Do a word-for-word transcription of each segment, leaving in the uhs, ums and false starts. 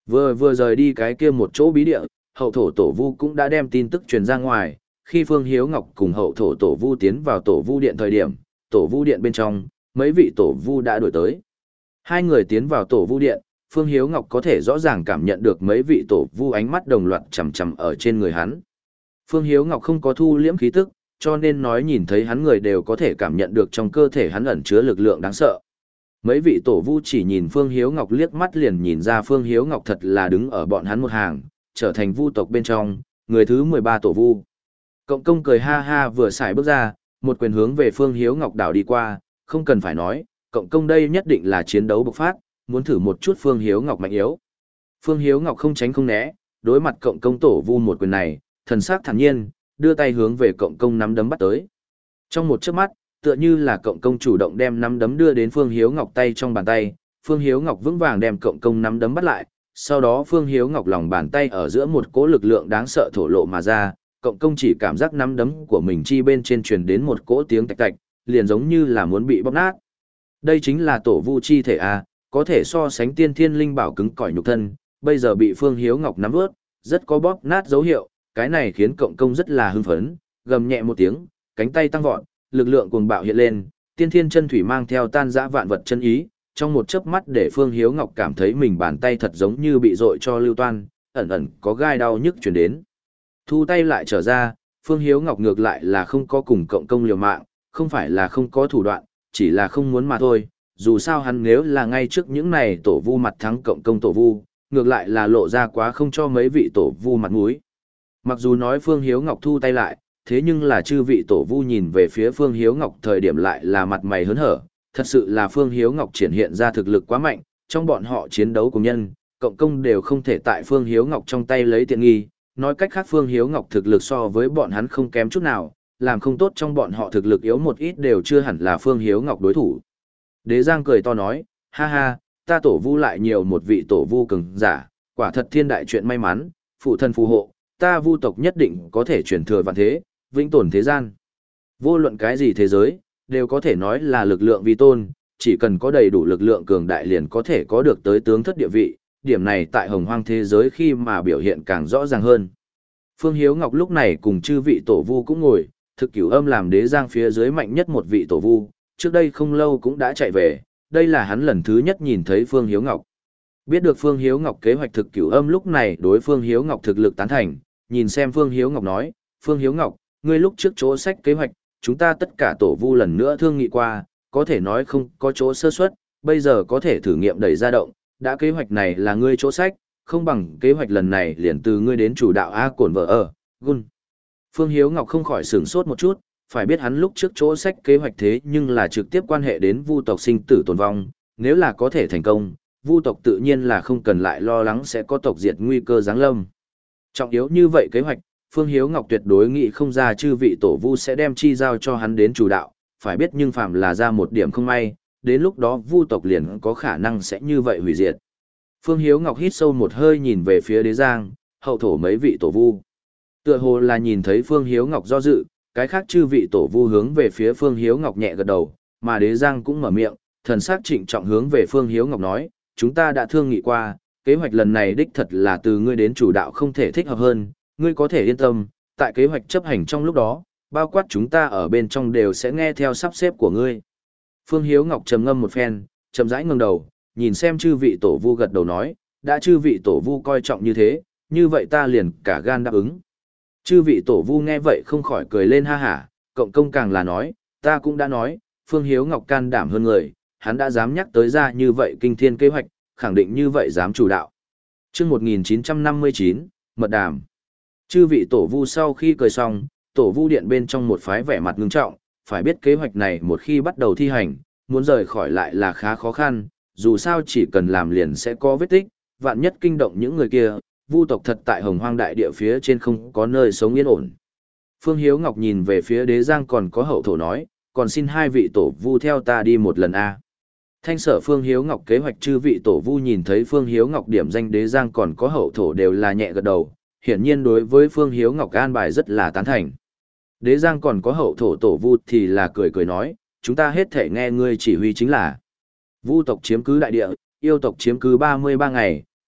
Vừa vừa rời đi cái kia một chỗ bí địa, hậu thổ tổ vu cũng đã đem tin tức truyền ra ngoài, khi Phương Hiếu Ngọc cùng hậu thổ tổ vu tiến vào tổ vu điện thời điểm, tổ vu điện bên trong, mấy vị tổ vu đã đuổi tới. Hai người tiến vào tổ vu điện, Phương Hiếu Ngọc có thể rõ ràng cảm nhận được mấy vị tổ vu ánh mắt đồng loạt chằm chằm ở trên người hắn. Phương Hiếu Ngọc không có thu liễm khí tức, cho nên nói nhìn thấy hắn người đều có thể cảm nhận được trong cơ thể hắn ẩn chứa lực lượng đáng sợ. Mấy vị tổ vu chỉ nhìn Phương Hiếu Ngọc liếc mắt liền nhìn ra Phương Hiếu Ngọc thật là đứng ở bọn hắn một hàng, trở thành vu tộc bên trong, người thứ mười ba tổ vu. Cộng công cười ha ha vừa xài bước ra, một quyền hướng về Phương Hiếu Ngọc đảo đi qua, không cần phải nói, cộng công đây nhất định là chiến đấu bộc phát, muốn thử một chút Phương Hiếu Ngọc mạnh yếu. Phương Hiếu Ngọc không tránh không né, đối mặt cộng công tổ vu một quyền này, thần sắc thản nhiên, đưa tay hướng về cộng công nắm đấm bắt tới. Trong một chớp mắt, tựa như là cộng công chủ động đem nắm đấm đưa đến Phương Hiếu Ngọc tay trong bàn tay, Phương Hiếu Ngọc vững vàng đem cộng công nắm đấm bắt lại, sau đó Phương Hiếu Ngọc lòng bàn tay ở giữa một cỗ lực lượng đáng sợ thổ lộ mà ra, cộng công chỉ cảm giác nắm đấm của mình chi bên trên truyền đến một cỗ tiếng tạch tạch, liền giống như là muốn bị bóp nát. Đây chính là tổ vu chi thể a, có thể so sánh tiên thiên linh bảo cứng cỏi nhục thân, bây giờ bị Phương Hiếu Ngọc nắm vớt, rất có bóp nát dấu hiệu, cái này khiến cộng công rất là hưng phấn, gầm nhẹ một tiếng, cánh tay tăng vọt, lực lượng cuồng bạo hiện lên, tiên thiên chân thủy mang theo tan dã vạn vật chân ý, trong một chớp mắt để Phương Hiếu Ngọc cảm thấy mình bàn tay thật giống như bị dội cho lưu toan, ẩn ẩn có gai đau nhức truyền đến. Thu tay lại trở ra, Phương Hiếu Ngọc ngược lại là không có cùng cộng công liều mạng, không phải là không có thủ đoạn, chỉ là không muốn mà thôi, dù sao hắn nếu là ngay trước những này tổ vu mặt thắng cộng công tổ vu, ngược lại là lộ ra quá không cho mấy vị tổ vu mặt mũi. Mặc dù nói Phương Hiếu Ngọc thu tay lại, thế nhưng là chư vị tổ vu nhìn về phía Phương Hiếu Ngọc thời điểm lại là mặt mày hớn hở, thật sự là Phương Hiếu Ngọc triển hiện ra thực lực quá mạnh, trong bọn họ chiến đấu cùng nhân, cộng công đều không thể tại Phương Hiếu Ngọc trong tay lấy tiện nghi, nói cách khác Phương Hiếu Ngọc thực lực so với bọn hắn không kém chút nào, làm không tốt trong bọn họ thực lực yếu một ít đều chưa hẳn là Phương Hiếu Ngọc đối thủ. Đế Giang cười to nói, ha ha, ta tổ vu lại nhiều một vị tổ vu cường giả, quả thật thiên đại chuyện may mắn, phụ thân phù hộ, ta vu tộc nhất định có thể truyền thừa vạn thế, vĩnh tồn thế gian. Vô luận cái gì thế giới, đều có thể nói là lực lượng vi tôn, chỉ cần có đầy đủ lực lượng cường đại liền có thể có được tới tướng thất địa vị, điểm này tại hồng hoang thế giới khi mà biểu hiện càng rõ ràng hơn. Phương Hiếu Ngọc lúc này cùng chư vị tổ vu cũng ngồi, thực cửu âm làm Đế Giang phía dưới mạnh nhất một vị tổ vu, trước đây không lâu cũng đã chạy về, đây là hắn lần thứ nhất nhìn thấy Phương Hiếu Ngọc. Biết được Phương Hiếu Ngọc kế hoạch thực cửu âm lúc này đối Phương Hiếu Ngọc thực lực tán thành, nhìn xem Phương Hiếu Ngọc nói, Phương Hiếu Ngọc, ngươi lúc trước chỗ sách kế hoạch, chúng ta tất cả tổ vu lần nữa thương nghị qua, có thể nói không có chỗ sơ suất, bây giờ có thể thử nghiệm đẩy ra động, đã kế hoạch này là ngươi chỗ sách, không bằng kế hoạch lần này liền từ ngươi đến chủ đạo A cổn vợ ở, gun. Phương Hiếu Ngọc không khỏi sửng sốt một chút, phải biết hắn lúc trước chỗ sách kế hoạch thế nhưng là trực tiếp quan hệ đến vu tộc sinh tử tồn vong, nếu là có thể thành công, vu tộc tự nhiên là không cần lại lo lắng sẽ có tộc diệt nguy cơ giáng lâm. Trọng yếu như vậy kế hoạch, Phương Hiếu Ngọc tuyệt đối nghĩ không ra chư vị tổ vu sẽ đem chi giao cho hắn đến chủ đạo, phải biết nhưng phạm là ra một điểm không may, đến lúc đó vu tộc liền có khả năng sẽ như vậy hủy diệt. Phương Hiếu Ngọc hít sâu một hơi nhìn về phía Đế Giang, hậu thổ mấy vị tổ vu. Tựa hồ là nhìn thấy Phương Hiếu Ngọc do dự, cái khác chư vị tổ vu hướng về phía Phương Hiếu Ngọc nhẹ gật đầu, mà Đế Giang cũng mở miệng, thần sắc trịnh trọng hướng về Phương Hiếu Ngọc nói, chúng ta đã thương nghị qua, kế hoạch lần này đích thật là từ ngươi đến chủ đạo không thể thích hợp hơn, ngươi có thể yên tâm, tại kế hoạch chấp hành trong lúc đó, bao quát chúng ta ở bên trong đều sẽ nghe theo sắp xếp của ngươi. Phương Hiếu Ngọc trầm ngâm một phen, chậm rãi ngẩng đầu, nhìn xem chư vị tổ vu gật đầu nói, đã chư vị tổ vu coi trọng như thế, như vậy ta liền cả gan đáp ứng. Chư vị tổ vu nghe vậy không khỏi cười lên ha hả, cộng công càng là nói, ta cũng đã nói, Phương Hiếu Ngọc can đảm hơn người, hắn đã dám nhắc tới ra như vậy kinh thiên kế hoạch, khẳng định như vậy dám chủ đạo. Trước một nghìn chín trăm năm mươi chín, Mật Đàm. Chư vị tổ vu sau khi cười xong, tổ vu điện bên trong một phái vẻ mặt ngưng trọng, phải biết kế hoạch này một khi bắt đầu thi hành, muốn rời khỏi lại là khá khó khăn, dù sao chỉ cần làm liền sẽ có vết tích, vạn nhất kinh động những người kia, vu tộc thật tại hồng hoang đại địa phía trên không có nơi sống yên ổn. Phương Hiếu Ngọc nhìn về phía Đế Giang còn có hậu thổ nói, còn xin hai vị tổ vu theo ta đi một lần a. Thanh sở Phương Hiếu Ngọc kế hoạch chư vị tổ vu nhìn thấy Phương Hiếu Ngọc điểm danh Đế Giang còn có hậu thổ đều là nhẹ gật đầu, hiển nhiên đối với Phương Hiếu Ngọc an bài rất là tán thành. Đế Giang còn có hậu thổ tổ vu thì là cười cười nói, chúng ta hết thể nghe ngươi chỉ huy chính là. Vu tộc chiếm cứ đại địa, yêu tộc chiếm cứ ba mươi ba ngày,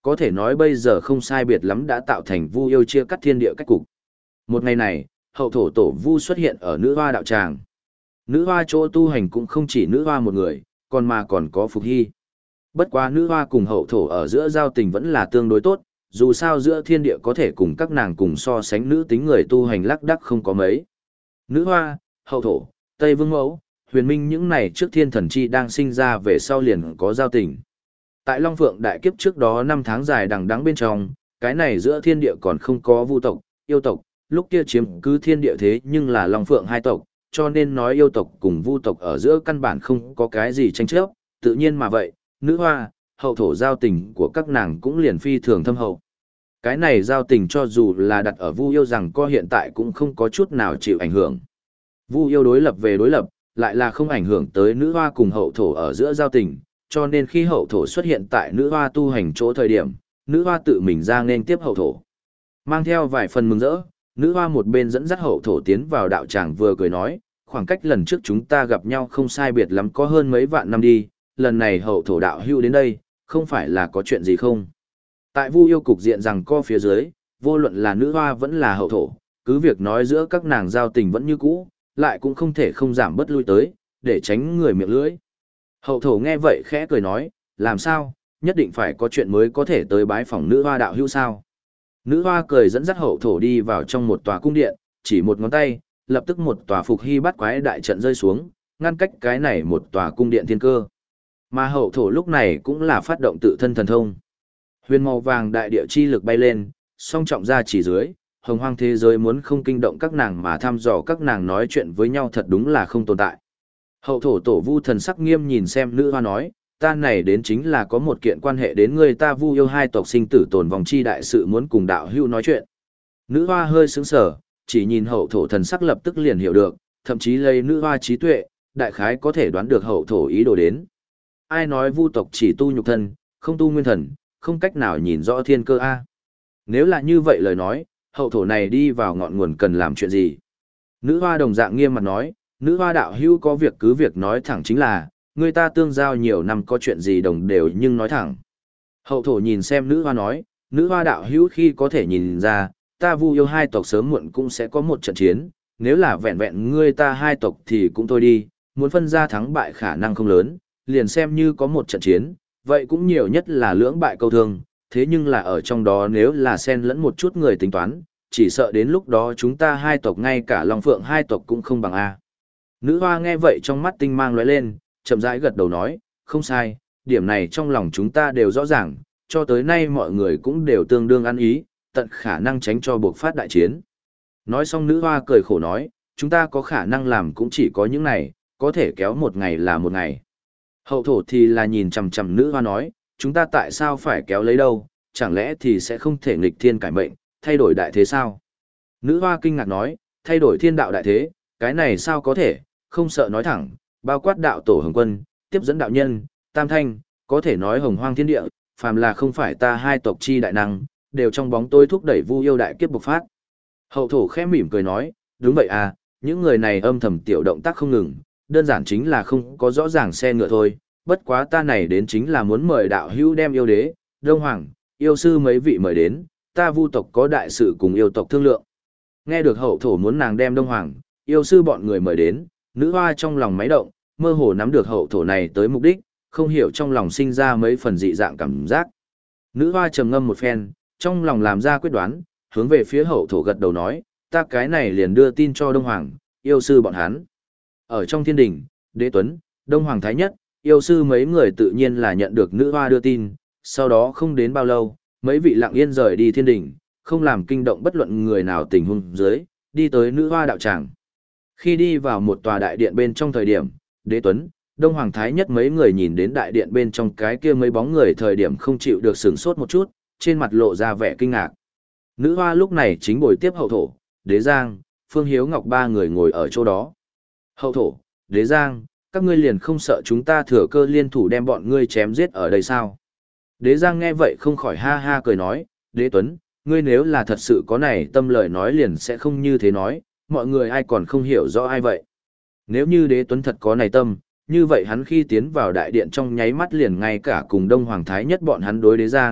có thể nói bây giờ không sai biệt lắm đã tạo thành Vu yêu chia cắt thiên địa cách cục. Một ngày này, hậu thổ tổ Vu xuất hiện ở nữ hoa đạo tràng. Nữ hoa chỗ tu hành cũng không chỉ nữ hoa một người, còn mà còn có Phục Hy. Bất quá nữ hoa cùng hậu thổ ở giữa giao tình vẫn là tương đối tốt, dù sao giữa thiên địa có thể cùng các nàng cùng so sánh nữ tính người tu hành lác đác không có mấy. Nữ hoa, hậu thổ, Tây Vương Mẫu, Huyền Minh những này trước thiên thần chi đang sinh ra về sau liền có giao tình. Tại Long Phượng đại kiếp trước đó năm tháng dài đằng đẵng bên trong, cái này giữa thiên địa còn không có vu tộc, yêu tộc, lúc kia chiếm cứ thiên địa thế nhưng là Long Phượng hai tộc, cho nên nói yêu tộc cùng vu tộc ở giữa căn bản không có cái gì tranh chấp, tự nhiên mà vậy, nữ hoa, hậu thổ giao tình của các nàng cũng liền phi thường thâm hậu. Cái này giao tình cho dù là đặt ở vu yêu rằng co hiện tại cũng không có chút nào chịu ảnh hưởng. Vu yêu đối lập về đối lập, lại là không ảnh hưởng tới nữ hoa cùng hậu thổ ở giữa giao tình, cho nên khi hậu thổ xuất hiện tại nữ hoa tu hành chỗ thời điểm, nữ hoa tự mình ra nên tiếp hậu thổ. Mang theo vài phần mừng rỡ, nữ hoa một bên dẫn dắt hậu thổ tiến vào đạo tràng vừa cười nói, khoảng cách lần trước chúng ta gặp nhau không sai biệt lắm có hơn mấy vạn năm đi, lần này hậu thổ đạo hưu đến đây, không phải là có chuyện gì không? Tại Vu yêu cục diện rằng co phía dưới, vô luận là nữ hoa vẫn là hậu thổ, cứ việc nói giữa các nàng giao tình vẫn như cũ, lại cũng không thể không giảm bất lui tới, để tránh người miệng lưỡi. Hậu thổ nghe vậy khẽ cười nói, làm sao, nhất định phải có chuyện mới có thể tới bái phỏng nữ hoa đạo hữu sao. Nữ hoa cười dẫn dắt hậu thổ đi vào trong một tòa cung điện, chỉ một ngón tay, lập tức một tòa Phục Hy bắt quái đại trận rơi xuống, ngăn cách cái này một tòa cung điện thiên cơ. Mà hậu thổ lúc này cũng là phát động tự thân thần thông. Huyền màu vàng đại địa chi lực bay lên, song trọng ra chỉ dưới, hồng hoang thế giới muốn không kinh động các nàng mà thăm dò các nàng nói chuyện với nhau thật đúng là không tồn tại. Hậu thổ tổ Vu thần sắc nghiêm nhìn xem nữ hoa nói, ta này đến chính là có một kiện quan hệ đến người ta Vu yêu hai tộc sinh tử tồn vòng chi đại sự muốn cùng đạo hưu nói chuyện. Nữ hoa hơi sững sờ, chỉ nhìn hậu thổ thần sắc lập tức liền hiểu được, thậm chí lấy nữ hoa trí tuệ, đại khái có thể đoán được hậu thổ ý đồ đến. Ai nói Vu tộc chỉ tu nhục thân, không tu nguyên thần, không cách nào nhìn rõ thiên cơ a. Nếu là như vậy lời nói, hậu thổ này đi vào ngọn nguồn cần làm chuyện gì? Nữ hoa đồng dạng nghiêm mặt nói, nữ hoa đạo hữu có việc cứ việc nói thẳng chính là, người ta tương giao nhiều năm có chuyện gì đồng đều nhưng nói thẳng. Hậu thổ nhìn xem nữ hoa nói, nữ hoa đạo hữu khi có thể nhìn ra, ta Vu yêu hai tộc sớm muộn cũng sẽ có một trận chiến, nếu là vẹn vẹn ngươi ta hai tộc thì cũng thôi đi, muốn phân ra thắng bại khả năng không lớn, liền xem như có một trận chiến, vậy cũng nhiều nhất là lưỡng bại câu thương, thế nhưng là ở trong đó nếu là xen lẫn một chút người tính toán, chỉ sợ đến lúc đó chúng ta hai tộc ngay cả Long Phượng hai tộc cũng không bằng a. Nữ hoa nghe vậy trong mắt tinh mang lóe lên, chậm rãi gật đầu nói, không sai, điểm này trong lòng chúng ta đều rõ ràng, cho tới nay mọi người cũng đều tương đương ăn ý, tận khả năng tránh cho buộc phát đại chiến. Nói xong nữ hoa cười khổ nói, chúng ta có khả năng làm cũng chỉ có những này, có thể kéo một ngày là một ngày. Hậu thổ thì là nhìn chằm chằm nữ hoa nói, chúng ta tại sao phải kéo lấy đâu, chẳng lẽ thì sẽ không thể nghịch thiên cải mệnh, thay đổi đại thế sao? Nữ hoa kinh ngạc nói, thay đổi thiên đạo đại thế, cái này sao có thể, không sợ nói thẳng, bao quát đạo tổ hồng quân, tiếp dẫn đạo nhân, tam thanh, có thể nói hồng hoang thiên địa, phàm là không phải ta hai tộc chi đại năng, đều trong bóng tối thúc đẩy Vu yêu đại kiếp bộc phát. Hậu thổ khẽ mỉm cười nói, đúng vậy à, những người này âm thầm tiểu động tác không ngừng, đơn giản chính là không có rõ ràng xe ngựa thôi, bất quá ta này đến chính là muốn mời đạo hữu đem yêu đế, đông hoàng, yêu sư mấy vị mời đến, ta Vu tộc có đại sự cùng yêu tộc thương lượng. Nghe được hậu thổ muốn nàng đem đông hoàng, yêu sư bọn người mời đến, nữ hoa trong lòng máy động, mơ hồ nắm được hậu thổ này tới mục đích, không hiểu trong lòng sinh ra mấy phần dị dạng cảm giác. Nữ hoa trầm ngâm một phen, trong lòng làm ra quyết đoán, hướng về phía hậu thổ gật đầu nói, ta cái này liền đưa tin cho đông hoàng, yêu sư bọn hắn. Ở trong thiên đình, Đế Tuấn, Đông Hoàng Thái Nhất, yêu sư mấy người tự nhiên là nhận được nữ hoa đưa tin, sau đó không đến bao lâu, mấy vị lặng yên rời đi thiên đình, không làm kinh động bất luận người nào tình huống dưới, đi tới nữ hoa đạo tràng. Khi đi vào một tòa đại điện bên trong thời điểm, Đế Tuấn, Đông Hoàng Thái Nhất mấy người nhìn đến đại điện bên trong cái kia mấy bóng người thời điểm không chịu được sửng sốt một chút, trên mặt lộ ra vẻ kinh ngạc. Nữ hoa lúc này chính bồi tiếp hậu thổ, Đế Giang, Phương Hiếu Ngọc ba người ngồi ở chỗ đó. Hậu thổ, Đế Giang, các ngươi liền không sợ chúng ta thừa cơ liên thủ đem bọn ngươi chém giết ở đây sao? Đế Giang nghe vậy không khỏi ha ha cười nói, Đế Tuấn, ngươi nếu là thật sự có này tâm lời nói liền sẽ không như thế nói, mọi người ai còn không hiểu rõ ai vậy. Nếu như Đế Tuấn thật có này tâm, như vậy hắn khi tiến vào đại điện trong nháy mắt liền ngay cả cùng Đông Hoàng Thái Nhất bọn hắn đối Đế Giang,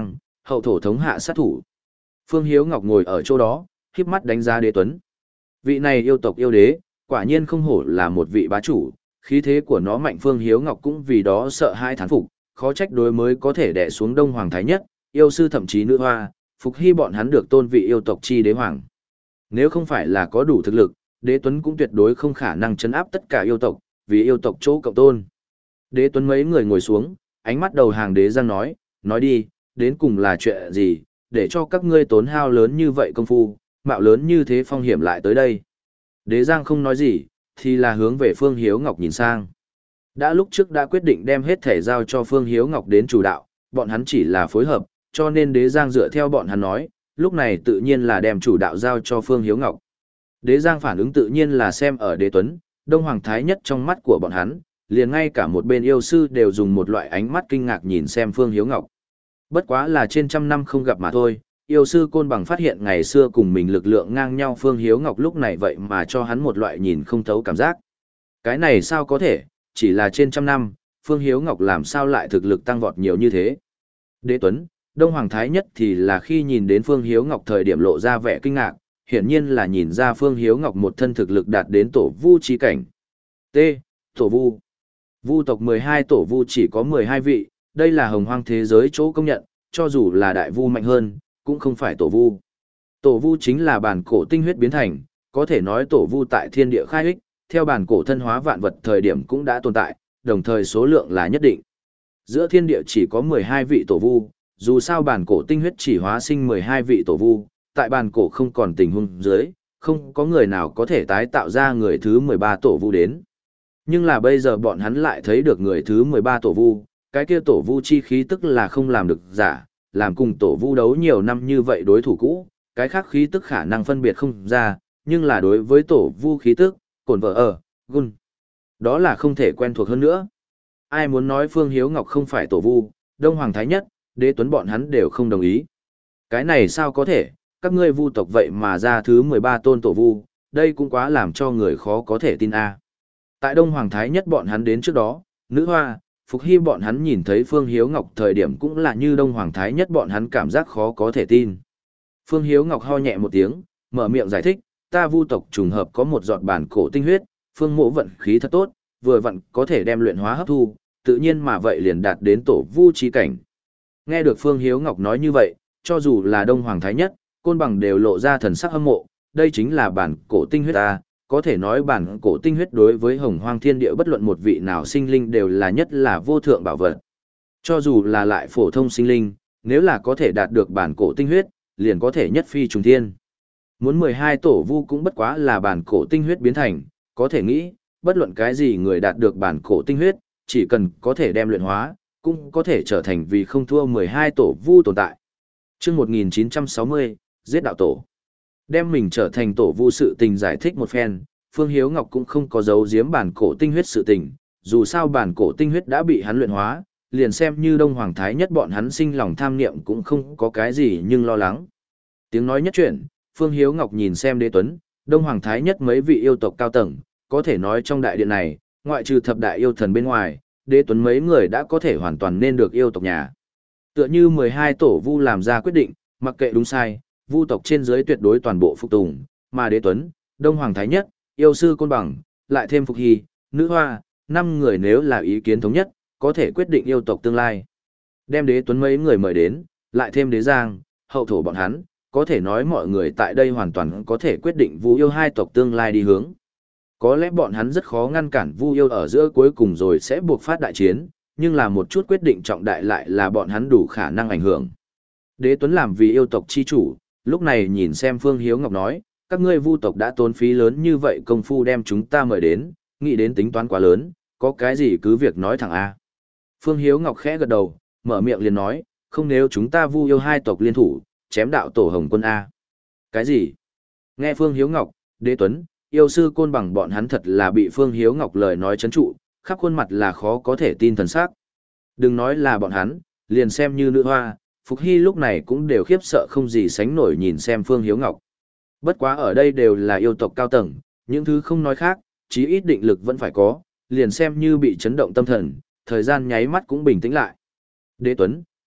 hậu thổ thống hạ sát thủ. Phương Hiếu Ngọc ngồi ở chỗ đó, híp mắt đánh giá Đế Tuấn. Vị này yêu tộc yêu đế, quả nhiên không hổ là một vị bá chủ, khí thế của nó mạnh. Phương Hiếu Ngọc cũng vì đó sợ hai thán phục, khó trách đối mới có thể đè xuống Đông Hoàng Thái Nhất, yêu sư thậm chí nữ hoa, phục hy bọn hắn được tôn vị yêu tộc chi đế hoàng. Nếu không phải là có đủ thực lực, Đế Tuấn cũng tuyệt đối không khả năng chấn áp tất cả yêu tộc, vì yêu tộc chỗ cộng tôn. Đế Tuấn mấy người ngồi xuống, ánh mắt đầu hàng Đế Giang nói, nói đi, đến cùng là chuyện gì, để cho các ngươi tốn hao lớn như vậy công phu, mạo lớn như thế phong hiểm lại tới đây. Đế Giang không nói gì, thì là hướng về Phương Hiếu Ngọc nhìn sang. Đã lúc trước đã quyết định đem hết thể giao cho Phương Hiếu Ngọc đến chủ đạo, bọn hắn chỉ là phối hợp, cho nên Đế Giang dựa theo bọn hắn nói, lúc này tự nhiên là đem chủ đạo giao cho Phương Hiếu Ngọc. Đế Giang phản ứng tự nhiên là xem ở Đế Tuấn, Đông Hoàng Thái Nhất trong mắt của bọn hắn, liền ngay cả một bên yêu sư đều dùng một loại ánh mắt kinh ngạc nhìn xem Phương Hiếu Ngọc. Bất quá là trên trăm năm không gặp mà thôi, yêu sư Côn Bằng phát hiện ngày xưa cùng mình lực lượng ngang nhau Phương Hiếu Ngọc lúc này vậy mà cho hắn một loại nhìn không thấu cảm giác. Cái này sao có thể, chỉ là trên trăm năm, Phương Hiếu Ngọc làm sao lại thực lực tăng vọt nhiều như thế. Đế Tuấn, Đông Hoàng Thái Nhất thì là khi nhìn đến Phương Hiếu Ngọc thời điểm lộ ra vẻ kinh ngạc, hiển nhiên là nhìn ra Phương Hiếu Ngọc một thân thực lực đạt đến tổ vu chi cảnh. T. Tổ vu. Vu tộc mười hai tổ vu chỉ có mười hai vị, đây là hồng hoang thế giới chỗ công nhận, cho dù là đại vu mạnh hơn, cũng không phải tổ vu. Tổ vu chính là bản cổ tinh huyết biến thành, có thể nói tổ vu tại thiên địa khai ích, theo bản cổ thân hóa vạn vật thời điểm cũng đã tồn tại, đồng thời số lượng là nhất định. Giữa thiên địa chỉ có mười hai vị tổ vu, dù sao bản cổ tinh huyết chỉ hóa sinh mười hai vị tổ vu, tại bản cổ không còn tình huống dưới, không có người nào có thể tái tạo ra người thứ mười ba tổ vu đến. Nhưng là bây giờ bọn hắn lại thấy được người thứ mười ba tổ vu, cái kia tổ vu chi khí tức là không làm được giả, làm cùng tổ vu đấu nhiều năm như vậy đối thủ cũ, cái khác khí tức khả năng phân biệt không ra, nhưng là đối với tổ vu khí tức, cồn vợ ở, gun. Đó là không thể quen thuộc hơn nữa. Ai muốn nói Phương Hiếu Ngọc không phải tổ vu, Đông Hoàng Thái Nhất, Đế Tuấn bọn hắn đều không đồng ý. Cái này sao có thể, các ngươi vu tộc vậy mà ra thứ mười ba tôn tổ vu, đây cũng quá làm cho người khó có thể tin a. Tại Đông Hoàng Thái Nhất bọn hắn đến trước đó, nữ hoa, Phục Hy bọn hắn nhìn thấy Phương Hiếu Ngọc thời điểm cũng là như Đông Hoàng Thái Nhất bọn hắn cảm giác khó có thể tin. Phương Hiếu Ngọc ho nhẹ một tiếng, mở miệng giải thích, ta vu tộc trùng hợp có một giọt bản cổ tinh huyết, phương mộ vận khí thật tốt, vừa vận có thể đem luyện hóa hấp thu, tự nhiên mà vậy liền đạt đến tổ vu chi cảnh. Nghe được Phương Hiếu Ngọc nói như vậy, cho dù là Đông Hoàng Thái Nhất, Côn Bằng đều lộ ra thần sắc hâm mộ, đây chính là bản cổ tinh huyết ta, có thể nói bản cổ tinh huyết đối với hồng hoang thiên địa bất luận một vị nào sinh linh đều là nhất là vô thượng bảo vật. Cho dù là lại phổ thông sinh linh, nếu là có thể đạt được bản cổ tinh huyết, liền có thể nhất phi trùng thiên. Muốn mười hai tổ vu cũng bất quá là bản cổ tinh huyết biến thành, có thể nghĩ, bất luận cái gì người đạt được bản cổ tinh huyết, chỉ cần có thể đem luyện hóa, cũng có thể trở thành vì không thua mười hai tổ vu tồn tại. Chương một nghìn chín trăm sáu mươi, giết đạo tổ. Đem mình trở thành tổ vu sự tình giải thích một phen, Phương Hiếu Ngọc cũng không có giấu giếm bản cổ tinh huyết sự tình, dù sao bản cổ tinh huyết đã bị hắn luyện hóa, liền xem như Đông Hoàng Thái Nhất bọn hắn sinh lòng tham niệm cũng không có cái gì nhưng lo lắng. Tiếng nói nhất chuyển, Phương Hiếu Ngọc nhìn xem Đế Tuấn, Đông Hoàng Thái Nhất mấy vị yêu tộc cao tầng, có thể nói trong đại điện này, ngoại trừ thập đại yêu thần bên ngoài, Đế Tuấn mấy người đã có thể hoàn toàn nên được yêu tộc nhà. Tựa như mười hai tổ vu làm ra quyết định, mặc kệ đúng sai, vu tộc trên dưới tuyệt đối toàn bộ phục tùng, mà Đế Tuấn, Đông Hoàng Thái Nhất, yêu sư Côn Bằng, lại thêm Phục Hy, nữ hoa, năm người nếu là ý kiến thống nhất, có thể quyết định yêu tộc tương lai. Đem Đế Tuấn mấy người mời đến, lại thêm Đế Giang, hậu thổ bọn hắn, có thể nói mọi người tại đây hoàn toàn có thể quyết định vu yêu hai tộc tương lai đi hướng. Có lẽ bọn hắn rất khó ngăn cản vu yêu ở giữa cuối cùng rồi sẽ buộc phát đại chiến, nhưng là một chút quyết định trọng đại lại là bọn hắn đủ khả năng ảnh hưởng. Đế Tuấn làm vì yêu tộc chi chủ, lúc này nhìn xem Phương Hiếu Ngọc nói, các ngươi vu tộc đã tốn phí lớn như vậy công phu đem chúng ta mời đến, nghĩ đến tính toán quá lớn, có cái gì cứ việc nói thẳng A. Phương Hiếu Ngọc khẽ gật đầu, mở miệng liền nói, không nếu chúng ta vu yêu hai tộc liên thủ, chém đạo tổ Hồng Quân A. Cái gì? Nghe Phương Hiếu Ngọc, Đế Tuấn, yêu sư Côn Bằng bọn hắn thật là bị Phương Hiếu Ngọc lời nói chấn trụ, khắp khuôn mặt là khó có thể tin thần sắc. Đừng nói là bọn hắn, liền xem như nữ hoa, Phục Hy lúc này cũng đều khiếp sợ không gì sánh nổi nhìn xem Phương Hiếu Ngọc. Bất quá ở đây đều là yêu tộc cao tầng, những thứ không nói khác, chí ít định lực vẫn phải có, liền xem như bị chấn động tâm thần, thời gian nháy mắt cũng bình tĩnh lại. Đế Tuấn,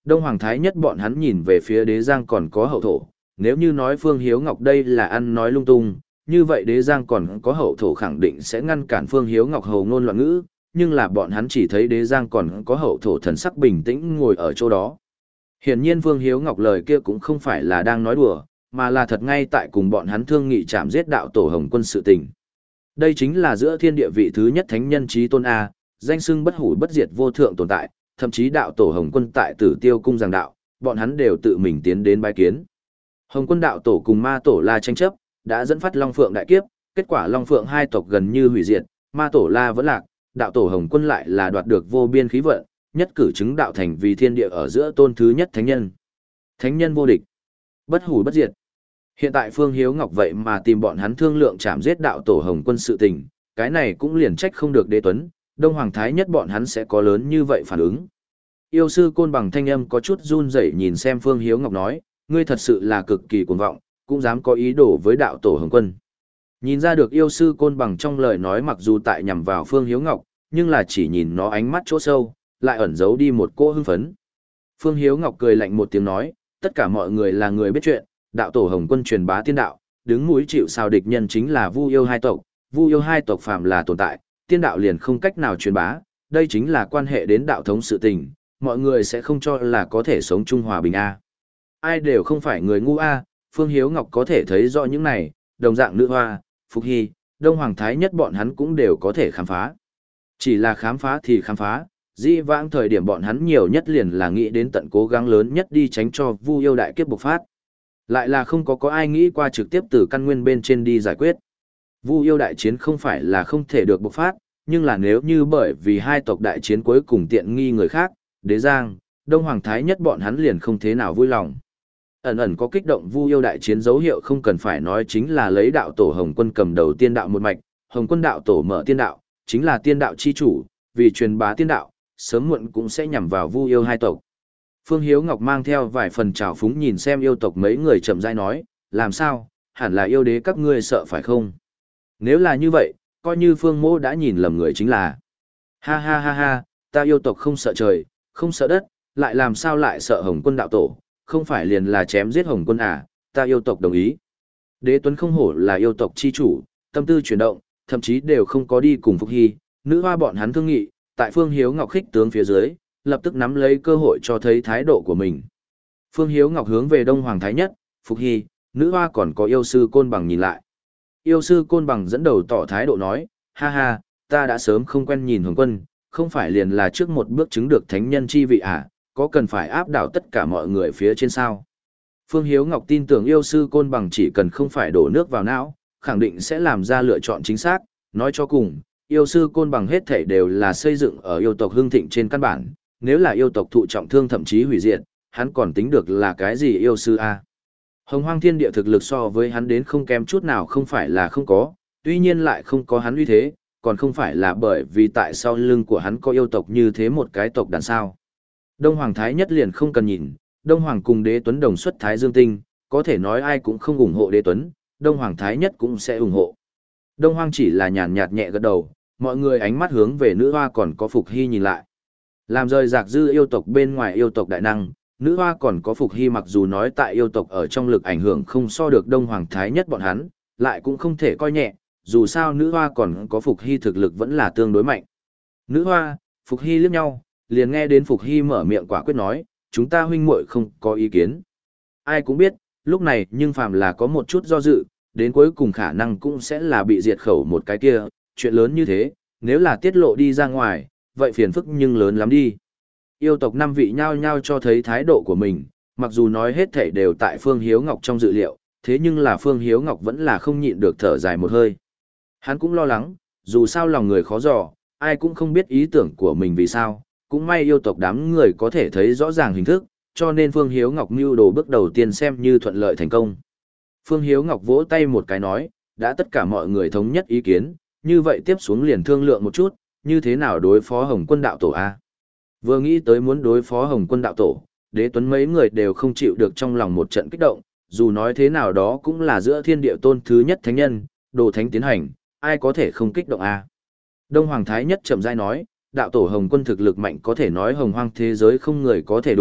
Đông Hoàng Thái Nhất bọn hắn nhìn về phía Đế Giang còn có hậu thổ, nếu như nói Phương Hiếu Ngọc đây là ăn nói lung tung, như vậy Đế Giang còn có hậu thổ khẳng định sẽ ngăn cản Phương Hiếu Ngọc hầu ngôn loạn ngữ, nhưng là bọn hắn chỉ thấy Đế Giang còn có hậu thổ thần sắc bình tĩnh ngồi ở chỗ đó. Hiển nhiên Phương Hiếu Ngọc lời kia cũng không phải là đang nói đùa, mà là thật ngay tại cùng bọn hắn thương nghị chạm giết đạo tổ Hồng Quân sự tình. Đây chính là giữa thiên địa vị thứ nhất thánh nhân chí tôn A, danh xưng bất hủ bất diệt vô thượng tồn tại, thậm chí đạo tổ Hồng Quân tại Tử Tiêu cung giảng đạo, bọn hắn đều tự mình tiến đến bái kiến. Hồng Quân đạo tổ cùng ma tổ La tranh chấp, đã dẫn phát Long Phượng đại kiếp, kết quả Long Phượng hai tộc gần như hủy diệt, ma tổ La vẫn lạc, đạo tổ Hồng Quân lại là đoạt được vô biên khí vận, nhất cử chứng đạo thành vì thiên địa ở giữa tôn thứ nhất thánh nhân. Thánh nhân vô địch, bất hủ bất diệt. Hiện tại Phương Hiếu Ngọc vậy mà tìm bọn hắn thương lượng chạm giết đạo tổ Hồng Quân sự tình, cái này cũng liền trách không được Đế Tuấn, Đông Hoàng Thái Nhất bọn hắn sẽ có lớn như vậy phản ứng. Yêu sư Côn Bằng thanh âm có chút run rẩy nhìn xem Phương Hiếu Ngọc nói, ngươi thật sự là cực kỳ cuồng vọng, cũng dám có ý đồ với đạo tổ Hồng Quân. Nhìn ra được yêu sư Côn Bằng trong lời nói mặc dù tại nhằm vào Phương Hiếu Ngọc, nhưng là chỉ nhìn nó ánh mắt chỗ sâu, lại ẩn giấu đi một cỗ hưng phấn. Phương Hiếu Ngọc cười lạnh một tiếng nói, tất cả mọi người là người biết chuyện, đạo tổ Hồng Quân truyền bá tiên đạo, đứng mũi chịu sào địch nhân chính là Vu Yêu hai tộc, Vu Yêu hai tộc phàm là tồn tại, tiên đạo liền không cách nào truyền bá, đây chính là quan hệ đến đạo thống sự tình, mọi người sẽ không cho là có thể sống chung hòa bình a. Ai đều không phải người ngu a, Phương Hiếu Ngọc có thể thấy rõ những này, đồng dạng Nữ Hoa, Phục Hy, Đông Hoàng Thái Nhất bọn hắn cũng đều có thể khám phá. Chỉ là khám phá thì khám phá, dĩ vãng thời điểm bọn hắn nhiều nhất liền là nghĩ đến tận cố gắng lớn nhất đi tránh cho Vu Yêu đại kiếp bộc phát. Lại là không có có ai nghĩ qua trực tiếp từ căn nguyên bên trên đi giải quyết. Vu Yêu đại chiến không phải là không thể được bộc phát, nhưng là nếu như bởi vì hai tộc đại chiến cuối cùng tiện nghi người khác, Đế Giang, Đông Hoàng Thái Nhất bọn hắn liền không thế nào vui lòng. Ẩn ẩn có kích động Vu Yêu đại chiến dấu hiệu không cần phải nói chính là lấy đạo tổ Hồng Quân cầm đầu tiên đạo một mạch, Hồng Quân đạo tổ mở tiên đạo, chính là tiên đạo chi chủ, vì truyền bá tiên đạo, sớm muộn cũng sẽ nhằm vào Vu Yêu hai tộc. Phương Hiếu Ngọc mang theo vài phần trào phúng nhìn xem yêu tộc mấy người chậm rãi nói, làm sao, hẳn là yêu đế các ngươi sợ phải không? Nếu là như vậy, coi như Phương Mỗ đã nhìn lầm người chính là. Ha ha ha ha, ta yêu tộc không sợ trời, không sợ đất, lại làm sao lại sợ Hồng Quân đạo tổ, không phải liền là chém giết Hồng Quân à, ta yêu tộc đồng ý. Đế Tuấn không hổ là yêu tộc chi chủ, tâm tư chuyển động, thậm chí đều không có đi cùng Phục Hy, Nữ Hoa bọn hắn thương nghị, tại Phương Hiếu Ngọc khích tướng phía dưới, lập tức nắm lấy cơ hội cho thấy thái độ của mình. Phương Hiếu Ngọc hướng về Đông Hoàng Thái Nhất, Phục Hy, Nữ Hoa còn có yêu sư Côn Bằng nhìn lại. Yêu sư Côn Bằng dẫn đầu tỏ thái độ nói, ha ha, ta đã sớm không quen nhìn Hồng Quân, không phải liền là trước một bước chứng được thánh nhân chi vị à, có cần phải áp đảo tất cả mọi người phía trên sao. Phương Hiếu Ngọc tin tưởng yêu sư Côn Bằng chỉ cần không phải đổ nước vào não, khẳng định sẽ làm ra lựa chọn chính xác, nói cho cùng, yêu sư Côn Bằng hết thảy đều là xây dựng ở yêu tộc hưng thịnh trên căn bản, nếu là yêu tộc thụ trọng thương thậm chí hủy diệt, hắn còn tính được là cái gì yêu sư a? Hồng Hoang Thiên Địa thực lực so với hắn đến không kém chút nào không phải là không có, tuy nhiên lại không có hắn uy thế, còn không phải là bởi vì tại sau lưng của hắn có yêu tộc như thế một cái tộc đàn sao. Đông Hoàng Thái Nhất liền không cần nhìn, Đông Hoàng cùng Đế Tuấn đồng xuất Thái Dương Tinh, có thể nói ai cũng không ủng hộ Đế Tuấn, Đông Hoàng Thái Nhất cũng sẽ ủng hộ. Đông Hoàng chỉ là nhàn nhạt nhẹ gật đầu, mọi người ánh mắt hướng về Nữ Hoa còn có Phục Hy nhìn lại. Làm rời rạc dư yêu tộc bên ngoài yêu tộc đại năng, Nữ Hoa còn có Phục Hy mặc dù nói tại yêu tộc ở trong lực ảnh hưởng không so được Đông Hoàng Thái Nhất bọn hắn, lại cũng không thể coi nhẹ, dù sao Nữ Hoa còn có Phục Hy thực lực vẫn là tương đối mạnh. Nữ Hoa, Phục Hy liếc nhau, liền nghe đến Phục Hy mở miệng quả quyết nói, chúng ta huynh muội không có ý kiến. Ai cũng biết, lúc này nhưng phàm là có một chút do dự, đến cuối cùng khả năng cũng sẽ là bị diệt khẩu một cái kia, chuyện lớn như thế, nếu là tiết lộ đi ra ngoài, vậy phiền phức nhưng lớn lắm đi. Yêu tộc năm vị nhao nhao cho thấy thái độ của mình, mặc dù nói hết thảy đều tại Phương Hiếu Ngọc trong dự liệu, thế nhưng là Phương Hiếu Ngọc vẫn là không nhịn được thở dài một hơi. Hắn cũng lo lắng, dù sao lòng người khó dò, ai cũng không biết ý tưởng của mình vì sao, cũng may yêu tộc đám người có thể thấy rõ ràng hình thức, cho nên Phương Hiếu Ngọc mưu đồ bước đầu tiên xem như thuận lợi thành công. Phương Hiếu Ngọc vỗ tay một cái nói, đã tất cả mọi người thống nhất ý kiến, như vậy tiếp xuống liền thương lượng một chút, như thế nào đối phó Hồng Quân đạo tổ a? Vừa nghĩ tới muốn đối phó Hồng Quân đạo tổ, Đế Tuấn mấy người đều không chịu được trong lòng một trận kích động, dù nói thế nào đó cũng là giữa thiên địa tôn thứ nhất thánh nhân, đồ thánh tiến hành, ai có thể không kích động a? Đông Hoàng Thái Nhất chậm rãi nói, đạo tổ Hồng Quân thực lực mạnh có thể nói hồng hoang thế giới không người có thể đụng,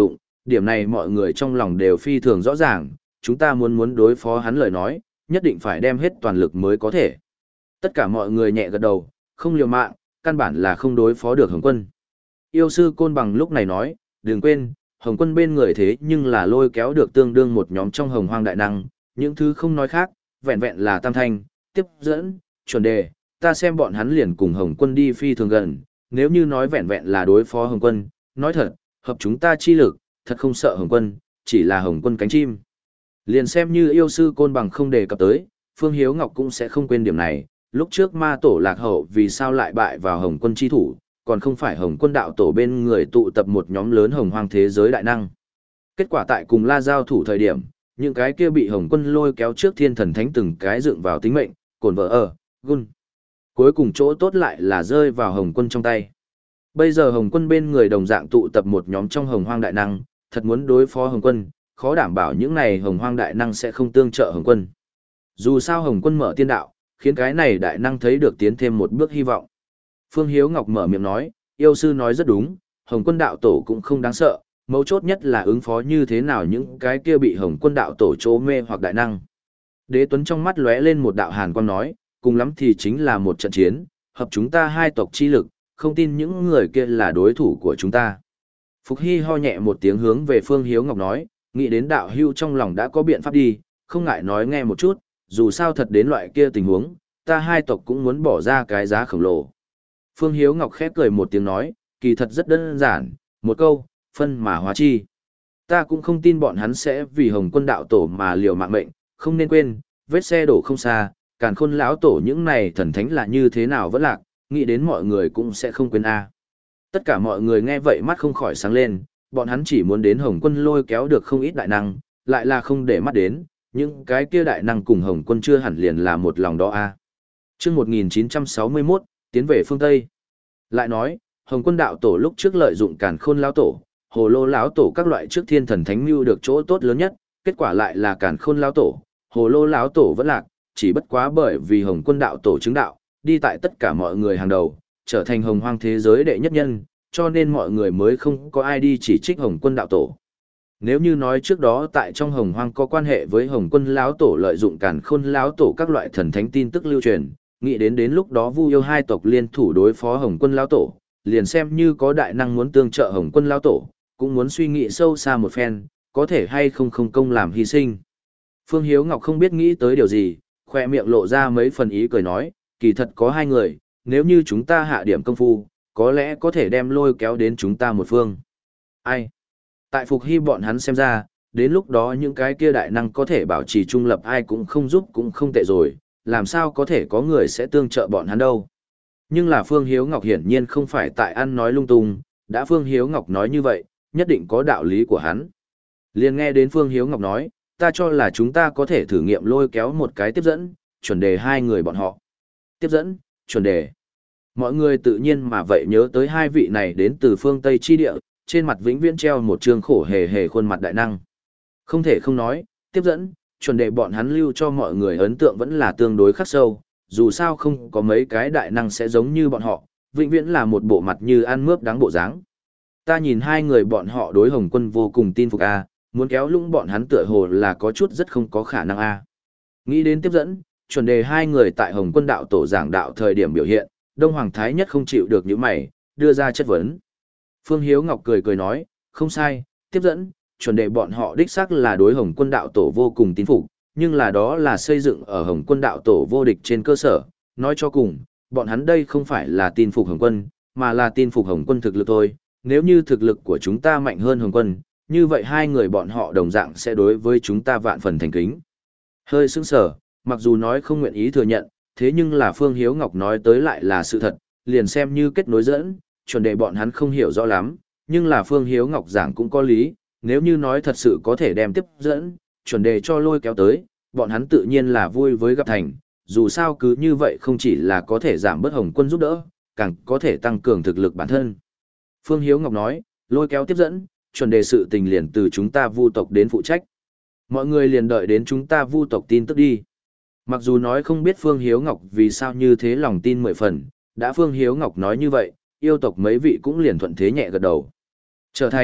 điểm này mọi người trong lòng đều phi thường rõ ràng, chúng ta muốn muốn đối phó hắn lời nói, nhất định phải đem hết toàn lực mới có thể. Tất cả mọi người nhẹ gật đầu, không liều mạng, căn bản là không đối phó được Hồng Quân. Yêu sư Côn Bằng lúc này nói, đừng quên, Hồng Quân bên người thế nhưng là lôi kéo được tương đương một nhóm trong Hồng Hoang đại năng, những thứ không nói khác, vẹn vẹn là tam thanh, tiếp dẫn, chuẩn đề, ta xem bọn hắn liền cùng Hồng Quân đi phi thường gần, nếu như nói vẹn vẹn là đối phó Hồng Quân, nói thật, hợp chúng ta chi lực, thật không sợ Hồng Quân, chỉ là Hồng Quân cánh chim. Liền xem như yêu sư Côn Bằng không đề cập tới, Phương Hiếu Ngọc cũng sẽ không quên điểm này, lúc trước ma tổ lạc hậu vì sao lại bại vào Hồng Quân chi thủ, còn không phải Hồng Quân đạo tổ bên người tụ tập một nhóm lớn hồng hoang thế giới đại năng. Kết quả tại cùng La giao thủ thời điểm, những cái kia bị Hồng Quân lôi kéo trước thiên thần thánh từng cái dựng vào tính mệnh, cồn vợ ở, gun. Cuối cùng chỗ tốt lại là rơi vào Hồng Quân trong tay. Bây giờ Hồng Quân bên người đồng dạng tụ tập một nhóm trong hồng hoang đại năng, thật muốn đối phó Hồng Quân, khó đảm bảo những này hồng hoang đại năng sẽ không tương trợ Hồng Quân. Dù sao Hồng Quân mở tiên đạo, khiến cái này đại năng thấy được tiến thêm một bước hy vọng. Phương Hiếu Ngọc mở miệng nói, yêu sư nói rất đúng, Hồng Quân đạo tổ cũng không đáng sợ, mấu chốt nhất là ứng phó như thế nào những cái kia bị Hồng Quân đạo tổ chỗ mê hoặc đại năng. Đế Tuấn trong mắt lóe lên một đạo hàn quang nói, cùng lắm thì chính là một trận chiến, hợp chúng ta hai tộc chi lực, không tin những người kia là đối thủ của chúng ta. Phục Hy ho nhẹ một tiếng hướng về Phương Hiếu Ngọc nói, nghĩ đến đạo hưu trong lòng đã có biện pháp đi, không ngại nói nghe một chút, dù sao thật đến loại kia tình huống, ta hai tộc cũng muốn bỏ ra cái giá khổng lồ. Phương Hiếu Ngọc khép cười một tiếng nói, kỳ thật rất đơn giản, một câu, phân mà hóa chi. Ta cũng không tin bọn hắn sẽ vì Hồng Quân đạo tổ mà liều mạng mệnh, không nên quên, vết xe đổ không xa, càn khôn lão tổ những này thần thánh là như thế nào vẫn lạc, nghĩ đến mọi người cũng sẽ không quên a. Tất cả mọi người nghe vậy mắt không khỏi sáng lên, bọn hắn chỉ muốn đến Hồng Quân lôi kéo được không ít đại năng, lại là không để mắt đến, những cái kia đại năng cùng Hồng Quân chưa hẳn liền là một lòng đó a. Chương một nghìn chín trăm sáu mươi mốt, tiến về phương Tây. Lại nói, Hồng Quân đạo tổ lúc trước lợi dụng Càn Khôn lão tổ, Hồ Lô lão tổ các loại trước thiên thần thánh mưu được chỗ tốt lớn nhất, kết quả lại là Càn Khôn lão tổ, Hồ Lô lão tổ vẫn lạc, chỉ bất quá bởi vì Hồng Quân đạo tổ chứng đạo, đi tại tất cả mọi người hàng đầu, trở thành hồng hoang thế giới đệ nhất nhân, cho nên mọi người mới không có ai đi chỉ trích Hồng Quân đạo tổ. Nếu như nói trước đó tại trong hồng hoang có quan hệ với Hồng Quân lão tổ lợi dụng Càn Khôn lão tổ các loại thần thánh tin tức lưu truyền, nghĩ đến đến lúc đó Vu Yêu hai tộc liên thủ đối phó Hồng Quân lão tổ, liền xem như có đại năng muốn tương trợ Hồng Quân lão tổ, cũng muốn suy nghĩ sâu xa một phen, có thể hay không không công làm hy sinh. Phương Hiếu Ngọc không biết nghĩ tới điều gì, khoe miệng lộ ra mấy phần ý cười nói, kỳ thật có hai người, nếu như chúng ta hạ điểm công phu, có lẽ có thể đem lôi kéo đến chúng ta một phương. Ai? Tại Phục Hy bọn hắn xem ra, đến lúc đó những cái kia đại năng có thể bảo trì trung lập ai cũng không giúp cũng không tệ rồi, làm sao có thể có người sẽ tương trợ bọn hắn đâu. Nhưng là Phương Hiếu Ngọc hiển nhiên không phải tại ăn nói lung tung, đã Phương Hiếu Ngọc nói như vậy, nhất định có đạo lý của hắn. Liền nghe đến Phương Hiếu Ngọc nói, ta cho là chúng ta có thể thử nghiệm lôi kéo một cái tiếp dẫn, chuẩn đề hai người bọn họ. Tiếp dẫn, chuẩn đề. Mọi người tự nhiên mà vậy nhớ tới hai vị này đến từ phương Tây chi địa, trên mặt vĩnh viễn treo một trương khổ hề hề khuôn mặt đại năng. Không thể không nói, tiếp dẫn, chuẩn đề bọn hắn lưu cho mọi người ấn tượng vẫn là tương đối khắc sâu, dù sao không có mấy cái đại năng sẽ giống như bọn họ, vĩnh viễn là một bộ mặt như ăn mướp đáng bộ dáng. Ta nhìn hai người bọn họ đối Hồng Quân vô cùng tin phục a, muốn kéo lũng bọn hắn tựa hồ là có chút rất không có khả năng a. Nghĩ đến tiếp dẫn, chuẩn đề hai người tại Hồng Quân đạo tổ giảng đạo thời điểm biểu hiện, Đông Hoàng Thái Nhất không chịu được những mày, đưa ra chất vấn. Phương Hiếu Ngọc cười cười nói, không sai, tiếp dẫn, chuẩn đề bọn họ đích xác là đối Hồng Quân đạo tổ vô cùng tín phục, nhưng là đó là xây dựng ở Hồng Quân đạo tổ vô địch trên cơ sở, nói cho cùng, bọn hắn đây không phải là tin phục Hồng Quân, mà là tin phục Hồng Quân thực lực thôi, nếu như thực lực của chúng ta mạnh hơn Hồng Quân, như vậy hai người bọn họ đồng dạng sẽ đối với chúng ta vạn phần thành kính. Hơi sững sờ, mặc dù nói không nguyện ý thừa nhận, thế nhưng là Phương Hiếu Ngọc nói tới lại là sự thật, liền xem như kết nối dẫn, chuẩn đề bọn hắn không hiểu rõ lắm, nhưng là Phương Hiếu Ngọc giảng cũng có lý, nếu như nói thật sự có thể đem tiếp dẫn, chuẩn đề cho lôi kéo tới, bọn hắn tự nhiên là vui với gặp thành, dù sao cứ như vậy không chỉ là có thể giảm bớt Hồng Quân giúp đỡ, càng có thể tăng cường thực lực bản thân. Phương Hiếu Ngọc nói, lôi kéo tiếp dẫn, chuẩn đề sự tình liền từ chúng ta Vu tộc đến phụ trách. Mọi người liền đợi đến chúng ta Vu tộc tin tức đi. Mặc dù nói không biết Phương Hiếu Ngọc vì sao như thế lòng tin mười phần, đã Phương Hiếu Ngọc nói như vậy, yêu tộc mấy vị cũng liền thuận thế nhẹ gật đầu. Trở thành,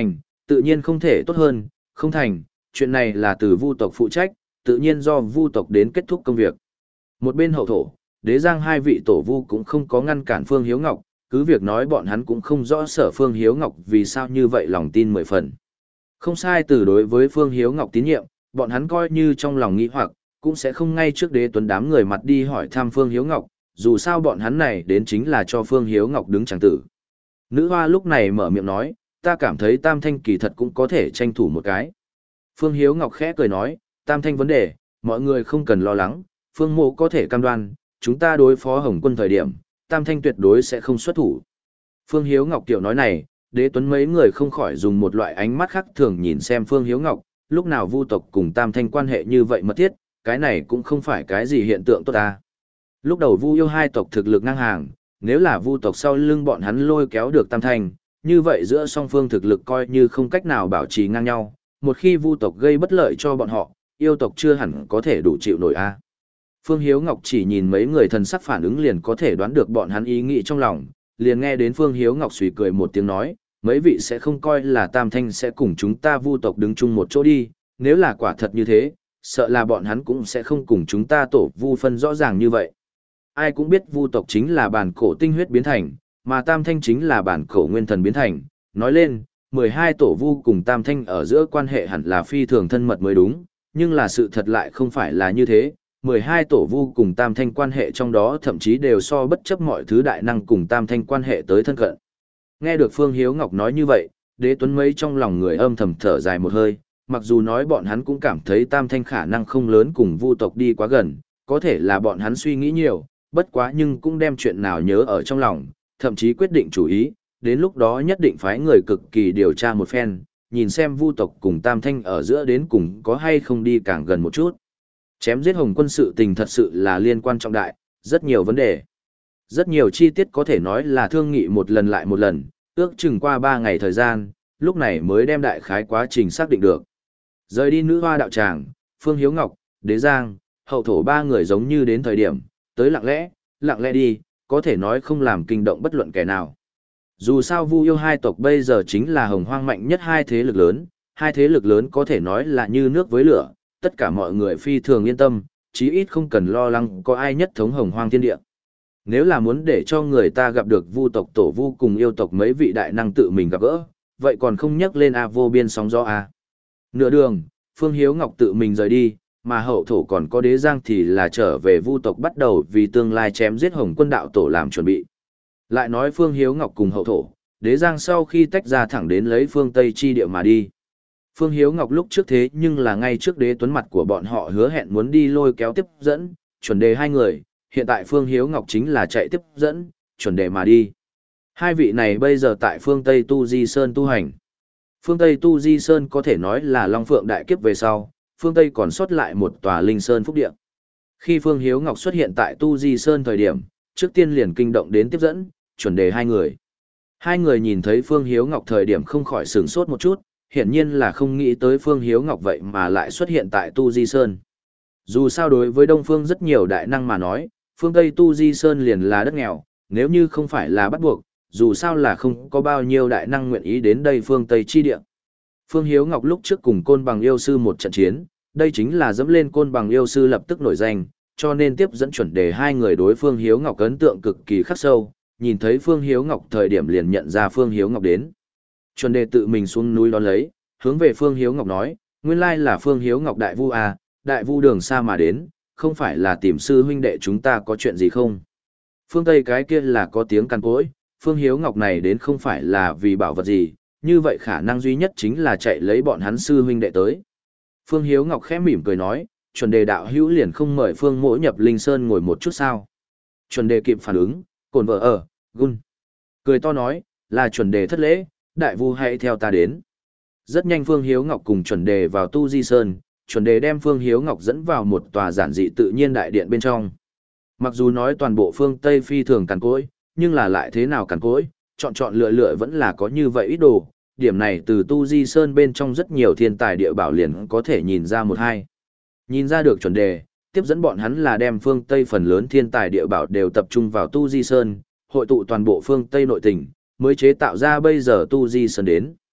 tự nhiên không thể tốt hơn, không thành, chuyện này là từ Vu tộc phụ trách, tự nhiên do Vu tộc đến kết thúc công việc. Một bên hậu thổ, Đế Giang hai vị tổ vu cũng không có ngăn cản Phương Hiếu Ngọc, cứ việc nói bọn hắn cũng không rõ sở Phương Hiếu Ngọc vì sao như vậy lòng tin mười phần. Không sai, từ đối với Phương Hiếu Ngọc tín nhiệm, bọn hắn coi như trong lòng nghĩ hoặc, cũng sẽ không ngay trước Đế Tuấn đám người mặt đi hỏi thăm Phương Hiếu Ngọc, dù sao bọn hắn này đến chính là cho Phương Hiếu Ngọc đứng chẳng tử. Nữ hoa lúc này mở miệng nói, ta cảm thấy Tam Thanh kỳ thật cũng có thể tranh thủ một cái. Phương Hiếu Ngọc khẽ cười nói, Tam Thanh vấn đề, mọi người không cần lo lắng, Phương Mộ có thể cam đoan, chúng ta đối phó Hồng Quân thời điểm, Tam Thanh tuyệt đối sẽ không xuất thủ. Phương Hiếu Ngọc tiểu nói này, Đế Tuấn mấy người không khỏi dùng một loại ánh mắt khác thường nhìn xem Phương Hiếu Ngọc, lúc nào Vu tộc cùng Tam Thanh quan hệ như vậy mật thiết, cái này cũng không phải cái gì hiện tượng tốt ta. Lúc đầu Vu yêu hai tộc thực lực ngang hàng, nếu là Vu tộc sau lưng bọn hắn lôi kéo được Tam Thanh, như vậy giữa song phương thực lực coi như không cách nào bảo trì ngang nhau, một khi Vu tộc gây bất lợi cho bọn họ, yêu tộc chưa hẳn có thể đủ chịu nổi a. Phương Hiếu Ngọc chỉ nhìn mấy người thần sắc phản ứng liền có thể đoán được bọn hắn ý nghĩ trong lòng, liền nghe đến Phương Hiếu Ngọc suy cười một tiếng nói, mấy vị sẽ không coi là Tam Thanh sẽ cùng chúng ta Vu tộc đứng chung một chỗ đi, nếu là quả thật như thế, sợ là bọn hắn cũng sẽ không cùng chúng ta tổ Vu phân rõ ràng như vậy. Ai cũng biết Vu tộc chính là bản cổ tinh huyết biến thành, mà Tam Thanh chính là bản cổ nguyên thần biến thành, nói lên, mười hai tổ Vu cùng Tam Thanh ở giữa quan hệ hẳn là phi thường thân mật mới đúng, nhưng là sự thật lại không phải là như thế. mười hai tổ Vu cùng Tam Thanh quan hệ trong đó thậm chí đều so bất chấp mọi thứ đại năng cùng Tam Thanh quan hệ tới thân cận. Nghe được Phương Hiếu Ngọc nói như vậy, Đế Tuấn mấy trong lòng người âm thầm thở dài một hơi, mặc dù nói bọn hắn cũng cảm thấy Tam Thanh khả năng không lớn cùng Vu tộc đi quá gần, có thể là bọn hắn suy nghĩ nhiều, bất quá nhưng cũng đem chuyện nào nhớ ở trong lòng, thậm chí quyết định chủ ý, đến lúc đó nhất định phái người cực kỳ điều tra một phen, nhìn xem Vu tộc cùng Tam Thanh ở giữa đến cùng có hay không đi càng gần một chút. Chém giết Hồng Quân sự tình thật sự là liên quan trọng đại, rất nhiều vấn đề. Rất nhiều chi tiết có thể nói là thương nghị một lần lại một lần, ước chừng qua ba ngày thời gian, lúc này mới đem đại khái quá trình xác định được. Rời đi nữ hoa đạo tràng, Phương Hiếu Ngọc, Đế Giang, hậu thổ ba người giống như đến thời điểm, tới lặng lẽ, lặng lẽ đi, có thể nói không làm kinh động bất luận kẻ nào. Dù sao Vu yêu hai tộc bây giờ chính là hồng hoang mạnh nhất hai thế lực lớn, hai thế lực lớn có thể nói là như nước với lửa, tất cả mọi người phi thường yên tâm, chí ít không cần lo lắng có ai nhất thống hồng hoang thiên địa. Nếu là muốn để cho người ta gặp được Vu tộc tổ Vu cùng yêu tộc mấy vị đại năng tự mình gặp gỡ, vậy còn không nhắc lên a vô biên sóng gió a. Nửa đường, Phương Hiếu Ngọc tự mình rời đi, mà hậu thổ còn có Đế Giang thì là trở về Vu tộc bắt đầu vì tương lai chém giết Hồng Quân đạo tổ làm chuẩn bị. Lại nói Phương Hiếu Ngọc cùng hậu thổ, Đế Giang sau khi tách ra thẳng đến lấy phương Tây chi địa mà đi. Phương Hiếu Ngọc lúc trước thế nhưng là ngay trước Đế Tuấn mặt của bọn họ hứa hẹn muốn đi lôi kéo tiếp dẫn, chuẩn đề hai người, hiện tại Phương Hiếu Ngọc chính là chạy tiếp dẫn, chuẩn đề mà đi. Hai vị này bây giờ tại phương Tây Tu Di Sơn tu hành. Phương Tây Tu Di Sơn có thể nói là Long Phượng đại kiếp về sau, phương Tây còn sót lại một tòa Linh Sơn phúc địa. Khi Phương Hiếu Ngọc xuất hiện tại Tu Di Sơn thời điểm, trước tiên liền kinh động đến tiếp dẫn, chuẩn đề hai người. Hai người nhìn thấy Phương Hiếu Ngọc thời điểm không khỏi sửng sốt một chút, hiển nhiên là không nghĩ tới Phương Hiếu Ngọc vậy mà lại xuất hiện tại Tu Di Sơn. Dù sao đối với Đông Phương rất nhiều đại năng mà nói, phương Tây Tu Di Sơn liền là đất nghèo, nếu như không phải là bắt buộc, dù sao là không có bao nhiêu đại năng nguyện ý đến đây phương Tây chi địa. Phương Hiếu Ngọc lúc trước cùng Côn Bằng yêu sư một trận chiến, đây chính là dẫm lên Côn Bằng yêu sư lập tức nổi danh, cho nên tiếp dẫn chuẩn đề hai người đối Phương Hiếu Ngọc ấn tượng cực kỳ khắc sâu, nhìn thấy Phương Hiếu Ngọc thời điểm liền nhận ra Phương Hiếu Ngọc đến. Chuẩn đề tự mình xuống núi đón lấy, hướng về Phương Hiếu Ngọc nói, nguyên lai là Phương Hiếu Ngọc đại vu à, đại vu đường xa mà đến, không phải là tìm sư huynh đệ chúng ta có chuyện gì không? Phương Tây cái kia là có tiếng căn cối, Phương Hiếu Ngọc này đến không phải là vì bảo vật gì, như vậy khả năng duy nhất chính là chạy lấy bọn hắn sư huynh đệ tới. Phương Hiếu Ngọc khẽ mỉm cười nói, chuẩn đề đạo hữu liền không mời Phương Mỗ nhập Linh Sơn ngồi một chút sao? Chuẩn đề kịp phản ứng, cồn vợ ở, gun. Cười to nói, là chuẩn đề thất lễ, đại vu hãy theo ta đến. Rất nhanh Phương Hiếu Ngọc cùng chuẩn đề vào Tu Di Sơn, chuẩn đề đem Phương Hiếu Ngọc dẫn vào một tòa giản dị tự nhiên đại điện bên trong. Mặc dù nói toàn bộ phương Tây phi thường cằn cỗi, nhưng là lại thế nào cằn cỗi, chọn chọn lựa lựa vẫn là có như vậy ít đồ. Điểm này từ Tu Di Sơn bên trong rất nhiều thiên tài địa bảo liền có thể nhìn ra một hai. Nhìn ra được chuẩn đề, tiếp dẫn bọn hắn là đem phương Tây phần lớn thiên tài địa bảo đều tập trung vào Tu Di Sơn, hội tụ toàn bộ phương Tây nội tình, mới chế tạo ra bây giờ Tu Di Sơn đến.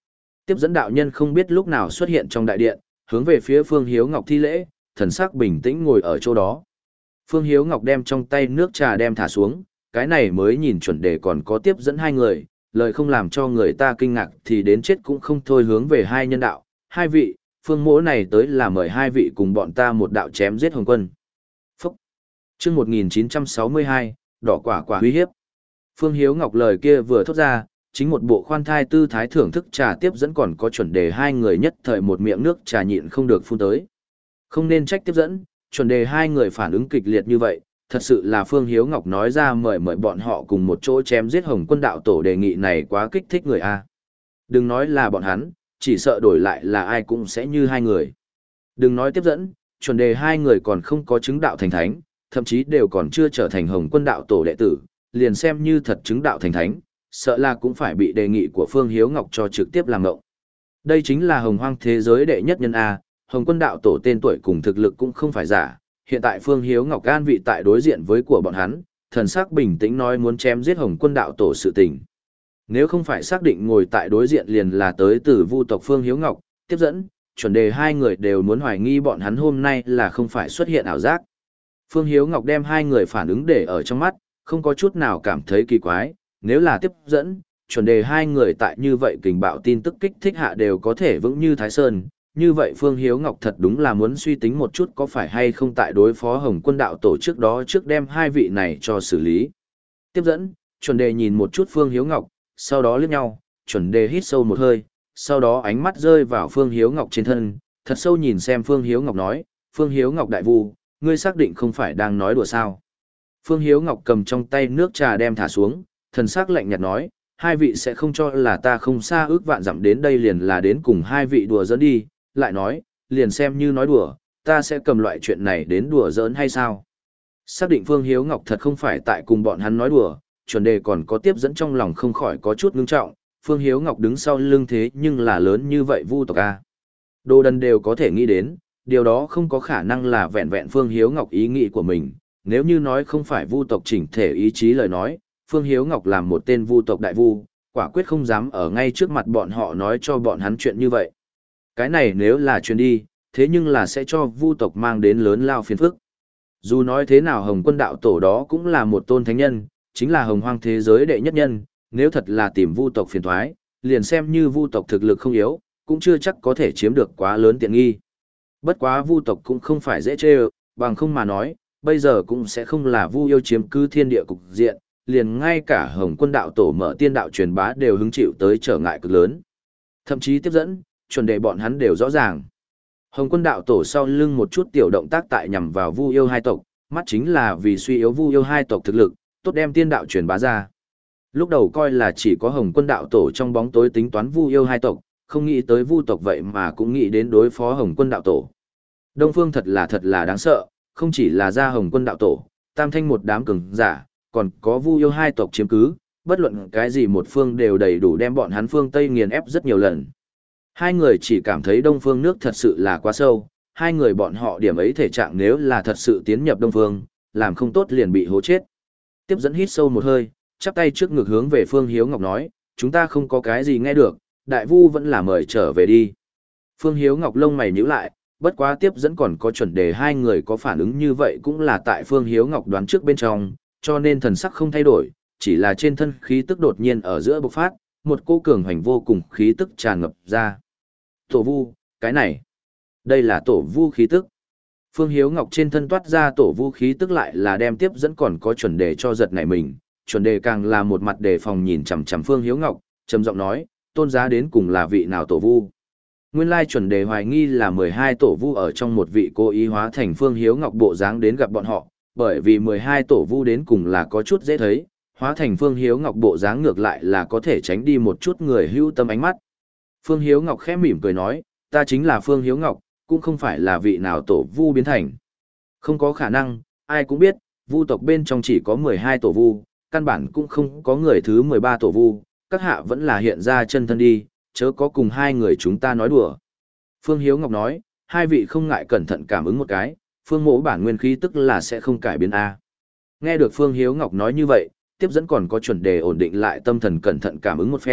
Tiếp dẫn đạo nhân không biết lúc nào xuất hiện trong đại điện, hướng về phía Phương Hiếu Ngọc thi lễ, thần sắc bình tĩnh ngồi ở chỗ đó. Phương Hiếu Ngọc đem trong tay nước trà đem thả xuống, cái này mới nhìn chuẩn đề còn có tiếp dẫn hai người, lời không làm cho người ta kinh ngạc thì đến chết cũng không thôi hướng về hai nhân đạo, hai vị, phương mỗ này tới là mời hai vị cùng bọn ta một đạo chém giết Hồng Quân. Phúc! Chương một nghìn chín trăm sáu mươi hai, đỏ quả quả uy hiếp. Phương Hiếu Ngọc lời kia vừa thốt ra, chính một bộ khoan thai tư thái thưởng thức trà tiếp dẫn còn có chuẩn đề hai người nhất thời một miệng nước trà nhịn không được phun tới. Không nên trách tiếp dẫn, chuẩn đề hai người phản ứng kịch liệt như vậy, thật sự là Phương Hiếu Ngọc nói ra mời mời bọn họ cùng một chỗ chém giết Hồng Quân đạo tổ đề nghị này quá kích thích người a. Đừng nói là bọn hắn, chỉ sợ đổi lại là ai cũng sẽ như hai người. Đừng nói tiếp dẫn, chuẩn đề hai người còn không có chứng đạo thành thánh, thậm chí đều còn chưa trở thành Hồng Quân đạo tổ đệ tử, liền xem như thật chứng đạo thành thánh, sợ là cũng phải bị đề nghị của Phương Hiếu Ngọc cho trực tiếp làm ngộng. Đây chính là hồng hoang thế giới đệ nhất nhân A, Hồng Quân đạo tổ tên tuổi cùng thực lực cũng không phải giả, hiện tại Phương Hiếu Ngọc an vị tại đối diện với của bọn hắn, thần sắc bình tĩnh nói muốn chém giết Hồng Quân đạo tổ sự tình. Nếu không phải xác định ngồi tại đối diện liền là tới từ vu tộc Phương Hiếu Ngọc, tiếp dẫn, chuẩn đề hai người đều muốn hoài nghi bọn hắn hôm nay là không phải xuất hiện ảo giác. Phương Hiếu Ngọc đem hai người phản ứng để ở trong mắt, không có chút nào cảm thấy kỳ quái, nếu là tiếp dẫn, chuẩn đề hai người tại như vậy kình bạo tin tức kích thích hạ đều có thể vững như Thái Sơn, như vậy Phương Hiếu Ngọc thật đúng là muốn suy tính một chút có phải hay không tại đối phó Hồng Quân đạo tổ trước đó trước đem hai vị này cho xử lý. Tiếp dẫn, chuẩn đề nhìn một chút Phương Hiếu Ngọc, sau đó liếc nhau, chuẩn đề hít sâu một hơi, sau đó ánh mắt rơi vào Phương Hiếu Ngọc trên thân, thật sâu nhìn xem Phương Hiếu Ngọc nói, Phương Hiếu Ngọc đại vu, ngươi xác định không phải đang nói đùa sao. Phương Hiếu Ngọc cầm trong tay nước trà đem thả xuống, thần sắc lạnh nhạt nói, hai vị sẽ không cho là ta không xa ước vạn dặm đến đây liền là đến cùng hai vị đùa giỡn đi, lại nói, liền xem như nói đùa, ta sẽ cầm loại chuyện này đến đùa giỡn hay sao? Xác định Phương Hiếu Ngọc thật không phải tại cùng bọn hắn nói đùa, chuẩn đề còn có tiếp dẫn trong lòng không khỏi có chút ngưng trọng, Phương Hiếu Ngọc đứng sau lưng thế nhưng là lớn như vậy vu tộc a. Đồ đần đều có thể nghĩ đến, điều đó không có khả năng là vẹn vẹn Phương Hiếu Ngọc ý nghĩ của mình, nếu như nói không phải vu tộc chỉnh thể ý chí lời nói, Phương Hiếu Ngọc làm một tên vu tộc đại vu, quả quyết không dám ở ngay trước mặt bọn họ nói cho bọn hắn chuyện như vậy. Cái này nếu là chuyện đi, thế nhưng là sẽ cho vu tộc mang đến lớn lao phiền phức. Dù nói thế nào Hồng Quân đạo tổ đó cũng là một tôn thánh nhân, chính là hồng hoang thế giới đệ nhất nhân, nếu thật là tìm vu tộc phiền toái, liền xem như vu tộc thực lực không yếu, cũng chưa chắc có thể chiếm được quá lớn tiện nghi. Bất quá vu tộc cũng không phải dễ chê, bằng không mà nói, bây giờ cũng sẽ không là vu yêu chiếm cứ thiên địa cục diện, liền ngay cả Hồng Quân đạo tổ mở tiên đạo truyền bá đều hứng chịu tới trở ngại cực lớn. Thậm chí tiếp dẫn, chuẩn đề bọn hắn đều rõ ràng. Hồng Quân đạo tổ sau lưng một chút tiểu động tác tại nhằm vào vu yêu hai tộc, mắt chính là vì suy yếu vu yêu hai tộc thực lực, tốt đem tiên đạo truyền bá ra. Lúc đầu coi là chỉ có Hồng Quân đạo tổ trong bóng tối tính toán vu yêu hai tộc, không nghĩ tới vu tộc vậy mà cũng nghĩ đến đối phó Hồng Quân đạo tổ. Đông Phương thật là thật là đáng sợ, không chỉ là ra Hồng Quân đạo tổ, tam thanh một đám cường giả, còn có vu yêu hai tộc chiếm cứ, bất luận cái gì một phương đều đầy đủ đem bọn hắn phương Tây nghiền ép rất nhiều lần. Hai người chỉ cảm thấy Đông Phương nước thật sự là quá sâu, hai người bọn họ điểm ấy thể trạng nếu là thật sự tiến nhập Đông Phương, làm không tốt liền bị hố chết. Tiếp dẫn hít sâu một hơi, chắp tay trước ngực hướng về Phương Hiếu Ngọc nói, chúng ta không có cái gì nghe được, đại vu vẫn là mời trở về đi. Phương Hiếu Ngọc lông mày nhíu lại, bất quá tiếp dẫn còn có chuẩn đề hai người có phản ứng như vậy cũng là tại Phương Hiếu Ngọc đoán trước bên trong, cho nên thần sắc không thay đổi, chỉ là trên thân khí tức đột nhiên ở giữa bộc phát, một cô cường hành vô cùng khí tức tràn ngập ra. Tổ vu, cái này, đây là tổ vu khí tức. Phương Hiếu Ngọc trên thân toát ra tổ vu khí tức lại là đem tiếp dẫn còn có chuẩn đề cho giật nảy mình, chuẩn đề càng là một mặt đề phòng nhìn chằm chằm Phương Hiếu Ngọc, trầm giọng nói, tôn giá đến cùng là vị nào tổ vu. Nguyên lai chuẩn đề hoài nghi là mười hai tổ vu ở trong một vị cố ý hóa thành Phương Hiếu Ngọc bộ dáng đến gặp bọn họ, bởi vì mười hai tổ vu đến cùng là có chút dễ thấy, hóa thành Phương Hiếu Ngọc bộ dáng ngược lại là có thể tránh đi một chút người hưu tâm ánh mắt. Phương Hiếu Ngọc khẽ mỉm cười nói, ta chính là Phương Hiếu Ngọc, cũng không phải là vị nào tổ vu biến thành. Không có khả năng, ai cũng biết, vu tộc bên trong chỉ có mười hai tổ vu, căn bản cũng không có người thứ mười ba tổ vu, các hạ vẫn là hiện ra chân thân đi, chớ có cùng hai người chúng ta nói đùa. Phương Hiếu Ngọc nói, hai vị không ngại cẩn thận cảm ứng một cái, Phương mỗ bản nguyên khí tức là sẽ không cải biến A. Nghe được Phương Hiếu Ngọc nói như vậy, tiếp dẫn còn có chuẩn đề ổn định lại tâm thần cẩn thận cảm ứng một phen,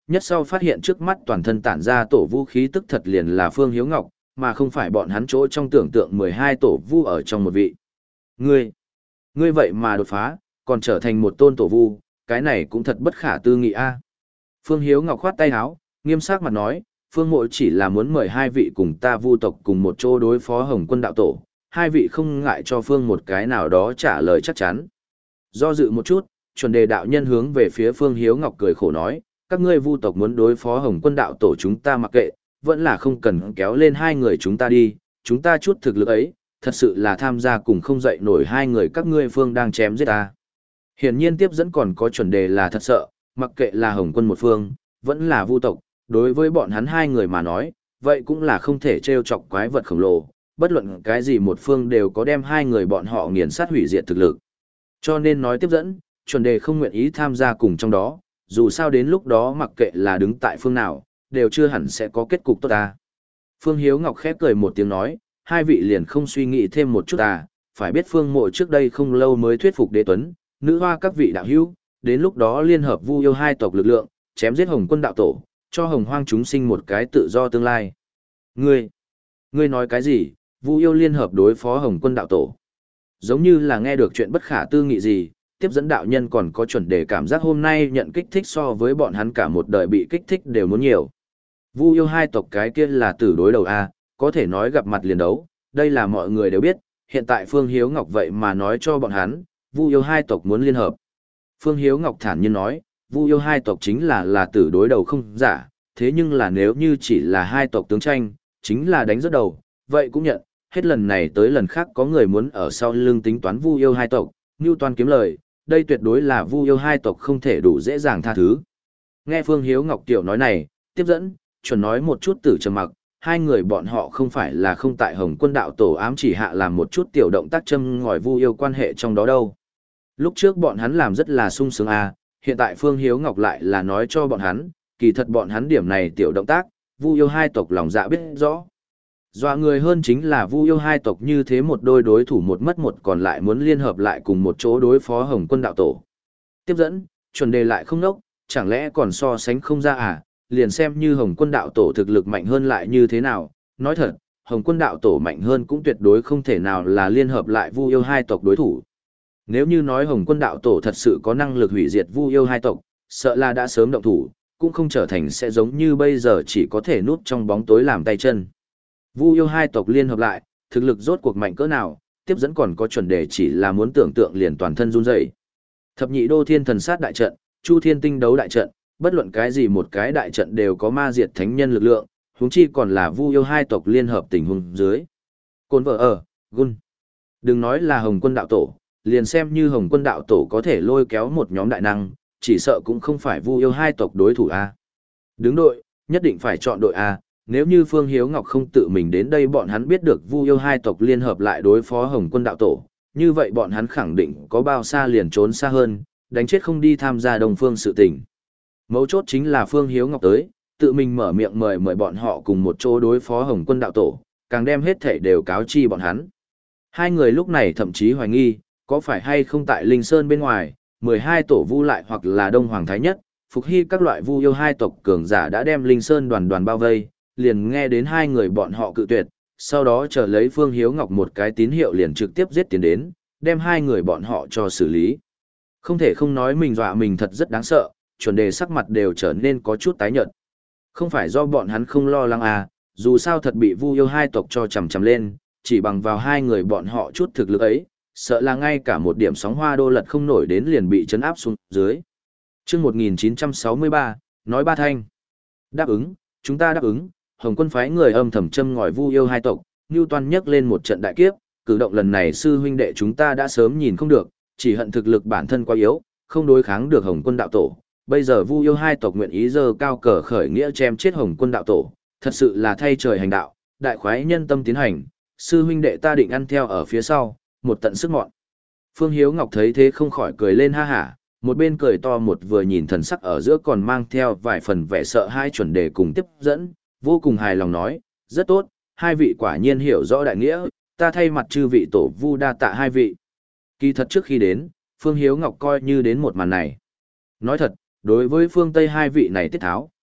nhất sau phát hiện trước mắt toàn thân tản ra tổ vu khí tức thật liền là Phương Hiếu Ngọc, mà không phải bọn hắn chỗ trong tưởng tượng mười hai tổ vu ở trong một vị. Ngươi, ngươi vậy mà đột phá, còn trở thành một tôn tổ vu, cái này cũng thật bất khả tư nghị a. Phương Hiếu Ngọc khoát tay áo, nghiêm sắc mặt nói, Phương Mộ chỉ là muốn mời hai vị cùng ta vu tộc cùng một chỗ đối phó Hồng Quân đạo tổ, hai vị không ngại cho Phương một cái nào đó trả lời chắc chắn. Do dự một chút, chuẩn đề đạo nhân hướng về phía Phương Hiếu Ngọc cười khổ nói, các ngươi vu tộc muốn đối phó Hồng Quân đạo tổ chúng ta mặc kệ, vẫn là không cần kéo lên hai người chúng ta đi, chúng ta chút thực lực ấy, thật sự là tham gia cùng không dậy nổi hai người các ngươi phương đang chém giết ta. Hiển nhiên tiếp dẫn còn có chuẩn đề là thật sợ, mặc kệ là Hồng Quân một phương, vẫn là vu tộc, đối với bọn hắn hai người mà nói, vậy cũng là không thể trêu chọc quái vật khổng lồ, bất luận cái gì một phương đều có đem hai người bọn họ nghiền sát hủy diệt thực lực. Cho nên nói tiếp dẫn, chuẩn đề không nguyện ý tham gia cùng trong đó, dù sao đến lúc đó mặc kệ là đứng tại phương nào, đều chưa hẳn sẽ có kết cục tốt ta. Phương Hiếu Ngọc khép cười một tiếng nói, hai vị liền không suy nghĩ thêm một chút à, phải biết Phương Mộ trước đây không lâu mới thuyết phục Đế Tuấn, nữ hoa các vị đạo hữu, đến lúc đó liên hợp vu yêu hai tộc lực lượng, chém giết Hồng Quân đạo tổ, cho Hồng Hoang chúng sinh một cái tự do tương lai. Ngươi, ngươi nói cái gì? Vu yêu liên hợp đối phó Hồng Quân đạo tổ? Giống như là nghe được chuyện bất khả tư nghị gì, tiếp dẫn đạo nhân còn có chuẩn đề cảm giác hôm nay nhận kích thích so với bọn hắn cả một đời bị kích thích đều muốn nhiều. Vu yêu hai tộc cái kia là tử đối đầu a, có thể nói gặp mặt liền đấu, đây là mọi người đều biết, hiện tại Phương Hiếu Ngọc vậy mà nói cho bọn hắn, Vu yêu hai tộc muốn liên hợp. Phương Hiếu Ngọc thản nhiên nói, Vu yêu hai tộc chính là là tử đối đầu không giả, thế nhưng là nếu như chỉ là hai tộc tướng tranh, chính là đánh rất đầu, vậy cũng nhận, hết lần này tới lần khác có người muốn ở sau lưng tính toán Vu yêu hai tộc, như toàn kiếm lời, đây tuyệt đối là Vu yêu hai tộc không thể đủ dễ dàng tha thứ. Nghe Phương Hiếu Ngọc tiểu nói này, tiếp dẫn, chuẩn nói một chút tử trầm mặc, hai người bọn họ không phải là không tại Hồng Quân đạo tổ ám chỉ hạ làm một chút tiểu động tác châm ngòi Vu yêu quan hệ trong đó đâu. Lúc trước bọn hắn làm rất là sung sướng à, hiện tại Phương Hiếu Ngọc lại là nói cho bọn hắn, kỳ thật bọn hắn điểm này tiểu động tác, Vu yêu hai tộc lòng dạ biết rõ. Dọa người hơn chính là Vu yêu hai tộc như thế một đôi đối thủ một mất một còn lại muốn liên hợp lại cùng một chỗ đối phó Hồng Quân đạo tổ. Tiếp dẫn, chuẩn đề lại không nốc, chẳng lẽ còn so sánh không ra à, liền xem như Hồng Quân đạo tổ thực lực mạnh hơn lại như thế nào, nói thật, Hồng Quân đạo tổ mạnh hơn cũng tuyệt đối không thể nào là liên hợp lại Vu yêu hai tộc đối thủ. Nếu như nói Hồng Quân đạo tổ thật sự có năng lực hủy diệt Vu yêu hai tộc, sợ là đã sớm động thủ, cũng không trở thành sẽ giống như bây giờ chỉ có thể núp trong bóng tối làm tay chân. Vu yêu hai tộc liên hợp lại, thực lực rốt cuộc mạnh cỡ nào, tiếp dẫn còn có chuẩn đề chỉ là muốn tưởng tượng liền toàn thân run rẩy. Thập nhị đô thiên thần sát đại trận, chu thiên tinh đấu đại trận, bất luận cái gì một cái đại trận đều có ma diệt thánh nhân lực lượng, huống chi còn là Vu yêu hai tộc liên hợp tình huống dưới. Côn vợ ở, gun. Đừng nói là Hồng Quân đạo tổ, liền xem như Hồng Quân đạo tổ có thể lôi kéo một nhóm đại năng, chỉ sợ cũng không phải Vu yêu hai tộc đối thủ a. Đứng đội, nhất định phải chọn đội a, nếu như Phương Hiếu Ngọc không tự mình đến đây bọn hắn biết được Vu yêu hai tộc liên hợp lại đối phó Hồng Quân đạo tổ, như vậy bọn hắn khẳng định có bao xa liền trốn xa hơn, đánh chết không đi tham gia Đông Phương sự tình. Mấu chốt chính là Phương Hiếu Ngọc tới, tự mình mở miệng mời mời bọn họ cùng một chỗ đối phó Hồng Quân đạo tổ, càng đem hết thể đều cáo chi bọn hắn. Hai người lúc này thậm chí hoài nghi, có phải hay không tại Linh Sơn bên ngoài, mười hai tổ vu lại hoặc là Đông Hoàng Thái Nhất, Phục Hy các loại vu yêu hai tộc cường giả đã đem Linh Sơn đoàn đoàn bao vây, liền nghe đến hai người bọn họ cự tuyệt, sau đó chờ lấy Phương Hiếu Ngọc một cái tín hiệu liền trực tiếp giết tiến đến, đem hai người bọn họ cho xử lý. Không thể không nói mình dọa mình thật rất đáng sợ, chuẩn đề sắc mặt đều trở nên có chút tái nhợt. Không phải do bọn hắn không lo lắng à, dù sao thật bị vu yêu hai tộc cho chằm chằm lên, chỉ bằng vào hai người bọn họ chút thực lực ấy, sợ là ngay cả một điểm sóng hoa đô lật không nổi đến liền bị chấn áp xuống dưới. Chương một nghìn chín trăm sáu mươi ba, nói ba thanh. Đáp ứng, chúng ta đáp ứng. Hồng Quân phái người âm thầm châm ngòi vu yêu hai tộc, Nưu Toan nhấc lên một trận đại kiếp, cử động lần này sư huynh đệ chúng ta đã sớm nhìn không được, chỉ hận thực lực bản thân quá yếu, không đối kháng được Hồng Quân đạo tổ. Bây giờ vu yêu hai tộc nguyện ý giơ cao cờ khởi nghĩa chém chết Hồng Quân đạo tổ, thật sự là thay trời hành đạo, đại khoái nhân tâm tiến hành, sư huynh đệ ta định ăn theo ở phía sau, một tận sức mọn. Phương Hiếu Ngọc thấy thế không khỏi cười lên ha hả, một bên cười to một vừa nhìn thần sắc ở giữa còn mang theo vài phần vẻ sợ hai chuẩn đề cùng tiếp dẫn, vô cùng hài lòng nói, rất tốt, hai vị quả nhiên hiểu rõ đại nghĩa, ta thay mặt chư vị tổ vu đa tạ hai vị. Kỳ thật trước khi đến, Phương Hiếu Ngọc coi như đến một màn này. Nói thật, đối với phương Tây hai vị này tiết tháo,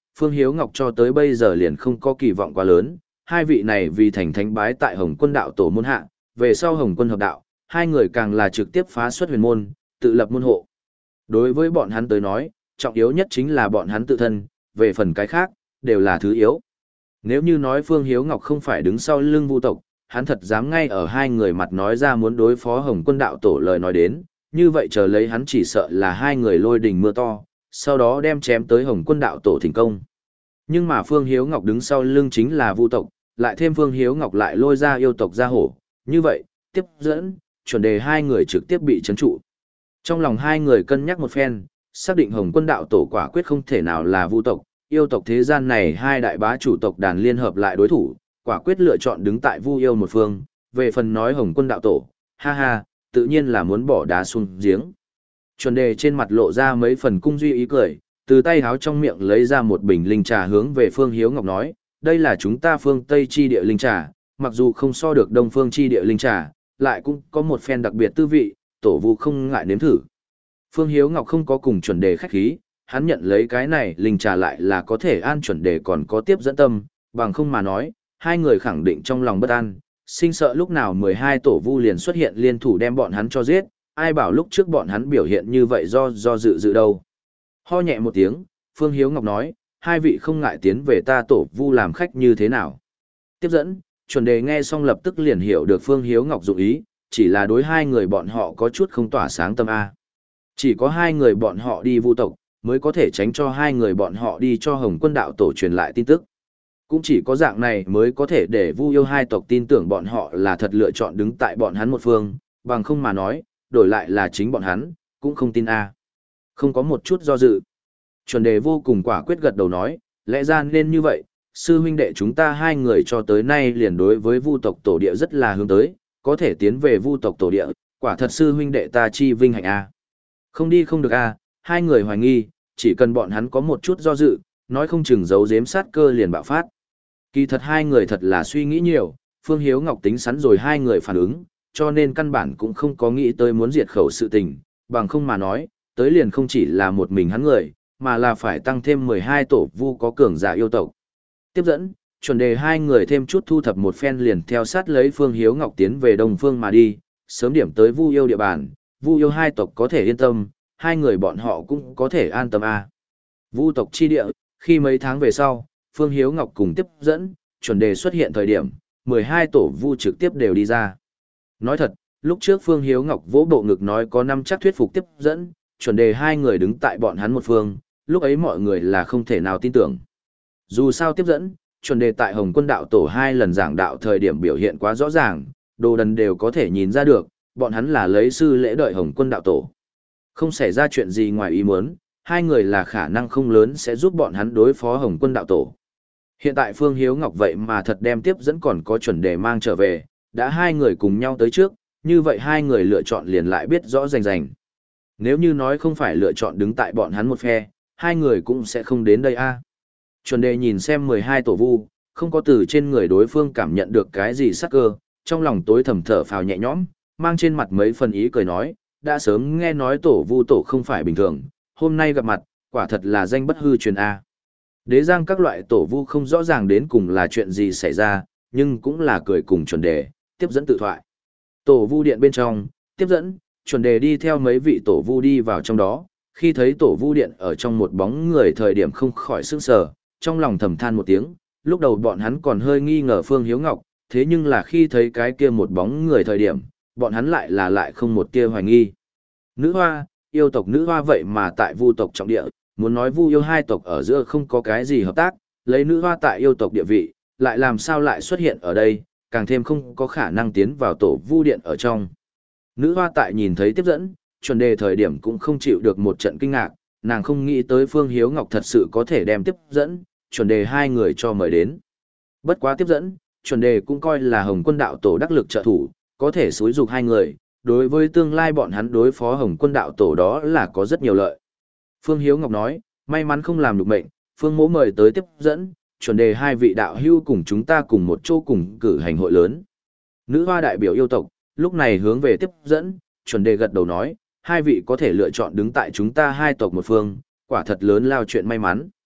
Phương Hiếu Ngọc cho tới bây giờ liền không có kỳ vọng quá lớn, hai vị này vì thành thánh bái tại Hồng Quân đạo tổ môn hạ, về sau Hồng Quân hợp đạo, hai người càng là trực tiếp phá xuất huyền môn, tự lập môn hộ. Đối với bọn hắn tới nói, trọng yếu nhất chính là bọn hắn tự thân, về phần cái khác, đều là thứ yếu. Nếu như nói Phương Hiếu Ngọc không phải đứng sau lưng Vu tộc, hắn thật dám ngay ở hai người mặt nói ra muốn đối phó Hồng Quân đạo tổ lời nói đến, như vậy chờ lấy hắn chỉ sợ là hai người lôi đình mưa to, sau đó đem chém tới Hồng Quân đạo tổ thành công. Nhưng mà Phương Hiếu Ngọc đứng sau lưng chính là Vu tộc, lại thêm Phương Hiếu Ngọc lại lôi ra yêu tộc ra hổ, như vậy, tiếp dẫn, chuẩn đề hai người trực tiếp bị chấn trụ. Trong lòng hai người cân nhắc một phen, xác định Hồng Quân đạo tổ quả quyết không thể nào là Vu tộc, yêu tộc thế gian này hai đại bá chủ tộc đàn liên hợp lại đối thủ, quả quyết lựa chọn đứng tại Vu yêu một phương, về phần nói Hồng Quân đạo tổ, ha ha, tự nhiên là muốn bỏ đá xuống giếng. Chuẩn đề trên mặt lộ ra mấy phần cung duy ý cười, từ tay háo trong miệng lấy ra một bình linh trà hướng về Phương Hiếu Ngọc nói, đây là chúng ta phương Tây chi địa linh trà, mặc dù không so được Đông phương chi địa linh trà, lại cũng có một phen đặc biệt tư vị, tổ Vu không ngại nếm thử. Phương Hiếu Ngọc không có cùng chuẩn đề khách khí, hắn nhận lấy cái này linh trà lại là có thể an chuẩn đề còn có tiếp dẫn tâm, bằng không mà nói, hai người khẳng định trong lòng bất an, sinh sợ lúc nào mười hai tổ Vu liền xuất hiện liên thủ đem bọn hắn cho giết, ai bảo lúc trước bọn hắn biểu hiện như vậy do do dự dự đâu. Ho nhẹ một tiếng, Phương Hiếu Ngọc nói, hai vị không ngại tiến về ta tổ Vu làm khách như thế nào. Tiếp dẫn, chuẩn đề nghe xong lập tức liền hiểu được Phương Hiếu Ngọc dụng ý, chỉ là đối hai người bọn họ có chút không tỏa sáng tâm A. Chỉ có hai người bọn họ đi Vu tộc, mới có thể tránh cho hai người bọn họ đi cho Hồng Quân đạo tổ truyền lại tin tức. Cũng chỉ có dạng này mới có thể để Vu yêu hai tộc tin tưởng bọn họ là thật lựa chọn đứng tại bọn hắn một phương, bằng không mà nói, đổi lại là chính bọn hắn, cũng không tin A. Không có một chút do dự. Chuẩn đề vô cùng quả quyết gật đầu nói, lẽ ra nên như vậy, sư huynh đệ chúng ta hai người cho tới nay liền đối với Vu tộc tổ địa rất là hướng tới, có thể tiến về Vu tộc tổ địa, quả thật sư huynh đệ ta chi vinh hạnh A. Không đi không được A, hai người hoài nghi, chỉ cần bọn hắn có một chút do dự, nói không chừng giấu giếm sát cơ liền bạo phát. Kỳ thật hai người thật là suy nghĩ nhiều, Phương Hiếu Ngọc tính sẵn rồi hai người phản ứng, cho nên căn bản cũng không có nghĩ tới muốn diệt khẩu sự tình, bằng không mà nói, tới liền không chỉ là một mình hắn người, mà là phải tăng thêm mười hai tổ Vu có cường giả yêu tộc. Tiếp dẫn, chuẩn đề hai người thêm chút thu thập một phen liền theo sát lấy Phương Hiếu Ngọc tiến về Đông Phương mà đi, sớm điểm tới Vu yêu địa bàn, Vu yêu hai tộc có thể yên tâm, hai người bọn họ cũng có thể an tâm a. Vu tộc chi địa, khi mấy tháng về sau, Phương Hiếu Ngọc cùng tiếp dẫn, chuẩn đề xuất hiện thời điểm, mười hai tổ Vu trực tiếp đều đi ra. Nói thật, lúc trước Phương Hiếu Ngọc vỗ bộ ngực nói có năm chắc thuyết phục tiếp dẫn, chuẩn đề hai người đứng tại bọn hắn một phương, lúc ấy mọi người là không thể nào tin tưởng. Dù sao tiếp dẫn, chuẩn đề tại Hồng Quân đạo tổ hai lần giảng đạo thời điểm biểu hiện quá rõ ràng, đồ đần đều có thể nhìn ra được, bọn hắn là lấy sư lễ đợi Hồng Quân đạo tổ. Không xảy ra chuyện gì ngoài ý muốn, hai người là khả năng không lớn sẽ giúp bọn hắn đối phó Hồng Quân đạo tổ. Hiện tại Phương Hiếu Ngọc vậy mà thật đem tiếp dẫn còn có chuẩn đề mang trở về, đã hai người cùng nhau tới trước, như vậy hai người lựa chọn liền lại biết rõ rành rành. Nếu như nói không phải lựa chọn đứng tại bọn hắn một phe, hai người cũng sẽ không đến đây a. Chuẩn đề nhìn xem mười hai tổ Vu, không có từ trên người đối phương cảm nhận được cái gì sắc cơ, trong lòng tối thầm thở phào nhẹ nhõm, mang trên mặt mấy phần ý cười nói, đã sớm nghe nói tổ Vu tổ không phải bình thường, hôm nay gặp mặt, quả thật là danh bất hư truyền a. Đế giang các loại tổ Vu không rõ ràng đến cùng là chuyện gì xảy ra, nhưng cũng là cười cùng chuẩn đề, tiếp dẫn tự thoại. Tổ Vu điện bên trong, tiếp dẫn, chuẩn đề đi theo mấy vị tổ Vu đi vào trong đó, khi thấy tổ Vu điện ở trong một bóng người thời điểm không khỏi sững sờ, trong lòng thầm than một tiếng, lúc đầu bọn hắn còn hơi nghi ngờ Phương Hiếu Ngọc, thế nhưng là khi thấy cái kia một bóng người thời điểm, bọn hắn lại là lại không một tia hoài nghi. Nữ hoa, yêu tộc nữ hoa vậy mà tại Vu tộc trọng địa, muốn nói Vu yêu hai tộc ở giữa không có cái gì hợp tác, lấy nữ hoa tại yêu tộc địa vị, lại làm sao lại xuất hiện ở đây, càng thêm không có khả năng tiến vào tổ Vu điện ở trong. Nữ hoa tại nhìn thấy tiếp dẫn, chuẩn đề thời điểm cũng không chịu được một trận kinh ngạc, nàng không nghĩ tới Phương Hiếu Ngọc thật sự có thể đem tiếp dẫn, chuẩn đề hai người cho mời đến. Bất quá tiếp dẫn, chuẩn đề cũng coi là Hồng Quân đạo tổ đắc lực trợ thủ, có thể xúi dục hai người, đối với tương lai bọn hắn đối phó Hồng Quân đạo tổ đó là có rất nhiều lợi. Phương Hiếu Ngọc nói, may mắn không làm được mệnh, Phương mỗ mời tới tiếp dẫn, chuẩn đề hai vị đạo hữu cùng chúng ta cùng một chỗ cùng cử hành hội lớn. Nữ hoa đại biểu yêu tộc, lúc này hướng về tiếp dẫn, chuẩn đề gật đầu nói, hai vị có thể lựa chọn đứng tại chúng ta hai tộc một phương, quả thật lớn lao chuyện may mắn.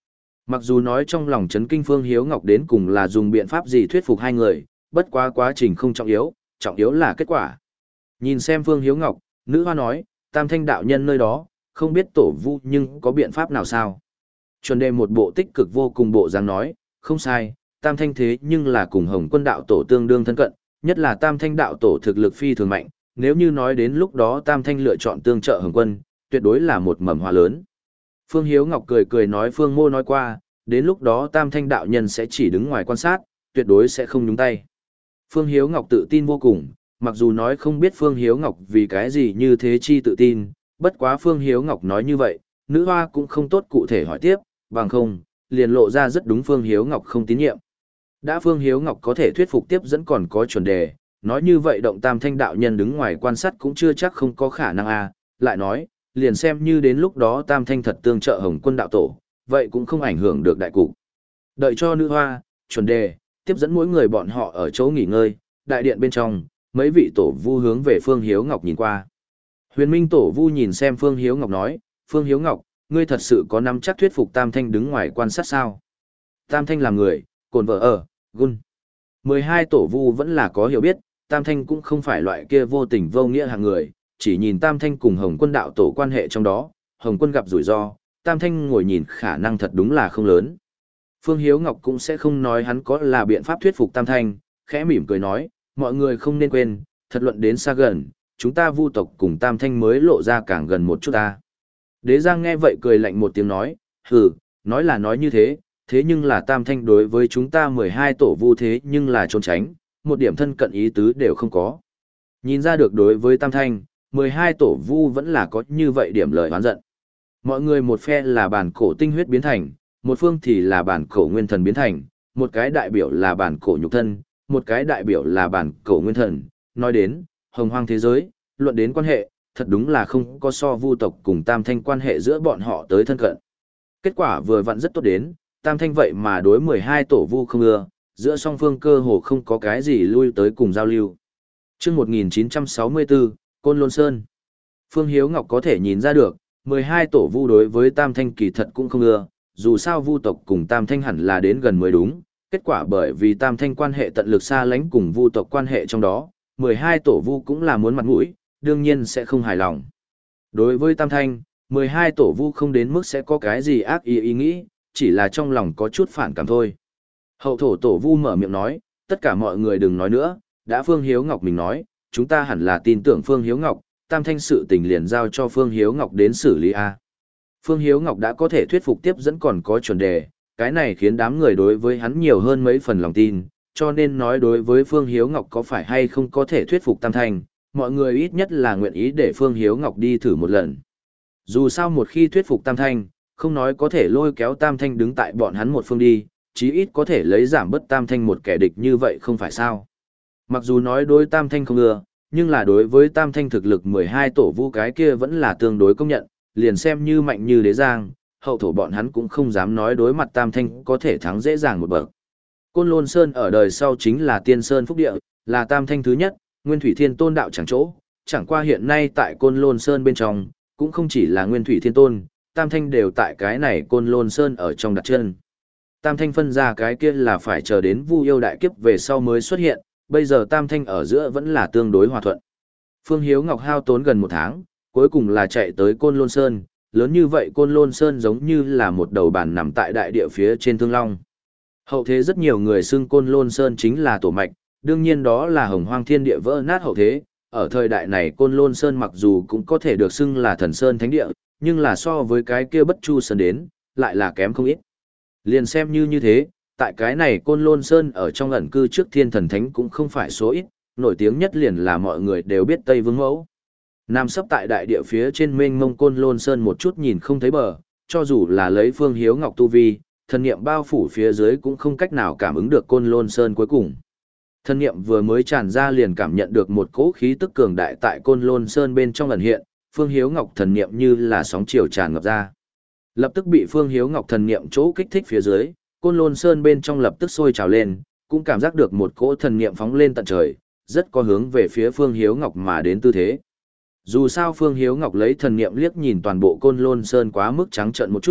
Mặc dù nói trong lòng chấn kinh Phương Hiếu Ngọc đến cùng là dùng biện pháp gì thuyết phục hai người, bất quá quá trình không trọng yếu, trọng yếu là kết quả. Nhìn xem Phương Hiếu Ngọc, nữ hoa nói, Tam Thanh đạo nhân nơi đó, không biết tổ vu nhưng có biện pháp nào sao? Chuẩn đề một bộ tích cực vô cùng bộ dáng nói, không sai, Tam Thanh thế nhưng là cùng Hồng Quân đạo tổ tương đương thân cận, nhất là Tam Thanh đạo tổ thực lực phi thường mạnh, nếu như nói đến lúc đó Tam Thanh lựa chọn tương trợ Hồng Quân, tuyệt đối là một mầm hoa lớn. Phương Hiếu Ngọc cười cười nói Phương Mô nói qua, đến lúc đó Tam Thanh đạo nhân sẽ chỉ đứng ngoài quan sát, tuyệt đối sẽ không nhúng tay. Phương Hiếu Ngọc tự tin vô cùng, mặc dù nói không biết Phương Hiếu Ngọc vì cái gì như thế chi tự tin, bất quá Phương Hiếu Ngọc nói như vậy, nữ hoa cũng không tốt cụ thể hỏi tiếp, bằng không, liền lộ ra rất đúng Phương Hiếu Ngọc không tín nhiệm. Đã Phương Hiếu Ngọc có thể thuyết phục tiếp dẫn còn có chuẩn đề, nói như vậy động Tam Thanh đạo nhân đứng ngoài quan sát cũng chưa chắc không có khả năng à, lại nói, liền xem như đến lúc đó Tam Thanh thật tương trợ Hồng Quân đạo tổ, vậy cũng không ảnh hưởng được đại cục. Đợi cho nữ hoa, chuẩn đề, tiếp dẫn mỗi người bọn họ ở chỗ nghỉ ngơi, đại điện bên trong, mấy vị tổ vu hướng về Phương Hiếu Ngọc nhìn qua. Huyền Minh tổ vu nhìn xem Phương Hiếu Ngọc nói, Phương Hiếu Ngọc, ngươi thật sự có nắm chắc thuyết phục Tam Thanh đứng ngoài quan sát sao? Tam Thanh là người, cồn vợ ở, gun. mười hai tổ vu vẫn là có hiểu biết, Tam Thanh cũng không phải loại kia vô tình vô nghĩa hàng người, chỉ nhìn Tam Thanh cùng Hồng Quân đạo tổ quan hệ trong đó, Hồng Quân gặp rủi ro, Tam Thanh ngồi nhìn khả năng thật đúng là không lớn. Phương Hiếu Ngọc cũng sẽ không nói hắn có là biện pháp thuyết phục Tam Thanh, khẽ mỉm cười nói, mọi người không nên quên, thật luận đến xa gần, chúng ta vu tộc cùng Tam Thanh mới lộ ra càng gần một chút ta. Đế Giang nghe vậy cười lạnh một tiếng nói, hừ, nói là nói như thế, thế nhưng là Tam Thanh đối với chúng ta mười hai tổ vu thế nhưng là trốn tránh, một điểm thân cận ý tứ đều không có. Nhìn ra được đối với Tam Thanh, mười hai tổ vu vẫn là có như vậy điểm lời oán giận. Mọi người một phe là bản cổ tinh huyết biến thành, một phương thì là bản cổ nguyên thần biến thành, một cái đại biểu là bản cổ nhục thân, một cái đại biểu là bản cổ nguyên thần. Nói đến, hồng hoang thế giới, luận đến quan hệ, thật đúng là không có so vu tộc cùng Tam Thanh quan hệ giữa bọn họ tới thân cận. Kết quả vừa vặn rất tốt đến, Tam Thanh vậy mà đối mười hai tổ vu không ưa, giữa song phương cơ hồ không có cái gì lui tới cùng giao lưu. Chương một nghìn chín trăm sáu mươi tư, Côn Lôn Sơn. Phương Hiếu Ngọc có thể nhìn ra được, mười hai tổ vu đối với Tam Thanh kỳ thật cũng không ưa, dù sao vu tộc cùng Tam Thanh hẳn là đến gần mới đúng, kết quả bởi vì Tam Thanh quan hệ tận lực xa lánh cùng vu tộc quan hệ trong đó, mười hai tổ vu cũng là muốn mặt mũi, đương nhiên sẽ không hài lòng. Đối với Tam Thanh, mười hai tổ vu không đến mức sẽ có cái gì ác ý ý nghĩ, chỉ là trong lòng có chút phản cảm thôi. Hậu thổ tổ vu mở miệng nói, tất cả mọi người đừng nói nữa, đã Phương Hiếu Ngọc mình nói, chúng ta hẳn là tin tưởng Phương Hiếu Ngọc, Tam Thanh sự tình liền giao cho Phương Hiếu Ngọc đến xử lý A. Phương Hiếu Ngọc đã có thể thuyết phục tiếp dẫn còn có chuẩn đề, cái này khiến đám người đối với hắn nhiều hơn mấy phần lòng tin, cho nên nói đối với Phương Hiếu Ngọc có phải hay không có thể thuyết phục Tam Thanh, mọi người ít nhất là nguyện ý để Phương Hiếu Ngọc đi thử một lần. Dù sao một khi thuyết phục Tam Thanh, không nói có thể lôi kéo Tam Thanh đứng tại bọn hắn một phương đi, chí ít có thể lấy giảm bớt Tam Thanh một kẻ địch như vậy không phải sao. Mặc dù nói đối Tam Thanh không ưa, nhưng là đối với Tam Thanh thực lực mười hai tổ vu cái kia vẫn là tương đối công nhận, liền xem như mạnh như Đế Giang, hậu thổ bọn hắn cũng không dám nói đối mặt Tam Thanh có thể thắng dễ dàng một bậc. Côn Lôn Sơn ở đời sau chính là Tiên Sơn Phúc Địa, là Tam Thanh thứ nhất, Nguyên Thủy Thiên Tôn đạo chẳng chỗ, chẳng qua hiện nay tại Côn Lôn Sơn bên trong, cũng không chỉ là Nguyên Thủy Thiên Tôn, Tam Thanh đều tại cái này Côn Lôn Sơn ở trong đặt chân. Tam Thanh phân ra cái kia là phải chờ đến Vu Yêu đại kiếp về sau mới xuất hiện, bây giờ Tam Thanh ở giữa vẫn là tương đối hòa thuận. Phương Hiếu Ngọc hao tốn gần một tháng, cuối cùng là chạy tới Côn Lôn Sơn, lớn như vậy Côn Lôn Sơn giống như là một đầu bản nằm tại đại địa phía trên Thương Long. Hậu thế rất nhiều người xưng Côn Lôn Sơn chính là tổ mạch, đương nhiên đó là hồng hoang thiên địa vỡ nát hậu thế, ở thời đại này Côn Lôn Sơn mặc dù cũng có thể được xưng là thần sơn thánh địa, nhưng là so với cái kia Bất Chu Sơn đến, lại là kém không ít. Liền xem như như thế, tại cái này Côn Lôn Sơn ở trong ẩn cư trước thiên thần thánh cũng không phải số ít, nổi tiếng nhất liền là mọi người đều biết Tây Vương Mẫu. Nam sấp tại đại địa phía trên mênh mông Côn Lôn Sơn một chút nhìn không thấy bờ, cho dù là lấy Phương Hiếu Ngọc tu vi, thần niệm bao phủ phía dưới cũng không cách nào cảm ứng được Côn Lôn Sơn cuối cùng. Thần niệm vừa mới tràn ra liền cảm nhận được một cỗ khí tức cường đại tại Côn Lôn Sơn bên trong ẩn hiện, Phương Hiếu Ngọc thần niệm như là sóng chiều tràn ngập ra. Lập tức bị Phương Hiếu Ngọc thần niệm chỗ kích thích phía dưới, Côn Lôn Sơn bên trong lập tức sôi trào lên, cũng cảm giác được một cỗ thần niệm phóng lên tận trời, rất có hướng về phía Phương Hiếu Ngọc mà đến tư thế. Dù sao Phương Hiếu Ngọc lấy thần niệm liếc nhìn toàn bộ Côn Lôn Sơn quá mức trắng trợn một chút,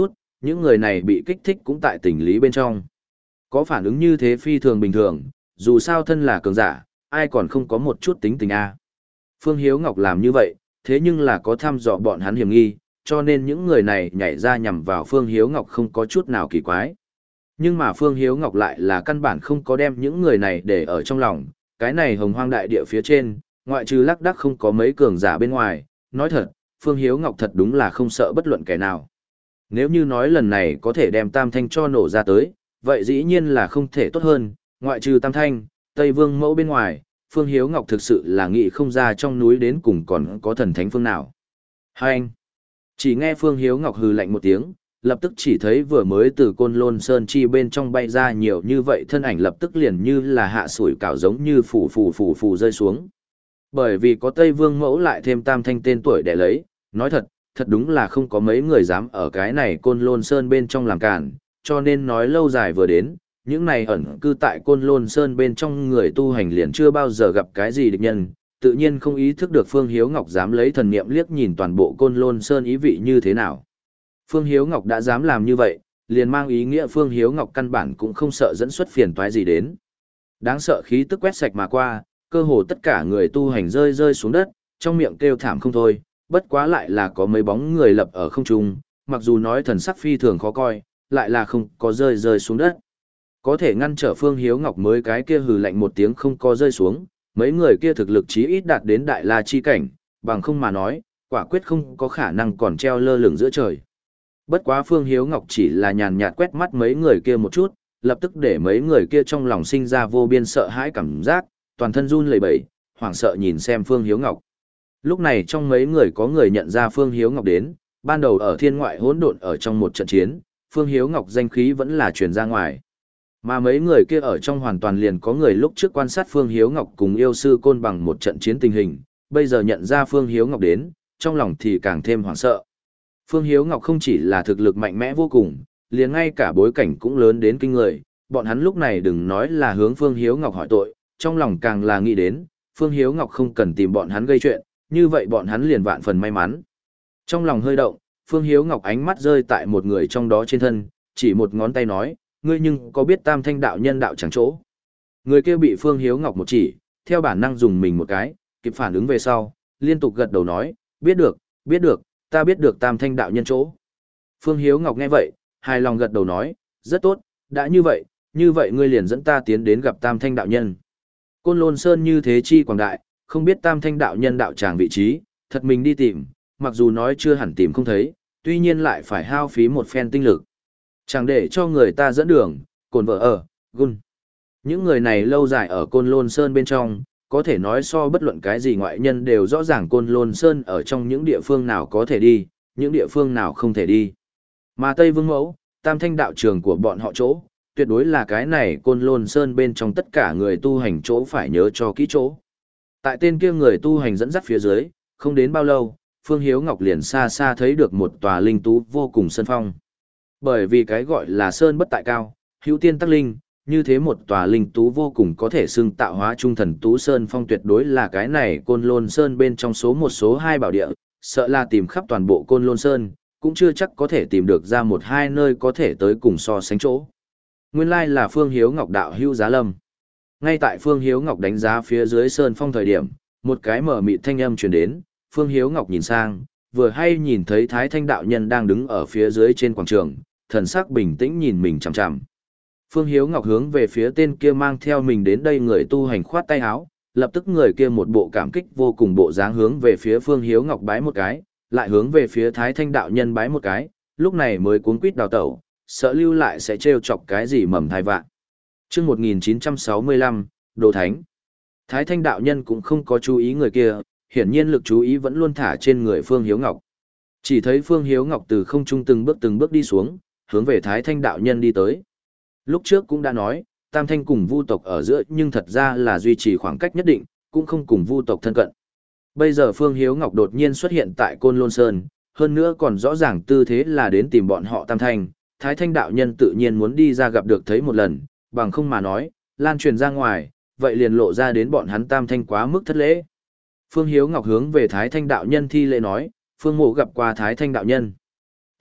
những người này bị kích thích cũng tại tình lý bên trong. Có phản ứng như thế phi thường bình thường, dù sao thân là cường giả, ai còn không có một chút tính tình a. Phương Hiếu Ngọc làm như vậy, thế nhưng là có thăm dò bọn hắn hiểm nghi, cho nên những người này nhảy ra nhằm vào Phương Hiếu Ngọc không có chút nào kỳ quái. Nhưng mà Phương Hiếu Ngọc lại là căn bản không có đem những người này để ở trong lòng, cái này hồng hoang đại địa phía trên, ngoại trừ lác đác không có mấy cường giả bên ngoài, nói thật, Phương Hiếu Ngọc thật đúng là không sợ bất luận kẻ nào. Nếu như nói lần này có thể đem Tam Thanh cho nổ ra tới, vậy dĩ nhiên là không thể tốt hơn, ngoại trừ Tam Thanh, Tây Vương Mẫu bên ngoài, Phương Hiếu Ngọc thực sự là nghĩ không ra trong núi đến cùng còn có thần thánh phương nào. Hai anh, chỉ nghe Phương Hiếu Ngọc hừ lạnh một tiếng, lập tức chỉ thấy vừa mới từ Côn Lôn Sơn chi bên trong bay ra nhiều như vậy thân ảnh lập tức liền như là hạ sủi cảo giống như phủ phủ phủ phủ rơi xuống. Bởi vì có Tây Vương Mẫu lại thêm Tam Thanh tên tuổi để lấy, nói thật, thật đúng là không có mấy người dám ở cái này Côn Lôn Sơn bên trong làm cản, cho nên nói lâu dài vừa đến, những này ẩn cư tại Côn Lôn Sơn bên trong người tu hành liền chưa bao giờ gặp cái gì địch nhân, tự nhiên không ý thức được Phương Hiếu Ngọc dám lấy thần niệm liếc nhìn toàn bộ Côn Lôn Sơn ý vị như thế nào. Phương Hiếu Ngọc đã dám làm như vậy, liền mang ý nghĩa Phương Hiếu Ngọc căn bản cũng không sợ dẫn xuất phiền toái gì đến. Đáng sợ khí tức quét sạch mà qua, cơ hồ tất cả người tu hành rơi rơi xuống đất, trong miệng kêu thảm không thôi, bất quá lại là có mấy bóng người lập ở không trung, mặc dù nói thần sắc phi thường khó coi, lại là không có rơi rơi xuống đất. Có thể ngăn trở Phương Hiếu Ngọc mới cái kia hừ lạnh một tiếng không có rơi xuống, mấy người kia thực lực chí ít đạt đến đại la chi cảnh, bằng không mà nói, quả quyết không có khả năng còn treo lơ lửng giữa trời. Bất quá Phương Hiếu Ngọc chỉ là nhàn nhạt quét mắt mấy người kia một chút, lập tức để mấy người kia trong lòng sinh ra vô biên sợ hãi cảm giác, toàn thân run lẩy bẩy, hoảng sợ nhìn xem Phương Hiếu Ngọc. Lúc này trong mấy người có người nhận ra Phương Hiếu Ngọc đến, ban đầu ở thiên ngoại hỗn độn ở trong một trận chiến, Phương Hiếu Ngọc danh khí vẫn là truyền ra ngoài. Mà mấy người kia ở trong hoàn toàn liền có người lúc trước quan sát Phương Hiếu Ngọc cùng yêu sư Côn Bằng một trận chiến tình hình, bây giờ nhận ra Phương Hiếu Ngọc đến, trong lòng thì càng thêm hoảng sợ. Phương Hiếu Ngọc không chỉ là thực lực mạnh mẽ vô cùng, liền ngay cả bối cảnh cũng lớn đến kinh người, bọn hắn lúc này đừng nói là hướng Phương Hiếu Ngọc hỏi tội, trong lòng càng là nghĩ đến, Phương Hiếu Ngọc không cần tìm bọn hắn gây chuyện, như vậy bọn hắn liền vạn phần may mắn. Trong lòng hơi động, Phương Hiếu Ngọc ánh mắt rơi tại một người trong đó trên thân, chỉ một ngón tay nói, ngươi nhưng có biết Tam Thanh đạo nhân đạo chẳng chỗ. Người kia bị Phương Hiếu Ngọc một chỉ, theo bản năng dùng mình một cái, kịp phản ứng về sau, liên tục gật đầu nói, biết được, biết được, ta biết được Tam Thanh đạo nhân chỗ. Phương Hiếu Ngọc nghe vậy, hài lòng gật đầu nói, rất tốt, đã như vậy, như vậy ngươi liền dẫn ta tiến đến gặp Tam Thanh đạo nhân. Côn Lôn Sơn như thế chi quảng đại, không biết Tam Thanh đạo nhân đạo tràng vị trí, thật mình đi tìm, mặc dù nói chưa hẳn tìm không thấy, tuy nhiên lại phải hao phí một phen tinh lực. Chẳng để cho người ta dẫn đường, cồn vợ ở, gun. Những người này lâu dài ở Côn Lôn Sơn bên trong, có thể nói so bất luận cái gì ngoại nhân đều rõ ràng Côn Lôn Sơn ở trong những địa phương nào có thể đi, những địa phương nào không thể đi. Mà Tây Vương Mẫu, Tam Thanh đạo trường của bọn họ chỗ, tuyệt đối là cái này Côn Lôn Sơn bên trong tất cả người tu hành chỗ phải nhớ cho kỹ chỗ. Tại tên kia người tu hành dẫn dắt phía dưới, không đến bao lâu, Phương Hiếu Ngọc liền xa xa thấy được một tòa linh tú vô cùng sơn phong. Bởi vì cái gọi là sơn bất tại cao, hữu tiên tắc linh, như thế một tòa linh tú vô cùng có thể xưng tạo hóa trung thần tú sơn phong tuyệt đối là cái này Côn Lôn Sơn bên trong số một số hai bảo địa, sợ là tìm khắp toàn bộ Côn Lôn Sơn, cũng chưa chắc có thể tìm được ra một hai nơi có thể tới cùng so sánh chỗ. Nguyên lai là Phương Hiếu Ngọc đạo hữu giá lâm. Ngay tại Phương Hiếu Ngọc đánh giá phía dưới sơn phong thời điểm, một cái mở mịt thanh âm truyền đến, Phương Hiếu Ngọc nhìn sang, vừa hay nhìn thấy Thái Thanh đạo nhân đang đứng ở phía dưới trên quảng trường, thần sắc bình tĩnh nhìn mình chằm chằm. Phương Hiếu Ngọc hướng về phía tên kia mang theo mình đến đây người tu hành khoát tay áo, lập tức người kia một bộ cảm kích vô cùng bộ dáng hướng về phía Phương Hiếu Ngọc bái một cái, lại hướng về phía Thái Thanh đạo nhân bái một cái, lúc này mới cuống quýt đào tẩu, sợ lưu lại sẽ trêu chọc cái gì mầm thai vạn. Chương một nghìn chín trăm sáu mươi lăm, Đồ Thánh. Thái Thanh đạo nhân cũng không có chú ý người kia, hiển nhiên lực chú ý vẫn luôn thả trên người Phương Hiếu Ngọc. Chỉ thấy Phương Hiếu Ngọc từ không trung từng bước từng bước đi xuống, hướng về Thái Thanh đạo nhân đi tới. Lúc trước cũng đã nói, Tam Thanh cùng Vu tộc ở giữa nhưng thật ra là duy trì khoảng cách nhất định, cũng không cùng Vu tộc thân cận. Bây giờ Phương Hiếu Ngọc đột nhiên xuất hiện tại Côn Lôn Sơn, hơn nữa còn rõ ràng tư thế là đến tìm bọn họ Tam Thanh, Thái Thanh đạo nhân tự nhiên muốn đi ra gặp được thấy một lần, bằng không mà nói, lan truyền ra ngoài, vậy liền lộ ra đến bọn hắn Tam Thanh quá mức thất lễ. Phương Hiếu Ngọc hướng về Thái Thanh đạo nhân thi lễ nói, Phương Mộ gặp qua Thái Thanh đạo nhân.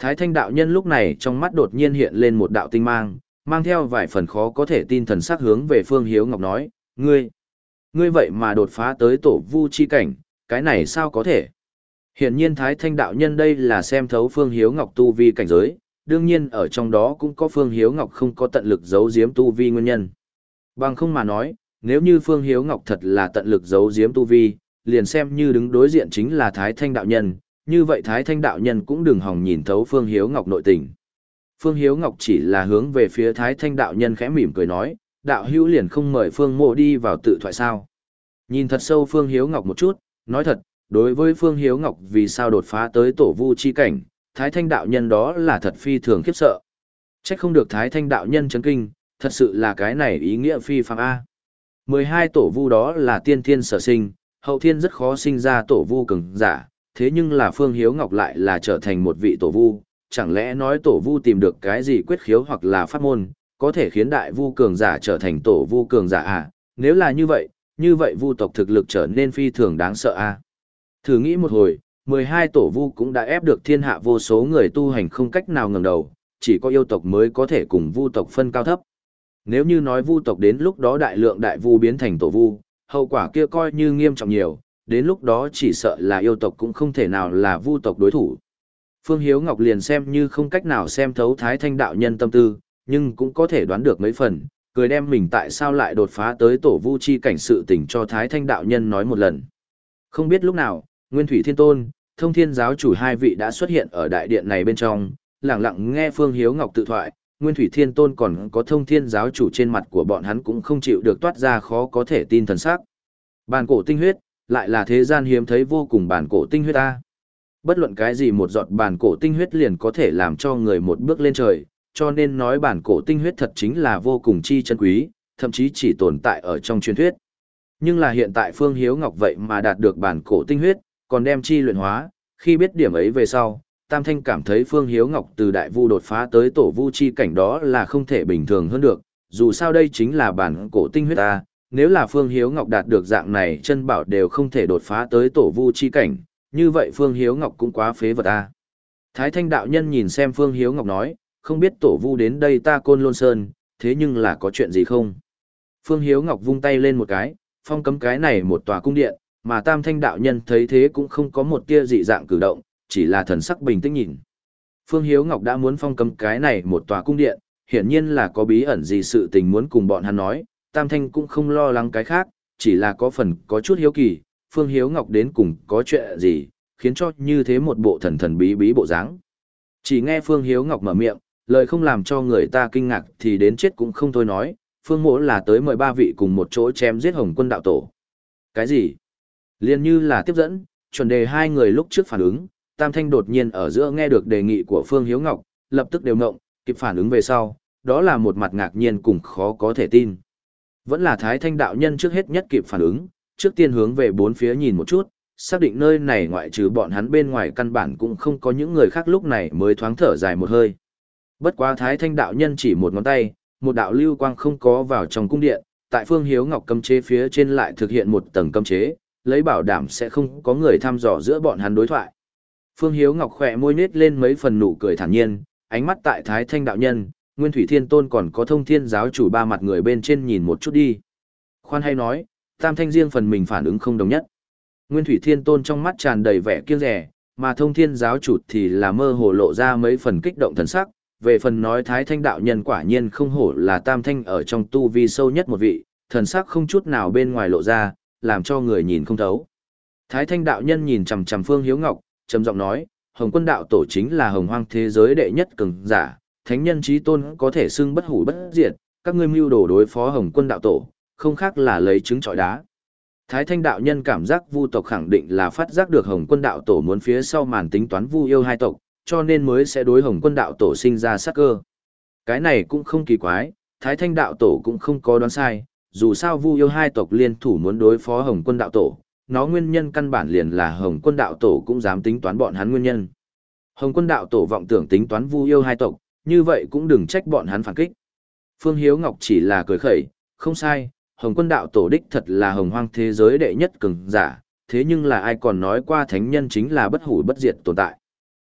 Thái Thanh đạo nhân lúc này trong mắt đột nhiên hiện lên một đạo tinh mang, mang theo vài phần khó có thể tin thần sắc hướng về Phương Hiếu Ngọc nói, ngươi, ngươi vậy mà đột phá tới tổ vu chi cảnh, cái này sao có thể? Hiển nhiên Thái Thanh đạo nhân đây là xem thấu Phương Hiếu Ngọc tu vi cảnh giới, đương nhiên ở trong đó cũng có Phương Hiếu Ngọc không có tận lực giấu giếm tu vi nguyên nhân. Bằng không mà nói, nếu như Phương Hiếu Ngọc thật là tận lực giấu giếm tu vi, liền xem như đứng đối diện chính là Thái Thanh đạo nhân, như vậy Thái Thanh đạo nhân cũng đừng hòng nhìn thấu Phương Hiếu Ngọc nội tình. Phương Hiếu Ngọc chỉ là hướng về phía Thái Thanh đạo nhân khẽ mỉm cười nói, đạo hữu liền không mời Phương mộ đi vào tự thoại sao. Nhìn thật sâu Phương Hiếu Ngọc một chút, nói thật, đối với Phương Hiếu Ngọc vì sao đột phá tới tổ vu chi cảnh, Thái Thanh đạo nhân đó là thật phi thường khiếp sợ. Trách không được Thái Thanh đạo nhân chấn kinh, thật sự là cái này ý nghĩa phi phàm A. mười hai tổ vu đó là tiên thiên sở sinh, hậu thiên rất khó sinh ra tổ vu cường giả, thế nhưng là Phương Hiếu Ngọc lại là trở thành một vị tổ vu, chẳng lẽ nói tổ vu tìm được cái gì quyết khiếu hoặc là pháp môn, có thể khiến đại vu cường giả trở thành tổ vu cường giả à? Nếu là như vậy, như vậy vu tộc thực lực trở nên phi thường đáng sợ a. Thử nghĩ một hồi, mười hai tổ vu cũng đã ép được thiên hạ vô số người tu hành không cách nào ngẩng đầu, chỉ có yêu tộc mới có thể cùng vu tộc phân cao thấp. Nếu như nói vu tộc đến lúc đó đại lượng đại vu biến thành tổ vu, hậu quả kia coi như nghiêm trọng nhiều, đến lúc đó chỉ sợ là yêu tộc cũng không thể nào là vu tộc đối thủ. Phương Hiếu Ngọc liền xem như không cách nào xem thấu Thái Thanh đạo nhân tâm tư, nhưng cũng có thể đoán được mấy phần, cười đem mình tại sao lại đột phá tới tổ vu chi cảnh sự tình cho Thái Thanh đạo nhân nói một lần. Không biết lúc nào, Nguyên Thủy Thiên Tôn, Thông Thiên giáo chủ hai vị đã xuất hiện ở đại điện này bên trong, lặng lặng nghe Phương Hiếu Ngọc tự thoại, Nguyên Thủy Thiên Tôn còn có Thông Thiên giáo chủ trên mặt của bọn hắn cũng không chịu được toát ra khó có thể tin thần sắc. Bản cổ tinh huyết, lại là thế gian hiếm thấy vô cùng bản cổ tinh huyết ta. Bất luận cái gì một giọt bản cổ tinh huyết liền có thể làm cho người một bước lên trời, cho nên nói bản cổ tinh huyết thật chính là vô cùng chi chân quý, thậm chí chỉ tồn tại ở trong truyền thuyết. Nhưng là hiện tại Phương Hiếu Ngọc vậy mà đạt được bản cổ tinh huyết, còn đem chi luyện hóa, khi biết điểm ấy về sau, Tam Thanh cảm thấy Phương Hiếu Ngọc từ đại vu đột phá tới tổ vu chi cảnh đó là không thể bình thường hơn được, dù sao đây chính là bản cổ tinh huyết ta, nếu là Phương Hiếu Ngọc đạt được dạng này chân bảo đều không thể đột phá tới tổ vu chi cảnh, như vậy Phương Hiếu Ngọc cũng quá phế vật ta. Thái Thanh đạo nhân nhìn xem Phương Hiếu Ngọc nói, không biết tổ vu đến đây ta Côn Lôn Sơn, thế nhưng là có chuyện gì không? Phương Hiếu Ngọc vung tay lên một cái, phong cấm cái này một tòa cung điện, mà Tam Thanh đạo nhân thấy thế cũng không có một tia dị dạng cử động, chỉ là thần sắc bình tĩnh nhìn. Phương Hiếu Ngọc đã muốn phong cấm cái này một tòa cung điện, hiển nhiên là có bí ẩn gì sự tình muốn cùng bọn hắn nói, Tam Thanh cũng không lo lắng cái khác, chỉ là có phần có chút hiếu kỳ, Phương Hiếu Ngọc đến cùng có chuyện gì, khiến cho như thế một bộ thần thần bí bí bộ dáng. Chỉ nghe Phương Hiếu Ngọc mở miệng, lời không làm cho người ta kinh ngạc thì đến chết cũng không thôi nói, Phương mỗ là tới mời ba vị cùng một chỗ chém giết Hồng Quân đạo tổ. Cái gì? Liên như là tiếp dẫn, chuẩn đề hai người lúc trước phản ứng, Tam Thanh đột nhiên ở giữa nghe được đề nghị của Phương Hiếu Ngọc, lập tức đều ngộng, kịp phản ứng về sau, đó là một mặt ngạc nhiên cùng khó có thể tin. Vẫn là Thái Thanh đạo nhân trước hết nhất kịp phản ứng, trước tiên hướng về bốn phía nhìn một chút, xác định nơi này ngoại trừ bọn hắn bên ngoài căn bản cũng không có những người khác lúc này mới thoáng thở dài một hơi. Bất quá Thái Thanh đạo nhân chỉ một ngón tay, một đạo lưu quang không có vào trong cung điện, tại Phương Hiếu Ngọc cấm chế phía trên lại thực hiện một tầng cấm chế, lấy bảo đảm sẽ không có người thăm dò giữa bọn hắn đối thoại. Phương Hiếu Ngọc khỏe môi nết lên mấy phần nụ cười thản nhiên, ánh mắt tại Thái Thanh đạo nhân, Nguyên Thủy Thiên Tôn còn có Thông Thiên giáo chủ ba mặt người bên trên nhìn một chút đi. Khoan hay nói, Tam Thanh riêng phần mình phản ứng không đồng nhất. Nguyên Thủy Thiên Tôn trong mắt tràn đầy vẻ kiêng dè, mà Thông Thiên giáo chủ thì là mơ hồ lộ ra mấy phần kích động thần sắc, về phần nói Thái Thanh đạo nhân quả nhiên không hổ là Tam Thanh ở trong tu vi sâu nhất một vị, thần sắc không chút nào bên ngoài lộ ra, làm cho người nhìn không thấu. Thái Thanh đạo nhân nhìn chằm chằm Phương Hiếu Ngọc, trầm giọng nói, Hồng Quân đạo tổ chính là hồng hoang thế giới đệ nhất cường giả, thánh nhân chí tôn có thể xưng bất hủ bất diệt, các ngươi mưu đồ đối phó Hồng Quân đạo tổ, không khác là lấy trứng trọi đá. Thái Thanh đạo nhân cảm giác Vu tộc khẳng định là phát giác được Hồng Quân đạo tổ muốn phía sau màn tính toán Vu yêu hai tộc, cho nên mới sẽ đối Hồng Quân đạo tổ sinh ra sát cơ. Cái này cũng không kỳ quái, Thái Thanh đạo tổ cũng không có đoán sai, dù sao Vu yêu hai tộc liên thủ muốn đối phó Hồng Quân đạo tổ, nó nguyên nhân căn bản liền là Hồng Quân đạo tổ cũng dám tính toán bọn hắn nguyên nhân. Hồng Quân đạo tổ vọng tưởng tính toán Vu yêu hai tộc, như vậy cũng đừng trách bọn hắn phản kích. Phương Hiếu Ngọc chỉ là cười khẩy, không sai, Hồng Quân đạo tổ đích thật là hồng hoang thế giới đệ nhất cường giả, thế nhưng là ai còn nói qua thánh nhân chính là bất hủ bất diệt tồn tại.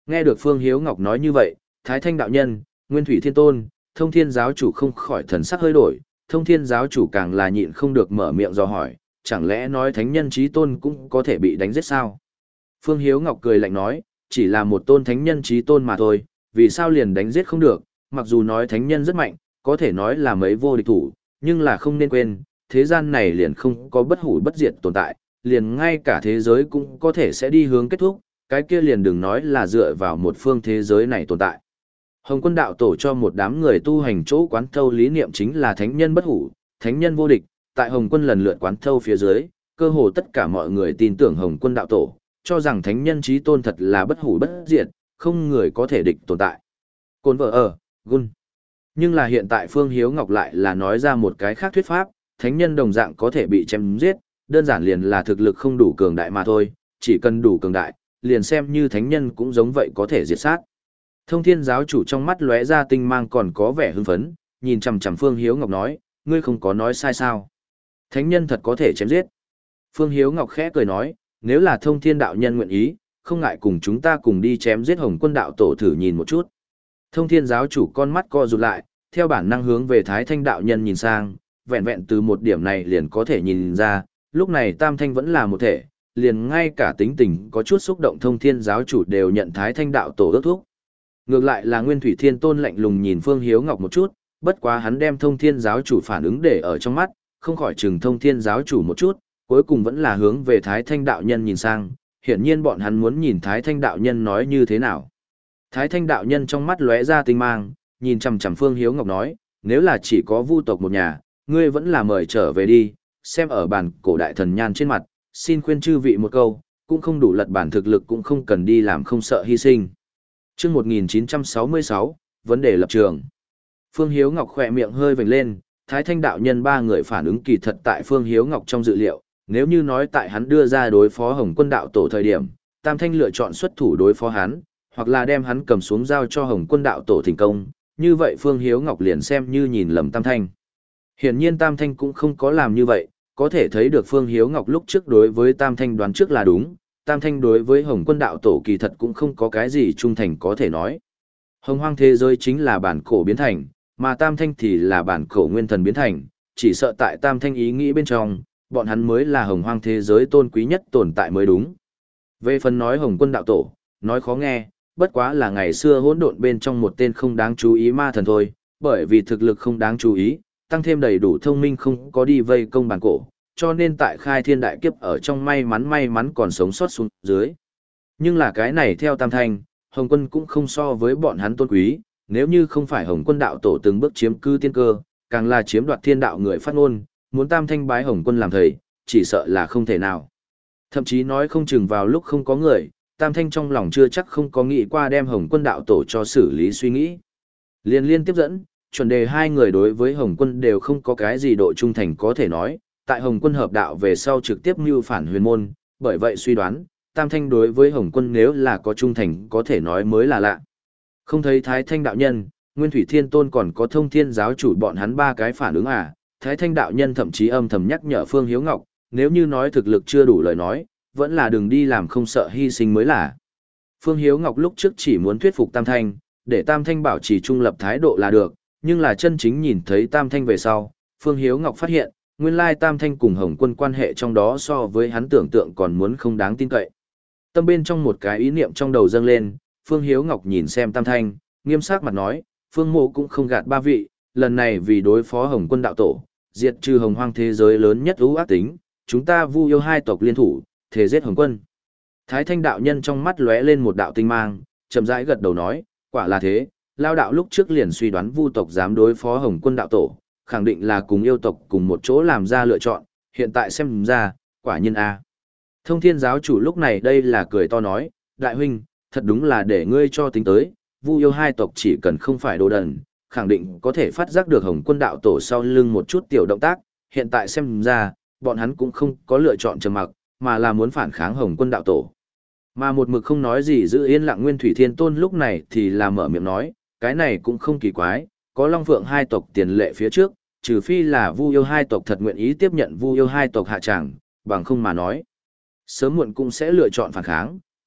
Nghe được Phương Hiếu Ngọc nói như vậy, Thái Thanh đạo nhân, Nguyên Thủy Thiên Tôn, Thông Thiên giáo chủ không khỏi thần sắc hơi đổi, Thông Thiên giáo chủ càng là nhịn không được mở miệng dò hỏi, chẳng lẽ nói thánh nhân chí tôn cũng có thể bị đánh giết sao? Phương Hiếu Ngọc cười lạnh nói, chỉ là một tôn thánh nhân chí tôn mà thôi, vì sao liền đánh giết không được, mặc dù nói thánh nhân rất mạnh, có thể nói là mấy vô địch thủ, nhưng là không nên quên, thế gian này liền không có bất hủ bất diệt tồn tại, liền ngay cả thế giới cũng có thể sẽ đi hướng kết thúc, cái kia liền đừng nói là dựa vào một phương thế giới này tồn tại. Hồng Quân đạo tổ cho một đám người tu hành chỗ quán thâu lý niệm chính là thánh nhân bất hủ, thánh nhân vô địch, tại Hồng Quân lần lượt quán thâu phía dưới, cơ hồ tất cả mọi người tin tưởng Hồng Quân đạo tổ, cho rằng thánh nhân chí tôn thật là bất hủ bất diệt, không người có thể địch tồn tại. Côn vợ ở, gun. Nhưng là hiện tại Phương Hiếu Ngọc lại là nói ra một cái khác thuyết pháp, thánh nhân đồng dạng có thể bị chém giết, đơn giản liền là thực lực không đủ cường đại mà thôi, chỉ cần đủ cường đại, liền xem như thánh nhân cũng giống vậy có thể diệt sát. Thông Thiên giáo chủ trong mắt lóe ra tinh mang còn có vẻ hưng phấn, nhìn chằm chằm Phương Hiếu Ngọc nói, ngươi không có nói sai sao? Thánh nhân thật có thể chém giết. Phương Hiếu Ngọc khẽ cười nói, nếu là Thông Thiên đạo nhân nguyện ý, không ngại cùng chúng ta cùng đi chém giết Hồng Quân đạo tổ thử nhìn một chút. Thông Thiên giáo chủ con mắt co rụt lại, theo bản năng hướng về Thái Thanh đạo nhân nhìn sang, vẹn vẹn từ một điểm này liền có thể nhìn ra, lúc này Tam Thanh vẫn là một thể, liền ngay cả tính tình có chút xúc động Thông Thiên giáo chủ đều nhận Thái Thanh đạo tổ ước thúc. Ngược lại là Nguyên Thủy Thiên Tôn lạnh lùng nhìn Phương Hiếu Ngọc một chút, bất quá hắn đem Thông Thiên giáo chủ phản ứng để ở trong mắt, không khỏi chừng Thông Thiên giáo chủ một chút, cuối cùng vẫn là hướng về Thái Thanh đạo nhân nhìn sang, hiển nhiên bọn hắn muốn nhìn Thái Thanh đạo nhân nói như thế nào. Thái Thanh đạo nhân trong mắt lóe ra tinh mang, nhìn chằm chằm Phương Hiếu Ngọc nói, nếu là chỉ có Vu tộc một nhà, ngươi vẫn là mời trở về đi, xem ở bàn cổ đại thần nhan trên mặt, xin khuyên chư vị một câu, cũng không đủ lật bản thực lực cũng không cần đi làm không sợ hy sinh. Chương một nghìn chín trăm sáu mươi sáu, vấn đề lập trường. Phương Hiếu Ngọc khỏe miệng hơi vểnh lên, Thái Thanh đạo nhân ba người phản ứng kỳ thật tại Phương Hiếu Ngọc trong dự liệu, nếu như nói tại hắn đưa ra đối phó Hồng Quân đạo tổ thời điểm, Tam Thanh lựa chọn xuất thủ đối phó hắn, hoặc là đem hắn cầm xuống giao cho Hồng Quân đạo tổ thành công, như vậy Phương Hiếu Ngọc liền xem như nhìn lầm Tam Thanh. Hiển nhiên Tam Thanh cũng không có làm như vậy, có thể thấy được Phương Hiếu Ngọc lúc trước đối với Tam Thanh đoán trước là đúng, Tam Thanh đối với Hồng Quân đạo tổ kỳ thật cũng không có cái gì trung thành có thể nói. Hồng hoang thế giới chính là bản cổ biến thành, mà Tam Thanh thì là bản cổ nguyên thần biến thành, chỉ sợ tại Tam Thanh ý nghĩ bên trong, bọn hắn mới là hồng hoang thế giới tôn quý nhất tồn tại mới đúng. Về phần nói Hồng Quân đạo tổ, nói khó nghe, bất quá là ngày xưa hỗn độn bên trong một tên không đáng chú ý ma thần thôi, bởi vì thực lực không đáng chú ý, tăng thêm đầy đủ thông minh không có đi vây công bản cổ, cho nên tại khai thiên đại kiếp ở trong may mắn may mắn còn sống sót xuống dưới. Nhưng là cái này theo Tam Thanh, Hồng Quân cũng không so với bọn hắn tôn quý, nếu như không phải Hồng Quân đạo tổ từng bước chiếm cư tiên cơ, càng là chiếm đoạt thiên đạo người phát ngôn, muốn Tam Thanh bái Hồng Quân làm thầy, chỉ sợ là không thể nào. Thậm chí nói không chừng vào lúc không có người, Tam Thanh trong lòng chưa chắc không có nghĩ qua đem Hồng Quân đạo tổ cho xử lý suy nghĩ. Liên liên tiếp dẫn, chuẩn đề hai người đối với Hồng Quân đều không có cái gì độ trung thành có thể nói, tại Hồng Quân hợp đạo về sau trực tiếp mưu phản huyền môn, bởi vậy suy đoán, Tam Thanh đối với Hồng Quân nếu là có trung thành có thể nói mới là lạ. Không thấy Thái Thanh đạo nhân, Nguyên Thủy Thiên Tôn còn có Thông Thiên giáo chủ bọn hắn ba cái phản ứng à, Thái Thanh đạo nhân thậm chí âm thầm nhắc nhở Phương Hiếu Ngọc, nếu như nói thực lực chưa đủ lời nói, vẫn là đừng đi làm không sợ hy sinh mới là. Phương Hiếu Ngọc lúc trước chỉ muốn thuyết phục Tam Thanh, để Tam Thanh bảo trì trung lập thái độ là được, nhưng là chân chính nhìn thấy Tam Thanh về sau, Phương Hiếu Ngọc phát hiện, nguyên lai Tam Thanh cùng Hồng Quân quan hệ trong đó so với hắn tưởng tượng còn muốn không đáng tin cậy. Tâm bên trong một cái ý niệm trong đầu dâng lên, Phương Hiếu Ngọc nhìn xem Tam Thanh, nghiêm sắc mặt nói, Phương Mộ cũng không gạt ba vị, lần này vì đối phó Hồng Quân đạo tổ, diệt trừ hồng hoang thế giới lớn nhất ưu ác tính, chúng ta Vu yêu hai tộc liên thủ, thể giết Hồng Quân. Thái Thanh đạo nhân trong mắt lóe lên một đạo tinh mang, chậm rãi gật đầu nói, quả là thế, lao đạo lúc trước liền suy đoán Vu tộc dám đối phó Hồng Quân đạo tổ, khẳng định là cùng yêu tộc cùng một chỗ làm ra lựa chọn, hiện tại xem ra, quả nhiên a. Thông Thiên giáo chủ lúc này đây là cười to nói, đại huynh, thật đúng là để ngươi cho tính tới, Vu yêu hai tộc chỉ cần không phải đồ đần, khẳng định có thể phát giác được Hồng Quân đạo tổ sau lưng một chút tiểu động tác, hiện tại xem ra, bọn hắn cũng không có lựa chọn trầm mặc, mà là muốn phản kháng Hồng Quân đạo tổ. Mà một mực không nói gì giữ yên lặng Nguyên Thủy Thiên Tôn lúc này thì là mở miệng nói, cái này cũng không kỳ quái, có Long Phượng hai tộc tiền lệ phía trước, trừ phi là Vu yêu hai tộc thật nguyện ý tiếp nhận Vu yêu hai tộc hạ tràng, bằng không mà nói, sớm muộn cũng sẽ lựa chọn phản kháng,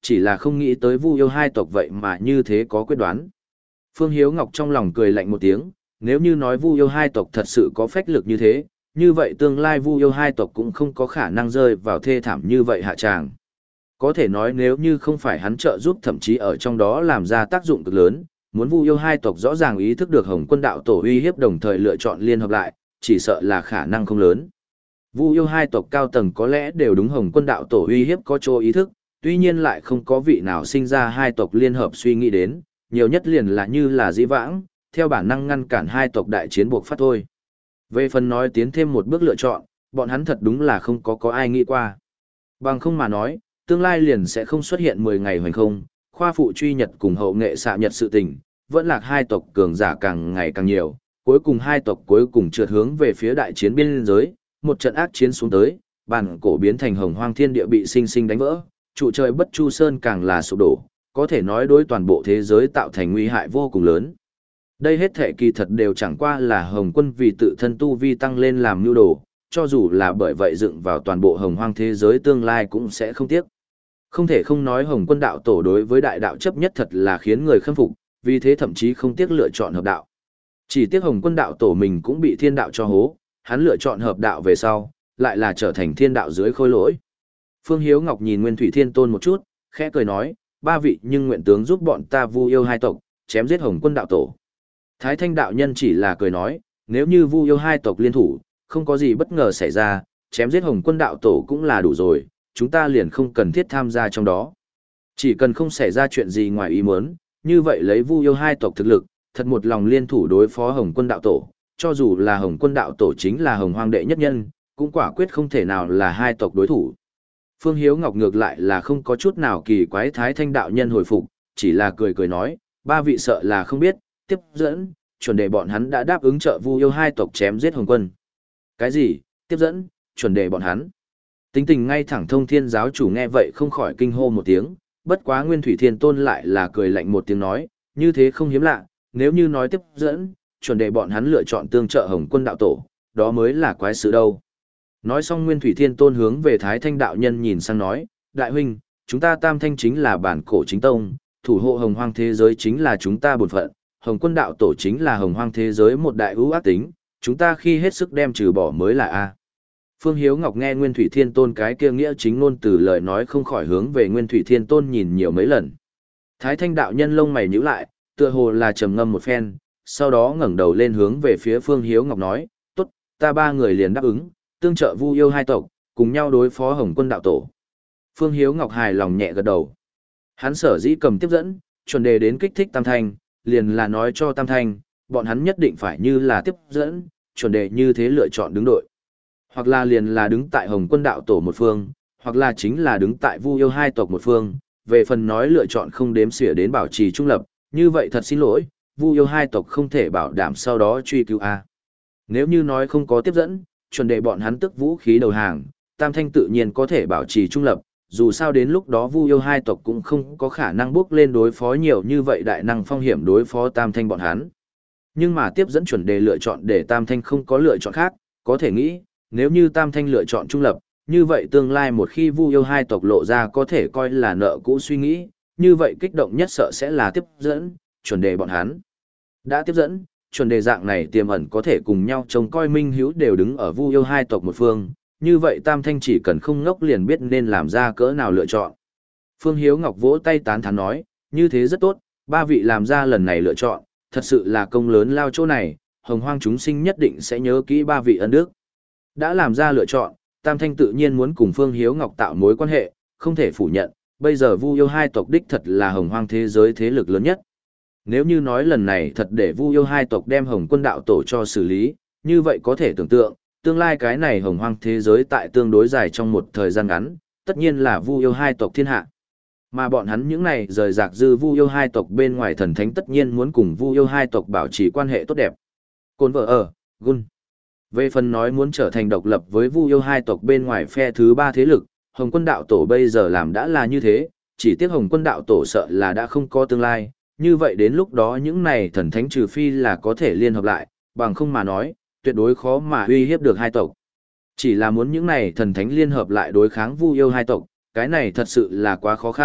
chỉ là không nghĩ tới Vu yêu hai tộc vậy mà như thế có quyết đoán. Phương Hiếu Ngọc trong lòng cười lạnh một tiếng, nếu như nói Vu yêu hai tộc thật sự có phách lực như thế, như vậy tương lai Vu yêu hai tộc cũng không có khả năng rơi vào thê thảm như vậy hạ tràng. Có thể nói nếu như không phải hắn trợ giúp thậm chí ở trong đó làm ra tác dụng cực lớn, muốn Vu yêu hai tộc rõ ràng ý thức được Hồng Quân đạo tổ uy hiếp đồng thời lựa chọn liên hợp lại, chỉ sợ là khả năng không lớn. Vu yêu hai tộc cao tầng có lẽ đều đúng Hồng Quân đạo tổ uy hiếp có chỗ ý thức, tuy nhiên lại không có vị nào sinh ra hai tộc liên hợp suy nghĩ đến, nhiều nhất liền là như là dĩ vãng, theo bản năng ngăn cản hai tộc đại chiến buộc phát thôi. Về phần nói tiến thêm một bước lựa chọn, bọn hắn thật đúng là không có có ai nghĩ qua. Bằng không mà nói, tương lai liền sẽ không xuất hiện mười ngày hoành không, khoa phụ truy nhật cùng hậu nghệ xạ nhật sự tình, vẫn lạc hai tộc cường giả càng ngày càng nhiều, cuối cùng hai tộc cuối cùng trượt hướng về phía đại chiến biên giới, một trận ác chiến xuống tới, bản cổ biến thành hồng hoang thiên địa bị sinh sinh đánh vỡ, trụ trời bất chu sơn càng là sụp đổ, có thể nói đối toàn bộ thế giới tạo thành nguy hại vô cùng lớn. Đây hết thể kỳ thật đều chẳng qua là Hồng Quân vì tự thân tu vi tăng lên làm nhu đồ, cho dù là bởi vậy dựng vào toàn bộ hồng hoang thế giới tương lai cũng sẽ không tiếc. Không thể không nói Hồng Quân đạo tổ đối với đại đạo chấp nhất thật là khiến người khâm phục, vì thế thậm chí không tiếc lựa chọn hợp đạo. Chỉ tiếc Hồng Quân đạo tổ mình cũng bị thiên đạo cho hố, hắn lựa chọn hợp đạo về sau, lại là trở thành thiên đạo dưới khôi lỗi. Phương Hiếu Ngọc nhìn Nguyên Thủy Thiên Tôn một chút, khẽ cười nói, ba vị nhưng nguyện tướng giúp bọn ta Vu yêu hai tộc, chém giết Hồng Quân đạo tổ. Thái Thanh đạo nhân chỉ là cười nói, nếu như Vu yêu hai tộc liên thủ, không có gì bất ngờ xảy ra, chém giết Hồng Quân đạo tổ cũng là đủ rồi, chúng ta liền không cần thiết tham gia trong đó. Chỉ cần không xảy ra chuyện gì ngoài ý muốn, như vậy lấy Vu yêu hai tộc thực lực, thật một lòng liên thủ đối phó Hồng Quân đạo tổ, cho dù là Hồng Quân đạo tổ chính là Hồng Hoang đệ nhất nhân, cũng quả quyết không thể nào là hai tộc đối thủ. Phương Hiếu Ngọc ngược lại là không có chút nào kỳ quái Thái Thanh đạo nhân hồi phục, chỉ là cười cười nói, ba vị sợ là không biết, tiếp dẫn, chuẩn đề bọn hắn đã đáp ứng trợ Vu yêu hai tộc chém giết Hồng Quân. Cái gì? Tiếp dẫn, chuẩn đề bọn hắn? Tính tình ngay thẳng Thông Thiên giáo chủ nghe vậy không khỏi kinh hô một tiếng, bất quá Nguyên Thủy Thiên Tôn lại là cười lạnh một tiếng nói, như thế không hiếm lạ, nếu như nói tiếp dẫn, chuẩn đề bọn hắn lựa chọn tương trợ Hồng Quân đạo tổ, đó mới là quái sự đâu. Nói xong Nguyên Thủy Thiên Tôn hướng về Thái Thanh đạo nhân nhìn sang nói, đại huynh, chúng ta Tam Thanh chính là bản cổ chính tông, thủ hộ hồng hoang thế giới chính là chúng ta bổn phận, Hồng Quân đạo tổ chính là hồng hoang thế giới một đại ưu ác tính, chúng ta khi hết sức đem trừ bỏ mới là a. Phương Hiếu Ngọc nghe Nguyên Thủy Thiên Tôn cái kia nghĩa chính ngôn từ lời nói không khỏi hướng về Nguyên Thủy Thiên Tôn nhìn nhiều mấy lần. Thái Thanh đạo nhân lông mày nhíu lại, tựa hồ là trầm ngâm một phen, sau đó ngẩng đầu lên hướng về phía Phương Hiếu Ngọc nói, tốt, ta ba người liền đáp ứng, tương trợ Vu yêu hai tộc, cùng nhau đối phó Hồng Quân đạo tổ. Phương Hiếu Ngọc hài lòng nhẹ gật đầu. Hắn sở dĩ cầm tiếp dẫn, chuẩn đề đến kích thích Tam Thanh, liền là nói cho Tam Thanh, bọn hắn nhất định phải như là tiếp dẫn, chuẩn đề như thế lựa chọn đứng đội. Hoặc là liền là đứng tại Hồng Quân đạo tổ một phương, hoặc là chính là đứng tại Vu yêu hai tộc một phương, về phần nói lựa chọn không đếm xỉa đến bảo trì trung lập, như vậy thật xin lỗi, Vu yêu hai tộc không thể bảo đảm sau đó truy cứu a. Nếu như nói không có tiếp dẫn, chuẩn đề bọn hắn tức vũ khí đầu hàng, Tam Thanh tự nhiên có thể bảo trì trung lập, dù sao đến lúc đó Vu yêu hai tộc cũng không có khả năng bước lên đối phó nhiều như vậy đại năng phong hiểm đối phó Tam Thanh bọn hắn. Nhưng mà tiếp dẫn chuẩn đề lựa chọn để Tam Thanh không có lựa chọn khác, có thể nghĩ, nếu như Tam Thanh lựa chọn trung lập, như vậy tương lai một khi Vu yêu hai tộc lộ ra có thể coi là nợ cũ suy nghĩ, như vậy kích động nhất sợ sẽ là tiếp dẫn, chuẩn đề bọn hắn. Đã tiếp dẫn, chuẩn đề dạng này tiềm ẩn có thể cùng nhau trông coi minh hữu đều đứng ở Vu yêu hai tộc một phương, như vậy Tam Thanh chỉ cần không ngốc liền biết nên làm ra cỡ nào lựa chọn. Phương Hiếu Ngọc vỗ tay tán thán nói, như thế rất tốt, ba vị làm ra lần này lựa chọn, thật sự là công lớn lao chỗ này, hồng hoang chúng sinh nhất định sẽ nhớ kỹ ba vị ân đức. Đã làm ra lựa chọn, Tam Thanh tự nhiên muốn cùng Phương Hiếu Ngọc tạo mối quan hệ, không thể phủ nhận, bây giờ Vu yêu hai tộc đích thật là hồng hoang thế giới thế lực lớn nhất. Nếu như nói lần này thật để Vu yêu hai tộc đem Hồng Quân đạo tổ cho xử lý, như vậy có thể tưởng tượng, tương lai cái này hồng hoang thế giới tại tương đối dài trong một thời gian ngắn, tất nhiên là Vu yêu hai tộc thiên hạ. Mà bọn hắn những này rời rạc dư Vu yêu hai tộc bên ngoài thần thánh tất nhiên muốn cùng Vu yêu hai tộc bảo trì quan hệ tốt đẹp. Côn vợ ở, Gun. Về phần nói muốn trở thành độc lập với Vu yêu hai tộc bên ngoài phe thứ ba thế lực, Hồng Quân đạo tổ bây giờ làm đã là như thế, chỉ tiếc Hồng Quân đạo tổ sợ là đã không có tương lai, như vậy đến lúc đó những này thần thánh trừ phi là có thể liên hợp lại, bằng không mà nói, tuyệt đối khó mà uy hiếp được hai tộc. Chỉ là muốn những này thần thánh liên hợp lại đối kháng Vu yêu hai tộc, cái này thật sự là quá khó khăn,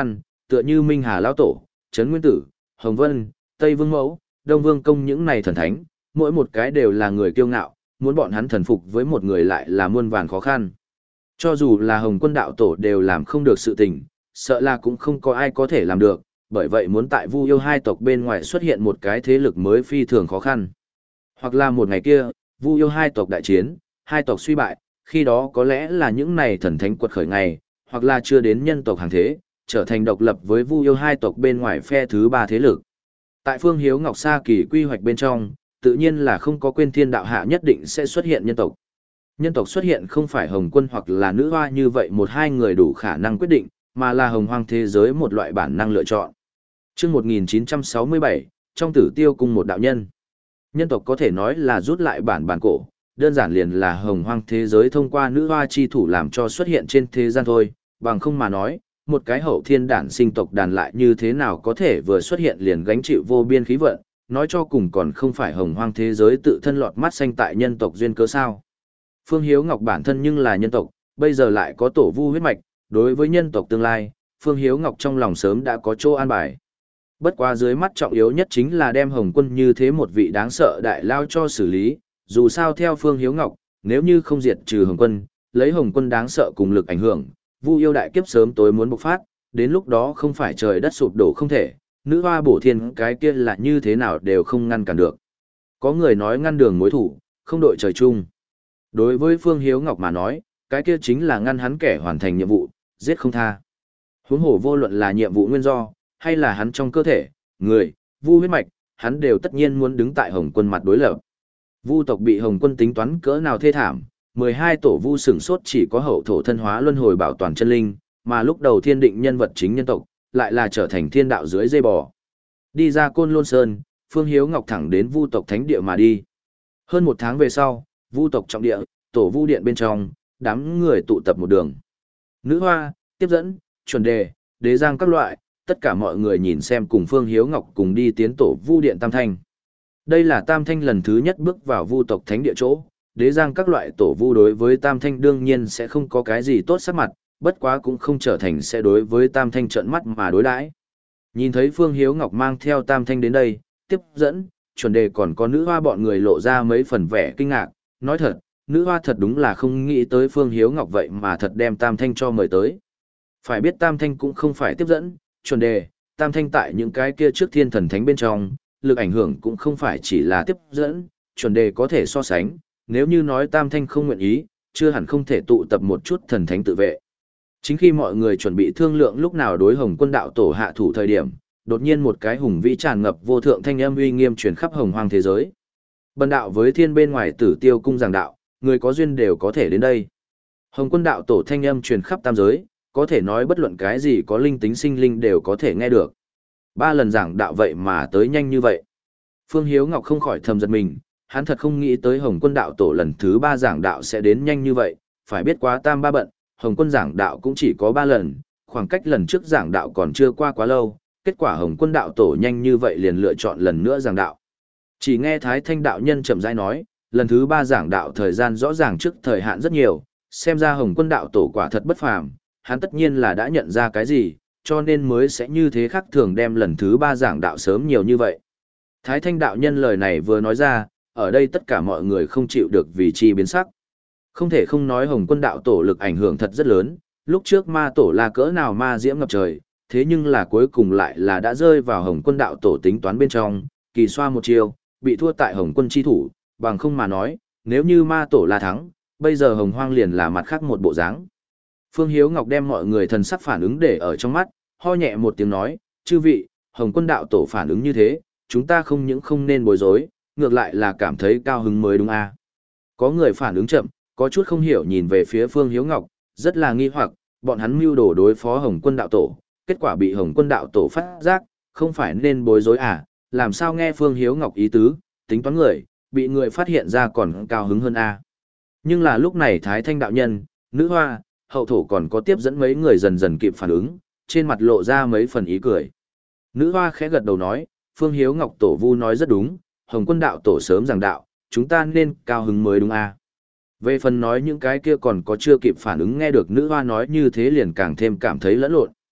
tựa như Minh Hà Lão Tổ, Trấn Nguyên Tử, Hồng Vân, Tây Vương Mẫu, Đông Vương Công những này thần thánh, mỗi một cái đều là người kiêu ngạo, muốn bọn hắn thần phục với một người lại là muôn vàn khó khăn. Cho dù là Hồng Quân đạo tổ đều làm không được sự tình, sợ là cũng không có ai có thể làm được, bởi vậy muốn tại Vu Yêu hai tộc bên ngoài xuất hiện một cái thế lực mới phi thường khó khăn. Hoặc là một ngày kia, Vu Yêu hai tộc đại chiến, hai tộc suy bại, khi đó có lẽ là những này thần thánh quật khởi ngày, hoặc là chưa đến nhân tộc hàng thế, trở thành độc lập với Vu Yêu hai tộc bên ngoài phe thứ ba thế lực. Tại Phương Hiếu Ngọc Sa kỳ quy hoạch bên trong, tự nhiên là không có quên thiên đạo hạ nhất định sẽ xuất hiện nhân tộc. Nhân tộc xuất hiện không phải Hồng Quân hoặc là nữ hoa như vậy một hai người đủ khả năng quyết định, mà là hồng hoang thế giới một loại bản năng lựa chọn. Trước một nghìn chín trăm sáu mươi bảy, trong Tử Tiêu cung một đạo nhân. Nhân tộc có thể nói là rút lại bản bản cổ, đơn giản liền là hồng hoang thế giới thông qua nữ hoa chi thủ làm cho xuất hiện trên thế gian thôi, bằng không mà nói, một cái hậu thiên đản sinh tộc đàn lại như thế nào có thể vừa xuất hiện liền gánh chịu vô biên khí vận, nói cho cùng còn không phải hồng hoang thế giới tự thân lọt mắt xanh tại nhân tộc duyên cớ sao. Phương Hiếu Ngọc bản thân nhưng là nhân tộc, bây giờ lại có tổ vu huyết mạch, đối với nhân tộc tương lai, Phương Hiếu Ngọc trong lòng sớm đã có chỗ an bài. Bất quá dưới mắt trọng yếu nhất chính là đem Hồng Quân như thế một vị đáng sợ đại lao cho xử lý, dù sao theo Phương Hiếu Ngọc, nếu như không diệt trừ Hồng Quân, lấy Hồng Quân đáng sợ cùng lực ảnh hưởng, Vu Yêu đại kiếp sớm tối muốn bộc phát, đến lúc đó không phải trời đất sụp đổ không thể, nữ hoa bổ thiên cái kia là như thế nào đều không ngăn cản được. Có người nói ngăn đường mối thủ, không đội trời chung. Đối với Phương Hiếu Ngọc mà nói, cái kia chính là ngăn hắn kẻ hoàn thành nhiệm vụ, giết không tha. Huống hồ vô luận là nhiệm vụ nguyên do, hay là hắn trong cơ thể, người, Vu huyết mạch, hắn đều tất nhiên muốn đứng tại Hồng Quân mặt đối lập. Vu tộc bị Hồng Quân tính toán cỡ nào thê thảm, mười hai tổ Vu sửng sốt chỉ có hậu thổ thân hóa luân hồi bảo toàn chân linh, mà lúc đầu thiên định nhân vật chính nhân tộc, lại là trở thành thiên đạo dưới dây bò. Đi ra Côn Lôn Sơn, Phương Hiếu Ngọc thẳng đến Vu tộc thánh địa mà đi. Hơn một tháng về sau, Vu tộc trọng địa, tổ Vu điện bên trong, đám người tụ tập một đường. Nữ hoa, tiếp dẫn, chuẩn đề, đế giang các loại, tất cả mọi người nhìn xem cùng Phương Hiếu Ngọc cùng đi tiến tổ Vu điện Tam Thanh. Đây là Tam Thanh lần thứ nhất bước vào Vu tộc thánh địa chỗ, đế giang các loại tổ Vu đối với Tam Thanh đương nhiên sẽ không có cái gì tốt sắc mặt, bất quá cũng không trở thành sẽ đối với Tam Thanh trợn mắt mà đối đãi. Nhìn thấy Phương Hiếu Ngọc mang theo Tam Thanh đến đây, tiếp dẫn, chuẩn đề còn có nữ hoa bọn người lộ ra mấy phần vẻ kinh ngạc, nói thật, nữ hoa thật đúng là không nghĩ tới Phương Hiếu Ngọc vậy mà thật đem Tam Thanh cho mời tới. Phải biết Tam Thanh cũng không phải tiếp dẫn, chuẩn đề, Tam Thanh tại những cái kia trước thiên thần thánh bên trong, lực ảnh hưởng cũng không phải chỉ là tiếp dẫn, chuẩn đề có thể so sánh, nếu như nói Tam Thanh không nguyện ý, chưa hẳn không thể tụ tập một chút thần thánh tự vệ. Chính khi mọi người chuẩn bị thương lượng lúc nào đối Hồng Quân đạo tổ hạ thủ thời điểm, đột nhiên một cái hùng vĩ tràn ngập vô thượng thanh âm uy nghiêm truyền khắp hồng hoang thế giới. Bần đạo với thiên bên ngoài Tử Tiêu cung giảng đạo, người có duyên đều có thể đến đây. Hồng Quân đạo tổ thanh âm truyền khắp tam giới, có thể nói bất luận cái gì có linh tính sinh linh đều có thể nghe được. Ba lần giảng đạo vậy mà tới nhanh như vậy. Phương Hiếu Ngọc không khỏi thầm giật mình, hắn thật không nghĩ tới Hồng Quân đạo tổ lần thứ ba giảng đạo sẽ đến nhanh như vậy, phải biết quá tam ba bận, Hồng Quân giảng đạo cũng chỉ có ba lần, khoảng cách lần trước giảng đạo còn chưa qua quá lâu, kết quả Hồng Quân đạo tổ nhanh như vậy liền lựa chọn lần nữa giảng đạo. Chỉ nghe Thái Thanh đạo nhân chậm rãi nói, lần thứ ba giảng đạo thời gian rõ ràng trước thời hạn rất nhiều, xem ra Hồng Quân đạo tổ quả thật bất phàm, hắn tất nhiên là đã nhận ra cái gì, cho nên mới sẽ như thế khác thường đem lần thứ ba giảng đạo sớm nhiều như vậy. Thái Thanh đạo nhân lời này vừa nói ra, ở đây tất cả mọi người không chịu được vì chi biến sắc. Không thể không nói Hồng Quân đạo tổ lực ảnh hưởng thật rất lớn, lúc trước ma tổ là cỡ nào ma diễm ngập trời, thế nhưng là cuối cùng lại là đã rơi vào Hồng Quân đạo tổ tính toán bên trong, kỳ xoa một chiều, bị thua tại Hồng Quân chi thủ, bằng không mà nói, nếu như ma tổ là thắng, bây giờ Hồng Hoang liền là mặt khác một bộ dáng. Phương Hiếu Ngọc đem mọi người thần sắc phản ứng để ở trong mắt, ho nhẹ một tiếng nói, chư vị, Hồng Quân đạo tổ phản ứng như thế, chúng ta không những không nên bối rối, ngược lại là cảm thấy cao hứng mới đúng à. Có người phản ứng chậm, có chút không hiểu nhìn về phía Phương Hiếu Ngọc, rất là nghi hoặc, bọn hắn mưu đồ đối phó Hồng Quân đạo tổ, kết quả bị Hồng Quân đạo tổ phát giác, không phải nên bối rối à, làm sao nghe Phương Hiếu Ngọc ý tứ, tính toán người, bị người phát hiện ra còn cao hứng hơn à. Nhưng là lúc này Thái Thanh đạo nhân, nữ hoa, hậu thổ còn có tiếp dẫn mấy người dần dần kịp phản ứng, trên mặt lộ ra mấy phần ý cười. Nữ hoa khẽ gật đầu nói, Phương Hiếu Ngọc tổ vu nói rất đúng, Hồng Quân đạo tổ sớm giảng đạo, chúng ta nên cao hứng mới đúng à. Về phần nói những cái kia còn có chưa kịp phản ứng nghe được nữ hoa nói như thế liền càng thêm cảm thấy lẫn lộn.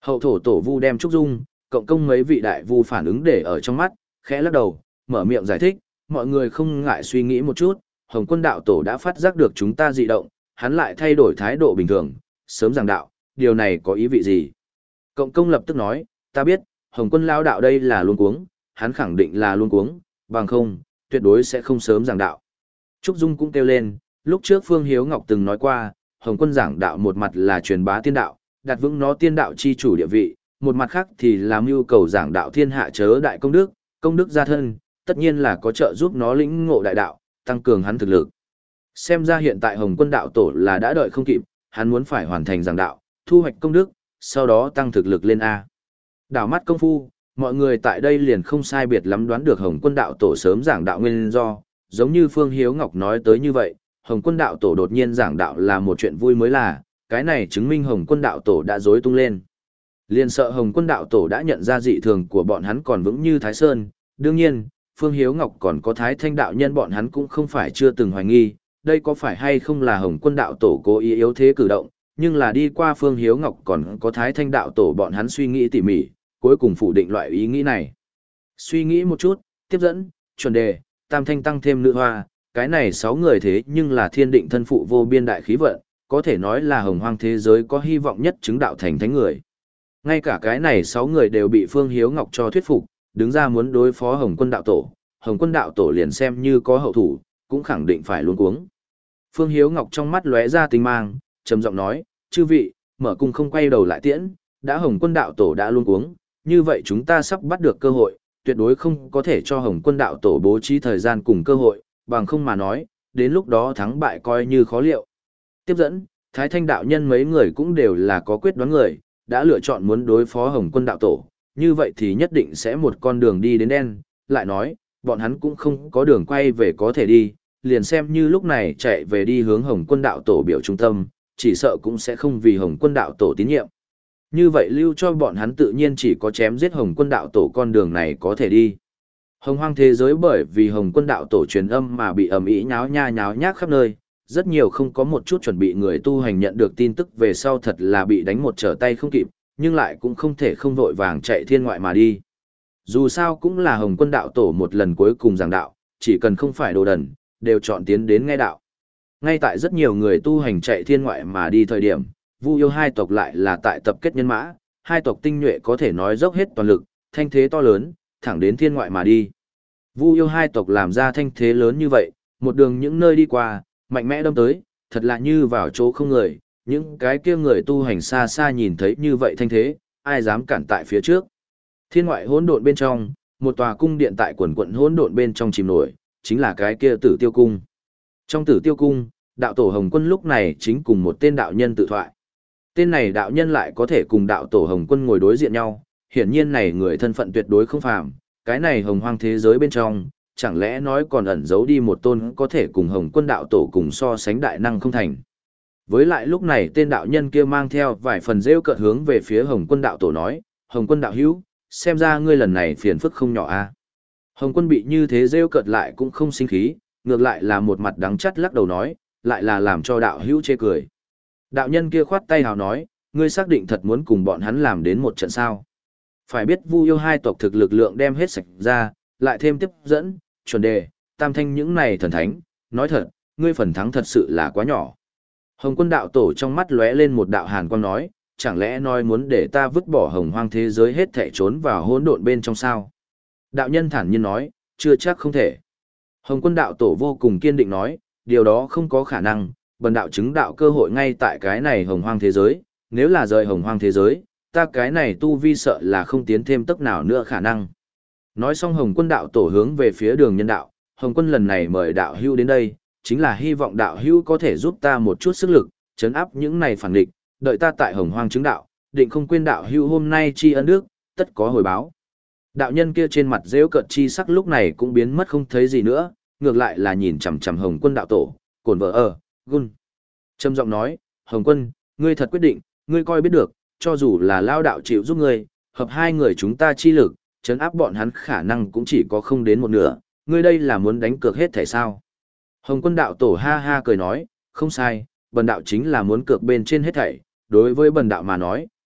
Hậu thổ tổ vu đem Trúc Dung, cộng công mấy vị đại vu phản ứng để ở trong mắt, khẽ lắc đầu, mở miệng giải thích, mọi người không ngại suy nghĩ một chút, Hồng Quân đạo tổ đã phát giác được chúng ta dị động, hắn lại thay đổi thái độ bình thường, sớm giảng đạo, điều này có ý vị gì? Cộng công lập tức nói, ta biết, Hồng Quân lao đạo đây là luống cuống, hắn khẳng định là luống cuống, bằng không, tuyệt đối sẽ không sớm giảng đạo. Trúc Dung cũng kêu lên, lúc trước Phương Hiếu Ngọc từng nói qua, Hồng Quân giảng đạo một mặt là truyền bá tiên đạo, đặt vững nó tiên đạo chi chủ địa vị, một mặt khác thì làm mưu cầu giảng đạo thiên hạ chớ đại công đức, công đức gia thân, tất nhiên là có trợ giúp nó lĩnh ngộ đại đạo, tăng cường hắn thực lực. Xem ra hiện tại Hồng Quân đạo tổ là đã đợi không kịp, hắn muốn phải hoàn thành giảng đạo, thu hoạch công đức, sau đó tăng thực lực lên A. Đảo mắt công phu, mọi người tại đây liền không sai biệt lắm đoán được Hồng Quân đạo tổ sớm giảng đạo nguyên do, giống như Phương Hiếu Ngọc nói tới như vậy, Hồng Quân đạo tổ đột nhiên giảng đạo là một chuyện vui mới là, cái này chứng minh Hồng Quân đạo tổ đã rối tung lên. Liền sợ Hồng Quân đạo tổ đã nhận ra dị thường của bọn hắn còn vững như Thái Sơn, đương nhiên, Phương Hiếu Ngọc còn có Thái Thanh đạo nhân bọn hắn cũng không phải chưa từng hoài nghi, đây có phải hay không là Hồng Quân đạo tổ cố ý yếu thế cử động, nhưng là đi qua Phương Hiếu Ngọc còn có Thái Thanh đạo tổ bọn hắn suy nghĩ tỉ mỉ, cuối cùng phủ định loại ý nghĩ này. Suy nghĩ một chút, tiếp dẫn, chuẩn đề, tam thanh tăng thêm nữ hoa, cái này sáu người thế nhưng là thiên định thân phụ vô biên đại khí vận, có thể nói là hồng hoang thế giới có hy vọng nhất chứng đạo thành thánh người. Ngay cả cái này sáu người đều bị Phương Hiếu Ngọc cho thuyết phục, đứng ra muốn đối phó Hồng Quân đạo tổ, Hồng Quân đạo tổ liền xem như có hậu thủ, cũng khẳng định phải luống cuống. Phương Hiếu Ngọc trong mắt lóe ra tinh mang, trầm giọng nói, chư vị, mở cung không quay đầu lại tiễn, đã Hồng Quân đạo tổ đã luống cuống, như vậy chúng ta sắp bắt được cơ hội, tuyệt đối không có thể cho Hồng Quân đạo tổ bố trí thời gian cùng cơ hội, bằng không mà nói, đến lúc đó thắng bại coi như khó liệu. Tiếp dẫn, Thái Thanh đạo nhân mấy người cũng đều là có quyết đoán người, đã lựa chọn muốn đối phó Hồng Quân đạo tổ, như vậy thì nhất định sẽ một con đường đi đến đen, lại nói, bọn hắn cũng không có đường quay về có thể đi, liền xem như lúc này chạy về đi hướng Hồng Quân đạo tổ biểu trung tâm, chỉ sợ cũng sẽ không vì Hồng Quân đạo tổ tín nhiệm. Như vậy lưu cho bọn hắn tự nhiên chỉ có chém giết Hồng Quân đạo tổ con đường này có thể đi. Hồng hoang thế giới bởi vì Hồng Quân đạo tổ truyền âm mà bị ầm ĩ nháo nha nháo nhác khắp nơi, rất nhiều không có một chút chuẩn bị người tu hành nhận được tin tức về sau thật là bị đánh một trở tay không kịp, nhưng lại cũng không thể không vội vàng chạy thiên ngoại mà đi. Dù sao cũng là Hồng Quân đạo tổ một lần cuối cùng giảng đạo, chỉ cần không phải đồ đần, đều chọn tiến đến nghe đạo. Ngay tại rất nhiều người tu hành chạy thiên ngoại mà đi thời điểm, Vu Yêu hai tộc lại là tại tập kết nhân mã, hai tộc tinh nhuệ có thể nói dốc hết toàn lực, thanh thế to lớn, thẳng đến thiên ngoại mà đi. Vu Yêu hai tộc làm ra thanh thế lớn như vậy, một đường những nơi đi qua, mạnh mẽ đâm tới, thật là như vào chỗ không người, những cái kia người tu hành xa xa nhìn thấy như vậy thanh thế, ai dám cản tại phía trước. Thiên ngoại hỗn độn bên trong, một tòa cung điện tại quần quận hỗn độn bên trong chìm nổi, chính là cái kia Tử Tiêu cung. Trong Tử Tiêu cung, đạo tổ Hồng Quân lúc này chính cùng một tên đạo nhân tự thoại. Tên này đạo nhân lại có thể cùng đạo tổ Hồng Quân ngồi đối diện nhau, hiển nhiên này người thân phận tuyệt đối không phàm, cái này hồng hoang thế giới bên trong, chẳng lẽ nói còn ẩn giấu đi một tôn có thể cùng Hồng Quân đạo tổ cùng so sánh đại năng không thành. Với lại lúc này tên đạo nhân kia mang theo vài phần rêu cợt hướng về phía Hồng Quân đạo tổ nói, Hồng Quân đạo hữu, xem ra ngươi lần này phiền phức không nhỏ a. Hồng Quân bị như thế rêu cợt lại cũng không sinh khí, ngược lại là một mặt đắng chắt lắc đầu nói, lại là làm cho đạo hữu chê cười. Đạo nhân kia khoát tay hào nói, ngươi xác định thật muốn cùng bọn hắn làm đến một trận sao. Phải biết Vu Yêu hai tộc thực lực lượng đem hết sạch ra, lại thêm tiếp dẫn, chuẩn đề, tam thanh những này thần thánh, nói thật, ngươi phần thắng thật sự là quá nhỏ. Hồng Quân đạo tổ trong mắt lóe lên một đạo hàn quang nói, chẳng lẽ nói muốn để ta vứt bỏ hồng hoang thế giới hết thảy trốn vào hỗn độn bên trong sao? Đạo nhân thản nhiên nói, chưa chắc không thể. Hồng Quân đạo tổ vô cùng kiên định nói, điều đó không có khả năng, bần đạo chứng đạo cơ hội ngay tại cái này hồng hoang thế giới, nếu là rời hồng hoang thế giới, ta cái này tu vi sợ là không tiến thêm tốc nào nữa khả năng. Nói xong Hồng Quân đạo tổ hướng về phía đường nhân đạo, Hồng Quân lần này mời đạo hữu đến đây, chính là hy vọng đạo hữu có thể giúp ta một chút sức lực, chấn áp những này phản địch, đợi ta tại hồng hoang chứng đạo, định không quên đạo hữu hôm nay tri ân đức, tất có hồi báo. Đạo nhân kia trên mặt rêu cợt chi sắc lúc này cũng biến mất không thấy gì nữa, ngược lại là nhìn chằm chằm Hồng Quân đạo tổ, cồn vợ ở, gun. Trầm giọng nói, Hồng Quân, ngươi thật quyết định, ngươi coi biết được, cho dù là lao đạo chịu giúp ngươi, hợp hai người chúng ta chi lực, chấn áp bọn hắn khả năng cũng chỉ có không đến một nửa, ngươi đây là muốn đánh cược hết thể sao. Hồng Quân đạo tổ ha ha cười nói, không sai, bần đạo chính là muốn cược bên trên hết thảy, đối với bần đạo mà nói,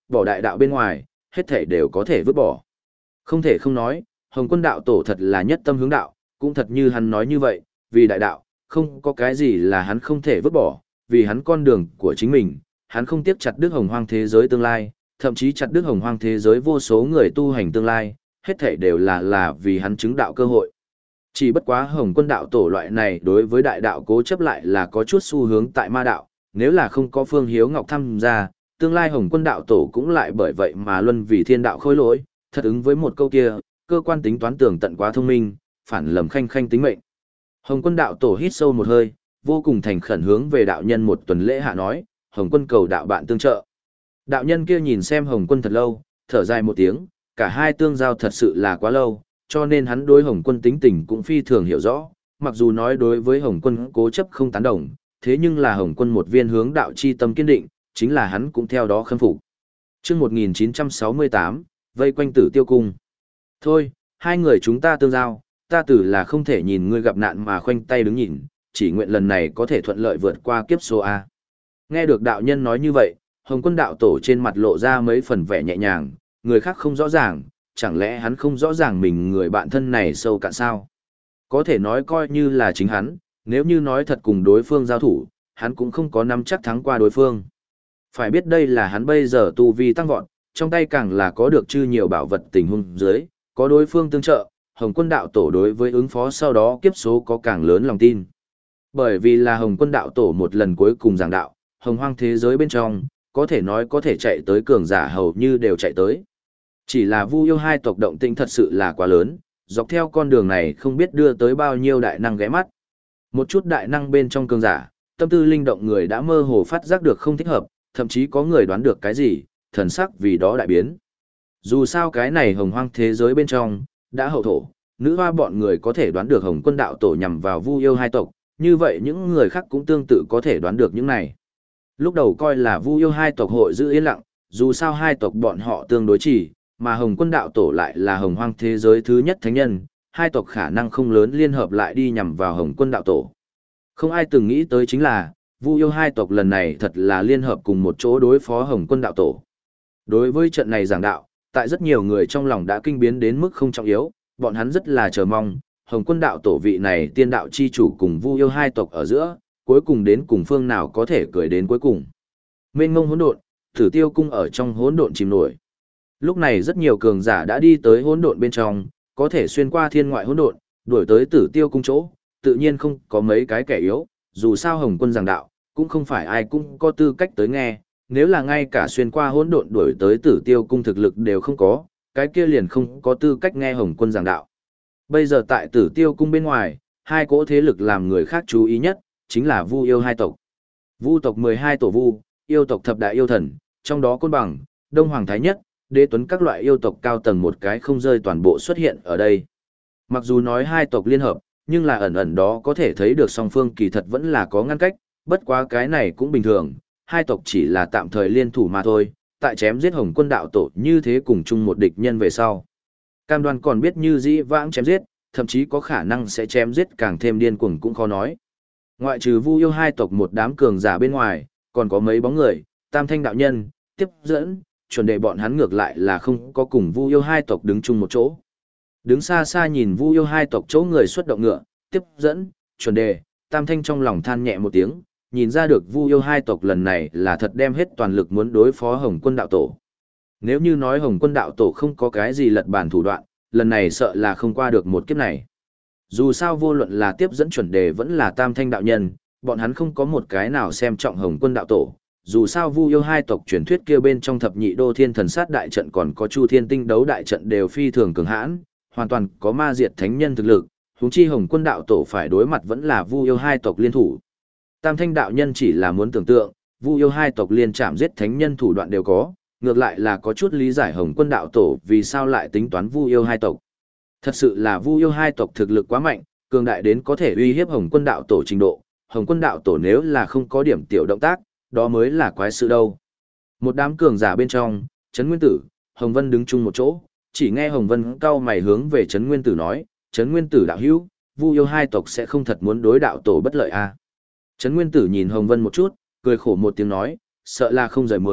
bỏ đại đạo bên ngoài, hết thể đều có thể vứt bỏ. Không thể không nói, Hồng Quân đạo tổ thật là nhất tâm hướng đạo, cũng thật như hắn nói như vậy, vì đại đạo, không có cái gì là hắn không thể vứt bỏ, vì hắn con đường của chính mình, hắn không tiếc chặt đứt hồng hoang thế giới tương lai, thậm chí chặt đứt hồng hoang thế giới vô số người tu hành tương lai, hết thảy đều là là vì hắn chứng đạo cơ hội. Chỉ bất quá Hồng Quân đạo tổ loại này đối với đại đạo cố chấp lại là có chút xu hướng tại ma đạo, nếu là không có Phương Hiếu Ngọc tham gia, tương lai Hồng Quân đạo tổ cũng lại bởi vậy mà luân vì thiên đạo khôi lỗi, thật ứng với một câu kia, cơ quan tính toán tường tận quá thông minh, phản lầm khanh khanh tính mệnh. Hồng Quân đạo tổ hít sâu một hơi, vô cùng thành khẩn hướng về đạo nhân một tuần lễ hạ nói, Hồng Quân cầu đạo bạn tương trợ. Đạo nhân kia nhìn xem Hồng Quân thật lâu, thở dài một tiếng, cả hai tương giao thật sự là quá lâu, cho nên hắn đối Hồng Quân tính tình cũng phi thường hiểu rõ, mặc dù nói đối với Hồng Quân cố chấp không tán đồng, thế nhưng là Hồng Quân một viên hướng đạo chi tâm kiên định, chính là hắn cũng theo đó khâm phục. Chương một nghìn chín trăm sáu mươi tám, vây quanh Tử Tiêu cung. Thôi, hai người chúng ta tương giao, ta tử là không thể nhìn ngươi gặp nạn mà khoanh tay đứng nhìn, chỉ nguyện lần này có thể thuận lợi vượt qua kiếp số A. Nghe được đạo nhân nói như vậy, Hồng Quân đạo tổ trên mặt lộ ra mấy phần vẻ nhẹ nhàng, người khác không rõ ràng, chẳng lẽ hắn không rõ ràng mình người bạn thân này sâu cạn sao? Có thể nói coi như là chính hắn, nếu như nói thật cùng đối phương giao thủ, hắn cũng không có nắm chắc thắng qua đối phương. Phải biết đây là hắn bây giờ tu vi tăng vọt, trong tay càng là có được chư nhiều bảo vật tình huống dưới, có đối phương tương trợ, Hồng Quân đạo tổ đối với ứng phó sau đó kiếp số có càng lớn lòng tin. Bởi vì là Hồng Quân đạo tổ một lần cuối cùng giảng đạo, hồng hoang thế giới bên trong, có thể nói có thể chạy tới cường giả hầu như đều chạy tới. Chỉ là Vu Yêu hai tộc động tĩnh thật sự là quá lớn, dọc theo con đường này không biết đưa tới bao nhiêu đại năng ghé mắt. Một chút đại năng bên trong cường giả, tâm tư linh động người đã mơ hồ phát giác được không thích hợp, thậm chí có người đoán được cái gì, thần sắc vì đó đại biến. Dù sao cái này hồng hoang thế giới bên trong, đã hậu thổ, nữ hoa bọn người có thể đoán được Hồng Quân đạo tổ nhằm vào Vu Yêu hai tộc, như vậy những người khác cũng tương tự có thể đoán được những này. Lúc đầu coi là Vu Yêu hai tộc hội giữ yên lặng, dù sao hai tộc bọn họ tương đối chỉ, mà Hồng Quân đạo tổ lại là hồng hoang thế giới thứ nhất thánh nhân, hai tộc khả năng không lớn liên hợp lại đi nhằm vào Hồng Quân đạo tổ. Không ai từng nghĩ tới chính là, Vu Yêu hai tộc lần này thật là liên hợp cùng một chỗ đối phó Hồng Quân đạo tổ. Đối với trận này giảng đạo, tại rất nhiều người trong lòng đã kinh biến đến mức không trọng yếu, bọn hắn rất là chờ mong, Hồng Quân đạo tổ vị này tiên đạo chi chủ cùng Vu Yêu hai tộc ở giữa, cuối cùng đến cùng phương nào có thể cười đến cuối cùng. Mênh mông hỗn độn, Tử Tiêu cung ở trong hỗn độn chìm nổi. Lúc này rất nhiều cường giả đã đi tới hỗn độn bên trong, có thể xuyên qua thiên ngoại hỗn độn, đuổi tới Tử Tiêu cung chỗ, tự nhiên không có mấy cái kẻ yếu, dù sao Hồng Quân giảng đạo, cũng không phải ai cũng có tư cách tới nghe, nếu là ngay cả xuyên qua hỗn độn đuổi tới Tử Tiêu cung thực lực đều không có, cái kia liền không có tư cách nghe Hồng Quân giảng đạo. Bây giờ tại Tử Tiêu cung bên ngoài, hai cỗ thế lực làm người khác chú ý nhất, chính là Vu Yêu hai tộc. Vu tộc mười hai tổ Vu, yêu tộc thập đại yêu thần, trong đó Côn Bằng, Đông Hoàng Thái Nhất, Đế Tuấn các loại yêu tộc cao tầng một cái không rơi toàn bộ xuất hiện ở đây. Mặc dù nói hai tộc liên hợp, nhưng là ẩn ẩn đó có thể thấy được song phương kỳ thật vẫn là có ngăn cách, bất quá cái này cũng bình thường, hai tộc chỉ là tạm thời liên thủ mà thôi, tại chém giết Hồng Quân đạo tổ như thế cùng chung một địch nhân về sau. Cam Đoan còn biết như dĩ vãng chém giết, thậm chí có khả năng sẽ chém giết càng thêm điên cuồng cũng khó nói. Ngoại trừ Vu Yêu hai tộc một đám cường giả bên ngoài, còn có mấy bóng người, Tam Thanh đạo nhân, tiếp dẫn, chuẩn đề bọn hắn ngược lại là không có cùng Vu Yêu hai tộc đứng chung một chỗ. Đứng xa xa nhìn Vu Yêu hai tộc chỗ người xuất động ngựa, tiếp dẫn, chuẩn đề, Tam Thanh trong lòng than nhẹ một tiếng, nhìn ra được Vu Yêu hai tộc lần này là thật đem hết toàn lực muốn đối phó Hồng Quân đạo tổ. Nếu như nói Hồng Quân đạo tổ không có cái gì lật bản thủ đoạn, lần này sợ là không qua được một kiếp này. Dù sao vô luận là tiếp dẫn chuẩn đề vẫn là Tam Thanh đạo nhân, bọn hắn không có một cái nào xem trọng Hồng Quân đạo tổ. Dù sao Vu Yêu hai tộc truyền thuyết kia bên trong thập nhị đô thiên thần sát đại trận còn có Chu Thiên tinh đấu đại trận đều phi thường cường hãn, hoàn toàn có ma diệt thánh nhân thực lực, huống chi Hồng Quân đạo tổ phải đối mặt vẫn là Vu Yêu hai tộc liên thủ. Tam Thanh đạo nhân chỉ là muốn tưởng tượng, Vu Yêu hai tộc liên chạm giết thánh nhân thủ đoạn đều có, ngược lại là có chút lý giải Hồng Quân đạo tổ vì sao lại tính toán Vu Yêu hai tộc. Thật sự là Vu Yêu hai tộc thực lực quá mạnh, cường đại đến có thể uy hiếp Hồng Quân đạo tổ trình độ, Hồng Quân đạo tổ nếu là không có điểm tiểu động tác, đó mới là quái sự đâu. Một đám cường giả bên trong, Trấn Nguyên Tử, Hồng Vân đứng chung một chỗ, chỉ nghe Hồng Vân cau mày hướng về Trấn Nguyên Tử nói, Trấn Nguyên Tử đạo hữu, Vu Yêu hai tộc sẽ không thật muốn đối đạo tổ bất lợi à. Trấn Nguyên Tử nhìn Hồng Vân một chút, cười khổ một tiếng nói, sợ là không rời mười,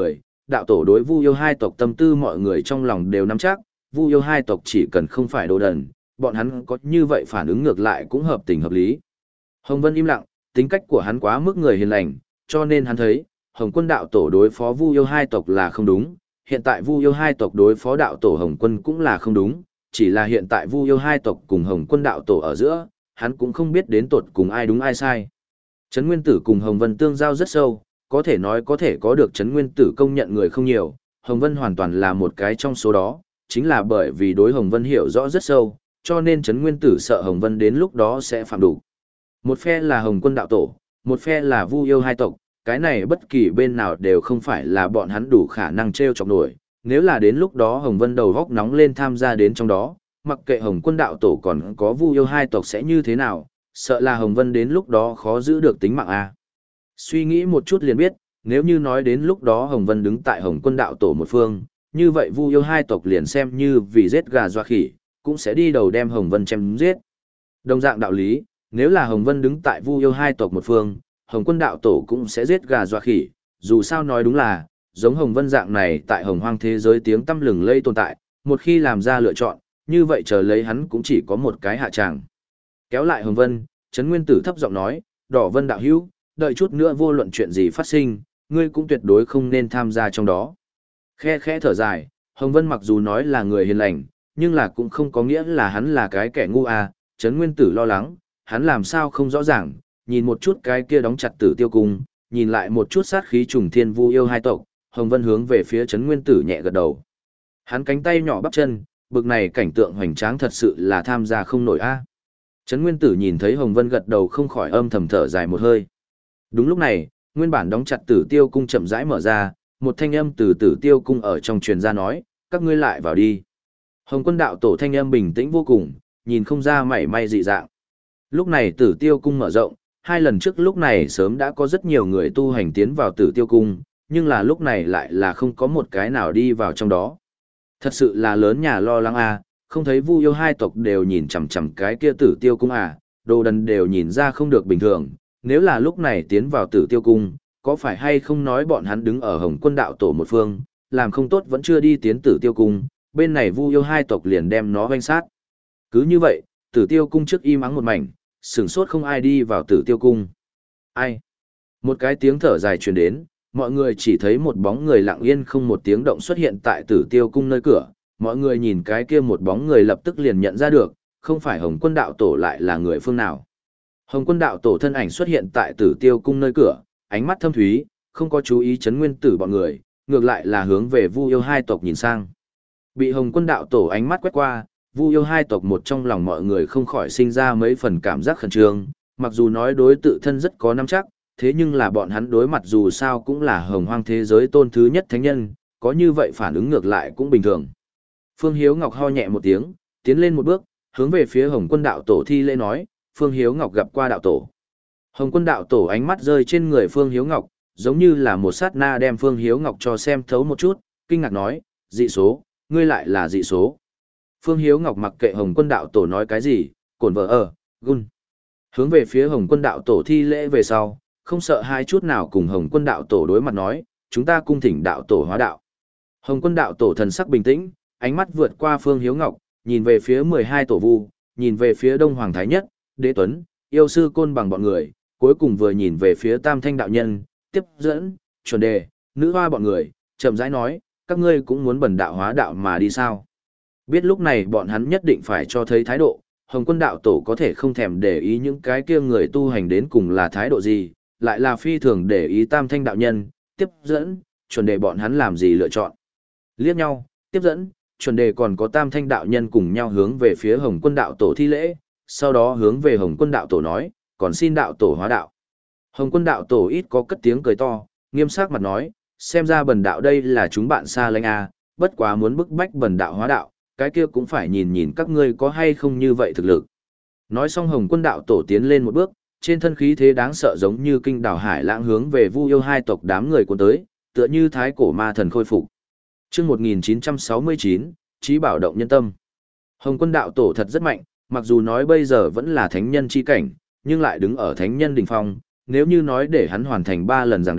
đạo tổ đối Vu Yêu hai tộc tâm tư mọi người trong lòng đều nắm chắc, Vu Yêu hai tộc chỉ cần không phải đồ đần, bọn hắn có như vậy phản ứng ngược lại cũng hợp tình hợp lý. Hồng Vân im lặng, tính cách của hắn quá mức người hiền lành, cho nên hắn thấy, Hồng Quân đạo tổ đối phó Vu Yêu hai tộc là không đúng, hiện tại Vu Yêu hai tộc đối phó đạo tổ Hồng Quân cũng là không đúng, chỉ là hiện tại Vu Yêu hai tộc cùng Hồng Quân đạo tổ ở giữa, hắn cũng không biết đến tột cùng ai đúng ai sai. Trấn Nguyên Tử cùng Hồng Vân tương giao rất sâu, có thể nói có thể có được Trấn Nguyên Tử công nhận người không nhiều, Hồng Vân hoàn toàn là một cái trong số đó, chính là bởi vì đối Hồng Vân hiểu rõ rất sâu, cho nên Trấn Nguyên Tử sợ Hồng Vân đến lúc đó sẽ phạm đủ. Một phe là Hồng Quân đạo tổ, một phe là Vu Yêu hai tộc, cái này bất kỳ bên nào đều không phải là bọn hắn đủ khả năng treo chọc nổi, nếu là đến lúc đó Hồng Vân đầu góc nóng lên tham gia đến trong đó, mặc kệ Hồng Quân đạo tổ còn có Vu Yêu hai tộc sẽ như thế nào, sợ là Hồng Vân đến lúc đó khó giữ được tính mạng a. Suy nghĩ một chút liền biết, nếu như nói đến lúc đó Hồng Vân đứng tại Hồng Quân đạo tổ một phương, như vậy Vu Yêu hai tộc liền xem như vì giết gà doa khỉ, cũng sẽ đi đầu đem Hồng Vân chém giết. Đồng dạng đạo lý, nếu là Hồng Vân đứng tại Vu Yêu hai tộc một phương, Hồng Quân đạo tổ cũng sẽ giết gà doa khỉ, dù sao nói đúng là, giống Hồng Vân dạng này tại Hồng Hoang thế giới tiếng tăm lừng lây tồn tại, một khi làm ra lựa chọn, như vậy chờ lấy hắn cũng chỉ có một cái hạ tràng. Kéo lại Hồng Vân, Trấn Nguyên Tử thấp giọng nói, Đỏ Vân đạo hữu, đợi chút nữa vô luận chuyện gì phát sinh, ngươi cũng tuyệt đối không nên tham gia trong đó. Khe khẽ thở dài, Hồng Vân mặc dù nói là người hiền lành, nhưng là cũng không có nghĩa là hắn là cái kẻ ngu à, Trấn Nguyên Tử lo lắng, hắn làm sao không rõ ràng, nhìn một chút cái kia đóng chặt Tử Tiêu cung, nhìn lại một chút sát khí trùng thiên Vu Yêu hai tộc, Hồng Vân hướng về phía Trấn Nguyên Tử nhẹ gật đầu. Hắn cánh tay nhỏ bắp chân, bực này cảnh tượng hoành tráng thật sự là tham gia không nổi a. Trấn Nguyên Tử nhìn thấy Hồng Vân gật đầu không khỏi âm thầm thở dài một hơi. Đúng lúc này, nguyên bản đóng chặt Tử Tiêu cung chậm rãi mở ra, một thanh âm từ Tử Tiêu cung ở trong truyền ra nói, các ngươi lại vào đi. Hồng Quân đạo tổ thanh âm bình tĩnh vô cùng, nhìn không ra mảy may dị dạng. Lúc này Tử Tiêu cung mở rộng, hai lần trước lúc này sớm đã có rất nhiều người tu hành tiến vào Tử Tiêu cung, nhưng là lúc này lại là không có một cái nào đi vào trong đó. Thật sự là lớn nhà lo lắng à, không thấy Vu Yêu hai tộc đều nhìn chằm chằm cái kia Tử Tiêu cung à, đồ đần đều nhìn ra không được bình thường, nếu là lúc này tiến vào Tử Tiêu cung, có phải hay không nói bọn hắn đứng ở Hồng Quân đạo tổ một phương, làm không tốt vẫn chưa đi tiến Tử Tiêu cung, bên này Vu Yêu hai tộc liền đem nó vây sát. Cứ như vậy, Tử Tiêu cung trước im ắng một mảnh, sửng sốt không ai đi vào Tử Tiêu cung. Ai? Một cái tiếng thở dài truyền đến, mọi người chỉ thấy một bóng người lặng yên không một tiếng động xuất hiện tại Tử Tiêu cung nơi cửa, mọi người nhìn cái kia một bóng người lập tức liền nhận ra được, không phải Hồng Quân đạo tổ lại là người phương nào. Hồng Quân đạo tổ thân ảnh xuất hiện tại Tử Tiêu cung nơi cửa, ánh mắt thâm thúy, không có chú ý Trấn Nguyên Tử bọn người, ngược lại là hướng về Vu Yêu hai tộc nhìn sang. Bị Hồng Quân đạo tổ ánh mắt quét qua, Vu Yêu hai tộc một trong lòng mọi người không khỏi sinh ra mấy phần cảm giác khẩn trương, mặc dù nói đối tự thân rất có nắm chắc, thế nhưng là bọn hắn đối mặt dù sao cũng là Hồng Hoang thế giới tôn thứ nhất thánh nhân, có như vậy phản ứng ngược lại cũng bình thường. Phương Hiếu Ngọc ho nhẹ một tiếng, tiến lên một bước, hướng về phía Hồng Quân đạo tổ thi lễ nói, Phương Hiếu Ngọc gặp qua đạo tổ. Hồng Quân đạo tổ ánh mắt rơi trên người Phương Hiếu Ngọc, giống như là một sát na đem Phương Hiếu Ngọc cho xem thấu một chút, kinh ngạc nói, dị số, ngươi lại là dị số. Phương Hiếu Ngọc mặc kệ Hồng Quân đạo tổ nói cái gì, cổn vợ ở, gun. Hướng về phía Hồng Quân đạo tổ thi lễ về sau, không sợ hai chút nào cùng Hồng Quân đạo tổ đối mặt nói, chúng ta cung thỉnh đạo tổ hóa đạo. Hồng Quân đạo tổ thần sắc bình tĩnh, ánh mắt vượt qua Phương Hiếu Ngọc, nhìn về phía mười hai tổ vu, nhìn về phía Đông Hoàng Thái Nhất, Đế Tuấn, yêu sư Côn Bằng bọn người, cuối cùng vừa nhìn về phía Tam Thanh đạo nhân, tiếp dẫn, chuẩn đề, nữ hoa bọn người, chậm rãi nói, các ngươi cũng muốn bần đạo hóa đạo mà đi sao? Biết lúc này bọn hắn nhất định phải cho thấy thái độ, Hồng Quân đạo tổ có thể không thèm để ý những cái kia người tu hành đến cùng là thái độ gì, lại là phi thường để ý Tam Thanh đạo nhân, tiếp dẫn, chuẩn đề bọn hắn làm gì lựa chọn. Liếc nhau, tiếp dẫn, chuẩn đề còn có Tam Thanh đạo nhân cùng nhau hướng về phía Hồng Quân đạo tổ thi lễ, sau đó hướng về Hồng Quân đạo tổ nói, còn xin đạo tổ hóa đạo. Hồng Quân đạo tổ ít có cất tiếng cười to, nghiêm sắc mặt nói, xem ra bần đạo đây là chúng bạn xa lánh a, bất quá muốn bức bách bần đạo hóa đạo, cái kia cũng phải nhìn nhìn các ngươi có hay không như vậy thực lực. Nói xong Hồng Quân đạo tổ tiến lên một bước, trên thân khí thế đáng sợ giống như kinh đảo hải lãng hướng về Vu Yêu hai tộc đám người cuốn tới, tựa như thái cổ ma thần khôi phục. Chương một nghìn chín trăm sáu mươi chín, Chí bảo động nhân tâm. Hồng Quân đạo tổ thật rất mạnh, mặc dù nói bây giờ vẫn là thánh nhân chi cảnh, nhưng lại đứng ở thánh nhân đỉnh phong, nếu như nói để hắn hoàn thành ba lần giảng đạo,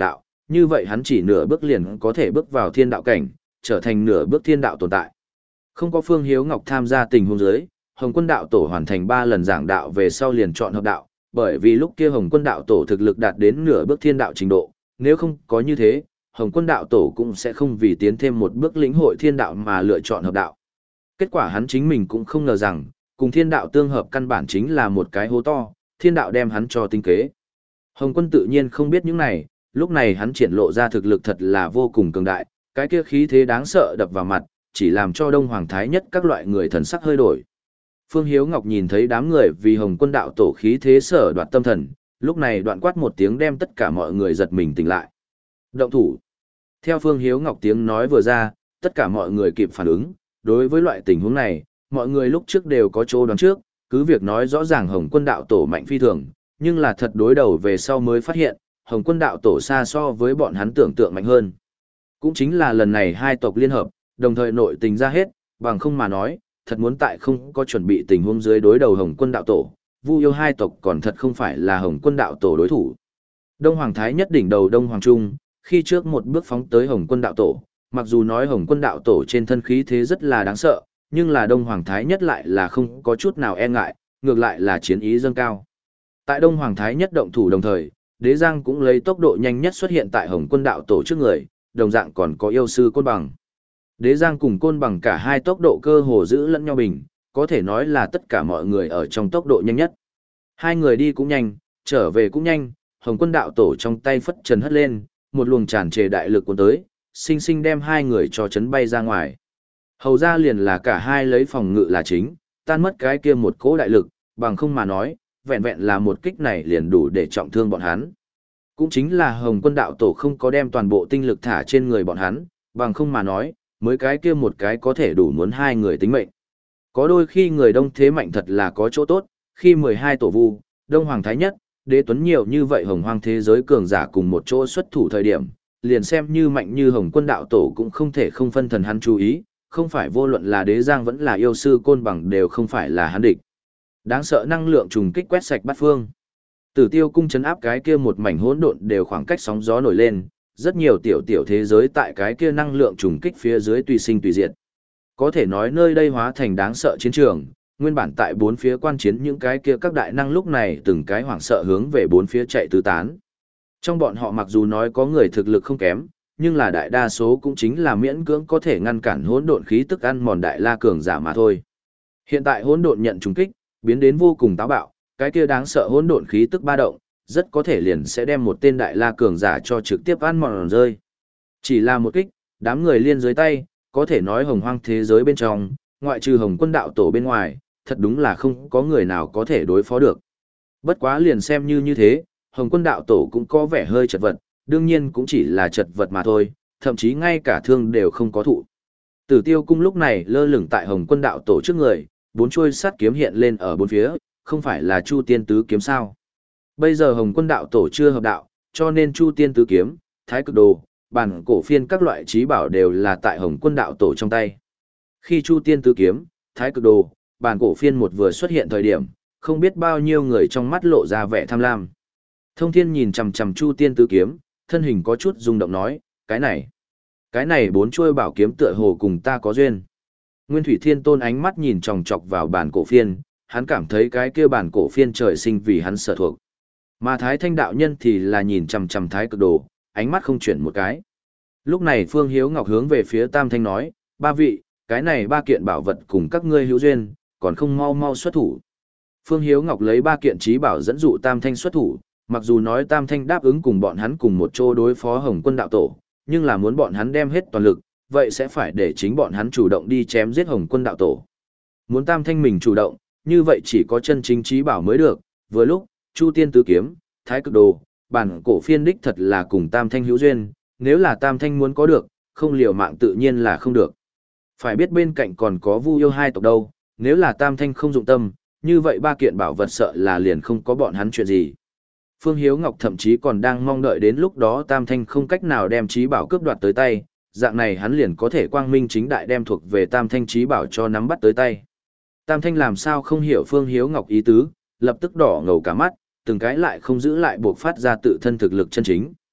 như vậy hắn chỉ nửa bước liền có thể bước vào thiên đạo cảnh, trở thành nửa bước thiên đạo tồn tại. Không có Phương Hiếu Ngọc tham gia tình huống dưới, Hồng Quân đạo tổ hoàn thành ba lần giảng đạo về sau liền chọn hợp đạo, bởi vì lúc kia Hồng Quân đạo tổ thực lực đạt đến nửa bước thiên đạo trình độ, nếu không có như thế, Hồng Quân đạo tổ cũng sẽ không vì tiến thêm một bước lĩnh hội thiên đạo mà lựa chọn hợp đạo. Kết quả hắn chính mình cũng không ngờ rằng, cùng thiên đạo tương hợp căn bản chính là một cái hố to, thiên đạo đem hắn cho tinh kế. Hồng Quân tự nhiên không biết những này, lúc này hắn triển lộ ra thực lực thật là vô cùng cường đại, cái kia khí thế đáng sợ đập vào mặt, chỉ làm cho Đông Hoàng Thái Nhất các loại người thần sắc hơi đổi. Phương Hiếu Ngọc nhìn thấy đám người vì Hồng Quân đạo tổ khí thế sở đoạt tâm thần, lúc này đoạn quát một tiếng đem tất cả mọi người giật mình tỉnh lại. Động thủ. Theo Phương Hiếu Ngọc tiếng nói vừa ra, tất cả mọi người kịp phản ứng, đối với loại tình huống này, mọi người lúc trước đều có chỗ đoán trước, cứ việc nói rõ ràng Hồng Quân đạo tổ mạnh phi thường, nhưng là thật đối đầu về sau mới phát hiện, Hồng Quân đạo tổ xa so với bọn hắn tưởng tượng mạnh hơn. Cũng chính là lần này hai tộc liên hợp, đồng thời nội tình ra hết, bằng không mà nói, thật muốn tại không có chuẩn bị tình huống dưới đối đầu Hồng Quân đạo tổ, Vu Yêu hai tộc còn thật không phải là Hồng Quân đạo tổ đối thủ. Đông Hoàng Thái Nhất đỉnh đầu Đông Hoàng Trung, khi trước một bước phóng tới Hồng Quân đạo tổ, mặc dù nói Hồng Quân đạo tổ trên thân khí thế rất là đáng sợ, nhưng là Đông Hoàng Thái Nhất lại là không có chút nào e ngại, ngược lại là chiến ý dâng cao. Tại Đông Hoàng Thái Nhất động thủ đồng thời, Đế Giang cũng lấy tốc độ nhanh nhất xuất hiện tại Hồng Quân đạo tổ trước người, đồng dạng còn có yêu sư Côn Bằng. Đế Giang cùng Côn Bằng cả hai tốc độ cơ hồ giữ lẫn nhau bình, có thể nói là tất cả mọi người ở trong tốc độ nhanh nhất. Hai người đi cũng nhanh, trở về cũng nhanh, Hồng Quân đạo tổ trong tay phất trần hất lên, một luồng tràn trề đại lực cuốn tới, sinh sinh đem hai người cho chấn bay ra ngoài. Hầu ra liền là cả hai lấy phòng ngự là chính, tan mất cái kia một cỗ đại lực, bằng không mà nói, vẹn vẹn là một kích này liền đủ để trọng thương bọn hắn. Cũng chính là Hồng Quân đạo tổ không có đem toàn bộ tinh lực thả trên người bọn hắn, bằng không mà nói, mới cái kia một cái có thể đủ muốn hai người tính mệnh. Có đôi khi người đông thế mạnh thật là có chỗ tốt, khi mười hai tổ vu, Đông Hoàng Thái Nhất, Đế Tuấn nhiều như vậy hồng hoang thế giới cường giả cùng một chỗ xuất thủ thời điểm, liền xem như mạnh như Hồng Quân đạo tổ cũng không thể không phân thần hắn chú ý, không phải vô luận là Đế Giang vẫn là yêu sư Côn Bằng đều không phải là hắn địch. Đáng sợ năng lượng trùng kích quét sạch bát phương. Tử Tiêu cung chấn áp cái kia một mảnh hỗn độn đều khoảng cách sóng gió nổi lên, rất nhiều tiểu tiểu thế giới tại cái kia năng lượng trùng kích phía dưới tùy sinh tùy diệt. Có thể nói nơi đây hóa thành đáng sợ chiến trường, nguyên bản tại bốn phía quan chiến những cái kia các đại năng lúc này từng cái hoảng sợ hướng về bốn phía chạy tứ tán. Trong bọn họ mặc dù nói có người thực lực không kém, nhưng là đại đa số cũng chính là miễn cưỡng có thể ngăn cản hỗn độn khí tức ăn mòn đại la cường giả mà thôi. Hiện tại hỗn độn nhận trùng kích, biến đến vô cùng táo bạo, cái kia đáng sợ hỗn độn khí tức ba động, rất có thể liền sẽ đem một tên đại la cường giả cho trực tiếp ăn mòn rơi. Chỉ là một kích, đám người liên dưới tay, có thể nói hồng hoang thế giới bên trong, ngoại trừ Hồng Quân đạo tổ bên ngoài, thật đúng là không có người nào có thể đối phó được. Bất quá liền xem như như thế, Hồng Quân đạo tổ cũng có vẻ hơi chật vật, đương nhiên cũng chỉ là chật vật mà thôi, thậm chí ngay cả thương đều không có thụ. Tử Tiêu cung lúc này lơ lửng tại Hồng Quân đạo tổ trước người, bốn chuôi sắt kiếm hiện lên ở bốn phía, không phải là Chu Tiên tứ kiếm sao? Bây giờ Hồng Quân đạo tổ chưa hợp đạo, cho nên Chu Tiên tứ kiếm, Thái Cực đồ, bản cổ phiên các loại trí bảo đều là tại Hồng Quân đạo tổ trong tay. Khi Chu Tiên tứ kiếm, Thái Cực đồ, bản cổ phiên một vừa xuất hiện thời điểm, không biết bao nhiêu người trong mắt lộ ra vẻ tham lam. Thông Thiên nhìn chằm chằm Chu Tiên tứ kiếm, thân hình có chút rung động nói, cái này, cái này bốn chuôi bảo kiếm tựa hồ cùng ta có duyên. Nguyên Thủy Thiên Tôn ánh mắt nhìn chòng chọc vào bản cổ phiên, hắn cảm thấy cái kia bản cổ phiên trời sinh vì hắn sở thuộc. Mà Thái Thanh đạo nhân thì là nhìn chằm chằm Thái Cực đồ, ánh mắt không chuyển một cái. Lúc này Phương Hiếu Ngọc hướng về phía Tam Thanh nói, ba vị, cái này ba kiện bảo vật cùng các ngươi hữu duyên, còn không mau mau xuất thủ. Phương Hiếu Ngọc lấy ba kiện trí bảo dẫn dụ Tam Thanh xuất thủ, mặc dù nói Tam Thanh đáp ứng cùng bọn hắn cùng một chỗ đối phó Hồng Quân đạo tổ, nhưng là muốn bọn hắn đem hết toàn lực, vậy sẽ phải để chính bọn hắn chủ động đi chém giết Hồng Quân đạo tổ. Muốn Tam Thanh mình chủ động, như vậy chỉ có chân chính trí bảo mới được, vừa lúc, Chu Tiên tứ kiếm, Thái Cực đồ, bản cổ phiên đích thật là cùng Tam Thanh hữu duyên, nếu là Tam Thanh muốn có được, không liều mạng tự nhiên là không được. Phải biết bên cạnh còn có Vu Yêu hai tộc đâu, nếu là Tam Thanh không dụng tâm, như vậy ba kiện bảo vật sợ là liền không có bọn hắn chuyện gì. Phương Hiếu Ngọc thậm chí còn đang mong đợi đến lúc đó Tam Thanh không cách nào đem trí bảo cướp đoạt tới tay, dạng này hắn liền có thể quang minh chính đại đem thuộc về Tam Thanh trí bảo cho nắm bắt tới tay. Tam Thanh làm sao không hiểu Phương Hiếu Ngọc ý tứ, lập tức đỏ ngầu cả mắt, từng cái lại không giữ lại buộc phát ra tự thân thực lực chân chính.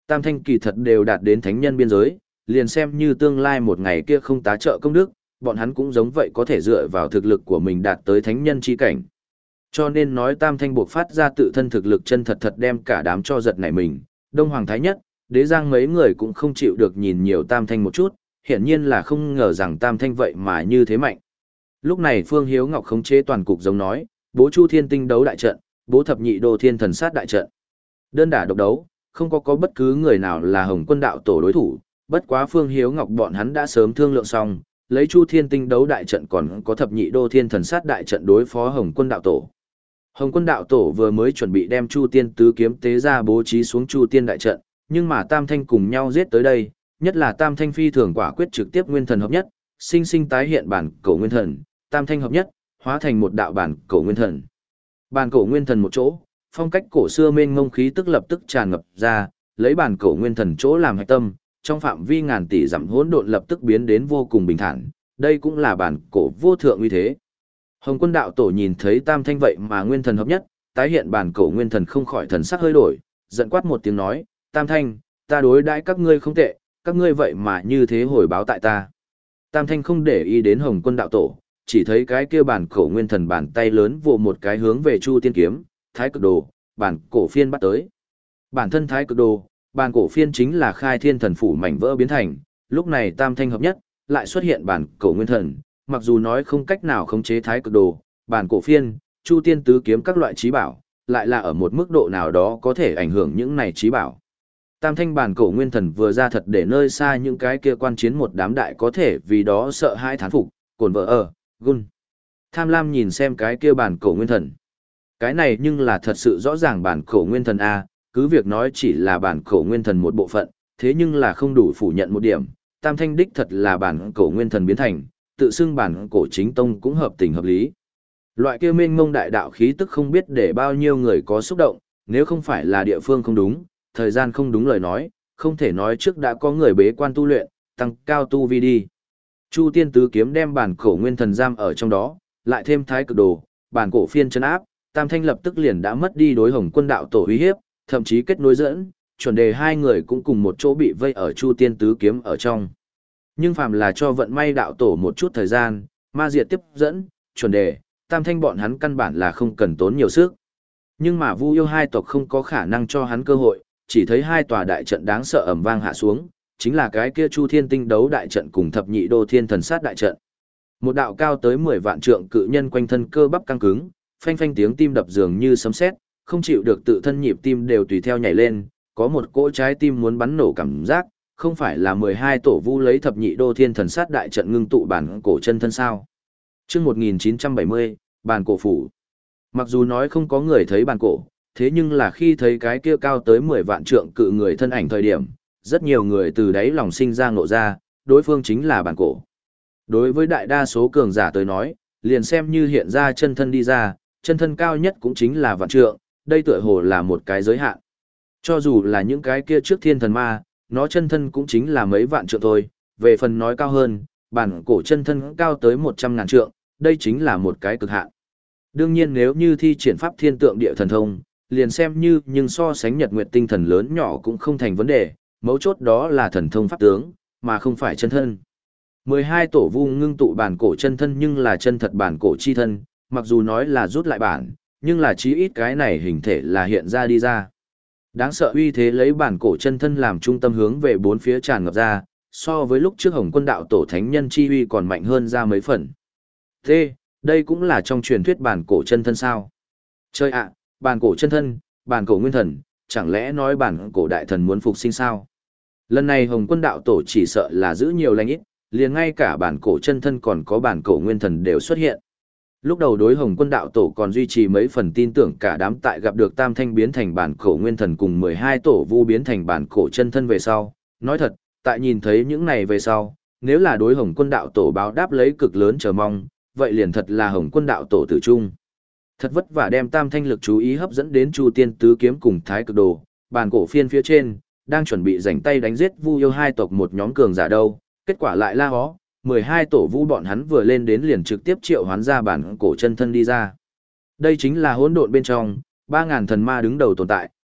Tam thanh kỳ thật đều đạt đến thánh nhân biên giới, liền xem như tương lai một ngày kia không tá trợ công đức, bọn hắn cũng giống vậy có thể dựa vào thực lực của mình đạt tới thánh nhân chi cảnh. Cho nên nói tam thanh buộc phát ra tự thân thực lực chân thật thật đem cả đám cho giật nảy mình, Đông Hoàng Thái Nhất, Đế Giang mấy người cũng không chịu được nhìn nhiều tam thanh một chút, hiển nhiên là không ngờ rằng tam thanh vậy mà như thế mạnh. Lúc này Phương Hiếu Ngọc khống chế toàn cục giống nói, bố Chu Thiên Tinh đấu đại trận, bố thập nhị đô thiên thần sát đại trận. Đơn đả độc đấu, không có có bất cứ người nào là Hồng Quân đạo tổ đối thủ, bất quá Phương Hiếu Ngọc bọn hắn đã sớm thương lượng xong, lấy Chu Thiên Tinh đấu đại trận còn có thập nhị đô thiên thần sát đại trận đối phó Hồng Quân đạo tổ. Hồng Quân đạo tổ vừa mới chuẩn bị đem Chu Tiên tứ kiếm tế ra bố trí xuống Chu Tiên đại trận, nhưng mà Tam Thanh cùng nhau giết tới đây, nhất là Tam Thanh phi thường quả quyết trực tiếp nguyên thần hợp nhất, sinh sinh tái hiện bản cổ nguyên thần, Tam Thanh hợp nhất, hóa thành một đạo bản cổ nguyên thần. Bản cổ nguyên thần một chỗ, phong cách cổ xưa mênh mông khí tức lập tức tràn ngập ra, lấy bản cổ nguyên thần chỗ làm hạch tâm, trong phạm vi ngàn tỷ dặm hỗn độn lập tức biến đến vô cùng bình thản, đây cũng là bản cổ vô thượng uy thế. Hồng Quân đạo tổ nhìn thấy Tam Thanh vậy mà nguyên thần hợp nhất, tái hiện bản cổ nguyên thần không khỏi thần sắc hơi đổi, giận quát một tiếng nói, Tam Thanh, ta đối đãi các ngươi không tệ, các ngươi vậy mà như thế hồi báo tại ta. Tam Thanh không để ý đến Hồng Quân đạo tổ, chỉ thấy cái kia bản cổ nguyên thần bàn tay lớn vồ một cái hướng về Chu Tiên kiếm, Thái Cực Đồ, bản cổ phiên bắt tới. Bản thân Thái Cực Đồ, bản cổ phiên chính là khai thiên thần phủ mảnh vỡ biến thành, lúc này Tam Thanh hợp nhất, lại xuất hiện bản cổ nguyên thần, mặc dù nói không cách nào khống chế Thái Cực Đồ, bản cổ phiên, Chu Tiên tứ kiếm các loại trí bảo, lại là ở một mức độ nào đó có thể ảnh hưởng những này trí bảo. Tam thanh bản cổ nguyên thần vừa ra thật để nơi xa những cái kia quan chiến một đám đại có thể vì đó sợ hãi thán phục, cồn vợ ở, gun. Tham lam nhìn xem cái kia bản cổ nguyên thần. Cái này nhưng là thật sự rõ ràng bản cổ nguyên thần A, cứ việc nói chỉ là bản cổ nguyên thần một bộ phận, thế nhưng là không đủ phủ nhận một điểm. Tam thanh đích thật là bản cổ nguyên thần biến thành, tự xưng bản cổ chính tông cũng hợp tình hợp lý. Loại kia mênh mông đại đạo khí tức không biết để bao nhiêu người có xúc động, nếu không phải là địa phương không đúng, thời gian không đúng lời nói, không thể nói trước đã có người bế quan tu luyện, tăng cao tu vi đi. Chu Tiên tứ kiếm đem bản cổ nguyên thần giam ở trong đó, lại thêm Thái Cực Đồ, bản cổ phiên chân áp, Tam Thanh lập tức liền đã mất đi đối Hồng Quân đạo tổ uy hiếp, thậm chí kết nối dẫn, chuẩn đề hai người cũng cùng một chỗ bị vây ở Chu Tiên tứ kiếm ở trong. Nhưng phàm là cho vận may đạo tổ một chút thời gian, ma diệt tiếp dẫn, chuẩn đề, Tam Thanh bọn hắn căn bản là không cần tốn nhiều sức. Nhưng mà Vu Yêu hai tộc không có khả năng cho hắn cơ hội, chỉ thấy hai tòa đại trận đáng sợ ầm vang hạ xuống, chính là cái kia Chu Thiên Tinh đấu đại trận cùng thập nhị đô thiên thần sát đại trận. Một đạo cao tới mười vạn trượng cự nhân quanh thân cơ bắp căng cứng, phanh phanh tiếng tim đập dường như sấm sét, không chịu được tự thân nhịp tim đều tùy theo nhảy lên, có một cỗ trái tim muốn bắn nổ cảm giác, không phải là mười hai tổ vu lấy thập nhị đô thiên thần sát đại trận ngưng tụ bản cổ chân thân sao? Chương một nghìn chín trăm bảy mươi, bản cổ phủ. Mặc dù nói không có người thấy bản cổ, thế nhưng là khi thấy cái kia cao tới mười vạn trượng cự người thân ảnh thời điểm, rất nhiều người từ đáy lòng sinh ra ngộ ra, đối phương chính là bản cổ. Đối với đại đa số cường giả tới nói, liền xem như hiện ra chân thân đi ra, chân thân cao nhất cũng chính là vạn trượng, đây tựa hồ là một cái giới hạn. Cho dù là những cái kia trước thiên thần ma, nó chân thân cũng chính là mấy vạn trượng thôi, về phần nói cao hơn, bản cổ chân thân cao tới một trăm ngàn trượng, đây chính là một cái cực hạn. Đương nhiên nếu như thi triển pháp thiên tượng địa thần thông, liền xem như nhưng so sánh nhật nguyệt tinh thần lớn nhỏ cũng không thành vấn đề, mấu chốt đó là thần thông pháp tướng, mà không phải chân thân. mười hai tổ vu ngưng tụ bản cổ chân thân nhưng là chân thật bản cổ chi thân, mặc dù nói là rút lại bản, nhưng là chí ít cái này hình thể là hiện ra đi ra. Đáng sợ uy thế lấy bản cổ chân thân làm trung tâm hướng về bốn phía tràn ngập ra, so với lúc trước Hồng Quân đạo tổ thánh nhân chi uy còn mạnh hơn ra mấy phần. Thế, đây cũng là trong truyền thuyết bản cổ chân thân sao? Chơi ạ, bản cổ chân thân, bản cổ nguyên thần, chẳng lẽ nói bản cổ đại thần muốn phục sinh sao? Lần này Hồng Quân đạo tổ chỉ sợ là giữ nhiều lành ít, liền ngay cả bản cổ chân thân còn có bản cổ nguyên thần đều xuất hiện. Lúc đầu đối Hồng Quân đạo tổ còn duy trì mấy phần tin tưởng cả đám tại gặp được Tam Thanh biến thành bản cổ nguyên thần cùng mười hai tổ vu biến thành bản cổ chân thân về sau. Nói thật, tại nhìn thấy những này về sau, nếu là đối Hồng Quân đạo tổ báo đáp lấy cực lớn chờ mong, vậy liền thật là Hồng Quân đạo tổ tử trung. Thật vất vả đem Tam Thanh lực chú ý hấp dẫn đến Chu Tiên tứ kiếm cùng Thái Cực Đồ, bản cổ phiên phía trên, đang chuẩn bị rảnh tay đánh giết Vu Yêu hai tộc một nhóm cường giả đâu, kết quả lại la hó, mười hai tổ vu bọn hắn vừa lên đến liền trực tiếp triệu hoán ra bản cổ chân thân đi ra. Đây chính là hỗn độn bên trong, ba ngàn thần ma đứng đầu tồn tại,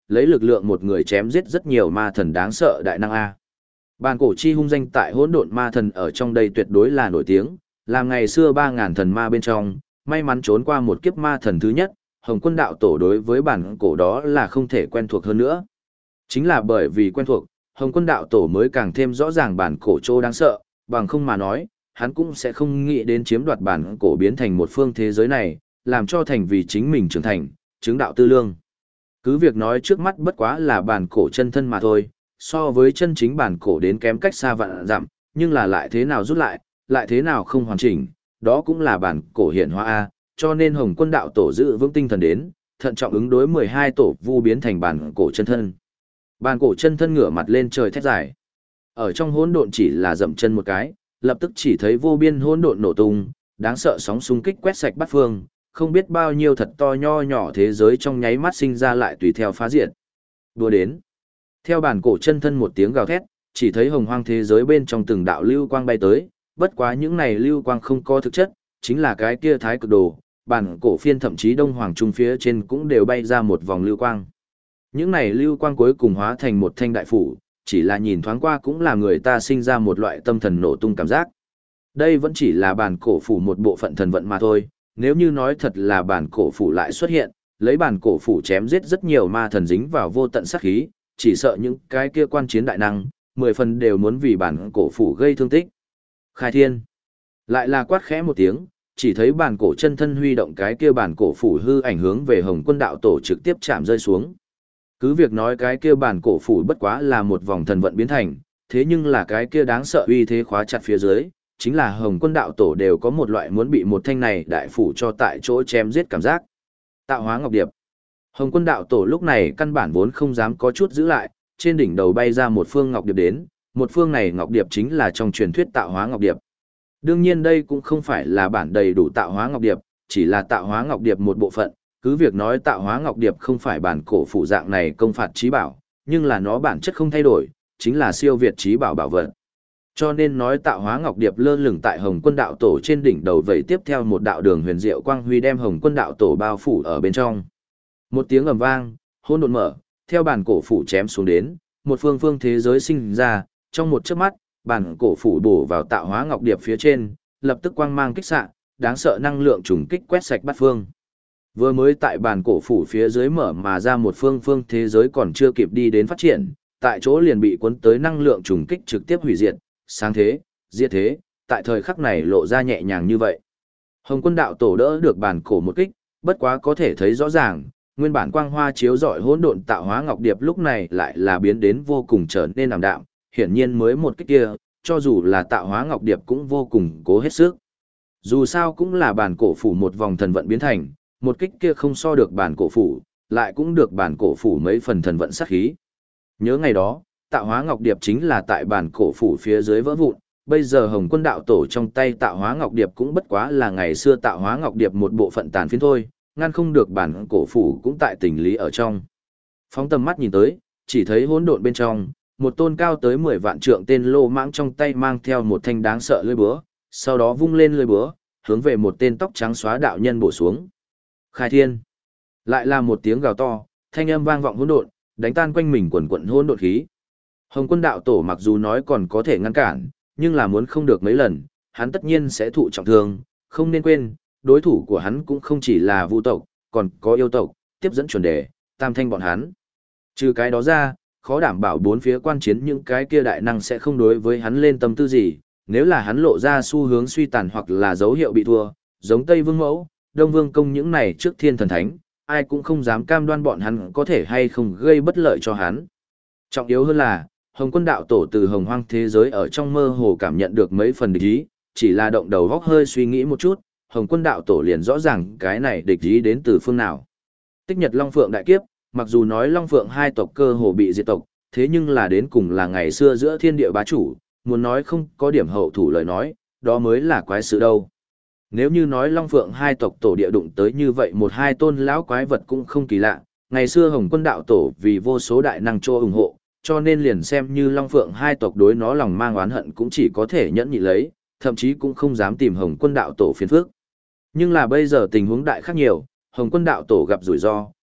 lấy lực lượng một người chém giết rất nhiều ma thần đáng sợ đại năng A. Bàn cổ chi hung danh tại hỗn độn ma thần ở trong đây tuyệt đối là nổi tiếng, làm ngày xưa ba ngàn thần ma bên trong, may mắn trốn qua một kiếp ma thần thứ nhất, Hồng Quân đạo tổ đối với bản cổ đó là không thể quen thuộc hơn nữa. Chính là bởi vì quen thuộc, Hồng Quân đạo tổ mới càng thêm rõ ràng bản cổ trô đáng sợ, bằng không mà nói, hắn cũng sẽ không nghĩ đến chiếm đoạt bản cổ biến thành một phương thế giới này, làm cho thành vì chính mình trưởng thành, chứng đạo tư lương. Cứ việc nói trước mắt bất quá là bản cổ chân thân mà thôi, so với chân chính bản cổ đến kém cách xa vạn dặm, nhưng là lại thế nào rút lại, lại thế nào không hoàn chỉnh, đó cũng là bản cổ hiện hóa A, cho nên Hồng Quân đạo tổ giữ vững tinh thần đến, thận trọng ứng đối mười hai tổ vu biến thành bản cổ chân thân. Bản cổ chân thân ngửa mặt lên trời thét dài. Ở trong hỗn độn chỉ là dậm chân một cái, lập tức chỉ thấy vô biên hỗn độn nổ tung, đáng sợ sóng xung kích quét sạch bát phương, không biết bao nhiêu thật to nho nhỏ thế giới trong nháy mắt sinh ra lại tùy theo phá diệt. Đùa đến. Theo bản cổ chân thân một tiếng gào thét, chỉ thấy hồng hoang thế giới bên trong từng đạo lưu quang bay tới, bất quá những này lưu quang không có thực chất, chính là cái kia thái cực đồ, bản cổ phiên thậm chí đông hoàng trung phía trên cũng đều bay ra một vòng lưu quang. Những này lưu quang cuối cùng hóa thành một thanh đại phủ, chỉ là nhìn thoáng qua cũng là người ta sinh ra một loại tâm thần nổ tung cảm giác. Đây vẫn chỉ là bản cổ phủ một bộ phận thần vận mà thôi, nếu như nói thật là bản cổ phủ lại xuất hiện, lấy bản cổ phủ chém giết rất nhiều ma thần dính vào vô tận sát khí, chỉ sợ những cái kia quan chiến đại năng, mười phần đều muốn vì bản cổ phủ gây thương tích. Khai thiên. Lại là quát khẽ một tiếng, chỉ thấy bản cổ chân thân huy động cái kia bản cổ phủ hư ảnh hướng về Hồng Quân đạo tổ trực tiếp chạm rơi xuống. Cứ việc nói cái kia bản cổ phủ bất quá là một vòng thần vận biến thành, thế nhưng là cái kia đáng sợ uy thế khóa chặt phía dưới, chính là Hồng Quân đạo tổ đều có một loại muốn bị một thanh này đại phủ cho tại chỗ chém giết cảm giác. Tạo hóa ngọc điệp. Hồng Quân đạo tổ lúc này căn bản vốn không dám có chút giữ lại, trên đỉnh đầu bay ra một phương ngọc điệp đến, một phương này ngọc điệp chính là trong truyền thuyết tạo hóa ngọc điệp. Đương nhiên đây cũng không phải là bản đầy đủ tạo hóa ngọc điệp, chỉ là tạo hóa ngọc điệp một bộ phận, cứ việc nói tạo hóa ngọc điệp không phải bản cổ phủ dạng này công phạt trí bảo, nhưng là nó bản chất không thay đổi, chính là siêu việt trí bảo bảo vật. Cho nên nói tạo hóa ngọc điệp lơ lửng tại Hồng Quân đạo tổ trên đỉnh đầu vậy tiếp theo một đạo đường huyền diệu quang huy đem Hồng Quân đạo tổ bao phủ ở bên trong. Một tiếng ầm vang, hỗn độn mở, theo bản cổ phủ chém xuống đến, một phương phương thế giới sinh ra, trong một chớp mắt, bản cổ phủ bổ vào tạo hóa ngọc điệp phía trên, lập tức quang mang kích xạ, đáng sợ năng lượng trùng kích quét sạch bát phương. Vừa mới tại bản cổ phủ phía dưới mở mà ra một phương phương thế giới còn chưa kịp đi đến phát triển, tại chỗ liền bị cuốn tới năng lượng trùng kích trực tiếp hủy diệt, sáng thế, diệt thế, tại thời khắc này lộ ra nhẹ nhàng như vậy. Hồng Quân đạo tổ đỡ được bản cổ một kích, bất quá có thể thấy rõ ràng, nguyên bản quang hoa chiếu rọi hỗn độn tạo hóa ngọc điệp lúc này lại là biến đến vô cùng trở nên ảm đạm, hiển nhiên mới một kích kia, cho dù là tạo hóa ngọc điệp cũng vô cùng cố hết sức. Dù sao cũng là bản cổ phủ một vòng thần vận biến thành, một kích kia không so được bản cổ phủ, lại cũng được bản cổ phủ mấy phần thần vận sát khí. Nhớ ngày đó, tạo hóa ngọc điệp chính là tại bản cổ phủ phía dưới vỡ vụn, bây giờ Hồng Quân đạo tổ trong tay tạo hóa ngọc điệp cũng bất quá là ngày xưa tạo hóa ngọc điệp một bộ phận tàn phiến thôi, ngăn không được bản cổ phủ cũng tại tình lý ở trong. Phóng tầm mắt nhìn tới, chỉ thấy hỗn độn bên trong, một tôn cao tới mười vạn trượng tên lô mãng trong tay mang theo một thanh đáng sợ lưỡi búa, sau đó vung lên lưỡi búa, hướng về một tên tóc trắng xóa đạo nhân bổ xuống. Khai thiên. Lại là một tiếng gào to, thanh âm vang vọng hỗn độn, đánh tan quanh mình quần quần hỗn độn khí. Hồng Quân đạo tổ mặc dù nói còn có thể ngăn cản, nhưng là muốn không được mấy lần, hắn tất nhiên sẽ thụ trọng thương, không nên quên, đối thủ của hắn cũng không chỉ là vu tộc, còn có yêu tộc, tiếp dẫn chuẩn đề, tam thanh bọn hắn. Trừ cái đó ra, khó đảm bảo bốn phía quan chiến những cái kia đại năng sẽ không đối với hắn lên tâm tư gì, nếu là hắn lộ ra xu hướng suy tàn hoặc là dấu hiệu bị thua, giống Tây Vương Mẫu, Đông Vương Công những này trước thiên thần thánh, ai cũng không dám cam đoan bọn hắn có thể hay không gây bất lợi cho hắn. Trọng yếu hơn là, Hồng Quân đạo tổ từ hồng hoang thế giới ở trong mơ hồ cảm nhận được mấy phần địch ý, chỉ là động đầu góc hơi suy nghĩ một chút, Hồng Quân đạo tổ liền rõ ràng cái này địch ý đến từ phương nào. Tích Nhật Long Phượng đại kiếp, mặc dù nói Long Phượng hai tộc cơ hồ bị diệt tộc, thế nhưng là đến cùng là ngày xưa giữa thiên địa bá chủ, muốn nói không có điểm hậu thủ lời nói, đó mới là quái sự đâu. Nếu như nói Long Phượng hai tộc tổ địa đụng tới như vậy một hai tôn lão quái vật cũng không kỳ lạ, ngày xưa Hồng Quân đạo tổ vì vô số đại năng cho ủng hộ, cho nên liền xem như Long Phượng hai tộc đối nó lòng mang oán hận cũng chỉ có thể nhẫn nhị lấy, thậm chí cũng không dám tìm Hồng Quân đạo tổ phiền phức. Nhưng là bây giờ tình huống đại khác nhiều, Hồng Quân đạo tổ gặp rủi ro,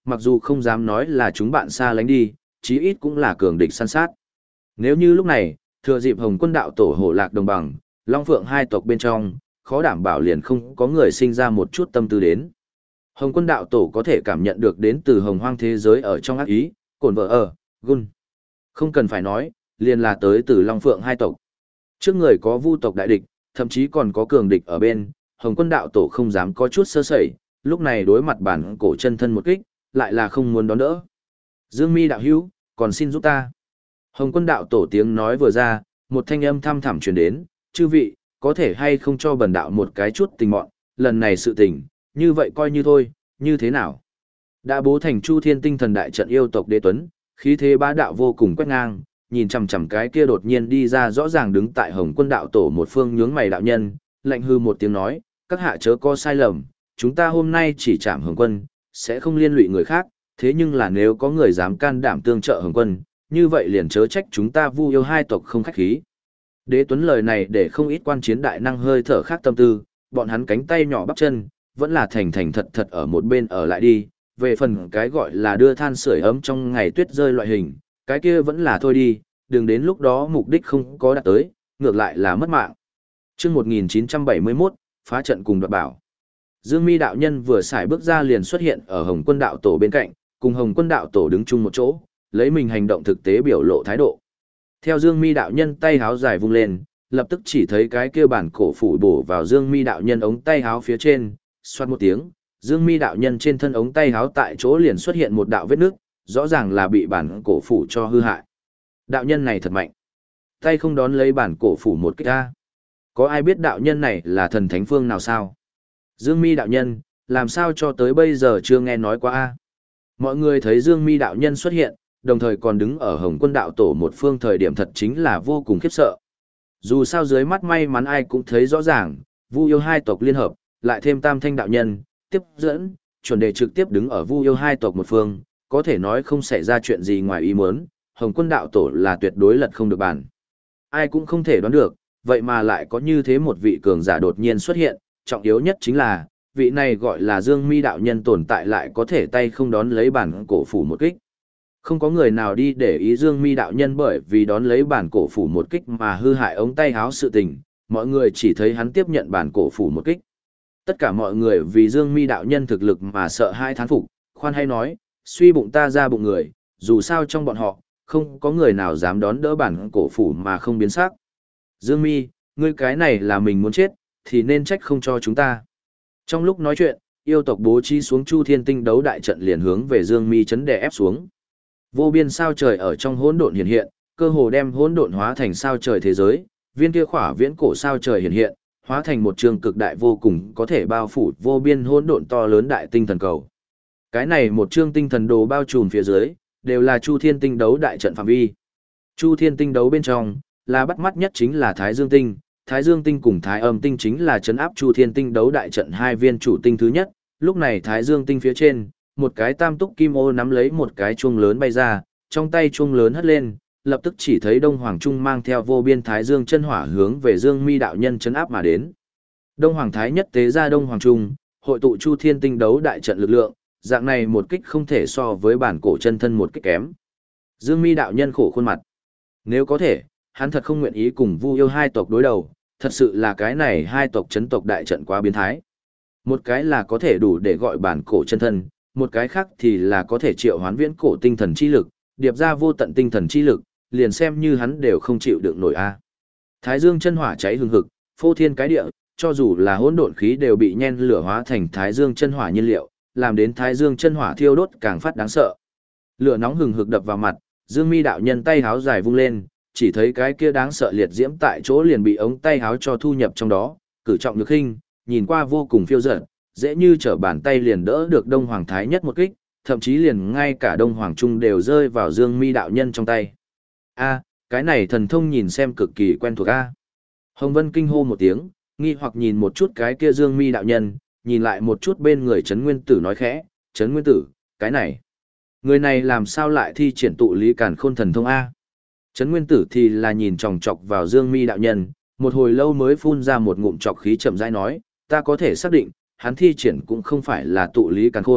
mặc dù không dám nói là chúng bạn xa lánh đi, chí ít cũng là cường địch săn sát. Nếu như lúc này, thừa dịp Hồng Quân đạo tổ hổ lạc đồng bằng, Long Phượng hai tộc bên trong, khó đảm bảo liền không có người sinh ra một chút tâm tư đến. Hồng Quân đạo tổ có thể cảm nhận được đến từ hồng hoang thế giới ở trong ác ý, cổn vợ ở, gun. Không cần phải nói, liền là tới từ Long Phượng hai tộc. Trước người có vu tộc đại địch, thậm chí còn có cường địch ở bên, Hồng Quân đạo tổ không dám có chút sơ sẩy, lúc này đối mặt bản cổ chân thân một kích, lại là không muốn đón đỡ. Dương Mi đạo hữu, còn xin giúp ta. Hồng Quân đạo tổ tiếng nói vừa ra, một thanh âm thăm thẳm truyền đến, chư vị, có thể hay không cho bần đạo một cái chút tình mọn, lần này sự tình, như vậy coi như thôi, như thế nào? Đã bố thành Chu Thiên Tinh Thần đại trận yêu tộc Đế Tuấn, khí thế bá đạo vô cùng quét ngang, nhìn chằm chằm cái kia đột nhiên đi ra rõ ràng đứng tại Hồng Quân đạo tổ một phương nhướng mày đạo nhân, lạnh hư một tiếng nói, các hạ chớ có sai lầm, chúng ta hôm nay chỉ chạm Hồng Quân, sẽ không liên lụy người khác, thế nhưng là nếu có người dám can đảm tương trợ Hồng Quân, như vậy liền chớ trách chúng ta Vu yêu hai tộc không khách khí. Đế Tuấn lời này để không ít quan chiến đại năng hơi thở khác tâm tư, bọn hắn cánh tay nhỏ bắp chân, vẫn là thành thành thật thật ở một bên ở lại đi, về phần cái gọi là đưa than sưởi ấm trong ngày tuyết rơi loại hình, cái kia vẫn là thôi đi, đừng đến lúc đó mục đích không có đạt tới, ngược lại là mất mạng. Chương một nghìn chín trăm bảy mươi mốt, phá trận cùng đoạt bảo. Dương Mi đạo nhân vừa xài bước ra liền xuất hiện ở Hồng Quân đạo tổ bên cạnh, cùng Hồng Quân đạo tổ đứng chung một chỗ, lấy mình hành động thực tế biểu lộ thái độ. Theo Dương Mi đạo nhân tay háo dài vung lên, lập tức chỉ thấy cái kia bản cổ phủ bổ vào Dương Mi đạo nhân ống tay háo phía trên, xoát một tiếng, Dương Mi đạo nhân trên thân ống tay háo tại chỗ liền xuất hiện một đạo vết nước, rõ ràng là bị bản cổ phủ cho hư hại. Đạo nhân này thật mạnh. Tay không đón lấy bản cổ phủ một kích ra. Có ai biết đạo nhân này là thần thánh phương nào sao? Dương Mi đạo nhân, làm sao cho tới bây giờ chưa nghe nói qua a? Mọi người thấy Dương Mi đạo nhân xuất hiện, đồng thời còn đứng ở Hồng Quân đạo tổ một phương thời điểm thật chính là vô cùng khiếp sợ. Dù sao dưới mắt may mắn ai cũng thấy rõ ràng, Vu yêu hai tộc liên hợp, lại thêm Tam Thanh đạo nhân, tiếp dẫn, chuẩn đề trực tiếp đứng ở Vu yêu hai tộc một phương, có thể nói không xảy ra chuyện gì ngoài ý muốn, Hồng Quân đạo tổ là tuyệt đối lật không được bàn. Ai cũng không thể đoán được, vậy mà lại có như thế một vị cường giả đột nhiên xuất hiện, trọng yếu nhất chính là, vị này gọi là Dương Mi đạo nhân tồn tại lại có thể tay không đón lấy bản cổ phủ một kích. Không có người nào đi để ý Dương Mi đạo nhân bởi vì đón lấy bản cổ phủ một kích mà hư hại ống tay háo sự tình, mọi người chỉ thấy hắn tiếp nhận bản cổ phủ một kích. Tất cả mọi người vì Dương Mi đạo nhân thực lực mà sợ hai thán phục, khoan hay nói, suy bụng ta ra bụng người, dù sao trong bọn họ, không có người nào dám đón đỡ bản cổ phủ mà không biến sắc. Dương Mi, ngươi cái này là mình muốn chết, thì nên trách không cho chúng ta. Trong lúc nói chuyện, yêu tộc bố trí xuống Chu Thiên Tinh đấu đại trận liền hướng về Dương Mi chấn đè ép xuống. Vô biên sao trời ở trong hỗn độn hiện hiện, cơ hồ đem hỗn độn hóa thành sao trời thế giới, viên kia khỏa viễn cổ sao trời hiện hiện, hóa thành một trường cực đại vô cùng có thể bao phủ vô biên hỗn độn to lớn đại tinh thần cầu. Cái này một chương tinh thần đồ bao trùm phía dưới, đều là Chu Thiên Tinh đấu đại trận phạm vi. Chu Thiên Tinh đấu bên trong, là bắt mắt nhất chính là Thái Dương Tinh, Thái Dương Tinh cùng Thái Âm Tinh chính là trấn áp Chu Thiên Tinh đấu đại trận hai viên chủ tinh thứ nhất, lúc này Thái Dương Tinh phía trên, một cái tam túc kim ô nắm lấy một cái chuông lớn bay ra, trong tay chuông lớn hất lên, lập tức chỉ thấy Đông Hoàng Trung mang theo vô biên Thái Dương chân hỏa hướng về Dương Mi đạo nhân trấn áp mà đến. Đông Hoàng Thái nhất tế ra Đông Hoàng Trung, hội tụ Chu Thiên Tinh đấu đại trận lực lượng, dạng này một kích không thể so với bản cổ chân thân một kích kém. Dương Mi đạo nhân khổ khuôn mặt. Nếu có thể, hắn thật không nguyện ý cùng Vu yêu hai tộc đối đầu, thật sự là cái này hai tộc chấn tộc đại trận quá biến thái. Một cái là có thể đủ để gọi bản cổ chân thân, một cái khác thì là có thể triệu hoán viễn cổ tinh thần chi lực, điệp ra vô tận tinh thần chi lực, liền xem như hắn đều không chịu đựng nổi a. Thái Dương chân hỏa cháy hừng hực, phô thiên cái địa, cho dù là hỗn độn khí đều bị nhen lửa hóa thành Thái Dương chân hỏa nhiên liệu, làm đến Thái Dương chân hỏa thiêu đốt càng phát đáng sợ. Lửa nóng hừng hực đập vào mặt, Dương Mi đạo nhân tay háo dài vung lên, chỉ thấy cái kia đáng sợ liệt diễm tại chỗ liền bị ống tay háo cho thu nhập trong đó, cử trọng nhược khinh, nhìn qua vô cùng phiêu dật, dễ như trở bàn tay liền đỡ được Đông Hoàng Thái nhất một kích, thậm chí liền ngay cả Đông Hoàng Trung đều rơi vào Dương Mi đạo nhân trong tay. A, cái này thần thông nhìn xem cực kỳ quen thuộc a. Hồng Vân kinh hô một tiếng, nghi hoặc nhìn một chút cái kia Dương Mi đạo nhân, nhìn lại một chút bên người Trấn Nguyên Tử nói khẽ, Trấn Nguyên Tử, cái này, người này làm sao lại thi triển tụ lý càn khôn thần thông a? Trấn Nguyên Tử thì là nhìn chòng chọc vào Dương Mi đạo nhân, một hồi lâu mới phun ra một ngụm trọc khí chậm rãi nói, ta có thể xác định, hắn thi triển cũng không phải là tụ lý càn khôn,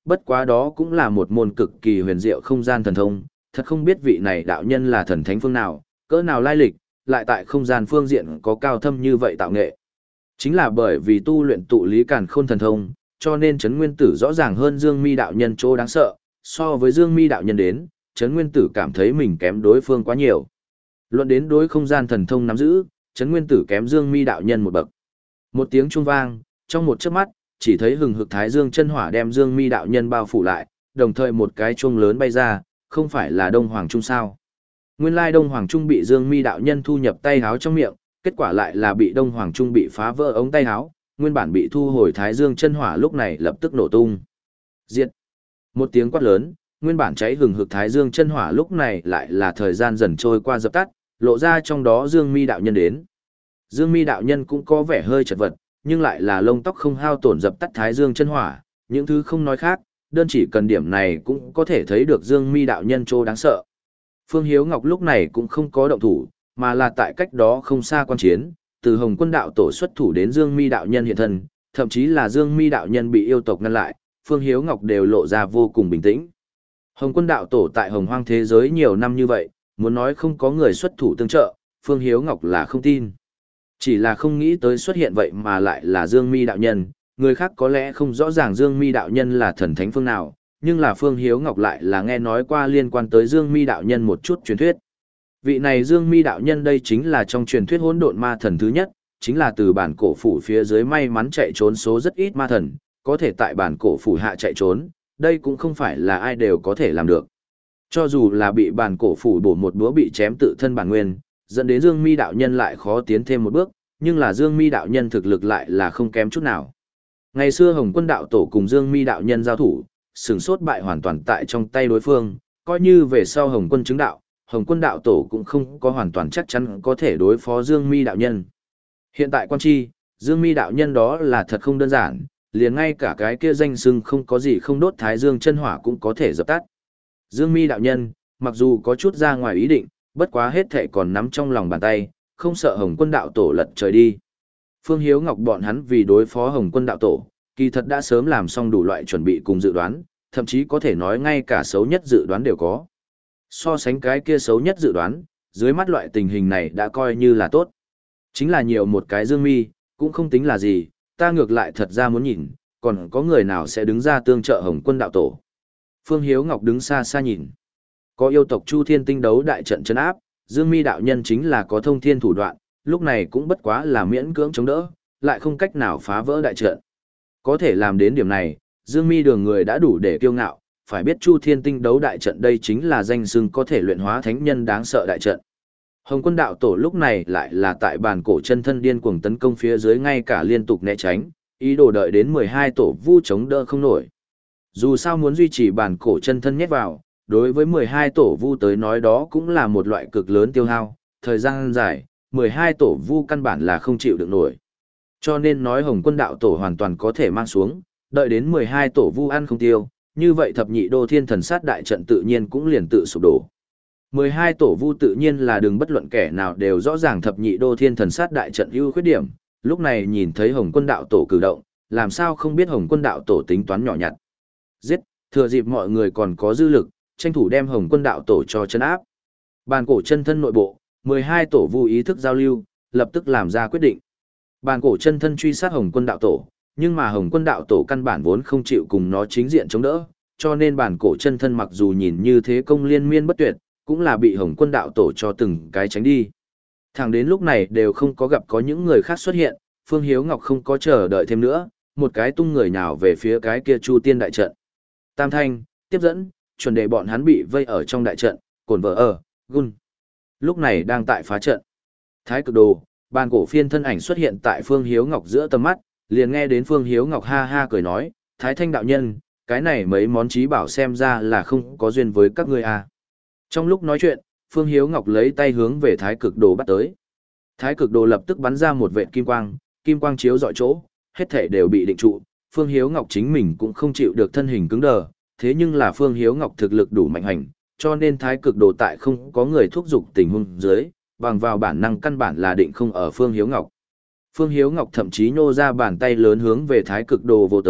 Bất quá đó cũng là một môn cực kỳ huyền diệu không gian thần thông, thật không biết vị này đạo nhân là thần thánh phương nào, cỡ nào lai lịch, lại tại không gian phương diện có cao thâm như vậy tạo nghệ. Chính là bởi vì tu luyện tụ lý càn khôn thần thông, cho nên Trấn Nguyên Tử rõ ràng hơn Dương Mi đạo nhân chỗ đáng sợ, so với Dương Mi đạo nhân đến, Trấn Nguyên Tử cảm thấy mình kém đối phương quá nhiều. Luận đến đối không gian thần thông nắm giữ, Trấn Nguyên Tử kém Dương Mi đạo nhân một bậc. Một tiếng chuông vang, trong một chớp mắt, chỉ thấy hừng hực thái dương chân hỏa đem Dương Mi đạo nhân bao phủ lại, đồng thời một cái chuông lớn bay ra, không phải là Đông Hoàng Trung sao? Nguyên lai Đông Hoàng Trung bị Dương Mi đạo nhân thu nhập tay háo trong miệng, kết quả lại là bị Đông Hoàng Trung bị phá vỡ ống tay háo, nguyên bản bị thu hồi thái dương chân hỏa lúc này lập tức nổ tung. Diệt! Một tiếng quát lớn, nguyên bản cháy hừng hực thái dương chân hỏa lúc này lại là thời gian dần trôi qua dập tắt, lộ ra trong đó Dương Mi đạo nhân đến. Dương Mi đạo nhân cũng có vẻ hơi chật vật, nhưng lại là lông tóc không hao tổn dập tắt thái dương chân hỏa, những thứ không nói khác, đơn chỉ cần điểm này cũng có thể thấy được Dương Mi đạo nhân chỗ đáng sợ. Phương Hiếu Ngọc lúc này cũng không có động thủ, mà là tại cách đó không xa quan chiến, từ Hồng Quân đạo tổ xuất thủ đến Dương Mi đạo nhân hiện thân, thậm chí là Dương Mi đạo nhân bị yêu tộc ngăn lại, Phương Hiếu Ngọc đều lộ ra vô cùng bình tĩnh. Hồng Quân đạo tổ tại Hồng Hoang thế giới nhiều năm như vậy, muốn nói không có người xuất thủ tương trợ, Phương Hiếu Ngọc là không tin. Chỉ là không nghĩ tới xuất hiện vậy mà lại là Dương Mi đạo nhân, người khác có lẽ không rõ ràng Dương Mi đạo nhân là thần thánh phương nào, nhưng là Phương Hiếu Ngọc lại là nghe nói qua liên quan tới Dương Mi đạo nhân một chút truyền thuyết. Vị này Dương Mi đạo nhân đây chính là trong truyền thuyết hỗn độn ma thần thứ nhất, chính là từ bản cổ phủ phía dưới may mắn chạy trốn số rất ít ma thần, có thể tại bản cổ phủ hạ chạy trốn, đây cũng không phải là ai đều có thể làm được. Cho dù là bị bản cổ phủ bổ một búa bị chém tự thân bản nguyên, dẫn đến Dương Mi đạo nhân lại khó tiến thêm một bước, nhưng là Dương Mi đạo nhân thực lực lại là không kém chút nào. Ngày xưa Hồng Quân đạo tổ cùng Dương Mi đạo nhân giao thủ, sừng sốt bại hoàn toàn tại trong tay đối phương, coi như về sau Hồng Quân chứng đạo, Hồng Quân đạo tổ cũng không có hoàn toàn chắc chắn có thể đối phó Dương Mi đạo nhân. Hiện tại quan chi, Dương Mi đạo nhân đó là thật không đơn giản, liền ngay cả cái kia danh xưng không có gì không đốt thái dương chân hỏa cũng có thể dập tắt. Dương Mi đạo nhân, mặc dù có chút ra ngoài ý định, bất quá hết thệ còn nắm trong lòng bàn tay, không sợ Hồng Quân đạo tổ lật trời đi. Phương Hiếu Ngọc bọn hắn vì đối phó Hồng Quân đạo tổ, kỳ thật đã sớm làm xong đủ loại chuẩn bị cùng dự đoán, thậm chí có thể nói ngay cả xấu nhất dự đoán đều có. So sánh cái kia xấu nhất dự đoán, dưới mắt loại tình hình này đã coi như là tốt. Chính là nhiều một cái Dương Mi, cũng không tính là gì, ta ngược lại thật ra muốn nhìn, còn có người nào sẽ đứng ra tương trợ Hồng Quân đạo tổ. Phương Hiếu Ngọc đứng xa xa nhìn. Có yêu tộc Chu Thiên tinh đấu đại trận trấn áp, Dương Mi đạo nhân chính là có thông thiên thủ đoạn, lúc này cũng bất quá là miễn cưỡng chống đỡ, lại không cách nào phá vỡ đại trận. Có thể làm đến điểm này, Dương Mi đường người đã đủ để kiêu ngạo, phải biết Chu Thiên tinh đấu đại trận đây chính là danh xưng có thể luyện hóa thánh nhân đáng sợ đại trận. Hồng Quân đạo tổ lúc này lại là tại bàn cổ chân thân điên cuồng tấn công phía dưới ngay cả liên tục né tránh, ý đồ đợi đến mười hai tổ vu chống đỡ không nổi. Dù sao muốn duy trì bàn cổ chân thân nhét vào, đối với mười hai tổ vu tới nói đó cũng là một loại cực lớn tiêu hao, thời gian dài, mười hai tổ vu căn bản là không chịu được nổi. Cho nên nói Hồng Quân đạo tổ hoàn toàn có thể mang xuống, đợi đến mười hai tổ vu ăn không tiêu, như vậy thập nhị đô thiên thần sát đại trận tự nhiên cũng liền tự sụp đổ. mười hai tổ vu tự nhiên là đừng bất luận kẻ nào đều rõ ràng thập nhị đô thiên thần sát đại trận ưu khuyết điểm, lúc này nhìn thấy Hồng Quân đạo tổ cử động, làm sao không biết Hồng Quân đạo tổ tính toán nhỏ nhặt. Giết, thừa dịp mọi người còn có dư lực, tranh thủ đem Hồng Quân đạo tổ cho chân áp. Bàn cổ chân thân nội bộ, mười hai tổ vu ý thức giao lưu, lập tức làm ra quyết định. Bàn cổ chân thân truy sát Hồng Quân đạo tổ, nhưng mà Hồng Quân đạo tổ căn bản vốn không chịu cùng nó chính diện chống đỡ, cho nên bàn cổ chân thân mặc dù nhìn như thế công liên miên bất tuyệt, cũng là bị Hồng Quân đạo tổ cho từng cái tránh đi. Thẳng đến lúc này đều không có gặp có những người khác xuất hiện, Phương Hiếu Ngọc không có chờ đợi thêm nữa, một cái tung người nào về phía cái kia Chu Tiên đại trận. Tam thanh, tiếp dẫn, chuẩn để bọn hắn bị vây ở trong đại trận, cồn vợ ở, gun. Lúc này đang tại phá trận. Thái cực đồ, bàn cổ phiên thân ảnh xuất hiện tại Phương Hiếu Ngọc giữa tầm mắt, liền nghe đến Phương Hiếu Ngọc ha ha cười nói, Thái thanh đạo nhân, cái này mấy món trí bảo xem ra là không có duyên với các ngươi à. Trong lúc nói chuyện, Phương Hiếu Ngọc lấy tay hướng về thái cực đồ bắt tới. Thái cực đồ lập tức bắn ra một vệt kim quang, kim quang chiếu dọi chỗ, hết thể đều bị định trụ. Phương Hiếu Ngọc chính mình cũng không chịu được thân hình cứng đờ, thế nhưng là Phương Hiếu Ngọc thực lực đủ mạnh hành, cho nên thái cực đồ tại không có người thúc giục tình huống dưới, bằng vào bản năng căn bản là định không ở Phương Hiếu Ngọc. Phương Hiếu Ngọc thậm chí nhô ra bàn tay lớn hướng về thái cực đồ vô tới,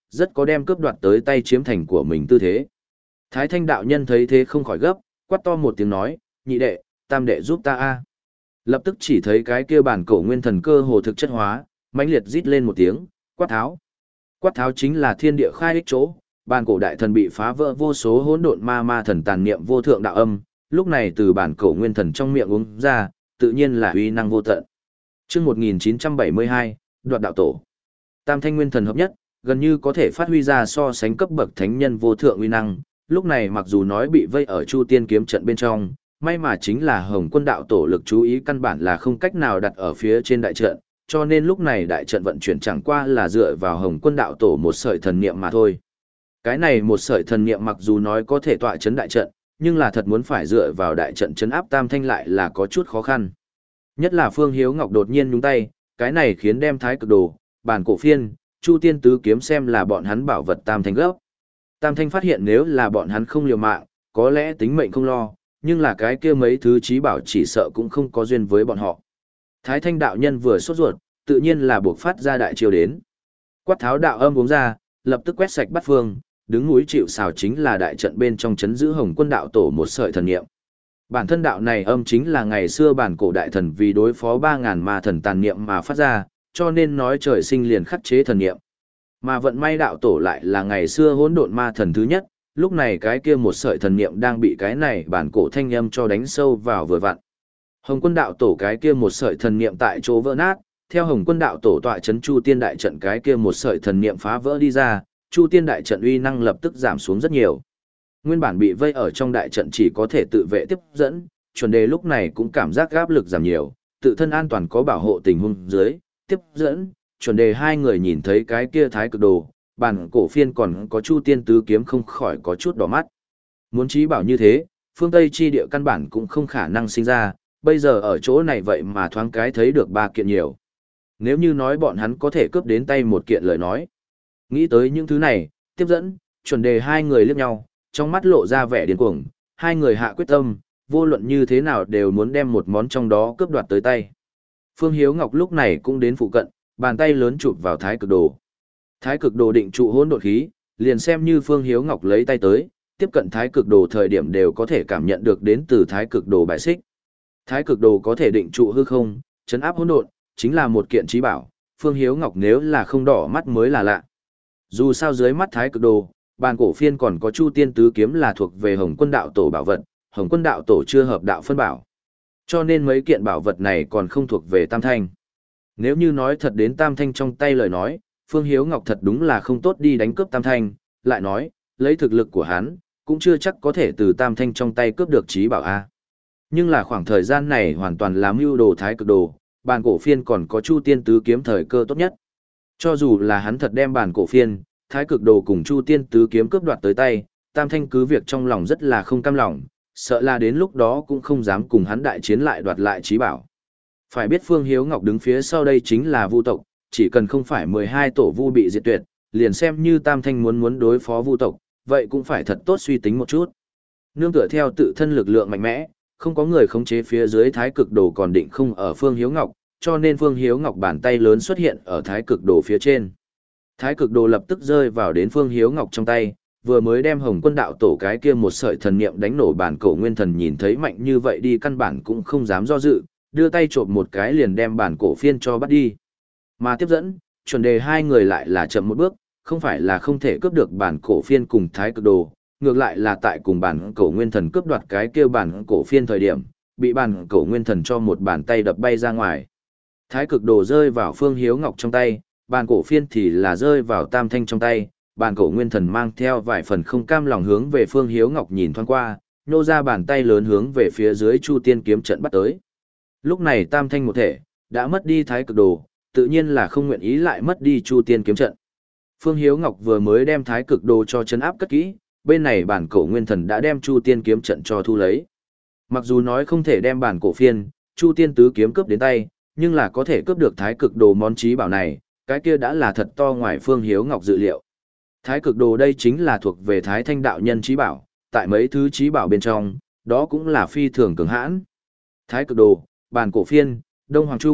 rất có đem cướp đoạt tới tay chiếm thành của mình tư thế. Thái Thanh đạo nhân thấy thế không khỏi gấp, quát to một tiếng nói, nhị đệ, tam đệ giúp ta a. Lập tức chỉ thấy cái kia bản cổ nguyên thần cơ hồ thực chất hóa, mãnh liệt rít lên một tiếng, quát tháo. Quát tháo chính là thiên địa khai ích chỗ, bản cổ đại thần bị phá vỡ vô số hỗn độn ma ma thần tàn niệm vô thượng đạo âm, lúc này từ bản cổ nguyên thần trong miệng uống ra, tự nhiên là uy năng vô tận. Chương một nghìn chín trăm bảy mươi hai, Đoạt đạo tổ. Tam thanh nguyên thần hợp nhất, gần như có thể phát huy ra so sánh cấp bậc thánh nhân vô thượng uy năng, lúc này mặc dù nói bị vây ở Chu Tiên kiếm trận bên trong, may mà chính là Hồng Quân đạo tổ lực chú ý căn bản là không cách nào đặt ở phía trên đại trận, cho nên lúc này đại trận vận chuyển chẳng qua là dựa vào Hồng Quân đạo tổ một sợi thần niệm mà thôi. Cái này một sợi thần niệm mặc dù nói có thể tọa chấn đại trận, nhưng là thật muốn phải dựa vào đại trận chấn áp Tam Thanh lại là có chút khó khăn. Nhất là Phương Hiếu Ngọc đột nhiên nhúng tay, cái này khiến đem Thái Cực Đồ, Bản Cổ Phiên, Chu Tiên Tứ Kiếm xem là bọn hắn bảo vật Tam Thanh gốc. Tam Thanh phát hiện nếu là bọn hắn không liều mạng, có lẽ tính mệnh không lo, nhưng là cái kia mấy thứ trí bảo chỉ sợ cũng không có duyên với bọn họ. Thái Thanh đạo nhân vừa sốt ruột, tự nhiên là buộc phát ra đại chiêu đến. Quát tháo đạo âm uống ra, lập tức quét sạch bắt phương, đứng núi chịu sào chính là đại trận bên trong chấn giữ Hồng Quân đạo tổ một sợi thần niệm. Bản thân đạo này âm chính là ngày xưa bản cổ đại thần vì đối phó ba ngàn ma thần tàn niệm mà phát ra, cho nên nói trời sinh liền khắc chế thần niệm. Mà vận may đạo tổ lại là ngày xưa hỗn độn ma thần thứ nhất, lúc này cái kia một sợi thần niệm đang bị cái này bản cổ thanh âm cho đánh sâu vào vừa vặn. Hồng Quân đạo tổ cái kia một sợi thần niệm tại chỗ vỡ nát, theo Hồng Quân đạo tổ tọa chấn Chu Tiên đại trận cái kia một sợi thần niệm phá vỡ đi ra, Chu Tiên đại trận uy năng lập tức giảm xuống rất nhiều. Nguyên bản bị vây ở trong đại trận chỉ có thể tự vệ tiếp dẫn, chuẩn đề lúc này cũng cảm giác áp lực giảm nhiều, tự thân an toàn có bảo hộ tình huống dưới, tiếp dẫn, chuẩn đề hai người nhìn thấy cái kia Thái Cực Đồ, Bản Cổ Phiên còn có Chu Tiên Tứ Kiếm không khỏi có chút đỏ mắt. Muốn trí bảo như thế, phương Tây chi địa căn bản cũng không khả năng sinh ra, bây giờ ở chỗ này vậy mà thoáng cái thấy được ba kiện nhiều. Nếu như nói bọn hắn có thể cướp đến tay một kiện lời nói. Nghĩ tới những thứ này, tiếp dẫn, chuẩn đề hai người liếc nhau, trong mắt lộ ra vẻ điên cuồng, hai người hạ quyết tâm, vô luận như thế nào đều muốn đem một món trong đó cướp đoạt tới tay. Phương Hiếu Ngọc lúc này cũng đến phụ cận, bàn tay lớn chụp vào Thái Cực Đồ. Thái Cực Đồ định trụ hỗn độn khí, liền xem như Phương Hiếu Ngọc lấy tay tới, tiếp cận Thái Cực Đồ thời điểm đều có thể cảm nhận được đến từ Thái Cực Đồ bài xích. Thái Cực Đồ có thể định trụ hư không, chấn áp hỗn độn, chính là một kiện trí bảo, Phương Hiếu Ngọc nếu là không đỏ mắt mới là lạ. Dù sao dưới mắt Thái Cực Đồ, Bản Cổ Phiên còn có Chu Tiên Tứ Kiếm là thuộc về Hồng Quân đạo tổ bảo vật, Hồng Quân đạo tổ chưa hợp đạo phân bảo. Cho nên mấy kiện bảo vật này còn không thuộc về Tam Thanh. Nếu như nói thật đến Tam Thanh trong tay lời nói, Phương Hiếu Ngọc thật đúng là không tốt đi đánh cướp Tam Thanh, lại nói, lấy thực lực của hắn, cũng chưa chắc có thể từ Tam Thanh trong tay cướp được trí bảo A. Nhưng là khoảng thời gian này hoàn toàn là mưu đồ Thái Cực Đồ, Bản Cổ Phiên còn có Chu Tiên Tứ Kiếm thời cơ tốt nhất. Cho dù là hắn thật đem Bản Cổ Phiên, Thái Cực Đồ cùng Chu Tiên Tứ Kiếm cướp đoạt tới tay, Tam Thanh cứ việc trong lòng rất là không cam lòng, sợ là đến lúc đó cũng không dám cùng hắn đại chiến lại đoạt lại trí bảo. Phải biết Phương Hiếu Ngọc đứng phía sau đây chính là Vu tộc, chỉ cần không phải mười hai tổ Vu bị diệt tuyệt, liền xem như Tam Thanh muốn muốn đối phó Vu tộc, vậy cũng phải thật tốt suy tính một chút. Nương tựa theo tự thân lực lượng mạnh mẽ, không có người khống chế phía dưới Thái Cực Đồ còn định không ở Phương Hiếu Ngọc, cho nên Phương Hiếu Ngọc bàn tay lớn xuất hiện ở Thái Cực Đồ phía trên. Thái Cực Đồ lập tức rơi vào đến Phương Hiếu Ngọc trong tay, vừa mới đem Hồng Quân đạo tổ cái kia một sợi thần niệm đánh nổ bản cổ nguyên thần nhìn thấy mạnh như vậy đi căn bản cũng không dám do dự, đưa tay chộp một cái liền đem bản cổ phiên cho bắt đi. Mà tiếp dẫn, chuẩn đề hai người lại là chậm một bước, không phải là không thể cướp được bản cổ phiên cùng Thái Cực Đồ, ngược lại là tại cùng bản cổ nguyên thần cướp đoạt cái kia bản cổ phiên thời điểm, bị bản cổ nguyên thần cho một bàn tay đập bay ra ngoài. Thái Cực Đồ rơi vào Phương Hiếu Ngọc trong tay, bản cổ phiên thì là rơi vào Tam Thanh trong tay, bản cổ nguyên thần mang theo vài phần không cam lòng hướng về Phương Hiếu Ngọc nhìn thoáng qua, nô ra bàn tay lớn hướng về phía dưới Chu Tiên kiếm trận bắt tới. Lúc này Tam Thanh một thể, đã mất đi Thái Cực Đồ, tự nhiên là không nguyện ý lại mất đi Chu Tiên kiếm trận. Phương Hiếu Ngọc vừa mới đem Thái Cực Đồ cho chấn áp cất kỹ, bên này bản cổ nguyên thần đã đem Chu Tiên kiếm trận cho thu lấy. Mặc dù nói không thể đem bản cổ phiên, Chu Tiên tứ kiếm cướp đến tay, nhưng là có thể cướp được Thái Cực Đồ món trí bảo này, cái kia đã là thật to ngoài Phương Hiếu Ngọc dự liệu. Thái Cực Đồ đây chính là thuộc về Thái Thanh đạo nhân trí bảo, tại mấy thứ trí bảo bên trong, đó cũng là phi thường cường hãn. Thái Cực Đồ, bản cổ phiên, Đông Hoàng Trung,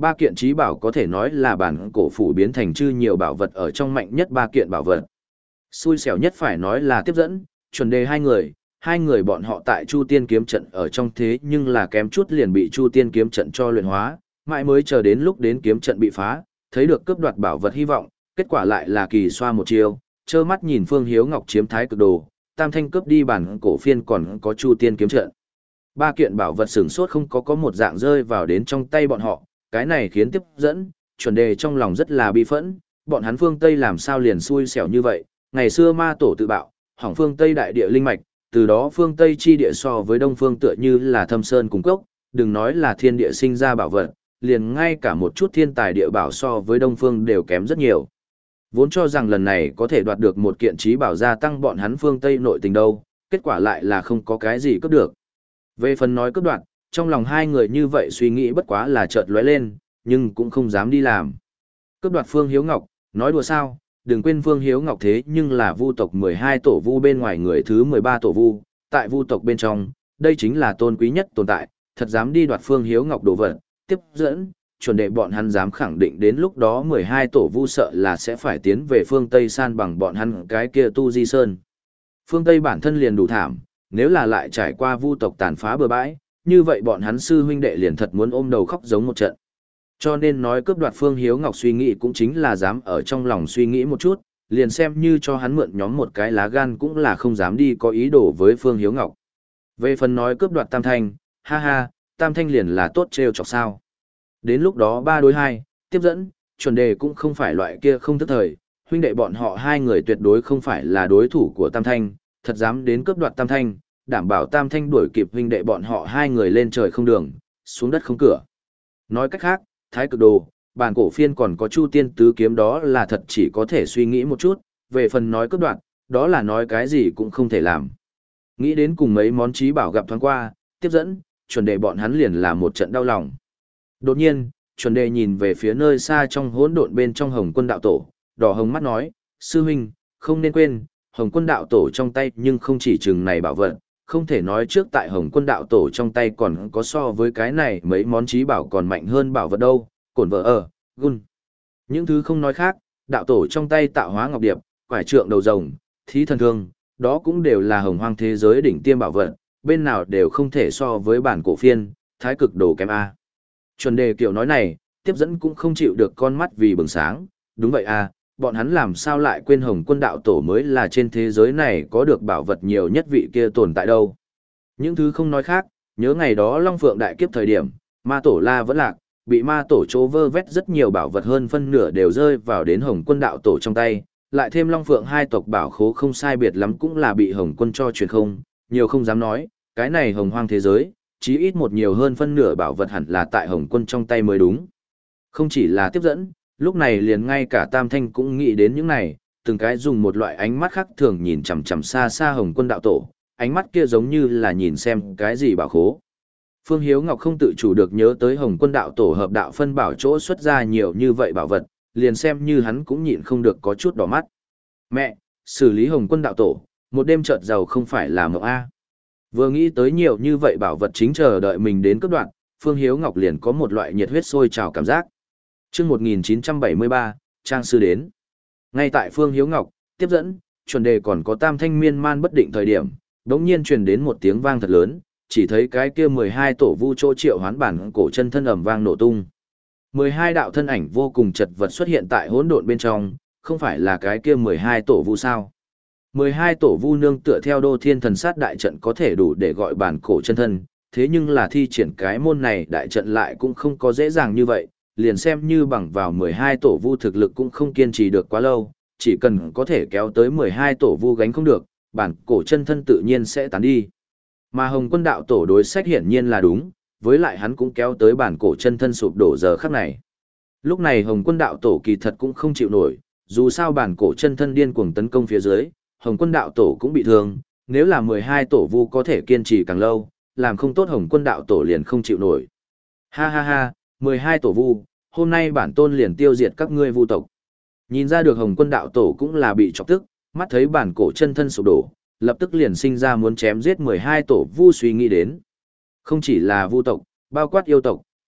Ba kiện trí bảo có thể nói là bản cổ phủ biến thành chư nhiều bảo vật ở trong mạnh nhất ba kiện bảo vật. Xui xẻo nhất phải nói là tiếp dẫn, chuẩn đề hai người, hai người bọn họ tại Chu Tiên kiếm trận ở trong thế nhưng là kém chút liền bị Chu Tiên kiếm trận cho luyện hóa, mãi mới chờ đến lúc đến kiếm trận bị phá, thấy được cướp đoạt bảo vật hy vọng, kết quả lại là kỳ xoa một chiêu, trơ mắt nhìn Phương Hiếu Ngọc chiếm thái cực đồ, Tam Thanh cướp đi bản cổ phiên còn có Chu Tiên kiếm trận. Ba kiện bảo vật sửng sốt không có có một dạng rơi vào đến trong tay bọn họ, cái này khiến tiếp dẫn, chuẩn đề trong lòng rất là bi phẫn, bọn hắn phương Tây làm sao liền xui xẻo như vậy, ngày xưa ma tổ tự bạo, hỏng phương Tây đại địa linh mạch, từ đó phương Tây chi địa so với đông phương tựa như là thâm sơn cùng cốc, đừng nói là thiên địa sinh ra bảo vật, liền ngay cả một chút thiên tài địa bảo so với đông phương đều kém rất nhiều. Vốn cho rằng lần này có thể đoạt được một kiện trí bảo gia tăng bọn hắn phương Tây nội tình đâu, kết quả lại là không có cái gì cướp được. Về phần nói cướp đoạt, trong lòng hai người như vậy suy nghĩ bất quá là chợt lóe lên, nhưng cũng không dám đi làm. Cướp đoạt Phương Hiếu Ngọc, nói đùa sao, đừng quên Phương Hiếu Ngọc thế nhưng là vu tộc mười hai tổ vu bên ngoài người thứ mười ba tổ vu, tại vu tộc bên trong, đây chính là tôn quý nhất tồn tại, thật dám đi đoạt Phương Hiếu Ngọc đồ vật, tiếp dẫn, chuẩn đệ bọn hắn dám khẳng định đến lúc đó mười hai tổ vu sợ là sẽ phải tiến về phương Tây san bằng bọn hắn cái kia tu di sơn. Phương Tây bản thân liền đủ thảm, nếu là lại trải qua vu tộc tàn phá bừa bãi, như vậy bọn hắn sư huynh đệ liền thật muốn ôm đầu khóc giống một trận. Cho nên nói cướp đoạt Phương Hiếu Ngọc suy nghĩ cũng chính là dám ở trong lòng suy nghĩ một chút, liền xem như cho hắn mượn nhóm một cái lá gan cũng là không dám đi có ý đồ với Phương Hiếu Ngọc. Về phần nói cướp đoạt Tam Thanh, ha ha, Tam Thanh liền là tốt trêu chọc sao. Đến lúc đó ba đối hai, tiếp dẫn, chuẩn đề cũng không phải loại kia không thức thời, huynh đệ bọn họ hai người tuyệt đối không phải là đối thủ của Tam Thanh, thật dám đến cướp đoạt Tam Thanh, đảm bảo Tam Thanh đuổi kịp huynh đệ bọn họ hai người lên trời không đường, xuống đất không cửa. Nói cách khác, thái cực đồ, bản cổ phiên còn có Chu Tiên tứ kiếm đó là thật chỉ có thể suy nghĩ một chút, về phần nói cướp đoạt, đó là nói cái gì cũng không thể làm. Nghĩ đến cùng mấy món trí bảo gặp thoáng qua, tiếp dẫn, chuẩn đề bọn hắn liền là một trận đau lòng. Đột nhiên, chuẩn đề nhìn về phía nơi xa trong hỗn độn bên trong Hồng Quân đạo tổ, đỏ hồng mắt nói, sư huynh, không nên quên, Hồng Quân đạo tổ trong tay nhưng không chỉ chừng này bảo vật, không thể nói trước tại Hồng Quân đạo tổ trong tay còn có so với cái này mấy món trí bảo còn mạnh hơn bảo vật đâu, cổn vợ ở, gun. Những thứ không nói khác, đạo tổ trong tay tạo hóa ngọc điệp, quải trượng đầu rồng, thí thần thương, đó cũng đều là hồng hoang thế giới đỉnh tiêm bảo vật, bên nào đều không thể so với bản cổ phiên, thái cực đồ kém A. Chuẩn đề kiểu nói này, tiếp dẫn cũng không chịu được con mắt vì bừng sáng, đúng vậy à, bọn hắn làm sao lại quên Hồng Quân đạo tổ mới là trên thế giới này có được bảo vật nhiều nhất vị kia tồn tại đâu. Những thứ không nói khác, nhớ ngày đó Long Phượng đại kiếp thời điểm, ma tổ La vẫn lạc, bị ma tổ chố vơ vét rất nhiều bảo vật hơn phân nửa đều rơi vào đến Hồng Quân đạo tổ trong tay, lại thêm Long Phượng hai tộc bảo khố không sai biệt lắm cũng là bị Hồng Quân cho truyền không, nhiều không dám nói, cái này hồng hoang thế giới, chí ít một nhiều hơn phân nửa bảo vật hẳn là tại Hồng Quân trong tay mới đúng. Không chỉ là tiếp dẫn, lúc này liền ngay cả Tam Thanh cũng nghĩ đến những này, từng cái dùng một loại ánh mắt khác thường nhìn chằm chằm xa xa Hồng Quân đạo tổ, ánh mắt kia giống như là nhìn xem cái gì bảo khố. Phương Hiếu Ngọc không tự chủ được nhớ tới Hồng Quân đạo tổ hợp đạo phân bảo chỗ xuất ra nhiều như vậy bảo vật, liền xem như hắn cũng nhịn không được có chút đỏ mắt. Mẹ, xử lý Hồng Quân đạo tổ, một đêm chợt giàu không phải là mộng A. Vừa nghĩ tới nhiều như vậy bảo vật chính chờ đợi mình đến cấp đoạn, Phương Hiếu Ngọc liền có một loại nhiệt huyết sôi trào cảm giác. Trước một nghìn chín trăm bảy mươi ba, Trang Sư đến. Ngay tại Phương Hiếu Ngọc, tiếp dẫn, chuẩn đề còn có Tam Thanh miên man bất định thời điểm, đống nhiên truyền đến một tiếng vang thật lớn, chỉ thấy cái kia mười hai tổ vu chỗ triệu hoán bản cổ chân thân ầm vang nổ tung. mười hai đạo thân ảnh vô cùng chật vật xuất hiện tại hỗn độn bên trong, không phải là cái kia mười hai tổ vu sao? mười hai tổ vu nương tựa theo Đô Thiên Thần Sát đại trận có thể đủ để gọi bản cổ chân thân, thế nhưng là thi triển cái môn này đại trận lại cũng không có dễ dàng như vậy, liền xem như bằng vào mười hai tổ vu thực lực cũng không kiên trì được quá lâu, chỉ cần có thể kéo tới mười hai tổ vu gánh không được, bản cổ chân thân tự nhiên sẽ tán đi. Mà Hồng Quân đạo tổ đối sách hiển nhiên là đúng, với lại hắn cũng kéo tới bản cổ chân thân sụp đổ giờ khắc này. Lúc này Hồng Quân đạo tổ kỳ thật cũng không chịu nổi, dù sao bản cổ chân thân điên cuồng tấn công phía dưới, Hồng Quân đạo tổ cũng bị thương, nếu là mười hai tổ vu có thể kiên trì càng lâu, làm không tốt Hồng Quân đạo tổ liền không chịu nổi. Ha ha ha, mười hai tổ vu, hôm nay bản tôn liền tiêu diệt các ngươi vu tộc. Nhìn ra được Hồng Quân đạo tổ cũng là bị chọc tức, mắt thấy bản cổ chân thân sụp đổ, lập tức liền sinh ra muốn chém giết mười hai tổ vu suy nghĩ đến. Không chỉ là vu tộc, bao quát yêu tộc,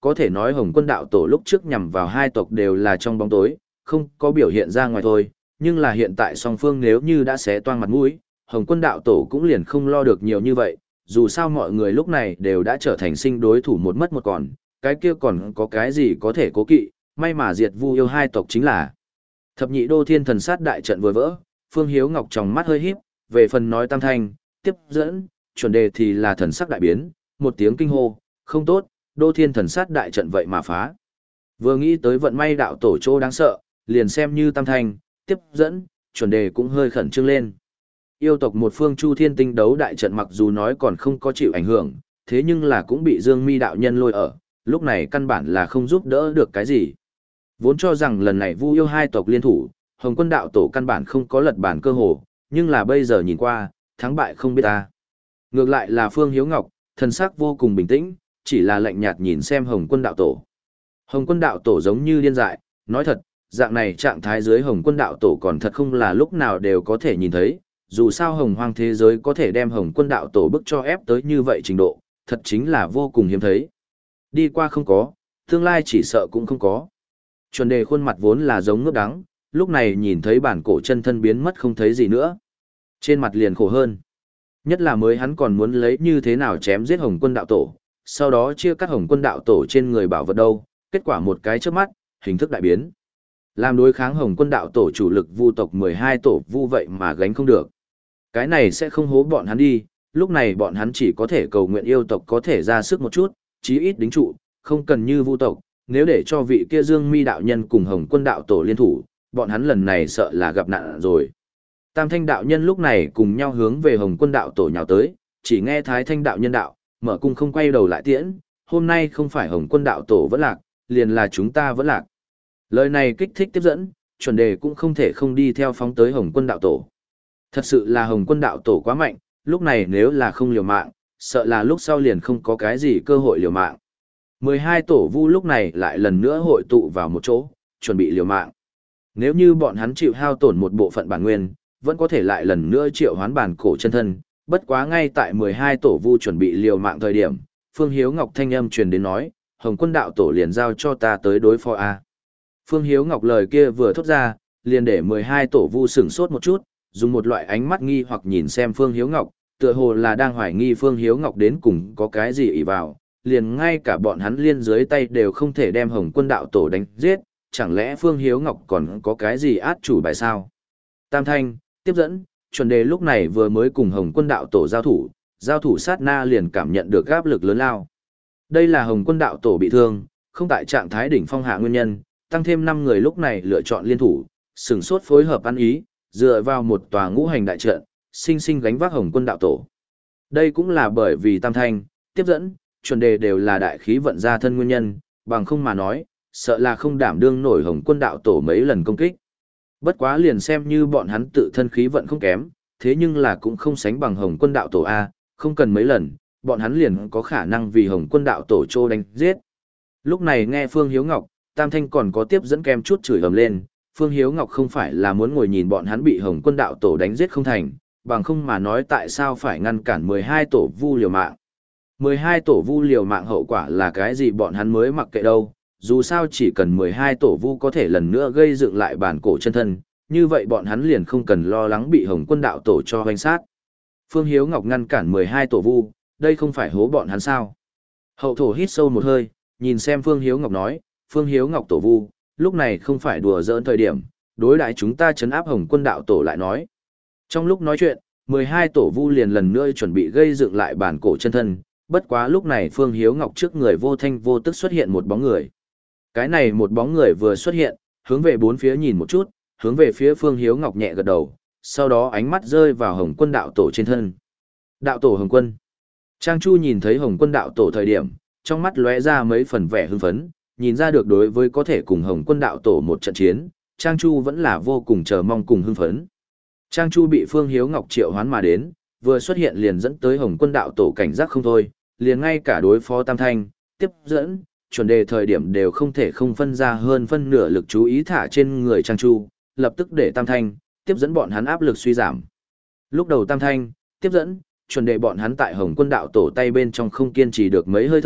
có thể nói Hồng Quân đạo tổ lúc trước nhằm vào hai tộc đều là trong bóng tối, không có biểu hiện ra ngoài thôi, nhưng là hiện tại song phương nếu như đã xé toang mặt mũi, Hồng Quân đạo tổ cũng liền không lo được nhiều như vậy, dù sao mọi người lúc này đều đã trở thành sinh đối thủ một mất một còn, cái kia còn có cái gì có thể cố kỵ, may mà diệt Vu yêu hai tộc chính là. Thập nhị đô thiên thần sát đại trận vừa vỡ, Phương Hiếu Ngọc trong mắt hơi híp, về phần nói tam thanh, tiếp dẫn, chuẩn đề thì là thần sắc đại biến, một tiếng kinh hô, không tốt, đô thiên thần sát đại trận vậy mà phá. Vừa nghĩ tới vận may đạo tổ chỗ đáng sợ, liền xem như tam thanh, tiếp dẫn, chuẩn đề cũng hơi khẩn trương lên. Yêu tộc một phương Chu Thiên Tinh đấu đại trận mặc dù nói còn không có chịu ảnh hưởng, thế nhưng là cũng bị Dương Mi đạo nhân lôi ở, lúc này căn bản là không giúp đỡ được cái gì. Vốn cho rằng lần này Vu yêu hai tộc liên thủ, Hồng Quân đạo tổ căn bản không có lật bản cơ hồ, nhưng là bây giờ nhìn qua, thắng bại không biết ta. Ngược lại là Phương Hiếu Ngọc, thần sắc vô cùng bình tĩnh, chỉ là lạnh nhạt nhìn xem Hồng Quân đạo tổ. Hồng Quân đạo tổ giống như điên dại, nói thật, dạng này trạng thái dưới Hồng Quân đạo tổ còn thật không là lúc nào đều có thể nhìn thấy, dù sao hồng hoang thế giới có thể đem Hồng Quân đạo tổ bức cho ép tới như vậy trình độ, thật chính là vô cùng hiếm thấy. Đi qua không có, tương lai chỉ sợ cũng không có. Chuẩn đề khuôn mặt vốn là giống ngước đắng, lúc này nhìn thấy bản cổ chân thân biến mất không thấy gì nữa. Trên mặt liền khổ hơn. Nhất là mới hắn còn muốn lấy như thế nào chém giết Hồng Quân đạo tổ, sau đó chia cắt Hồng Quân đạo tổ trên người bảo vật đâu, kết quả một cái chớp mắt, hình thức đại biến. Làm đối kháng Hồng Quân đạo tổ chủ lực vu tộc mười hai tổ vu vậy mà gánh không được. Cái này sẽ không hố bọn hắn đi, lúc này bọn hắn chỉ có thể cầu nguyện yêu tộc có thể ra sức một chút, chí ít đính trụ, không cần như vu tộc, nếu để cho vị kia Dương Mi đạo nhân cùng Hồng Quân đạo tổ liên thủ, bọn hắn lần này sợ là gặp nạn rồi. Tam Thanh đạo nhân lúc này cùng nhau hướng về Hồng Quân đạo tổ nhào tới, chỉ nghe Thái Thanh đạo nhân đạo, mở cung không quay đầu lại tiễn, hôm nay không phải Hồng Quân đạo tổ vẫn lạc, liền là chúng ta vẫn lạc. Lời này kích thích tiếp dẫn, chuẩn đề cũng không thể không đi theo phóng tới Hồng Quân đạo tổ. Thật sự là Hồng Quân đạo tổ quá mạnh, lúc này nếu là không liều mạng, sợ là lúc sau liền không có cái gì cơ hội liều mạng. mười hai tổ vu lúc này lại lần nữa hội tụ vào một chỗ, chuẩn bị liều mạng. Nếu như bọn hắn chịu hao tổn một bộ phận bản nguyên, vẫn có thể lại lần nữa triệu hoán bản cổ chân thân, bất quá ngay tại mười hai tổ vu chuẩn bị liều mạng thời điểm, Phương Hiếu Ngọc thanh âm truyền đến nói, Hồng Quân đạo tổ liền giao cho ta tới đối phó a. Phương Hiếu Ngọc lời kia vừa thốt ra, liền để mười hai tổ vu sửng sốt một chút, dùng một loại ánh mắt nghi hoặc nhìn xem Phương Hiếu Ngọc, tựa hồ là đang hoài nghi Phương Hiếu Ngọc đến cùng có cái gì ỷ vào, liền ngay cả bọn hắn liên dưới tay đều không thể đem Hồng Quân đạo tổ đánh giết, chẳng lẽ Phương Hiếu Ngọc còn có cái gì át chủ bài sao? Tam Thanh, tiếp dẫn, chuẩn đề lúc này vừa mới cùng Hồng Quân đạo tổ giao thủ, giao thủ sát na liền cảm nhận được áp lực lớn lao. Đây là Hồng Quân đạo tổ bị thương, không tại trạng thái đỉnh phong hạ nguyên nhân, tăng thêm năm người lúc này lựa chọn liên thủ, sừng sốt phối hợp ăn ý, dựa vào một tòa ngũ hành đại trận, sinh sinh gánh vác Hồng Quân đạo tổ. Đây cũng là bởi vì Tam Thanh, tiếp dẫn, chuẩn đề đều là đại khí vận ra thân nguyên nhân, bằng không mà nói, sợ là không đảm đương nổi Hồng Quân đạo tổ mấy lần công kích. Bất quá liền xem như bọn hắn tự thân khí vận không kém, thế nhưng là cũng không sánh bằng Hồng Quân đạo tổ A, không cần mấy lần, bọn hắn liền có khả năng vì Hồng Quân đạo tổ trô đánh giết. Lúc này nghe Phương Hiếu Ngọc, Tam Thanh còn có tiếp dẫn kem chút chửi ầm lên, Phương Hiếu Ngọc không phải là muốn ngồi nhìn bọn hắn bị Hồng Quân đạo tổ đánh giết không thành, bằng không mà nói tại sao phải ngăn cản mười hai tổ vu liều mạng. mười hai tổ vu liều mạng hậu quả là cái gì bọn hắn mới mặc kệ đâu, dù sao chỉ cần mười hai tổ vu có thể lần nữa gây dựng lại bản cổ chân thân, như vậy bọn hắn liền không cần lo lắng bị Hồng Quân đạo tổ cho hoành sát. Phương Hiếu Ngọc ngăn cản mười hai tổ vu, đây không phải hố bọn hắn sao? Hậu thổ hít sâu một hơi, nhìn xem Phương Hiếu Ngọc nói, Phương Hiếu Ngọc tổ vu, lúc này không phải đùa giỡn thời điểm, đối đãi chúng ta trấn áp Hồng Quân đạo tổ lại nói. Trong lúc nói chuyện, mười hai tổ vu liền lần nữa chuẩn bị gây dựng lại bản cổ chân thân, bất quá lúc này Phương Hiếu Ngọc trước người vô thanh vô tức xuất hiện một bóng người. Cái này một bóng người vừa xuất hiện, hướng về bốn phía nhìn một chút, hướng về phía Phương Hiếu Ngọc nhẹ gật đầu, sau đó ánh mắt rơi vào Hồng Quân đạo tổ trên thân. Đạo tổ Hồng Quân. Trang Chu nhìn thấy Hồng Quân đạo tổ thời điểm, trong mắt lóe ra mấy phần vẻ hưng phấn, nhìn ra được đối với có thể cùng Hồng Quân đạo tổ một trận chiến, Trang Chu vẫn là vô cùng chờ mong cùng hưng phấn. Trang Chu bị Phương Hiếu Ngọc triệu hoán mà đến, vừa xuất hiện liền dẫn tới Hồng Quân đạo tổ cảnh giác không thôi, liền ngay cả đối phó Tam Thanh, tiếp dẫn, chuẩn đề thời điểm đều không thể không phân ra hơn phân nửa lực chú ý thả trên người Trang Chu, lập tức để Tam Thanh, tiếp dẫn bọn hắn áp lực suy giảm. Lúc đầu Tam Thanh, tiếp dẫn, chuẩn đề bọn hắn tại Hồng Quân đạo tổ tay bên trong không kiên trì được mấy hơi thở,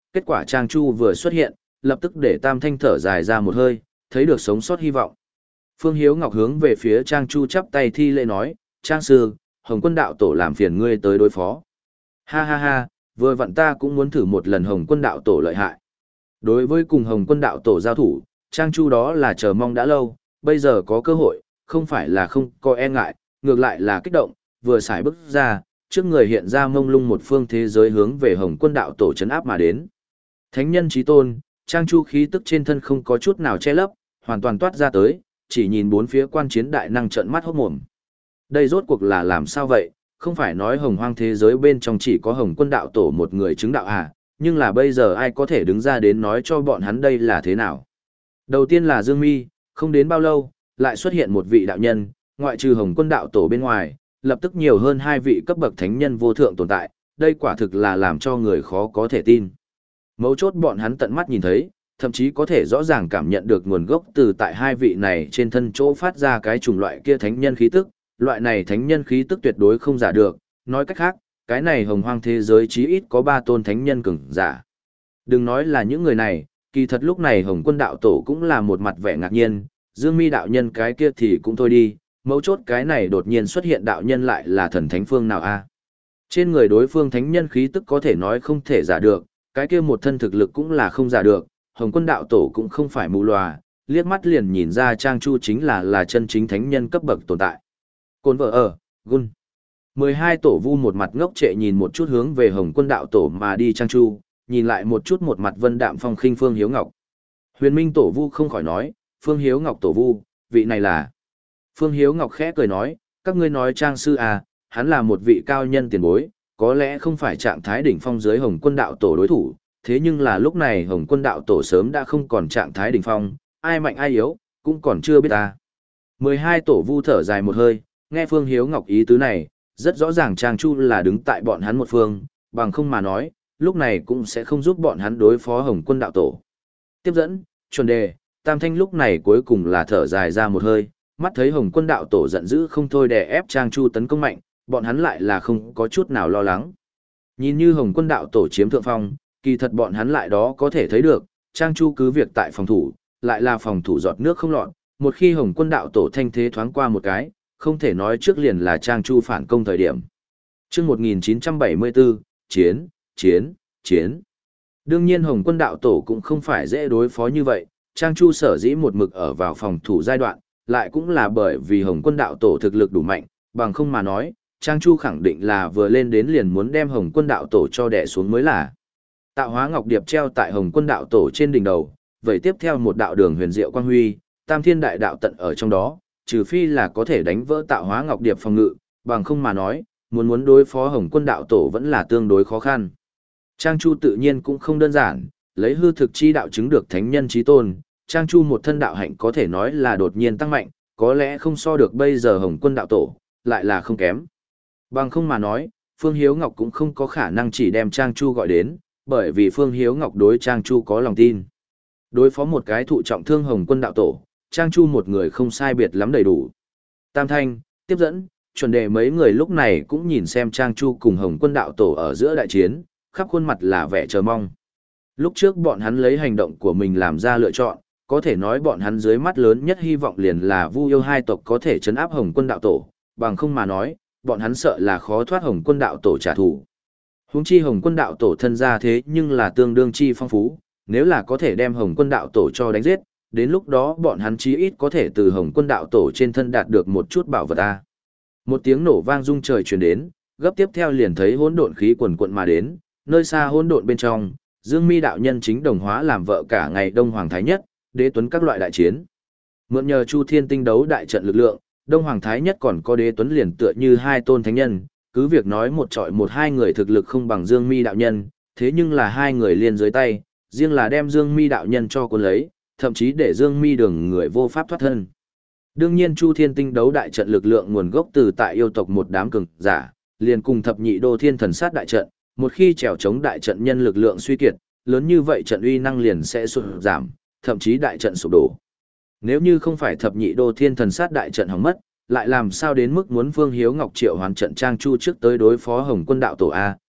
kết quả Trang Chu vừa xuất hiện, lập tức để Tam Thanh thở dài ra một hơi, thấy được sống sót hy vọng. Phương Hiếu Ngọc hướng về phía Trang Chu chắp tay thi lễ nói, Trang sư, Hồng Quân đạo tổ làm phiền ngươi tới đối phó. Ha ha ha, vừa vặn ta cũng muốn thử một lần Hồng Quân đạo tổ lợi hại. Đối với cùng Hồng Quân đạo tổ giao thủ, Trang Chu đó là chờ mong đã lâu, bây giờ có cơ hội, không phải là không có e ngại, ngược lại là kích động, vừa xài bước ra, trước người hiện ra mông lung một phương thế giới hướng về Hồng Quân đạo tổ trấn áp mà đến. Thánh nhân chí tôn, Trang Chu khí tức trên thân không có chút nào che lấp, hoàn toàn toát ra tới, chỉ nhìn bốn phía quan chiến đại năng trợn mắt hốt mồm. Đây rốt cuộc là làm sao vậy, không phải nói hồng hoang thế giới bên trong chỉ có Hồng Quân đạo tổ một người chứng đạo à, nhưng là bây giờ ai có thể đứng ra đến nói cho bọn hắn đây là thế nào. Đầu tiên là Dương Mi, không đến bao lâu, lại xuất hiện một vị đạo nhân, ngoại trừ Hồng Quân đạo tổ bên ngoài, lập tức nhiều hơn hai vị cấp bậc thánh nhân vô thượng tồn tại, đây quả thực là làm cho người khó có thể tin. Mấu chốt bọn hắn tận mắt nhìn thấy, thậm chí có thể rõ ràng cảm nhận được nguồn gốc từ tại hai vị này trên thân chỗ phát ra cái chủng loại kia thánh nhân khí tức, loại này thánh nhân khí tức tuyệt đối không giả được, nói cách khác, cái này hồng hoang thế giới chí ít có ba tôn thánh nhân cường giả. Đừng nói là những người này, kỳ thật lúc này Hồng Quân đạo tổ cũng là một mặt vẻ ngạc nhiên, Dương Mi đạo nhân cái kia thì cũng thôi đi, mấu chốt cái này đột nhiên xuất hiện đạo nhân lại là thần thánh phương nào a? Trên người đối phương thánh nhân khí tức có thể nói không thể giả được, cái kia một thân thực lực cũng là không giả được, Hồng Quân đạo tổ cũng không phải mù lòa, liếc mắt liền nhìn ra Trang Chu chính là là chân chính thánh nhân cấp bậc tồn tại. Côn vợ ở, gun. mười hai tổ vu một mặt ngốc trệ nhìn một chút hướng về Hồng Quân đạo tổ mà đi Trang Chu, nhìn lại một chút một mặt vân đạm phong khinh Phương Hiếu Ngọc. Huyền Minh tổ vu không khỏi nói, Phương Hiếu Ngọc tổ vu, vị này là. Phương Hiếu Ngọc khẽ cười nói, các ngươi nói Trang sư à, hắn là một vị cao nhân tiền bối, có lẽ không phải trạng thái đỉnh phong dưới Hồng Quân đạo tổ đối thủ, thế nhưng là lúc này Hồng Quân đạo tổ sớm đã không còn trạng thái đỉnh phong, ai mạnh ai yếu, cũng còn chưa biết ta. mười hai tổ vu thở dài một hơi, nghe Phương Hiếu Ngọc ý tứ này, rất rõ ràng Trang Chu là đứng tại bọn hắn một phương, bằng không mà nói, lúc này cũng sẽ không giúp bọn hắn đối phó Hồng Quân đạo tổ. Tiếp dẫn, chuẩn đề, Tam Thanh lúc này cuối cùng là thở dài ra một hơi, mắt thấy Hồng Quân đạo tổ giận dữ không thôi đè ép Trang Chu tấn công mạnh, bọn hắn lại là không có chút nào lo lắng. Nhìn như Hồng Quân đạo tổ chiếm thượng phong, kỳ thật bọn hắn lại đó có thể thấy được, Trang Chu cứ việc tại phòng thủ, lại là phòng thủ giọt nước không lọt, một khi Hồng Quân đạo tổ thanh thế thoáng qua một cái, không thể nói trước liền là Trang Chu phản công thời điểm. Trước một nghìn chín trăm bảy mươi tư, chiến, chiến, chiến. Đương nhiên Hồng Quân đạo tổ cũng không phải dễ đối phó như vậy, Trang Chu sở dĩ một mực ở vào phòng thủ giai đoạn, lại cũng là bởi vì Hồng Quân đạo tổ thực lực đủ mạnh, bằng không mà nói, Trang Chu khẳng định là vừa lên đến liền muốn đem Hồng Quân đạo tổ cho đè xuống mới là. Tạo hóa ngọc điệp treo tại Hồng Quân đạo tổ trên đỉnh đầu, vậy tiếp theo một đạo đường huyền diệu quang huy, tam thiên đại đạo tận ở trong đó, trừ phi là có thể đánh vỡ tạo hóa ngọc điệp phòng ngự, bằng không mà nói, muốn muốn đối phó Hồng Quân đạo tổ vẫn là tương đối khó khăn. Trang Chu tự nhiên cũng không đơn giản, lấy hư thực chi đạo chứng được thánh nhân chí tôn, Trang Chu một thân đạo hạnh có thể nói là đột nhiên tăng mạnh, có lẽ không so được bây giờ Hồng Quân đạo tổ, lại là không kém. Bằng không mà nói, Phương Hiếu Ngọc cũng không có khả năng chỉ đem Trang Chu gọi đến, bởi vì Phương Hiếu Ngọc đối Trang Chu có lòng tin. Đối phó một cái thụ trọng thương Hồng Quân đạo tổ, Trang Chu một người không sai biệt lắm đầy đủ. Tam Thanh, tiếp dẫn, chuẩn đề mấy người lúc này cũng nhìn xem Trang Chu cùng Hồng Quân đạo tổ ở giữa đại chiến, khắp khuôn mặt là vẻ chờ mong. Lúc trước bọn hắn lấy hành động của mình làm ra lựa chọn, có thể nói bọn hắn dưới mắt lớn nhất hy vọng liền là Vu Yêu hai tộc có thể trấn áp Hồng Quân đạo tổ, bằng không mà nói, bọn hắn sợ là khó thoát Hồng Quân đạo tổ trả thù. Huống chi Hồng Quân đạo tổ thân ra thế nhưng là tương đương chi phong phú, nếu là có thể đem Hồng Quân đạo tổ cho đánh giết, đến lúc đó bọn hắn chí ít có thể từ Hồng Quân đạo tổ trên thân đạt được một chút bảo vật a. Một tiếng nổ vang rung trời truyền đến, gấp tiếp theo liền thấy hỗn độn khí quần quận mà đến, nơi xa hỗn độn bên trong, Dương Mi đạo nhân chính đồng hóa làm vợ cả ngày Đông Hoàng Thái Nhất, Đế Tuấn các loại đại chiến. Mượn nhờ Chu Thiên tinh đấu đại trận lực lượng, Đông Hoàng Thái Nhất còn có Đế Tuấn liền tựa như hai tôn thánh nhân, cứ việc nói một trọi một hai người thực lực không bằng Dương Mi đạo nhân, thế nhưng là hai người liên dưới tay, riêng là đem Dương Mi đạo nhân cho cuốn lấy, thậm chí để Dương Mi đường người vô pháp thoát thân. Đương nhiên Chu Thiên tinh đấu đại trận lực lượng nguồn gốc từ tại yêu tộc một đám cường giả, liền cùng thập nhị đô thiên thần sát đại trận, một khi trèo chống đại trận nhân lực lượng suy kiệt, lớn như vậy trận uy năng liền sẽ sụt giảm, thậm chí đại trận sụp đổ. Nếu như không phải thập nhị đô thiên thần sát đại trận hỏng mất, lại làm sao đến mức muốn Phương Hiếu Ngọc triệu hoàn trận Trang Chu trước tới đối phó Hồng Quân đạo tổ a,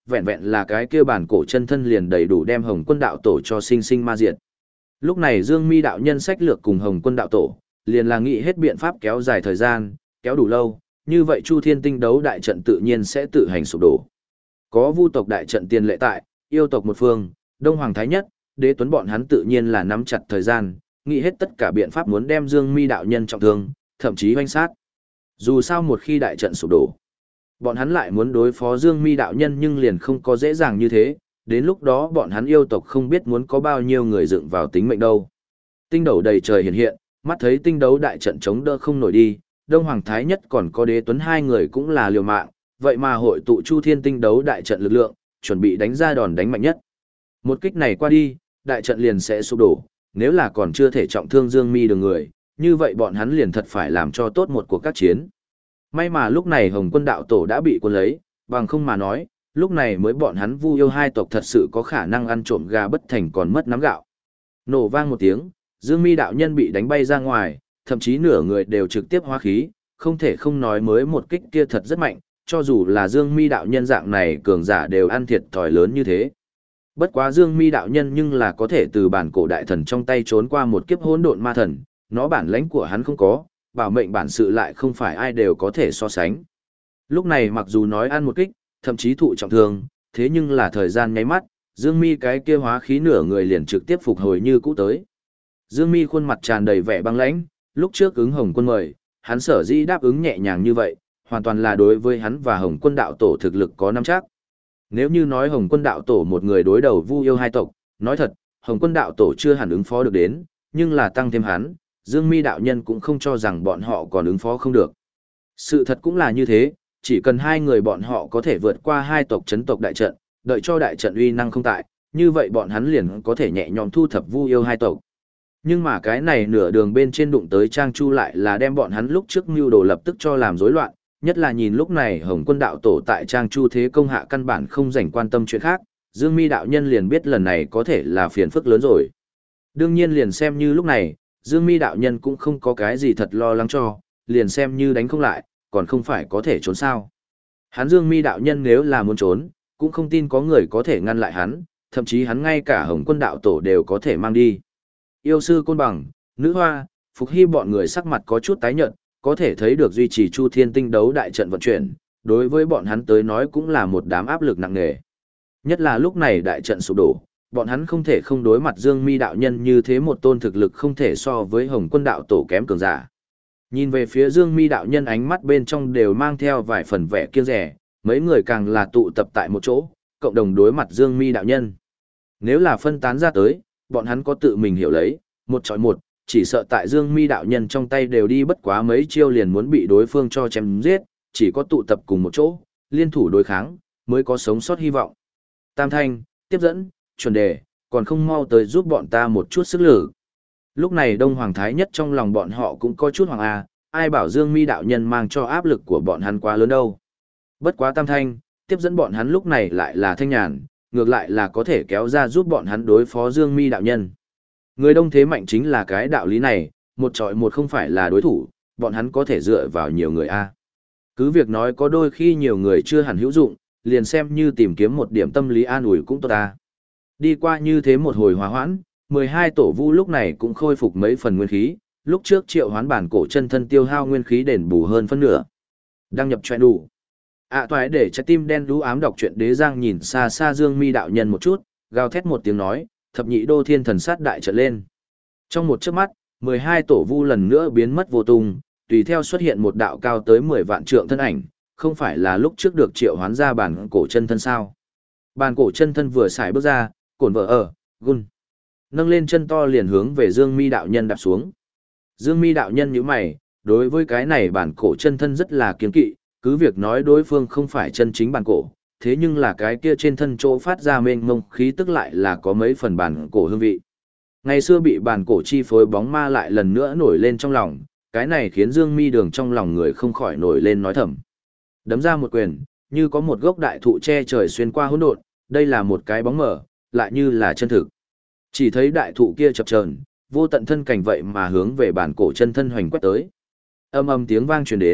vẹn vẹn là cái kia bản cổ chân thân liền đầy đủ đem Hồng Quân đạo tổ cho sinh sinh ma diệt. Lúc này Dương Mi đạo nhân sách lược cùng Hồng Quân đạo tổ, liền là nghĩ hết biện pháp kéo dài thời gian, kéo đủ lâu, như vậy Chu Thiên Tinh đấu đại trận tự nhiên sẽ tự hành sụp đổ. Có vu tộc đại trận tiền lệ tại, yêu tộc một phương, Đông Hoàng Thái Nhất, Đế Tuấn bọn hắn tự nhiên là nắm chặt thời gian, nghĩ hết tất cả biện pháp muốn đem Dương Mi đạo nhân trọng thương, thậm chí hoanh sát. Dù sao một khi đại trận sụp đổ, bọn hắn lại muốn đối phó Dương Mi đạo nhân nhưng liền không có dễ dàng như thế, đến lúc đó bọn hắn yêu tộc không biết muốn có bao nhiêu người dựng vào tính mệnh đâu. Tinh đấu đầy trời hiện hiện, mắt thấy tinh đấu đại trận chống đỡ không nổi đi, Đông Hoàng Thái Nhất còn có Đế Tuấn hai người cũng là liều mạng, vậy mà hội tụ Chu Thiên Tinh đấu đại trận lực lượng, chuẩn bị đánh ra đòn đánh mạnh nhất. Một kích này qua đi, đại trận liền sẽ sụp đổ, nếu là còn chưa thể trọng thương Dương Mi đường người, như vậy bọn hắn liền thật phải làm cho tốt một cuộc các chiến. May mà lúc này Hồng Quân đạo tổ đã bị cuốn lấy, bằng không mà nói, lúc này mới bọn hắn Vu yêu hai tộc thật sự có khả năng ăn trộm gà bất thành còn mất nắm gạo. Nổ vang một tiếng, Dương Mi đạo nhân bị đánh bay ra ngoài, thậm chí nửa người đều trực tiếp hóa khí, không thể không nói mới một kích kia thật rất mạnh, cho dù là Dương Mi đạo nhân dạng này cường giả đều ăn thiệt thòi lớn như thế. Bất quá Dương Mi đạo nhân nhưng là có thể từ bản cổ đại thần trong tay trốn qua một kiếp hỗn độn ma thần, nó bản lãnh của hắn không có, bảo mệnh bản sự lại không phải ai đều có thể so sánh. Lúc này mặc dù nói ăn một kích, thậm chí thụ trọng thương, thế nhưng là thời gian nháy mắt, Dương Mi cái kia hóa khí nửa người liền trực tiếp phục hồi như cũ tới. Dương Mi khuôn mặt tràn đầy vẻ băng lãnh, lúc trước ứng Hồng Quân mời, hắn sở dĩ đáp ứng nhẹ nhàng như vậy, hoàn toàn là đối với hắn và Hồng Quân đạo tổ thực lực có nắm chắc. Nếu như nói Hồng Quân đạo tổ một người đối đầu Vu yêu hai tộc, nói thật, Hồng Quân đạo tổ chưa hẳn ứng phó được đến, nhưng là tăng thêm hắn, Dương Mi đạo nhân cũng không cho rằng bọn họ còn ứng phó không được. Sự thật cũng là như thế, chỉ cần hai người bọn họ có thể vượt qua hai tộc chấn tộc đại trận, đợi cho đại trận uy năng không tại, như vậy bọn hắn liền có thể nhẹ nhõm thu thập Vu yêu hai tộc. Nhưng mà cái này nửa đường bên trên đụng tới Trang Chu lại là đem bọn hắn lúc trước mưu đồ lập tức cho làm rối loạn, nhất là nhìn lúc này Hồng Quân đạo tổ tại Trang Chu thế công hạ căn bản không dành quan tâm chuyện khác, Dương Mi đạo nhân liền biết lần này có thể là phiền phức lớn rồi. Đương nhiên liền xem như lúc này, Dương Mi đạo nhân cũng không có cái gì thật lo lắng cho, liền xem như đánh không lại, còn không phải có thể trốn sao. Hắn Dương Mi đạo nhân nếu là muốn trốn, cũng không tin có người có thể ngăn lại hắn, thậm chí hắn ngay cả Hồng Quân đạo tổ đều có thể mang đi. Yêu sư Côn Bằng, Nữ Hoa, Phục Hy bọn người sắc mặt có chút tái nhợt, có thể thấy được duy trì Chu Thiên Tinh đấu đại trận vận chuyển, đối với bọn hắn tới nói cũng là một đám áp lực nặng nề. Nhất là lúc này đại trận sụp đổ, bọn hắn không thể không đối mặt Dương Mi đạo nhân như thế một tôn thực lực không thể so với Hồng Quân đạo tổ kém cường giả. Nhìn về phía Dương Mi đạo nhân ánh mắt bên trong đều mang theo vài phần vẻ kiêng dè, mấy người càng là tụ tập tại một chỗ, cộng đồng đối mặt Dương Mi đạo nhân. Nếu là phân tán ra tới, bọn hắn có tự mình hiểu lấy, một chọi một, chỉ sợ tại Dương Mi đạo nhân trong tay đều đi bất quá mấy chiêu liền muốn bị đối phương cho chém giết, chỉ có tụ tập cùng một chỗ, liên thủ đối kháng, mới có sống sót hy vọng. Tam Thanh, tiếp dẫn, chuẩn đề, còn không mau tới giúp bọn ta một chút sức lực. Lúc này Đông Hoàng Thái Nhất trong lòng bọn họ cũng có chút hoàng a, ai bảo Dương Mi đạo nhân mang cho áp lực của bọn hắn quá lớn đâu. Bất quá Tam Thanh, tiếp dẫn bọn hắn lúc này lại là thanh nhàn, ngược lại là có thể kéo ra giúp bọn hắn đối phó Dương Mi đạo nhân. Người đông thế mạnh chính là cái đạo lý này, một trọi một không phải là đối thủ, bọn hắn có thể dựa vào nhiều người a. Cứ việc nói có đôi khi nhiều người chưa hẳn hữu dụng, liền xem như tìm kiếm một điểm tâm lý an ủi cũng tốt ta. Đi qua như thế một hồi hòa hoãn, mười hai tổ vu lúc này cũng khôi phục mấy phần nguyên khí, lúc trước triệu hoán bản cổ chân thân tiêu hao nguyên khí đền bù hơn phân nửa. Đăng nhập truyện đủ. À toái để trái tim đen đú ám đọc truyện Đế Giang nhìn xa xa Dương Mi đạo nhân một chút, gào thét một tiếng nói, thập nhị đô thiên thần sát đại trận lên. Trong một chớp mắt, mười hai tổ vu lần nữa biến mất vô tung, tùy theo xuất hiện một đạo cao tới mười vạn trượng thân ảnh, không phải là lúc trước được triệu hoán ra bản cổ chân thân sao? Bản cổ chân thân vừa xài bước ra, cổn vợ ở, gun. Nâng lên chân to liền hướng về Dương Mi đạo nhân đạp xuống. Dương Mi đạo nhân nhíu mày, đối với cái này bản cổ chân thân rất là kiêng kỵ, cứ việc nói đối phương không phải chân chính bản cổ, thế nhưng là cái kia trên thân chỗ phát ra mênh mông khí tức lại là có mấy phần bản cổ hương vị. Ngày xưa bị bản cổ chi phối bóng ma lại lần nữa nổi lên trong lòng, cái này khiến Dương Mi đường trong lòng người không khỏi nổi lên nói thầm. Đấm ra một quyền, như có một gốc đại thụ che trời xuyên qua hỗn độn, đây là một cái bóng mở, lại như là chân thực. Chỉ thấy đại thụ kia chập chờn, vô tận thân cảnh vậy mà hướng về bản cổ chân thân hoành quét tới. Âm âm tiếng vang truyền đến,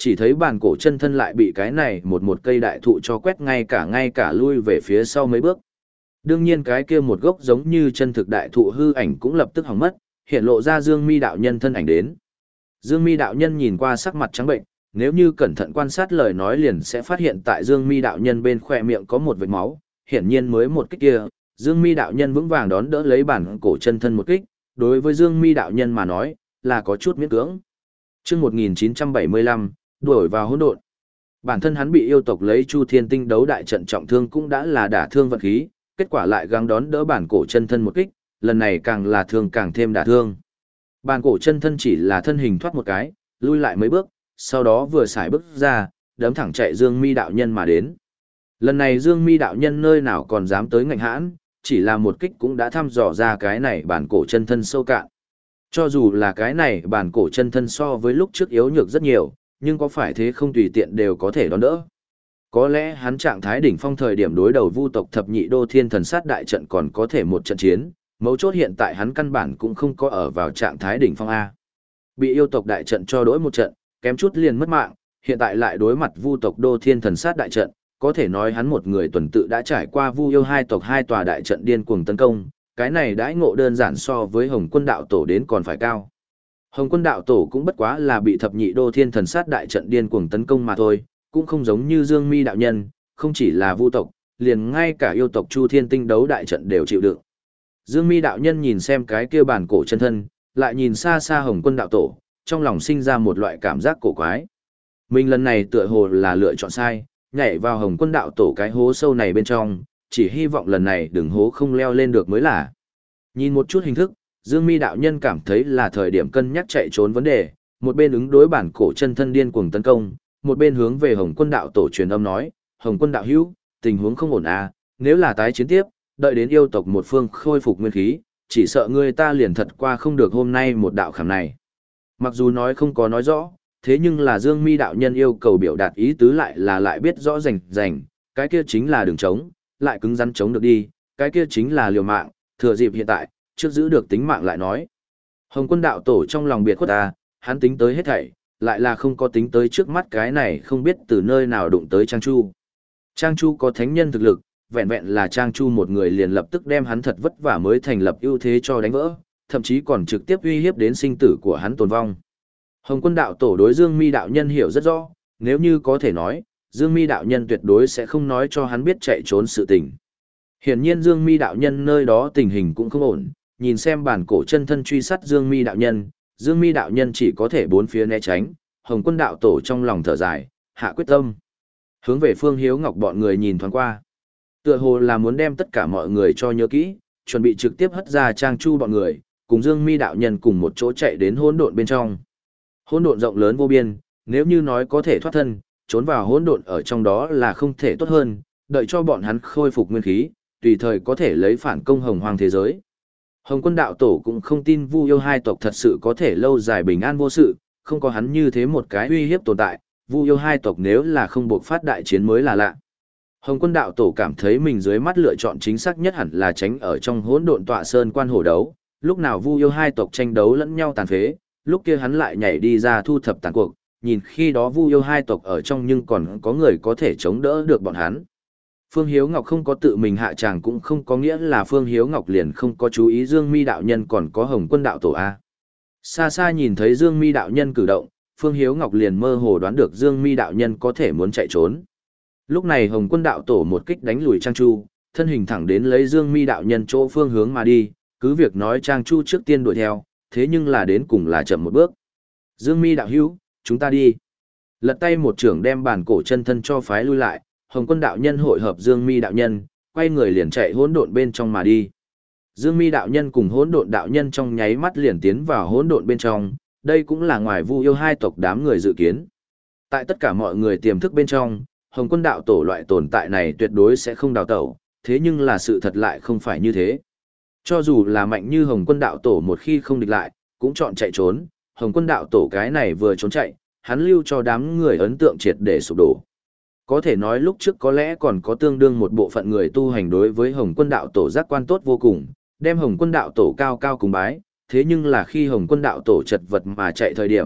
chỉ thấy bàn cổ chân thân lại bị cái này một một cây đại thụ cho quét ngay cả ngay cả lui về phía sau mấy bước. Đương nhiên cái kia một gốc giống như chân thực đại thụ hư ảnh cũng lập tức hỏng mất, hiện lộ ra Dương Mi đạo nhân thân ảnh đến. Dương Mi đạo nhân nhìn qua sắc mặt trắng bệnh, nếu như cẩn thận quan sát lời nói liền sẽ phát hiện tại Dương Mi đạo nhân bên khóe miệng có một vệt máu, hiển nhiên mới một kích kia, Dương Mi đạo nhân vững vàng đón đỡ lấy bản cổ chân thân một kích, đối với Dương Mi đạo nhân mà nói, là có chút miễn cưỡng. Chương một nghìn chín trăm bảy mươi lăm, đuổi vào hỗn độn. Bản thân hắn bị yêu tộc lấy Chu Thiên Tinh đấu đại trận trọng thương cũng đã là đả thương vận khí, kết quả lại gắng đón đỡ bản cổ chân thân một kích, lần này càng là thương càng thêm đả thương. Bản cổ chân thân chỉ là thân hình thoát một cái, lui lại mấy bước, sau đó vừa xài bước ra, đấm thẳng chạy Dương Mi đạo nhân mà đến. Lần này Dương Mi đạo nhân nơi nào còn dám tới ngạnh hãn, chỉ là một kích cũng đã thăm dò ra cái này bản cổ chân thân sâu cạn. Cho dù là cái này bản cổ chân thân so với lúc trước yếu nhược rất nhiều, nhưng có phải thế không tùy tiện đều có thể đón đỡ. Có lẽ hắn trạng thái đỉnh phong thời điểm đối đầu vu tộc thập nhị đô thiên thần sát đại trận còn có thể một trận chiến, mấu chốt hiện tại hắn căn bản cũng không có ở vào trạng thái đỉnh phong A. Bị yêu tộc đại trận cho đối một trận, kém chút liền mất mạng, hiện tại lại đối mặt vu tộc đô thiên thần sát đại trận, có thể nói hắn một người tuần tự đã trải qua vu yêu hai tộc hai tòa đại trận điên cuồng tấn công, cái này đãi ngộ đơn giản so với Hồng Quân đạo tổ đến còn phải cao. Hồng Quân đạo tổ cũng bất quá là bị thập nhị đô thiên thần sát đại trận điên cuồng tấn công mà thôi, cũng không giống như Dương Mi đạo nhân, không chỉ là vu tộc, liền ngay cả yêu tộc Chu Thiên Tinh đấu đại trận đều chịu đựng. Dương Mi đạo nhân nhìn xem cái kia bản cổ chân thân, lại nhìn xa xa Hồng Quân đạo tổ, trong lòng sinh ra một loại cảm giác cổ quái. Mình lần này tựa hồ là lựa chọn sai, nhảy vào Hồng Quân đạo tổ cái hố sâu này bên trong, chỉ hy vọng lần này đừng hố không leo lên được mới là. Nhìn một chút hình thức, Dương Mi đạo nhân cảm thấy là thời điểm cân nhắc chạy trốn vấn đề, một bên ứng đối bản cổ chân thân điên cuồng tấn công, một bên hướng về Hồng Quân đạo tổ truyền âm nói, Hồng Quân đạo hữu, tình huống không ổn à, nếu là tái chiến tiếp, đợi đến yêu tộc một phương khôi phục nguyên khí, chỉ sợ ngươi ta liền thật qua không được hôm nay một đạo khảm này. Mặc dù nói không có nói rõ, thế nhưng là Dương Mi đạo nhân yêu cầu biểu đạt ý tứ lại là lại biết rõ rành rành, cái kia chính là đường chống, lại cứng rắn chống được đi, cái kia chính là liều mạng, thừa dịp hiện tại, trước giữ được tính mạng lại nói. Hồng Quân đạo tổ trong lòng biệt khuất ta, hắn tính tới hết thảy, lại là không có tính tới trước mắt cái này không biết từ nơi nào đụng tới Trang Chu. Trang Chu có thánh nhân thực lực, vẹn vẹn là Trang Chu một người liền lập tức đem hắn thật vất vả mới thành lập ưu thế cho đánh vỡ, thậm chí còn trực tiếp uy hiếp đến sinh tử của hắn tồn vong. Hồng Quân đạo tổ đối Dương Mi đạo nhân hiểu rất rõ, nếu như có thể nói, Dương Mi đạo nhân tuyệt đối sẽ không nói cho hắn biết chạy trốn sự tình. Hiển nhiên Dương Mi đạo nhân nơi đó tình hình cũng không ổn, nhìn xem bản cổ chân thân truy sát Dương Mi đạo nhân, Dương Mi đạo nhân chỉ có thể bốn phía né tránh, Hồng Quân đạo tổ trong lòng thở dài, hạ quyết tâm. Hướng về Phương Hiếu Ngọc bọn người nhìn thoáng qua. Tựa hồ là muốn đem tất cả mọi người cho nhớ kỹ, chuẩn bị trực tiếp hất ra Trang Chu bọn người, cùng Dương Mi đạo nhân cùng một chỗ chạy đến hỗn độn bên trong. Hỗn độn rộng lớn vô biên, nếu như nói có thể thoát thân, trốn vào hỗn độn ở trong đó là không thể tốt hơn, đợi cho bọn hắn khôi phục nguyên khí, tùy thời có thể lấy phản công hồng hoang thế giới. Hồng Quân đạo tổ cũng không tin Vu yêu hai tộc thật sự có thể lâu dài bình an vô sự, không có hắn như thế một cái uy hiếp tồn tại, Vu yêu hai tộc nếu là không buộc phát đại chiến mới là lạ. Hồng Quân đạo tổ cảm thấy mình dưới mắt lựa chọn chính xác nhất hẳn là tránh ở trong hỗn độn tọa sơn quan hổ đấu, lúc nào Vu yêu hai tộc tranh đấu lẫn nhau tàn phế, lúc kia hắn lại nhảy đi ra thu thập tàn cuộc, nhìn khi đó Vu yêu hai tộc ở trong nhưng còn có người có thể chống đỡ được bọn hắn. Phương Hiếu Ngọc không có tự mình hạ tràng cũng không có nghĩa là Phương Hiếu Ngọc liền không có chú ý Dương Mi đạo nhân còn có Hồng Quân đạo tổ A. Xa xa nhìn thấy Dương Mi đạo nhân cử động, Phương Hiếu Ngọc liền mơ hồ đoán được Dương Mi đạo nhân có thể muốn chạy trốn. Lúc này Hồng Quân đạo tổ một kích đánh lùi Trang Chu, thân hình thẳng đến lấy Dương Mi đạo nhân chỗ phương hướng mà đi, cứ việc nói Trang Chu trước tiên đuổi theo, thế nhưng là đến cùng là chậm một bước. Dương Mi đạo hữu, chúng ta đi. Lật tay một trưởng đem bản cổ chân thân cho phái lui lại, Hồng Quân đạo nhân hội hợp Dương Mi đạo nhân, quay người liền chạy hỗn độn bên trong mà đi. Dương Mi đạo nhân cùng hỗn độn đạo nhân trong nháy mắt liền tiến vào hỗn độn bên trong, đây cũng là ngoài Vu yêu hai tộc đám người dự kiến. Tại tất cả mọi người tiềm thức bên trong, Hồng Quân đạo tổ loại tồn tại này tuyệt đối sẽ không đào tẩu, thế nhưng là sự thật lại không phải như thế. Cho dù là mạnh như Hồng Quân đạo tổ một khi không địch lại, cũng chọn chạy trốn, Hồng Quân đạo tổ cái này vừa trốn chạy, hắn lưu cho đám người ấn tượng triệt để sụp đổ. Có thể nói lúc trước có lẽ còn có tương đương một bộ phận người tu hành đối với Hồng Quân đạo tổ giác quan tốt vô cùng, đem Hồng Quân đạo tổ cao cao cùng bái, thế nhưng là khi Hồng Quân đạo tổ chật vật mà chạy thời điểm,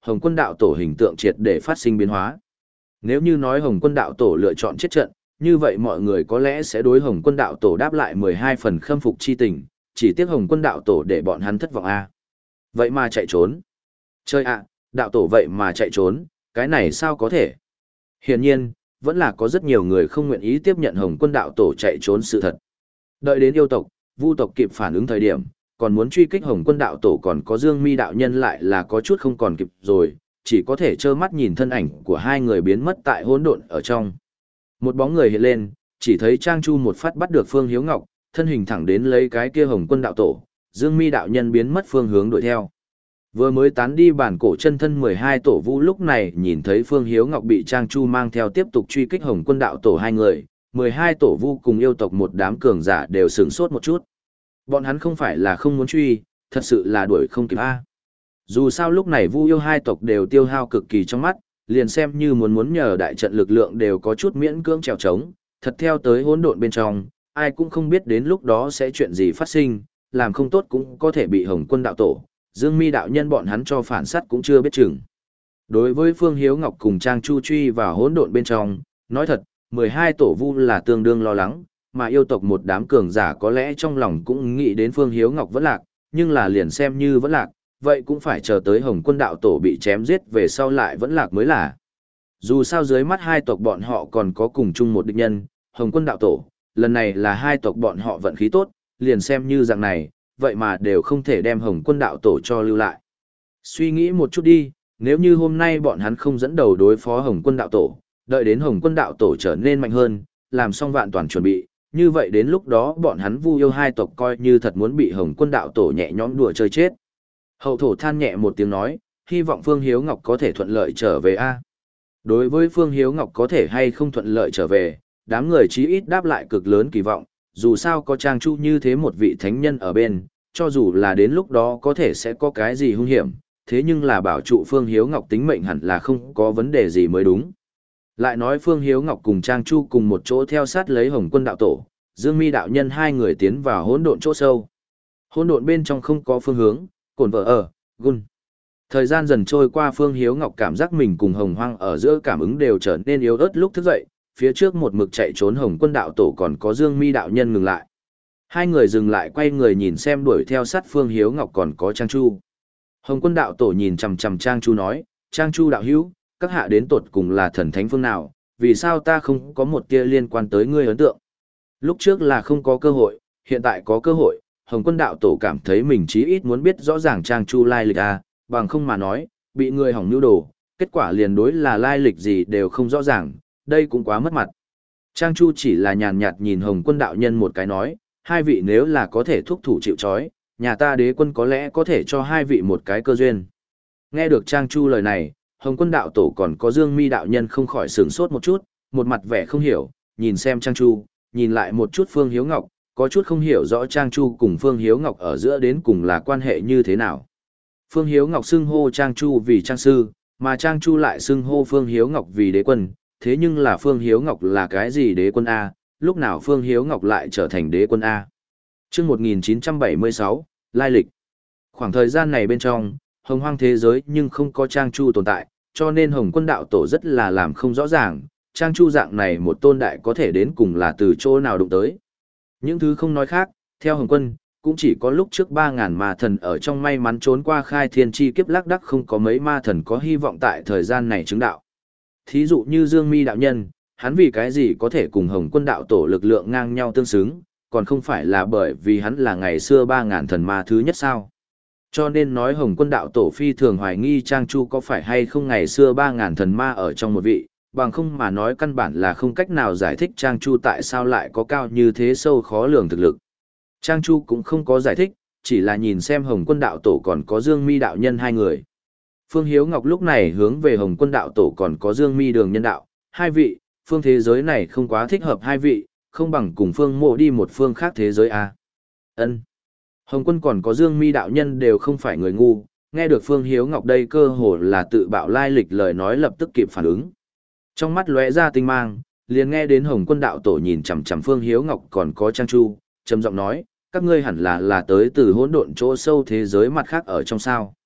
Hồng Quân đạo tổ hình tượng triệt để phát sinh biến hóa. Nếu như nói Hồng Quân đạo tổ lựa chọn chết trận, như vậy mọi người có lẽ sẽ đối Hồng Quân đạo tổ đáp lại mười hai phần khâm phục chi tình, chỉ tiếc Hồng Quân đạo tổ để bọn hắn thất vọng a. Vậy mà chạy trốn. Chơi ạ, đạo tổ vậy mà chạy trốn, cái này sao có thể? Hiển nhiên, vẫn là có rất nhiều người không nguyện ý tiếp nhận Hồng Quân đạo tổ chạy trốn sự thật. Đợi đến yêu tộc, Vu tộc kịp phản ứng thời điểm, còn muốn truy kích Hồng Quân đạo tổ còn có Dương Mi đạo nhân lại là có chút không còn kịp rồi, chỉ có thể trơ mắt nhìn thân ảnh của hai người biến mất tại hỗn độn ở trong. Một bóng người hiện lên, chỉ thấy Trang Chu một phát bắt được Phương Hiếu Ngọc, thân hình thẳng đến lấy cái kia Hồng Quân đạo tổ, Dương Mi đạo nhân biến mất phương hướng đuổi theo. Vừa mới tán đi bản cổ chân thân mười hai tổ vũ lúc này nhìn thấy Phương Hiếu Ngọc bị Trang Chu mang theo tiếp tục truy kích Hồng Quân đạo tổ hai người, mười hai tổ vu cùng yêu tộc một đám cường giả đều sửng sốt một chút. Bọn hắn không phải là không muốn truy, thật sự là đuổi không kịp a. Dù sao lúc này vu yêu hai tộc đều tiêu hao cực kỳ trong mắt, liền xem như muốn muốn nhờ đại trận lực lượng đều có chút miễn cưỡng trèo trống, thật theo tới hỗn độn bên trong, ai cũng không biết đến lúc đó sẽ chuyện gì phát sinh, làm không tốt cũng có thể bị Hồng Quân đạo tổ, Dương Mi đạo nhân bọn hắn cho phản sát cũng chưa biết chừng. Đối với Phương Hiếu Ngọc cùng Trang Chu truy vào hỗn độn bên trong, nói thật, mười hai tổ vu là tương đương lo lắng, mà yêu tộc một đám cường giả có lẽ trong lòng cũng nghĩ đến Phương Hiếu Ngọc vẫn lạc, nhưng là liền xem như vẫn lạc, vậy cũng phải chờ tới Hồng Quân đạo tổ bị chém giết về sau lại vẫn lạc mới là. Dù sao dưới mắt hai tộc bọn họ còn có cùng chung một địch nhân, Hồng Quân đạo tổ, lần này là hai tộc bọn họ vận khí tốt, liền xem như dạng này, vậy mà đều không thể đem Hồng Quân đạo tổ cho lưu lại. Suy nghĩ một chút đi, nếu như hôm nay bọn hắn không dẫn đầu đối phó Hồng Quân đạo tổ, đợi đến Hồng Quân đạo tổ trở nên mạnh hơn, làm xong vạn toàn chuẩn bị, như vậy đến lúc đó bọn hắn vu yêu hai tộc coi như thật muốn bị Hồng Quân đạo tổ nhẹ nhõm đùa chơi chết. Hậu thổ than nhẹ một tiếng nói, hy vọng Phương Hiếu Ngọc có thể thuận lợi trở về a. Đối với Phương Hiếu Ngọc có thể hay không thuận lợi trở về, đám người chí ít đáp lại cực lớn kỳ vọng, dù sao có Trang Chu như thế một vị thánh nhân ở bên, cho dù là đến lúc đó có thể sẽ có cái gì hung hiểm, thế nhưng là bảo trụ Phương Hiếu Ngọc tính mệnh hẳn là không có vấn đề gì mới đúng. Lại nói Phương Hiếu Ngọc cùng Trang Chu cùng một chỗ theo sát lấy Hồng Quân đạo tổ, Dương Mi đạo nhân hai người tiến vào hỗn độn chỗ sâu. Hỗn độn bên trong không có phương hướng, cồn vợ ở, gun. Thời gian dần trôi qua, Phương Hiếu Ngọc cảm giác mình cùng Hồng Hoang ở giữa cảm ứng đều trở nên yếu ớt lúc thức dậy, phía trước một mực chạy trốn Hồng Quân đạo tổ còn có Dương Mi đạo nhân ngừng lại. Hai người dừng lại quay người nhìn xem đuổi theo sát Phương Hiếu Ngọc còn có Trang Chu. Hồng Quân đạo tổ nhìn chằm chằm Trang Chu nói, Trang Chu đạo hữu, các hạ đến tột cùng là thần thánh phương nào, vì sao ta không có một tia liên quan tới ngươi ấn tượng. Lúc trước là không có cơ hội, hiện tại có cơ hội, Hồng Quân đạo tổ cảm thấy mình chí ít muốn biết rõ ràng Trang Chu lai lịch a, bằng không mà nói, bị người hỏng nưu đồ, kết quả liền đối là lai lịch gì đều không rõ ràng, đây cũng quá mất mặt. Trang Chu chỉ là nhàn nhạt nhìn Hồng Quân đạo nhân một cái nói, hai vị nếu là có thể thúc thủ chịu trói, nhà ta đế quân có lẽ có thể cho hai vị một cái cơ duyên. Nghe được Trang Chu lời này, Hồng Quân đạo tổ còn có Dương Mi đạo nhân không khỏi sửng sốt một chút, một mặt vẻ không hiểu, nhìn xem Trang Chu, nhìn lại một chút Phương Hiếu Ngọc, có chút không hiểu rõ Trang Chu cùng Phương Hiếu Ngọc ở giữa đến cùng là quan hệ như thế nào. Phương Hiếu Ngọc xưng hô Trang Chu vì Trang Sư, mà Trang Chu lại xưng hô Phương Hiếu Ngọc vì đế quân, thế nhưng là Phương Hiếu Ngọc là cái gì đế quân A, lúc nào Phương Hiếu Ngọc lại trở thành đế quân A. Trước một nghìn chín trăm bảy mươi sáu, Lai lịch. Khoảng thời gian này bên trong, Hồng Hoang thế giới nhưng không có Trang Chu tồn tại, cho nên Hồng Quân đạo tổ rất là làm không rõ ràng, Trang Chu dạng này một tôn đại có thể đến cùng là từ chỗ nào đụng tới. Những thứ không nói khác, theo Hồng Quân, cũng chỉ có lúc trước ba ngàn ma thần ở trong may mắn trốn qua khai thiên chi kiếp lác đắc không có mấy ma thần có hy vọng tại thời gian này chứng đạo. Thí dụ như Dương Mi đạo nhân, hắn vì cái gì có thể cùng Hồng Quân đạo tổ lực lượng ngang nhau tương xứng, còn không phải là bởi vì hắn là ngày xưa ba ngàn thần ma thứ nhất sao. Cho nên nói Hồng Quân đạo tổ phi thường hoài nghi Trang Chu có phải hay không ngày xưa ba ngàn thần ma ở trong một vị, bằng không mà nói căn bản là không cách nào giải thích Trang Chu tại sao lại có cao như thế sâu khó lường thực lực. Trang Chu cũng không có giải thích, chỉ là nhìn xem Hồng Quân đạo tổ còn có Dương Mi đạo nhân hai người. Phương Hiếu Ngọc lúc này hướng về Hồng Quân đạo tổ còn có Dương Mi đường nhân đạo, hai vị, phương thế giới này không quá thích hợp hai vị, không bằng cùng phương mộ đi một phương khác thế giới à. Ân. Hồng Quân còn có Dương Mi đạo nhân đều không phải người ngu, nghe được Phương Hiếu Ngọc đây cơ hồ là tự bạo lai lịch lời nói lập tức kịp phản ứng. Trong mắt lóe ra tinh mang, liền nghe đến Hồng Quân đạo tổ nhìn chằm chằm Phương Hiếu Ngọc còn có Trang Chu, trầm giọng nói, các ngươi hẳn là là tới từ hỗn độn chỗ sâu thế giới mặt khác ở trong sao.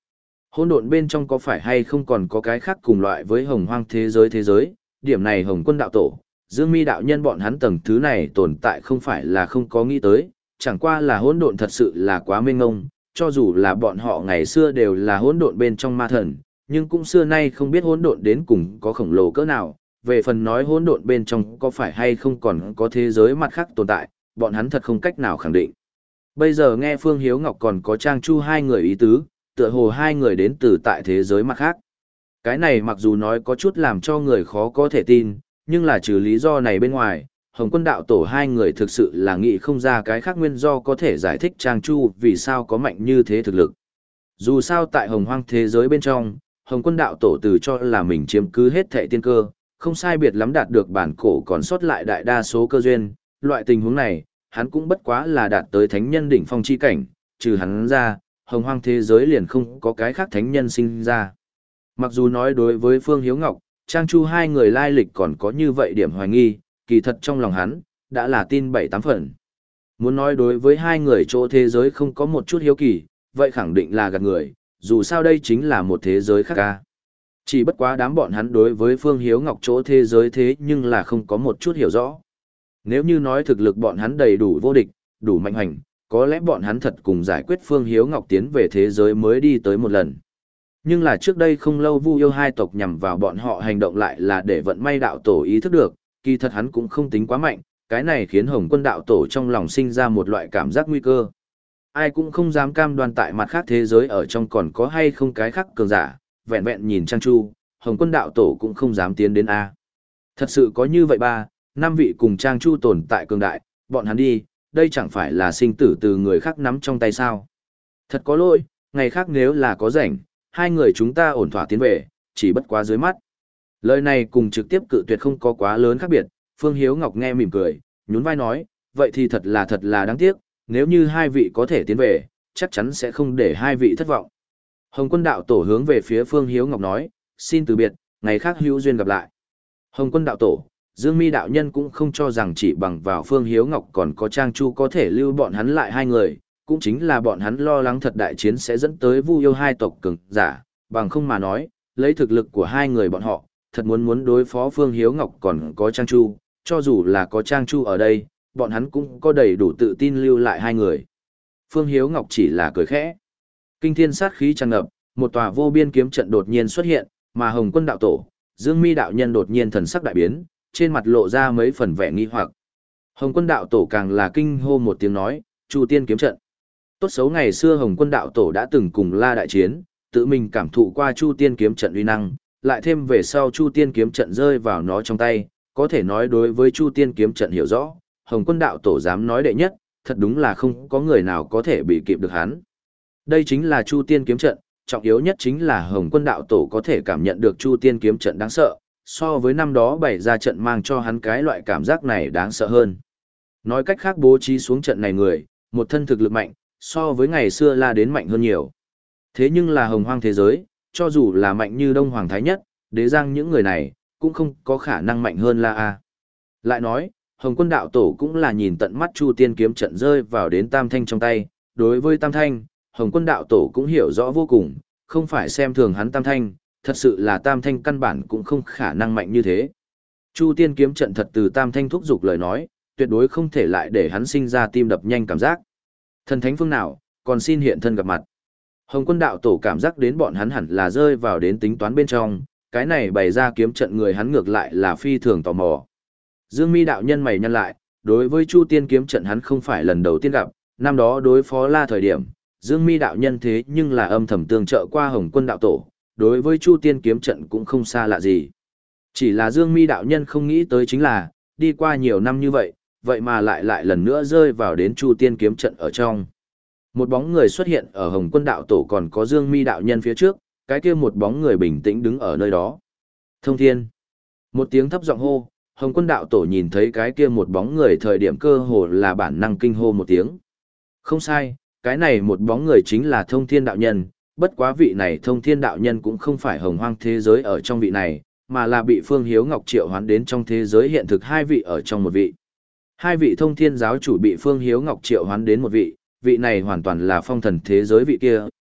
Hỗn độn bên trong có phải hay không còn có cái khác cùng loại với hồng hoang thế giới thế giới, điểm này Hồng Quân đạo tổ, Dương Mi đạo nhân bọn hắn tầng thứ này tồn tại không phải là không có nghĩ tới, chẳng qua là hỗn độn thật sự là quá mênh mông, cho dù là bọn họ ngày xưa đều là hỗn độn bên trong ma thần, nhưng cũng xưa nay không biết hỗn độn đến cùng có khổng lồ cỡ nào, về phần nói hỗn độn bên trong có phải hay không còn có thế giới mặt khác tồn tại, bọn hắn thật không cách nào khẳng định. Bây giờ nghe Phương Hiếu Ngọc còn có Trang Chu hai người ý tứ, tựa hồ hai người đến từ tại thế giới mặt khác. Cái này mặc dù nói có chút làm cho người khó có thể tin, nhưng là trừ lý do này bên ngoài, Hồng Quân đạo tổ hai người thực sự là nghĩ không ra cái khác nguyên do có thể giải thích Trang Chu vì sao có mạnh như thế thực lực. Dù sao tại hồng hoang thế giới bên trong, Hồng Quân đạo tổ từ cho là mình chiếm cứ hết thệ tiên cơ, không sai biệt lắm đạt được bản cổ còn sót lại đại đa số cơ duyên, loại tình huống này, hắn cũng bất quá là đạt tới thánh nhân đỉnh phong chi cảnh, trừ hắn ra, hồng hoang thế giới liền không có cái khác thánh nhân sinh ra. Mặc dù nói đối với Phương Hiếu Ngọc, Trang Chu hai người lai lịch còn có như vậy điểm hoài nghi, kỳ thật trong lòng hắn, đã là tin bảy tám phần. Muốn nói đối với hai người chỗ thế giới không có một chút hiếu kỳ, vậy khẳng định là gạt người, dù sao đây chính là một thế giới khác ca. Chỉ bất quá đám bọn hắn đối với Phương Hiếu Ngọc chỗ thế giới thế nhưng là không có một chút hiểu rõ. Nếu như nói thực lực bọn hắn đầy đủ vô địch, đủ mạnh hành, có lẽ bọn hắn thật cùng giải quyết Phương Hiếu Ngọc tiến về thế giới mới đi tới một lần. Nhưng là trước đây không lâu Vu Yêu hai tộc nhằm vào bọn họ hành động lại là để vận may đạo tổ ý thức được, kỳ thật hắn cũng không tính quá mạnh, cái này khiến Hồng Quân đạo tổ trong lòng sinh ra một loại cảm giác nguy cơ. Ai cũng không dám cam đoan tại mặt khác thế giới ở trong còn có hay không cái khác cường giả, vẹn vẹn nhìn Trang Chu, Hồng Quân đạo tổ cũng không dám tiến đến A. Thật sự có như vậy ba, năm vị cùng Trang Chu tồn tại cường đại, bọn hắn đi, đây chẳng phải là sinh tử từ người khác nắm trong tay sao. Thật có lỗi, ngày khác nếu là có rảnh, hai người chúng ta ổn thỏa tiến về, chỉ bất quá dưới mắt. Lời này cùng trực tiếp cự tuyệt không có quá lớn khác biệt, Phương Hiếu Ngọc nghe mỉm cười, nhún vai nói, vậy thì thật là thật là đáng tiếc, nếu như hai vị có thể tiến về, chắc chắn sẽ không để hai vị thất vọng. Hồng Quân đạo tổ hướng về phía Phương Hiếu Ngọc nói, xin từ biệt, ngày khác hữu duyên gặp lại. Hồng Quân đạo tổ, Dương Mi đạo nhân cũng không cho rằng chỉ bằng vào Phương Hiếu Ngọc còn có Trang Chu có thể lưu bọn hắn lại hai người, cũng chính là bọn hắn lo lắng thật đại chiến sẽ dẫn tới Vu Yêu hai tộc cường giả, bằng không mà nói, lấy thực lực của hai người bọn họ, thật muốn muốn đối phó Phương Hiếu Ngọc còn có Trang Chu, cho dù là có Trang Chu ở đây, bọn hắn cũng có đầy đủ tự tin lưu lại hai người. Phương Hiếu Ngọc chỉ là cười khẽ. Kinh thiên sát khí tràn ngập, một tòa vô biên kiếm trận đột nhiên xuất hiện, mà Hồng Quân đạo tổ, Dương Mi đạo nhân đột nhiên thần sắc đại biến, trên mặt lộ ra mấy phần vẻ nghi hoặc. Hồng Quân đạo tổ càng là kinh hô một tiếng nói, Chu Tiên kiếm trận. Tốt xấu ngày xưa Hồng Quân đạo tổ đã từng cùng La đại chiến, tự mình cảm thụ qua Chu Tiên kiếm trận uy năng, lại thêm về sau Chu Tiên kiếm trận rơi vào nó trong tay, có thể nói đối với Chu Tiên kiếm trận hiểu rõ, Hồng Quân đạo tổ dám nói đệ nhất, thật đúng là không có người nào có thể bị kịp được hắn. Đây chính là Chu Tiên kiếm trận, trọng yếu nhất chính là Hồng Quân đạo tổ có thể cảm nhận được Chu Tiên kiếm trận đáng sợ, so với năm đó bày ra trận mang cho hắn cái loại cảm giác này đáng sợ hơn. Nói cách khác bố trí xuống trận này người, một thân thực lực mạnh, so với ngày xưa La đến mạnh hơn nhiều. Thế nhưng là hồng hoang thế giới, cho dù là mạnh như Đông Hoàng Thái Nhất, Đế Giang những người này, cũng không có khả năng mạnh hơn La A. Lại nói, Hồng Quân đạo tổ cũng là nhìn tận mắt Chu Tiên kiếm trận rơi vào đến Tam Thanh trong tay, đối với Tam Thanh, Hồng Quân đạo tổ cũng hiểu rõ vô cùng, không phải xem thường hắn Tam Thanh, thật sự là Tam Thanh căn bản cũng không khả năng mạnh như thế. Chu Tiên kiếm trận thật từ Tam Thanh thúc giục lời nói, tuyệt đối không thể lại để hắn sinh ra tim đập nhanh cảm giác. Thần thánh phương nào, còn xin hiện thân gặp mặt. Hồng Quân đạo tổ cảm giác đến bọn hắn hẳn là rơi vào đến tính toán bên trong, cái này bày ra kiếm trận người hắn ngược lại là phi thường tò mò. Dương Mi đạo nhân mày nhăn lại, đối với Chu Tiên kiếm trận hắn không phải lần đầu tiên gặp, năm đó đối phó La thời điểm, Dương Mi đạo nhân thế nhưng là âm thầm tương trợ qua Hồng Quân đạo tổ, đối với Chu Tiên kiếm trận cũng không xa lạ gì. Chỉ là Dương Mi đạo nhân không nghĩ tới chính là, đi qua nhiều năm như vậy, vậy mà lại lại lần nữa rơi vào đến Chu Tiên kiếm trận ở trong. Một bóng người xuất hiện ở Hồng Quân đạo tổ còn có Dương Mi đạo nhân phía trước, cái kia một bóng người bình tĩnh đứng ở nơi đó. Thông Thiên. Một tiếng thấp giọng hô, Hồng Quân đạo tổ nhìn thấy cái kia một bóng người thời điểm cơ hồ là bản năng kinh hô một tiếng. Không sai, cái này một bóng người chính là Thông Thiên đạo nhân, bất quá vị này Thông Thiên đạo nhân cũng không phải hồng hoang thế giới ở trong vị này, mà là bị Phương Hiếu Ngọc triệu hoán đến trong thế giới hiện thực hai vị ở trong một vị. Hai vị Thông Thiên giáo chủ bị Phương Hiếu Ngọc triệu hoán đến một vị, vị này hoàn toàn là phong thần thế giới vị kia,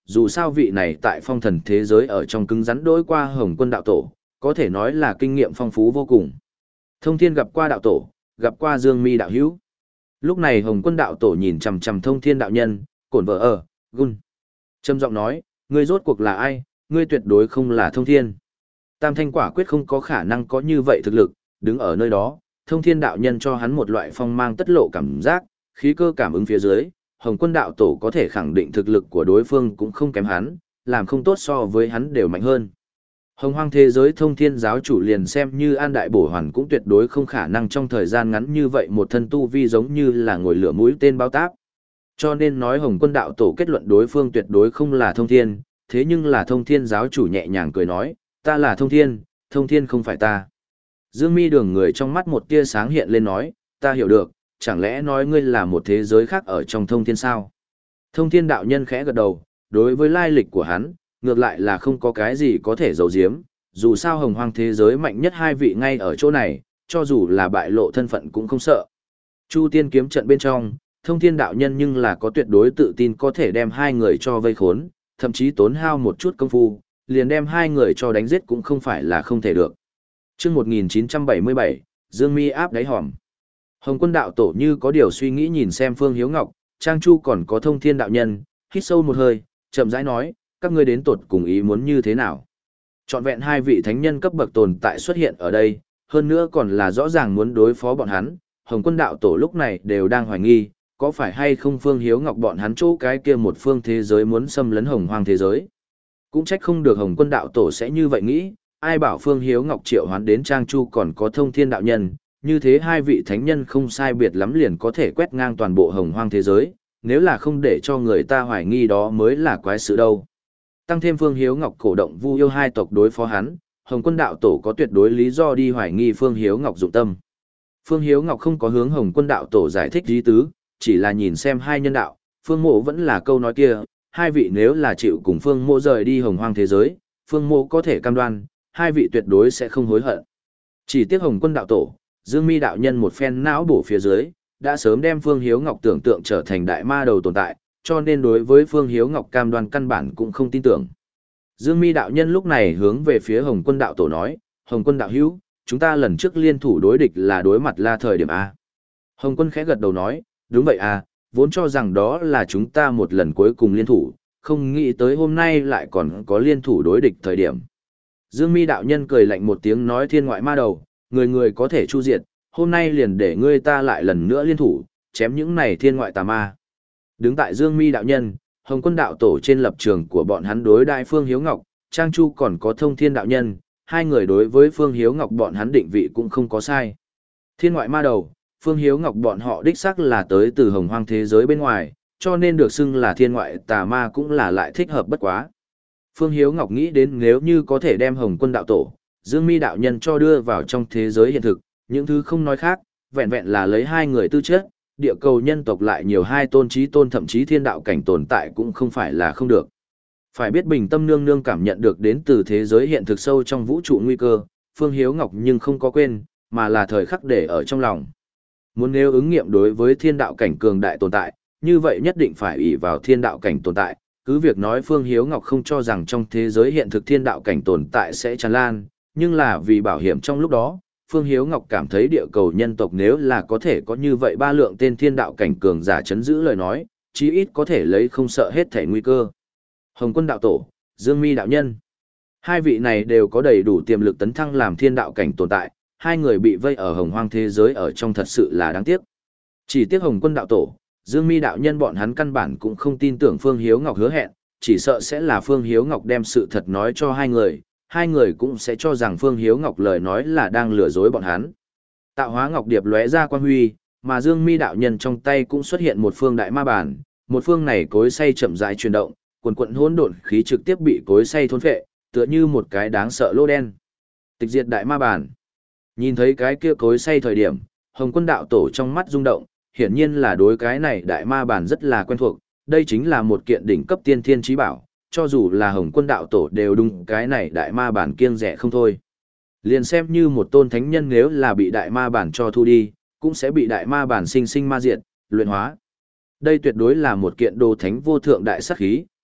dù sao vị này tại phong thần thế giới ở trong cứng rắn đối qua Hồng Quân đạo tổ, có thể nói là kinh nghiệm phong phú vô cùng. Thông Thiên gặp qua đạo tổ, gặp qua Dương Mi đạo hữu. Lúc này Hồng Quân đạo tổ nhìn chằm chằm Thông Thiên đạo nhân, cổn vợ ở, gun. Trầm giọng nói, ngươi rốt cuộc là ai, ngươi tuyệt đối không là Thông Thiên. Tam Thanh quả quyết không có khả năng có như vậy thực lực, đứng ở nơi đó, Thông Thiên đạo nhân cho hắn một loại phong mang tất lộ cảm giác, khí cơ cảm ứng phía dưới, Hồng Quân đạo tổ có thể khẳng định thực lực của đối phương cũng không kém hắn, làm không tốt so với hắn đều mạnh hơn. Hồng hoang thế giới Thông Thiên giáo chủ liền xem như An Đại Bổ Hoàn cũng tuyệt đối không khả năng trong thời gian ngắn như vậy một thân tu vi giống như là ngồi lửa mũi tên bao táp. Cho nên nói Hồng Quân đạo tổ kết luận đối phương tuyệt đối không là Thông Thiên, thế nhưng là Thông Thiên giáo chủ nhẹ nhàng cười nói, ta là Thông Thiên, Thông Thiên không phải ta. Dương Mi đường người trong mắt một tia sáng hiện lên nói, ta hiểu được, chẳng lẽ nói ngươi là một thế giới khác ở trong Thông Thiên sao? Thông Thiên đạo nhân khẽ gật đầu, đối với lai lịch của hắn, ngược lại là không có cái gì có thể giấu giếm, dù sao hồng hoang thế giới mạnh nhất hai vị ngay ở chỗ này, cho dù là bại lộ thân phận cũng không sợ. Chu tiên kiếm trận bên trong, Thông Thiên đạo nhân nhưng là có tuyệt đối tự tin có thể đem hai người cho vây khốn, thậm chí tốn hao một chút công phu, liền đem hai người cho đánh giết cũng không phải là không thể được. Trước một nghìn chín trăm bảy mươi bảy, Dương Mi áp đáy hòm. Hồng Quân đạo tổ như có điều suy nghĩ nhìn xem Phương Hiếu Ngọc, Trang Chu còn có Thông Thiên đạo nhân, hít sâu một hơi, chậm rãi nói, các ngươi đến tột cùng ý muốn như thế nào? Chọn vẹn hai vị thánh nhân cấp bậc tồn tại xuất hiện ở đây, hơn nữa còn là rõ ràng muốn đối phó bọn hắn, Hồng Quân đạo tổ lúc này đều đang hoài nghi, có phải hay không Phương Hiếu Ngọc bọn hắn chỗ cái kia một phương thế giới muốn xâm lấn hồng hoang thế giới. Cũng trách không được Hồng Quân đạo tổ sẽ như vậy nghĩ, ai bảo Phương Hiếu Ngọc triệu hoán đến Trang Chu còn có Thông Thiên đạo nhân, như thế hai vị thánh nhân không sai biệt lắm liền có thể quét ngang toàn bộ hồng hoang thế giới, nếu là không để cho người ta hoài nghi đó mới là quái sự đâu. Tăng thêm Phương Hiếu Ngọc cổ động Vu yêu hai tộc đối phó hắn, Hồng Quân đạo tổ có tuyệt đối lý do đi hoài nghi Phương Hiếu Ngọc dụng tâm. Phương Hiếu Ngọc không có hướng Hồng Quân đạo tổ giải thích ý tứ, chỉ là nhìn xem hai nhân đạo, Phương Mộ vẫn là câu nói kia, hai vị nếu là chịu cùng Phương Mộ rời đi hồng hoang thế giới, Phương Mộ có thể cam đoan, hai vị tuyệt đối sẽ không hối hận. Chỉ tiếc Hồng Quân đạo tổ, Dương Mi đạo nhân một phen não bổ phía dưới, đã sớm đem Phương Hiếu Ngọc tưởng tượng trở thành đại ma đầu tồn tại, cho nên đối với Phương Hiếu Ngọc cam đoan căn bản cũng không tin tưởng. Dương Mi đạo nhân lúc này hướng về phía Hồng Quân đạo tổ nói, Hồng Quân đạo hữu, chúng ta lần trước liên thủ đối địch là đối mặt La thời điểm A. Hồng Quân khẽ gật đầu nói, đúng vậy à, vốn cho rằng đó là chúng ta một lần cuối cùng liên thủ, không nghĩ tới hôm nay lại còn có liên thủ đối địch thời điểm. Dương Mi đạo nhân cười lạnh một tiếng nói thiên ngoại ma đầu, người người có thể chu diệt, hôm nay liền để ngươi ta lại lần nữa liên thủ, chém những này thiên ngoại tà ma. Đứng tại Dương Mi đạo nhân, Hồng Quân đạo tổ trên lập trường của bọn hắn đối đại Phương Hiếu Ngọc, Trang Chu còn có Thông Thiên đạo nhân, hai người đối với Phương Hiếu Ngọc bọn hắn định vị cũng không có sai. Thiên ngoại ma đầu, Phương Hiếu Ngọc bọn họ đích xác là tới từ hồng hoang thế giới bên ngoài, cho nên được xưng là thiên ngoại tà ma cũng là lại thích hợp bất quá. Phương Hiếu Ngọc nghĩ đến nếu như có thể đem Hồng Quân đạo tổ, Dương Mi đạo nhân cho đưa vào trong thế giới hiện thực, những thứ không nói khác, vẹn vẹn là lấy hai người tư chất, địa cầu nhân tộc lại nhiều hai tôn trí tôn thậm chí thiên đạo cảnh tồn tại cũng không phải là không được. Phải biết bình tâm nương nương cảm nhận được đến từ thế giới hiện thực sâu trong vũ trụ nguy cơ, Phương Hiếu Ngọc nhưng không có quên, mà là thời khắc để ở trong lòng. Muốn nếu ứng nghiệm đối với thiên đạo cảnh cường đại tồn tại, như vậy nhất định phải ỷ vào thiên đạo cảnh tồn tại, cứ việc nói Phương Hiếu Ngọc không cho rằng trong thế giới hiện thực thiên đạo cảnh tồn tại sẽ tràn lan, nhưng là vì bảo hiểm trong lúc đó, Phương Hiếu Ngọc cảm thấy địa cầu nhân tộc nếu là có thể có như vậy ba lượng tên thiên đạo cảnh cường giả chấn giữ lời nói, chí ít có thể lấy không sợ hết thể nguy cơ. Hồng Quân đạo tổ, Dương Mi đạo nhân. Hai vị này đều có đầy đủ tiềm lực tấn thăng làm thiên đạo cảnh tồn tại, hai người bị vây ở hồng hoang thế giới ở trong thật sự là đáng tiếc. Chỉ tiếc Hồng Quân đạo tổ, Dương Mi đạo nhân bọn hắn căn bản cũng không tin tưởng Phương Hiếu Ngọc hứa hẹn, chỉ sợ sẽ là Phương Hiếu Ngọc đem sự thật nói cho hai người, hai người cũng sẽ cho rằng Phương Hiếu Ngọc lời nói là đang lừa dối bọn hắn. Tạo hóa ngọc điệp lóe ra quang huy, mà Dương Mi đạo nhân trong tay cũng xuất hiện một phương đại ma bản, một phương này cối xay chậm rãi chuyển động, quần quần hỗn độn khí trực tiếp bị cối xay thôn phệ, tựa như một cái đáng sợ lô đen. Tịch diệt đại ma bản. Nhìn thấy cái kia cối xay thời điểm, Hồng Quân đạo tổ trong mắt rung động, hiển nhiên là đối cái này đại ma bản rất là quen thuộc, đây chính là một kiện đỉnh cấp tiên thiên chí bảo, cho dù là Hồng Quân đạo tổ đều đúng cái này đại ma bản kiêng rẻ không thôi. Liền xem như một tôn thánh nhân nếu là bị đại ma bản cho thu đi, cũng sẽ bị đại ma bản sinh sinh ma diệt, luyện hóa. Đây tuyệt đối là một kiện đồ thánh vô thượng đại sát khí,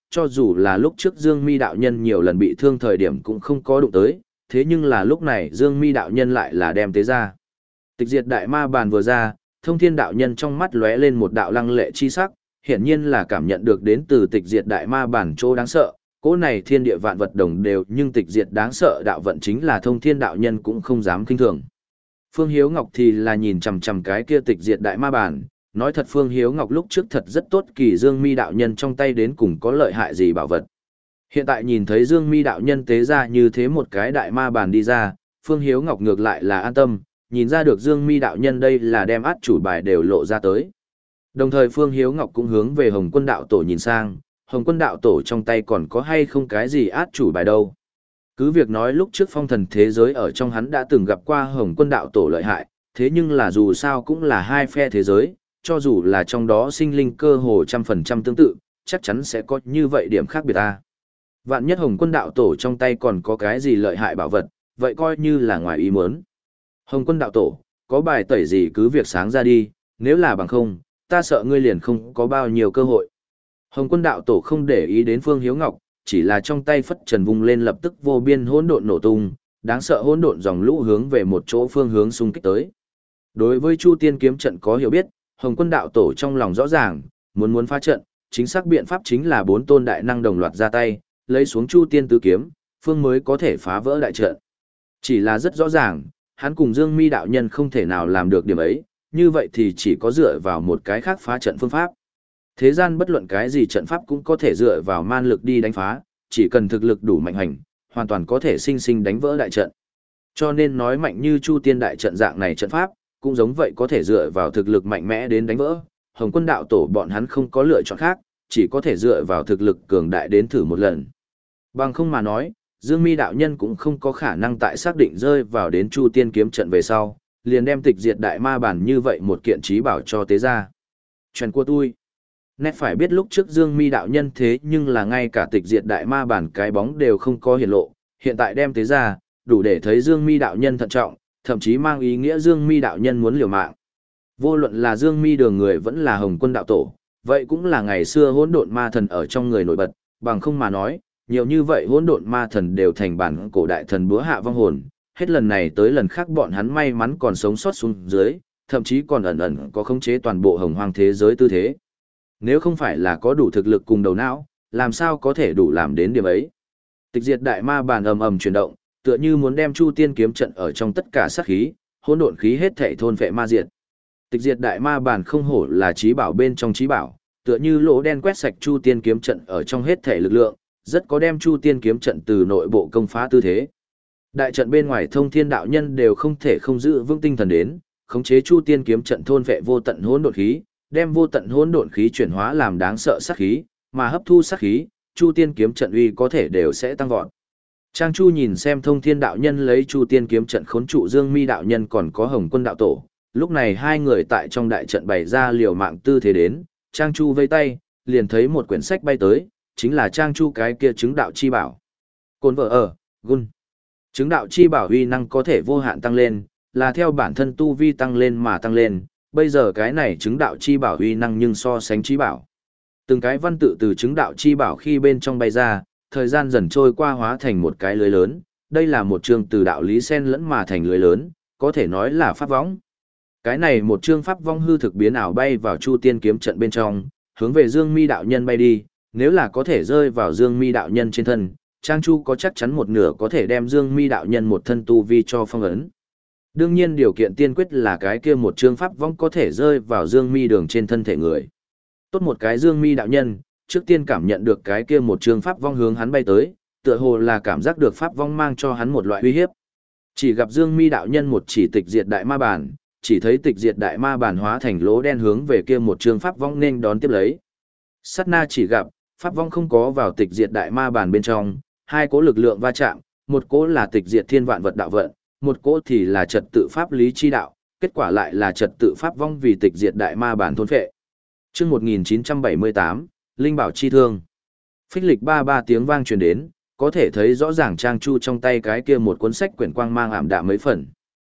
cho dù là lúc trước Dương Mi đạo nhân nhiều lần bị thương thời điểm cũng không có đụng tới, thế nhưng là lúc này Dương Mi đạo nhân lại là đem tế ra. Tịch diệt đại ma bàn vừa ra, Thông Thiên đạo nhân trong mắt lóe lên một đạo lăng lệ chi sắc, hiển nhiên là cảm nhận được đến từ tịch diệt đại ma bản chỗ đáng sợ, cỗ này thiên địa vạn vật đồng đều nhưng tịch diệt đáng sợ đạo vận chính là Thông Thiên đạo nhân cũng không dám kinh thường. Phương Hiếu Ngọc thì là nhìn chằm chằm cái kia tịch diệt đại ma bản, nói thật Phương Hiếu Ngọc lúc trước thật rất tốt kỳ Dương Mi đạo nhân trong tay đến cùng có lợi hại gì bảo vật. Hiện tại nhìn thấy Dương Mi đạo nhân tế ra như thế một cái đại ma bản đi ra, Phương Hiếu Ngọc ngược lại là an tâm, nhìn ra được Dương Mi đạo nhân đây là đem át chủ bài đều lộ ra tới. Đồng thời Phương Hiếu Ngọc cũng hướng về Hồng Quân đạo tổ nhìn sang, Hồng Quân đạo tổ trong tay còn có hay không cái gì át chủ bài đâu. Cứ việc nói lúc trước phong thần thế giới ở trong hắn đã từng gặp qua Hồng Quân đạo tổ lợi hại, thế nhưng là dù sao cũng là hai phe thế giới, cho dù là trong đó sinh linh cơ hồ trăm phần trăm tương tự, chắc chắn sẽ có như vậy điểm khác biệt ta. Vạn nhất Hồng Quân đạo tổ trong tay còn có cái gì lợi hại bảo vật, vậy coi như là ngoài ý muốn. Hồng Quân đạo tổ, có bài tẩy gì cứ việc sáng ra đi, nếu là bằng không, ta sợ ngươi liền không có bao nhiêu cơ hội. Hồng Quân đạo tổ không để ý đến Phương Hiếu Ngọc, chỉ là trong tay phất trần vung lên lập tức vô biên hỗn độn nổ tung, đáng sợ hỗn độn dòng lũ hướng về một chỗ phương hướng xung kích tới. Đối với Chu Tiên kiếm trận có hiểu biết, Hồng Quân đạo tổ trong lòng rõ ràng, muốn muốn phá trận, chính xác biện pháp chính là bốn tôn đại năng đồng loạt ra tay, lấy xuống Chu Tiên tứ kiếm, phương mới có thể phá vỡ đại trận. Chỉ là rất rõ ràng, hắn cùng Dương Mi đạo nhân không thể nào làm được điểm ấy, như vậy thì chỉ có dựa vào một cái khác phá trận phương pháp. Thế gian bất luận cái gì trận pháp cũng có thể dựa vào man lực đi đánh phá, chỉ cần thực lực đủ mạnh hành, hoàn toàn có thể sinh sinh đánh vỡ đại trận. Cho nên nói mạnh như Chu Tiên đại trận dạng này trận pháp, cũng giống vậy có thể dựa vào thực lực mạnh mẽ đến đánh vỡ. Hồng Quân đạo tổ bọn hắn không có lựa chọn khác, chỉ có thể dựa vào thực lực cường đại đến thử một lần. Bằng không mà nói, Dương Mi đạo nhân cũng không có khả năng tại xác định rơi vào đến Chu Tiên kiếm trận về sau, liền đem tịch diệt đại ma bản như vậy một kiện trí bảo cho tế ra. Chuyện của tôi. Nét phải biết lúc trước Dương Mi đạo nhân thế nhưng là ngay cả tịch diệt đại ma bản cái bóng đều không có hiển lộ, hiện tại đem tế ra, đủ để thấy Dương Mi đạo nhân thận trọng, thậm chí mang ý nghĩa Dương Mi đạo nhân muốn liều mạng. Vô luận là Dương Mi đường người vẫn là Hồng Quân đạo tổ, vậy cũng là ngày xưa hỗn độn ma thần ở trong người nổi bật, bằng không mà nói, nhiều như vậy hỗn độn ma thần đều thành bản cổ đại thần búa hạ vong hồn, hết lần này tới lần khác bọn hắn may mắn còn sống sót xuống dưới, thậm chí còn ẩn ẩn có khống chế toàn bộ hồng hoang thế giới tư thế. Nếu không phải là có đủ thực lực cùng đầu não, làm sao có thể đủ làm đến điểm ấy. Tịch diệt đại ma bàn ầm ầm chuyển động, tựa như muốn đem Chu Tiên kiếm trận ở trong tất cả sát khí, hỗn độn khí hết thảy thôn phệ ma diệt. Tịch diệt đại ma bàn không hổ là trí bảo bên trong trí bảo, tựa như lỗ đen quét sạch Chu Tiên kiếm trận ở trong hết thảy lực lượng, rất có đem Chu Tiên kiếm trận từ nội bộ công phá tư thế. Đại trận bên ngoài Thông Thiên đạo nhân đều không thể không giữ vững tinh thần đến, khống chế Chu Tiên kiếm trận thôn vệ vô tận hỗn độn khí, đem vô tận hỗn độn khí chuyển hóa làm đáng sợ sát khí, mà hấp thu sát khí, Chu Tiên kiếm trận uy có thể đều sẽ tăng vọt. Trang Chu nhìn xem Thông Thiên đạo nhân lấy Chu Tiên kiếm trận khốn trụ Dương Mi đạo nhân còn có Hồng Quân đạo tổ, lúc này hai người tại trong đại trận bày ra liều mạng tư thế đến, Trang Chu vây tay, liền thấy một quyển sách bay tới, chính là Trang Chu cái kia chứng đạo chi bảo. Côn vợ ở, gun. Chứng đạo chi bảo uy năng có thể vô hạn tăng lên, là theo bản thân tu vi tăng lên mà tăng lên, bây giờ cái này chứng đạo chi bảo uy năng nhưng so sánh chi bảo. Từng cái văn tự từ chứng đạo chi bảo khi bên trong bay ra, thời gian dần trôi qua hóa thành một cái lưới lớn, đây là một chương từ đạo lý sen lẫn mà thành lưới lớn, có thể nói là pháp võng. Cái này một chương pháp vong hư thực biến ảo bay vào Chu Tiên kiếm trận bên trong, hướng về Dương Mi đạo nhân bay đi, nếu là có thể rơi vào Dương Mi đạo nhân trên thân, Trang Chu có chắc chắn một nửa có thể đem Dương Mi đạo nhân một thân tu vi cho phong ấn. Đương nhiên điều kiện tiên quyết là cái kia một chương pháp vong có thể rơi vào Dương Mi đường trên thân thể người. Tốt một cái Dương Mi đạo nhân, trước tiên cảm nhận được cái kia một chương pháp vong hướng hắn bay tới, tựa hồ là cảm giác được pháp vong mang cho hắn một loại uy hiếp. Chỉ gặp Dương Mi đạo nhân một chỉ tịch diệt đại ma bản, chỉ thấy tịch diệt đại ma bản hóa thành lỗ đen hướng về kia một chương pháp vong nên đón tiếp lấy. Sát na chỉ gặp, pháp vong không có vào tịch diệt đại ma bản bên trong, hai cỗ lực lượng va chạm, một cỗ là tịch diệt thiên vạn vật đạo vận, một cỗ thì là trật tự pháp lý chi đạo, kết quả lại là trật tự pháp vong vì tịch diệt đại ma bản thôn phệ. Chương một nghìn chín trăm bảy mươi tám, Linh bảo chi thương. Phích lịch ba ba tiếng vang truyền đến, có thể thấy rõ ràng Trang Chu trong tay cái kia một cuốn sách quyển quang mang ảm đạm mấy phần.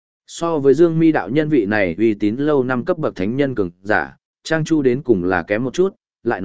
So với Dương Mi đạo nhân vị này uy tín lâu năm cấp bậc thánh nhân cường giả, Trang Chu đến cùng là kém một chút, lại nói,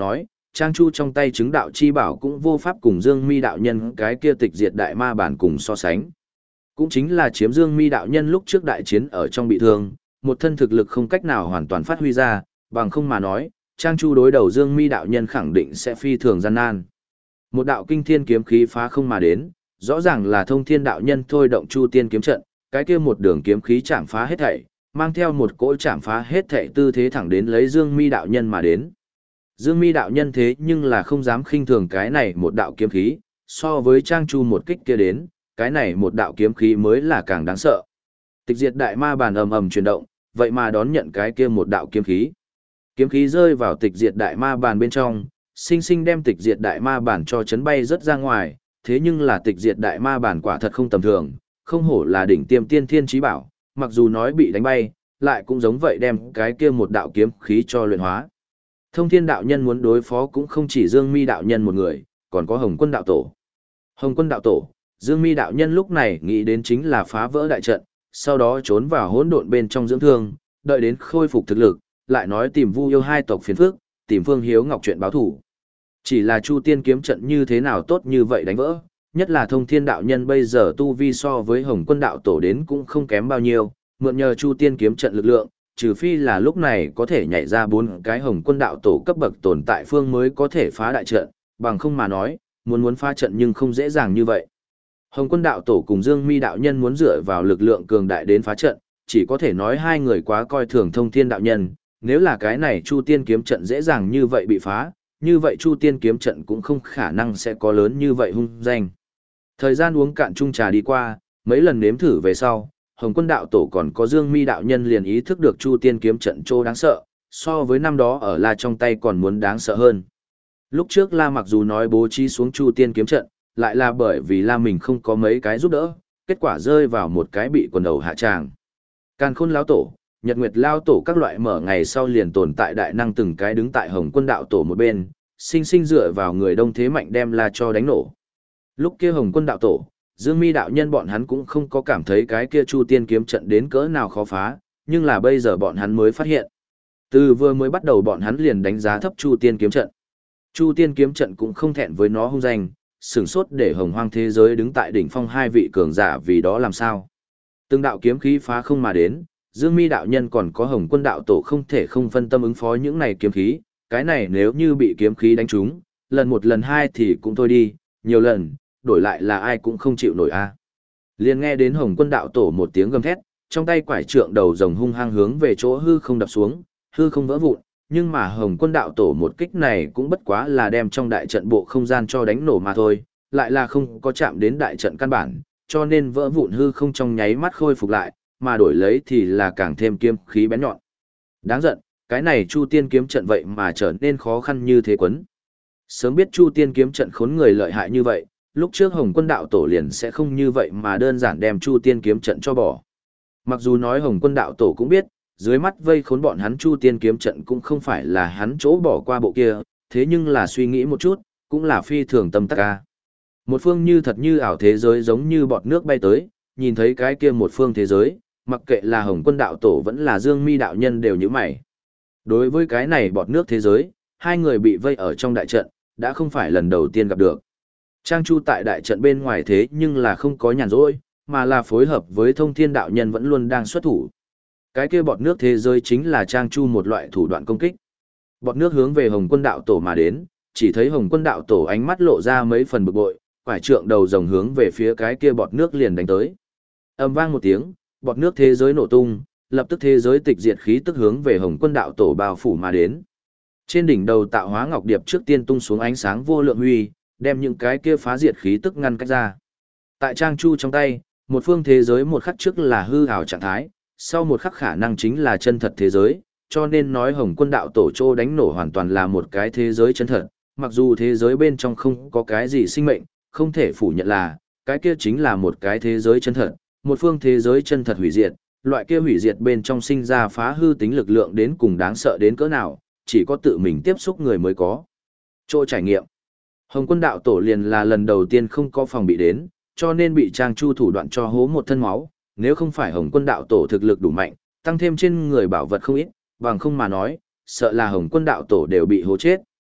Trang Chu trong tay chứng đạo chi bảo cũng vô pháp cùng Dương Mi đạo nhân cái kia tịch diệt đại ma bản cùng so sánh. Cũng chính là chiếm Dương Mi đạo nhân lúc trước đại chiến ở trong bị thương, một thân thực lực không cách nào hoàn toàn phát huy ra, bằng không mà nói, Trang Chu đối đầu Dương Mi đạo nhân khẳng định sẽ phi thường gian nan. Một đạo kinh thiên kiếm khí phá không mà đến, rõ ràng là Thông Thiên đạo nhân thôi động Chu Tiên kiếm trận, cái kia một đường kiếm khí chạm phá hết thảy, mang theo một cỗ chạm phá hết thảy tư thế thẳng đến lấy Dương Mi đạo nhân mà đến. Dương Mi đạo nhân thế nhưng là không dám khinh thường cái này một đạo kiếm khí, so với Trang Chu một kích kia đến, cái này một đạo kiếm khí mới là càng đáng sợ. Tịch diệt đại ma bàn ầm ầm chuyển động, vậy mà đón nhận cái kia một đạo kiếm khí. Kiếm khí rơi vào tịch diệt đại ma bàn bên trong, sinh sinh đem tịch diệt đại ma bàn cho chấn bay rất ra ngoài, thế nhưng là tịch diệt đại ma bàn quả thật không tầm thường, không hổ là đỉnh tiêm tiên thiên chí bảo, mặc dù nói bị đánh bay, lại cũng giống vậy đem cái kia một đạo kiếm khí cho luyện hóa. Thông Thiên đạo nhân muốn đối phó cũng không chỉ Dương Mi đạo nhân một người, còn có Hồng Quân đạo tổ. Hồng Quân đạo tổ, Dương Mi đạo nhân lúc này nghĩ đến chính là phá vỡ đại trận, sau đó trốn vào hỗn độn bên trong dưỡng thương, đợi đến khôi phục thực lực, lại nói tìm Vu Yêu hai tộc phiền phức, tìm Phương Hiếu Ngọc chuyện báo thủ. Chỉ là Chu Tiên kiếm trận như thế nào tốt như vậy đánh vỡ, nhất là Thông Thiên đạo nhân bây giờ tu vi so với Hồng Quân đạo tổ đến cũng không kém bao nhiêu, mượn nhờ Chu Tiên kiếm trận lực lượng, trừ phi là lúc này có thể nhảy ra bốn cái Hồng Quân đạo tổ cấp bậc tồn tại phương mới có thể phá đại trận, bằng không mà nói, muốn muốn phá trận nhưng không dễ dàng như vậy. Hồng Quân đạo tổ cùng Dương Mi đạo nhân muốn dựa vào lực lượng cường đại đến phá trận, chỉ có thể nói hai người quá coi thường Thông Thiên đạo nhân, nếu là cái này Chu Tiên kiếm trận dễ dàng như vậy bị phá, như vậy Chu Tiên kiếm trận cũng không khả năng sẽ có lớn như vậy hung danh. Thời gian uống cạn chung trà đi qua, mấy lần nếm thử về sau, Hồng Quân đạo tổ còn có Dương Mi đạo nhân liền ý thức được Chu Tiên kiếm trận trô đáng sợ, so với năm đó ở La trong tay còn muốn đáng sợ hơn. Lúc trước La mặc dù nói bố trí xuống Chu Tiên kiếm trận, lại là bởi vì La mình không có mấy cái giúp đỡ, kết quả rơi vào một cái bị quần đầu hạ tràng. Càn Khôn lão tổ, Nhật Nguyệt lão tổ các loại mở ngày sau liền tồn tại đại năng từng cái đứng tại Hồng Quân đạo tổ một bên, sinh sinh dựa vào người đông thế mạnh đem La cho đánh nổ. Lúc kia Hồng Quân đạo tổ, Dương Mi đạo nhân bọn hắn cũng không có cảm thấy cái kia Chu Tiên kiếm trận đến cỡ nào khó phá, nhưng là bây giờ bọn hắn mới phát hiện. Từ vừa mới bắt đầu bọn hắn liền đánh giá thấp Chu Tiên kiếm trận. Chu Tiên kiếm trận cũng không thẹn với nó hung danh, sửng sốt để hồng hoang thế giới đứng tại đỉnh phong hai vị cường giả vì đó làm sao. Từng đạo kiếm khí phá không mà đến, Dương Mi đạo nhân còn có Hồng Quân đạo tổ không thể không phân tâm ứng phó những này kiếm khí, cái này nếu như bị kiếm khí đánh trúng, lần một lần hai thì cũng thôi đi, nhiều lần, đổi lại là ai cũng không chịu nổi a. Liền nghe đến Hồng Quân đạo tổ một tiếng gầm thét, trong tay quải trượng đầu rồng hung hăng hướng về chỗ hư không đập xuống, hư không vỡ vụn, nhưng mà Hồng Quân đạo tổ một kích này cũng bất quá là đem trong đại trận bộ không gian cho đánh nổ mà thôi, lại là không có chạm đến đại trận căn bản, cho nên vỡ vụn hư không trong nháy mắt khôi phục lại, mà đổi lấy thì là càng thêm kiếm khí bén nhọn. Đáng giận, cái này Chu Tiên kiếm trận vậy mà trở nên khó khăn như thế quấn. Sớm biết Chu Tiên kiếm trận khốn người lợi hại như vậy, lúc trước Hồng Quân đạo tổ liền sẽ không như vậy mà đơn giản đem Chu Tiên kiếm trận cho bỏ. Mặc dù nói Hồng Quân đạo tổ cũng biết, dưới mắt vây khốn bọn hắn Chu Tiên kiếm trận cũng không phải là hắn chỗ bỏ qua bộ kia, thế nhưng là suy nghĩ một chút, cũng là phi thường tâm tắc ca. Một phương như thật như ảo thế giới giống như bọt nước bay tới, nhìn thấy cái kia một phương thế giới, mặc kệ là Hồng Quân đạo tổ vẫn là Dương Mi đạo nhân đều như mày. Đối với cái này bọt nước thế giới, hai người bị vây ở trong đại trận, đã không phải lần đầu tiên gặp được. Trang Chu tại đại trận bên ngoài thế nhưng là không có nhàn rỗi, mà là phối hợp với Thông Thiên đạo nhân vẫn luôn đang xuất thủ. Cái kia bọt nước thế giới chính là Trang Chu một loại thủ đoạn công kích. Bọt nước hướng về Hồng Quân đạo tổ mà đến, chỉ thấy Hồng Quân đạo tổ ánh mắt lộ ra mấy phần bực bội, quải trượng đầu rồng hướng về phía cái kia bọt nước liền đánh tới. Âm vang một tiếng, bọt nước thế giới nổ tung, lập tức thế giới tịch diệt khí tức hướng về Hồng Quân đạo tổ bao phủ mà đến. Trên đỉnh đầu tạo hóa ngọc điệp trước tiên tung xuống ánh sáng vô lượng huy, đem những cái kia phá diệt khí tức ngăn cách ra. Tại Trang Chu trong tay, một phương thế giới một khắc trước là hư ảo trạng thái, sau một khắc khả năng chính là chân thật thế giới, cho nên nói Hồng Quân đạo tổ trô đánh nổ hoàn toàn là một cái thế giới chân thật, mặc dù thế giới bên trong không có cái gì sinh mệnh, không thể phủ nhận là, cái kia chính là một cái thế giới chân thật, một phương thế giới chân thật hủy diệt, loại kia hủy diệt bên trong sinh ra phá hư tính lực lượng đến cùng đáng sợ đến cỡ nào, chỉ có tự mình tiếp xúc người mới có chỗ trải nghiệm. Hồng Quân đạo tổ liền là lần đầu tiên không có phòng bị đến, cho nên bị Trang Chu thủ đoạn cho hố một thân máu, nếu không phải Hồng Quân đạo tổ thực lực đủ mạnh, tăng thêm trên người bảo vật không ít, bằng không mà nói, sợ là Hồng Quân đạo tổ đều bị hố chết.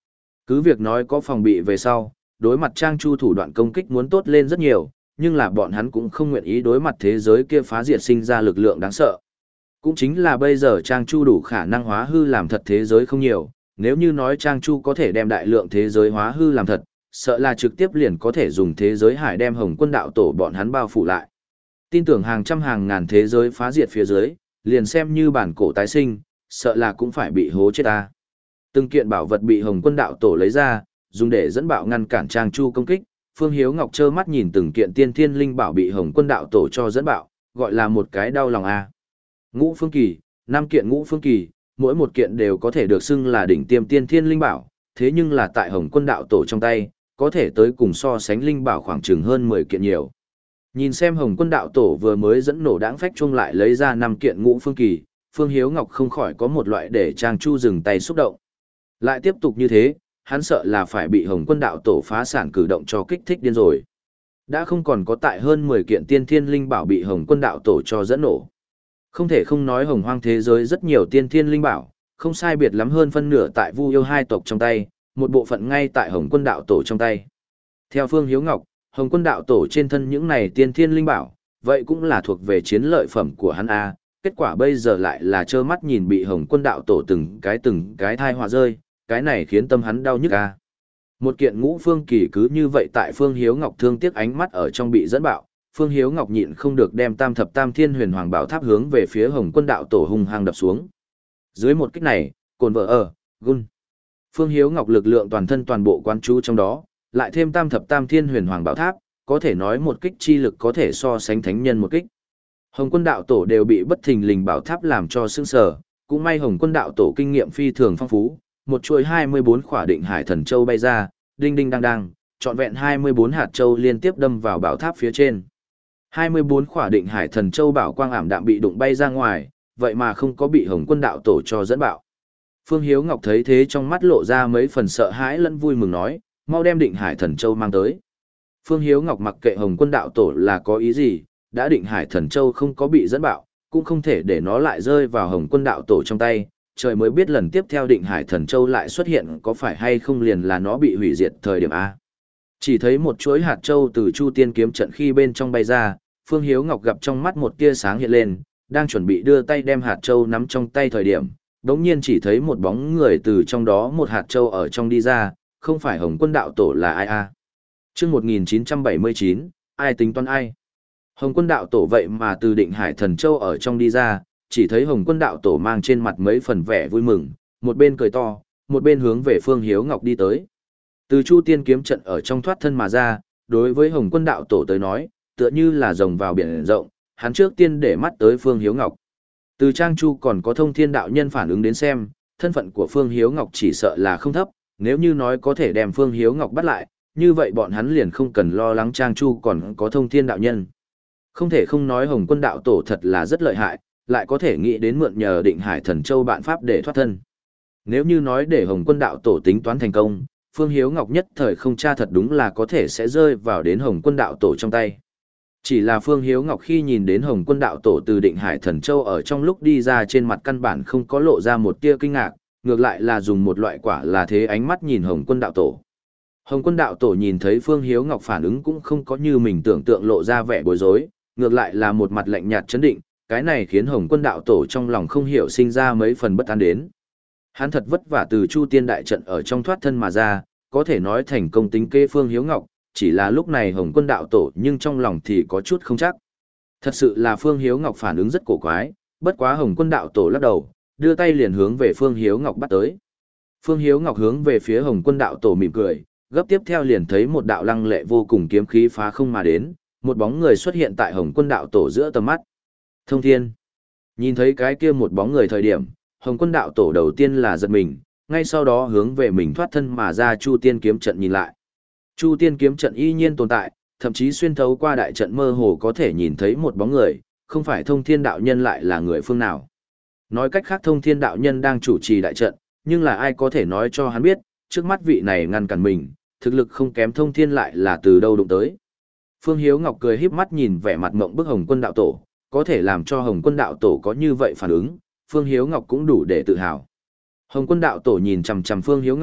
Cứ việc nói có phòng bị về sau, đối mặt Trang Chu thủ đoạn công kích muốn tốt lên rất nhiều, nhưng là bọn hắn cũng không nguyện ý đối mặt thế giới kia phá diệt sinh ra lực lượng đáng sợ. Cũng chính là bây giờ Trang Chu đủ khả năng hóa hư làm thật thế giới không nhiều, nếu như nói Trang Chu có thể đem đại lượng thế giới hóa hư làm thật, sợ là trực tiếp liền có thể dùng thế giới hải đem Hồng Quân đạo tổ bọn hắn bao phủ lại. Tin tưởng hàng trăm hàng ngàn thế giới phá diệt phía dưới, liền xem như bản cổ tái sinh, sợ là cũng phải bị hố chết ta. Từng kiện bảo vật bị Hồng Quân đạo tổ lấy ra, dùng để dẫn bạo ngăn cản Trang Chu công kích. Phương Hiếu Ngọc trơ mắt nhìn từng kiện tiên thiên linh bảo bị Hồng Quân đạo tổ cho dẫn bạo, gọi là một cái đau lòng a. Ngũ phương kỳ, năm kiện ngũ phương kỳ, mỗi một kiện đều có thể được xưng là đỉnh tiêm tiên thiên linh bảo, thế nhưng là tại Hồng Quân đạo tổ trong tay, có thể tới cùng so sánh linh bảo khoảng chừng hơn mười kiện nhiều. Nhìn xem Hồng Quân đạo tổ vừa mới dẫn nổ đãng phách chuông lại lấy ra năm kiện ngũ phương kỳ, Phương Hiếu Ngọc không khỏi có một loại để Trang Chu dừng tay xúc động. Lại tiếp tục như thế, hắn sợ là phải bị Hồng Quân đạo tổ phá sản cử động cho kích thích điên rồi. Đã không còn có tại hơn mười kiện tiên thiên linh bảo bị Hồng Quân đạo tổ cho dẫn nổ. Không thể không nói hồng hoang thế giới rất nhiều tiên thiên linh bảo, không sai biệt lắm hơn phân nửa tại Vu Yêu hai tộc trong tay, một bộ phận ngay tại Hồng Quân đạo tổ trong tay. Theo Phương Hiếu Ngọc, Hồng Quân đạo tổ trên thân những này tiên thiên linh bảo, vậy cũng là thuộc về chiến lợi phẩm của hắn a. Kết quả bây giờ lại là trơ mắt nhìn bị Hồng Quân đạo tổ từng cái từng cái thai họa rơi, cái này khiến tâm hắn đau nhức a. Một kiện ngũ phương kỳ cứ như vậy tại Phương Hiếu Ngọc thương tiếc ánh mắt ở trong bị dẫn bạo, Phương Hiếu Ngọc nhịn không được đem Tam Thập Tam Thiên Huyền Hoàng Bảo Tháp hướng về phía Hồng Quân đạo tổ hung hăng đập xuống. Dưới một kích này, cồn vợ ở, gun. Phương Hiếu Ngọc lực lượng toàn thân toàn bộ quán chú trong đó, lại thêm Tam Thập Tam Thiên Huyền Hoàng Bảo Tháp, có thể nói một kích chi lực có thể so sánh thánh nhân một kích. Hồng Quân đạo tổ đều bị bất thình lình bảo tháp làm cho sững sờ, cũng may Hồng Quân đạo tổ kinh nghiệm phi thường phong phú, một chuỗi hai mươi bốn khỏa định hải thần châu bay ra, đinh đinh đang đang, trọn vẹn hai mươi bốn hạt châu liên tiếp đâm vào bảo tháp phía trên. hai mươi bốn khỏa định hải thần châu bảo quang ảm đạm bị đụng bay ra ngoài, vậy mà không có bị Hồng Quân đạo tổ cho dẫn bạo. Phương Hiếu Ngọc thấy thế trong mắt lộ ra mấy phần sợ hãi lẫn vui mừng nói, mau đem định hải thần châu mang tới. Phương Hiếu Ngọc mặc kệ Hồng Quân đạo tổ là có ý gì, đã định hải thần châu không có bị dẫn bạo, cũng không thể để nó lại rơi vào Hồng Quân đạo tổ trong tay, trời mới biết lần tiếp theo định hải thần châu lại xuất hiện có phải hay không liền là nó bị hủy diệt thời điểm A. Chỉ thấy một chuỗi hạt châu từ Chu Tiên kiếm trận khi bên trong bay ra, Phương Hiếu Ngọc gặp trong mắt một tia sáng hiện lên, đang chuẩn bị đưa tay đem hạt châu nắm trong tay thời điểm, đống nhiên chỉ thấy một bóng người từ trong đó một hạt châu ở trong đi ra, không phải Hồng Quân đạo tổ là ai a? Chương một nghìn chín trăm bảy mươi chín, ai tính toán ai? Hồng Quân đạo tổ vậy mà từ định hải thần châu ở trong đi ra, chỉ thấy Hồng Quân đạo tổ mang trên mặt mấy phần vẻ vui mừng, một bên cười to, một bên hướng về Phương Hiếu Ngọc đi tới. Từ Chu Tiên kiếm trận ở trong thoát thân mà ra, đối với Hồng Quân đạo tổ tới nói, tựa như là rồng vào biển rộng, hắn trước tiên để mắt tới Phương Hiếu Ngọc. Từ Trang Chu còn có Thông Thiên đạo nhân phản ứng đến xem, thân phận của Phương Hiếu Ngọc chỉ sợ là không thấp, nếu như nói có thể đem Phương Hiếu Ngọc bắt lại, như vậy bọn hắn liền không cần lo lắng Trang Chu còn có Thông Thiên đạo nhân. Không thể không nói Hồng Quân đạo tổ thật là rất lợi hại, lại có thể nghĩ đến mượn nhờ Định Hải Thần Châu bạn pháp để thoát thân. Nếu như nói để Hồng Quân đạo tổ tính toán thành công, Phương Hiếu Ngọc nhất thời không tra thật đúng là có thể sẽ rơi vào đến Hồng Quân đạo tổ trong tay. Chỉ là Phương Hiếu Ngọc khi nhìn đến Hồng Quân đạo tổ từ Định Hải Thần Châu ở trong lúc đi ra trên mặt căn bản không có lộ ra một tia kinh ngạc, ngược lại là dùng một loại quả là thế ánh mắt nhìn Hồng Quân đạo tổ. Hồng Quân đạo tổ nhìn thấy Phương Hiếu Ngọc phản ứng cũng không có như mình tưởng tượng lộ ra vẻ bối rối, ngược lại là một mặt lạnh nhạt chấn định, cái này khiến Hồng Quân đạo tổ trong lòng không hiểu sinh ra mấy phần bất an đến. Hắn thật vất vả từ Chu Tiên đại trận ở trong thoát thân mà ra, có thể nói thành công tính kê Phương Hiếu Ngọc, chỉ là lúc này Hồng Quân đạo tổ nhưng trong lòng thì có chút không chắc. Thật sự là Phương Hiếu Ngọc phản ứng rất cổ quái, bất quá Hồng Quân đạo tổ lắc đầu, đưa tay liền hướng về Phương Hiếu Ngọc bắt tới. Phương Hiếu Ngọc hướng về phía Hồng Quân đạo tổ mỉm cười, gấp tiếp theo liền thấy một đạo lăng lệ vô cùng kiếm khí phá không mà đến, một bóng người xuất hiện tại Hồng Quân đạo tổ giữa tầm mắt. Thông Thiên. Nhìn thấy cái kia một bóng người thời điểm, Hồng Quân đạo tổ đầu tiên là giật mình, ngay sau đó hướng về mình thoát thân mà ra Chu Tiên kiếm trận nhìn lại. Chu Tiên kiếm trận y nhiên tồn tại, thậm chí xuyên thấu qua đại trận mơ hồ có thể nhìn thấy một bóng người, không phải Thông Thiên đạo nhân lại là người phương nào. Nói cách khác Thông Thiên đạo nhân đang chủ trì đại trận, nhưng là ai có thể nói cho hắn biết, trước mắt vị này ngăn cản mình, thực lực không kém Thông Thiên lại là từ đâu đụng tới. Phương Hiếu Ngọc cười híp mắt nhìn vẻ mặt mộng bức Hồng Quân đạo tổ, có thể làm cho Hồng Quân đạo tổ có như vậy phản ứng, Phương Hiếu Ngọc cũng đủ để tự hào. Hồng Quân đạo tổ nhìn chằm chằm Phương Hiếu Ngọc,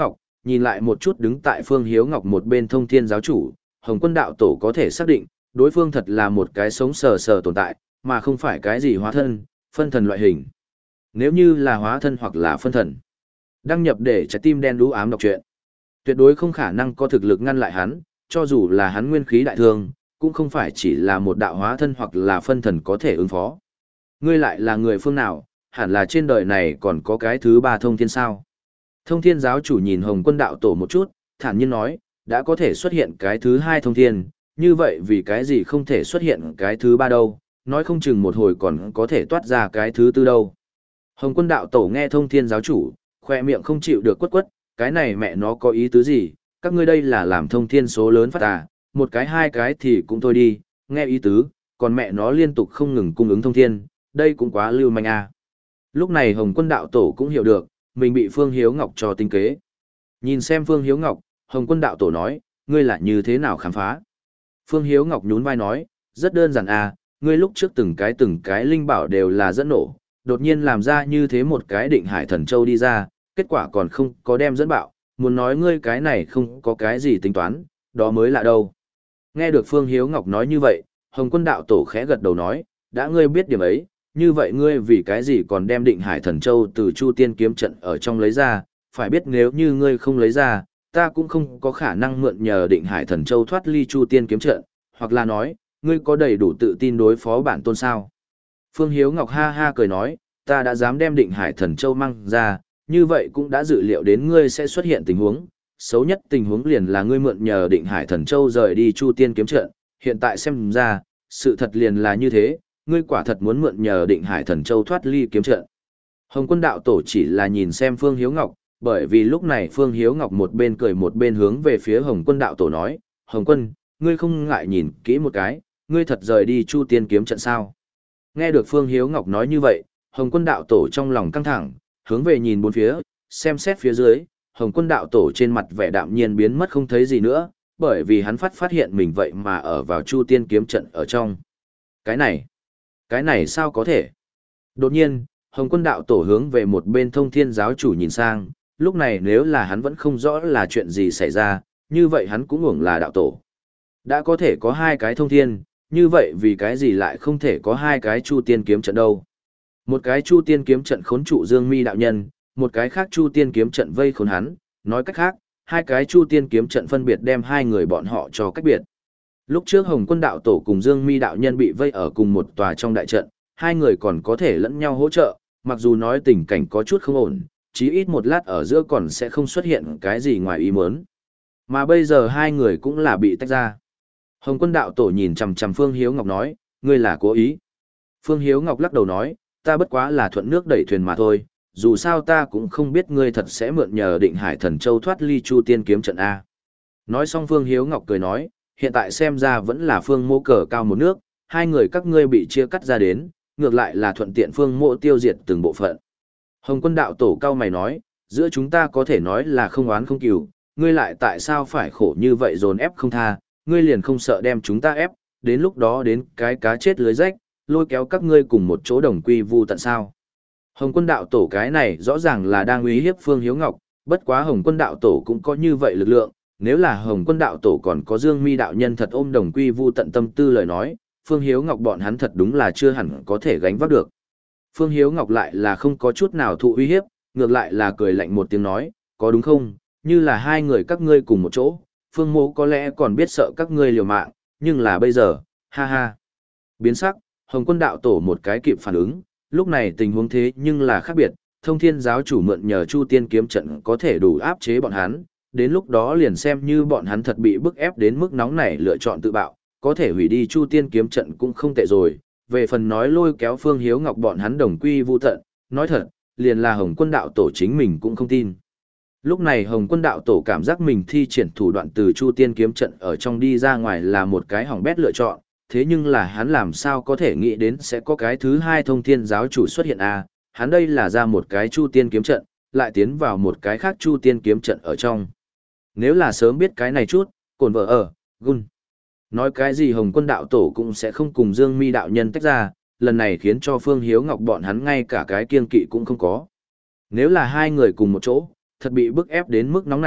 nhìn lại một chút đứng tại Phương Hiếu Ngọc một bên thông thiên giáo chủ, Hồng Quân đạo tổ có thể xác định, đối phương thật là một cái sống sờ sờ tồn tại, mà không phải cái gì hóa thân, phân thần loại hình. Nếu như là hóa thân hoặc là phân thần, đăng nhập để trái tim đen đú ám đọc truyện. Tuyệt đối không khả năng có thực lực ngăn lại hắn, cho dù là hắn nguyên khí đại thương, cũng không phải chỉ là một đạo hóa thân hoặc là phân thần có thể ứng phó. Ngươi lại là người phương nào, hẳn là trên đời này còn có cái thứ ba thông thiên sao. Thông thiên giáo chủ nhìn Hồng Quân đạo tổ một chút, thản nhiên nói, đã có thể xuất hiện cái thứ hai thông thiên, như vậy vì cái gì không thể xuất hiện cái thứ ba đâu, nói không chừng một hồi còn có thể toát ra cái thứ tư đâu. Hồng Quân đạo tổ nghe thông thiên giáo chủ, khoe miệng không chịu được quất quất, cái này mẹ nó có ý tứ gì, các ngươi đây là làm thông thiên số lớn phát à, một cái hai cái thì cũng thôi đi, nghe ý tứ, còn mẹ nó liên tục không ngừng cung ứng thông thiên, đây cũng quá lưu manh à. Lúc này Hồng Quân đạo tổ cũng hiểu được, mình bị Phương Hiếu Ngọc cho tinh kế. Nhìn xem Phương Hiếu Ngọc, Hồng Quân đạo tổ nói, ngươi là như thế nào khám phá? Phương Hiếu Ngọc nhún vai nói, rất đơn giản à, ngươi lúc trước từng cái từng cái linh bảo đều là dẫn nổ, đột nhiên làm ra như thế một cái định hải thần châu đi ra, kết quả còn không có đem dẫn bạo, muốn nói ngươi cái này không có cái gì tính toán, đó mới lạ đâu. Nghe được Phương Hiếu Ngọc nói như vậy, Hồng Quân đạo tổ khẽ gật đầu nói, đã ngươi biết điểm ấy, như vậy ngươi vì cái gì còn đem định hải thần châu từ Chu Tiên kiếm trận ở trong lấy ra, phải biết nếu như ngươi không lấy ra, ta cũng không có khả năng mượn nhờ định hải thần châu thoát ly Chu Tiên kiếm trận, hoặc là nói, ngươi có đầy đủ tự tin đối phó bản tôn sao. Phương Hiếu Ngọc ha ha cười nói, ta đã dám đem định hải thần châu mang ra, như vậy cũng đã dự liệu đến ngươi sẽ xuất hiện tình huống, xấu nhất tình huống liền là ngươi mượn nhờ định hải thần châu rời đi Chu Tiên kiếm trận, hiện tại xem ra, sự thật liền là như thế, ngươi quả thật muốn mượn nhờ định hải thần châu thoát ly kiếm trận. Hồng Quân đạo tổ chỉ là nhìn xem Phương Hiếu Ngọc, bởi vì lúc này Phương Hiếu Ngọc một bên cười một bên hướng về phía Hồng Quân đạo tổ nói, Hồng Quân, ngươi không ngại nhìn kỹ một cái, ngươi thật rời đi Chu Tiên kiếm trận sao? Nghe được Phương Hiếu Ngọc nói như vậy, Hồng Quân đạo tổ trong lòng căng thẳng, hướng về nhìn bốn phía, xem xét phía dưới, Hồng Quân đạo tổ trên mặt vẻ đạm nhiên biến mất không thấy gì nữa, bởi vì hắn phát phát hiện mình vậy mà ở vào Chu Tiên kiếm trận ở trong. Cái này, cái này sao có thể? Đột nhiên, Hồng Quân đạo tổ hướng về một bên Thông Thiên giáo chủ nhìn sang, lúc này nếu là hắn vẫn không rõ là chuyện gì xảy ra, như vậy hắn cũng uổng là đạo tổ. Đã có thể có hai cái thông thiên, như vậy vì cái gì lại không thể có hai cái Chu Tiên kiếm trận đâu? Một cái Chu Tiên kiếm trận khốn trụ Dương Mi đạo nhân, một cái khác Chu Tiên kiếm trận vây khốn hắn, nói cách khác, hai cái Chu Tiên kiếm trận phân biệt đem hai người bọn họ cho cách biệt. Lúc trước Hồng Quân đạo tổ cùng Dương Mi đạo nhân bị vây ở cùng một tòa trong đại trận, hai người còn có thể lẫn nhau hỗ trợ, mặc dù nói tình cảnh có chút không ổn, chí ít một lát ở giữa còn sẽ không xuất hiện cái gì ngoài ý muốn. Mà bây giờ hai người cũng là bị tách ra. Hồng Quân đạo tổ nhìn chằm chằm Phương Hiếu Ngọc nói, ngươi là cố ý. Phương Hiếu Ngọc lắc đầu nói, ta bất quá là thuận nước đẩy thuyền mà thôi, dù sao ta cũng không biết ngươi thật sẽ mượn nhờ định hải thần châu thoát ly Chu Tiên kiếm trận A. Nói xong Phương Hiếu Ngọc cười nói, hiện tại xem ra vẫn là Phương Mộ cờ cao một nước, hai người các ngươi bị chia cắt ra đến, ngược lại là thuận tiện Phương Mộ tiêu diệt từng bộ phận. Hồng Quân đạo tổ cao mày nói, giữa chúng ta có thể nói là không oán không cừu, ngươi lại tại sao phải khổ như vậy dồn ép không tha, ngươi liền không sợ đem chúng ta ép, đến lúc đó đến cái cá chết lưới rách, lôi kéo các ngươi cùng một chỗ đồng quy vu tận sao. Hồng Quân đạo tổ cái này rõ ràng là đang uy hiếp Phương Hiếu Ngọc, bất quá Hồng Quân đạo tổ cũng có như vậy lực lượng, nếu là Hồng Quân đạo tổ còn có Dương Mi đạo nhân thật ôm đồng quy vu tận tâm tư lời nói, Phương Hiếu Ngọc bọn hắn thật đúng là chưa hẳn có thể gánh vác được. Phương Hiếu Ngọc lại là không có chút nào thụ uy hiếp, ngược lại là cười lạnh một tiếng nói, có đúng không, như là hai người các ngươi cùng một chỗ, Phương Mộ có lẽ còn biết sợ các ngươi liều mạng, nhưng là bây giờ, ha ha. Biến sắc, Hồng Quân đạo tổ một cái kịp phản ứng, lúc này tình huống thế nhưng là khác biệt, Thông Thiên giáo chủ mượn nhờ Chu Tiên kiếm trận có thể đủ áp chế bọn hắn, đến lúc đó liền xem như bọn hắn thật bị bức ép đến mức nóng này lựa chọn tự bạo, có thể hủy đi Chu Tiên kiếm trận cũng không tệ rồi. Về phần nói lôi kéo Phương Hiếu Ngọc bọn hắn đồng quy vu tận, nói thật, liền là Hồng Quân đạo tổ chính mình cũng không tin. Lúc này Hồng Quân đạo tổ cảm giác mình thi triển thủ đoạn từ Chu Tiên kiếm trận ở trong đi ra ngoài là một cái hỏng bét lựa chọn, thế nhưng là hắn làm sao có thể nghĩ đến sẽ có cái thứ hai Thông Thiên giáo chủ xuất hiện à, hắn đây là ra một cái Chu Tiên kiếm trận, lại tiến vào một cái khác Chu Tiên kiếm trận ở trong. Nếu là sớm biết cái này chút, cồn vợ ở, gun. Nói cái gì Hồng Quân đạo tổ cũng sẽ không cùng Dương Mi đạo nhân tách ra, lần này khiến cho Phương Hiếu Ngọc bọn hắn ngay cả cái kiên kỵ cũng không có. Nếu là hai người cùng một chỗ, thật bị bức ép đến mức nóng nảy,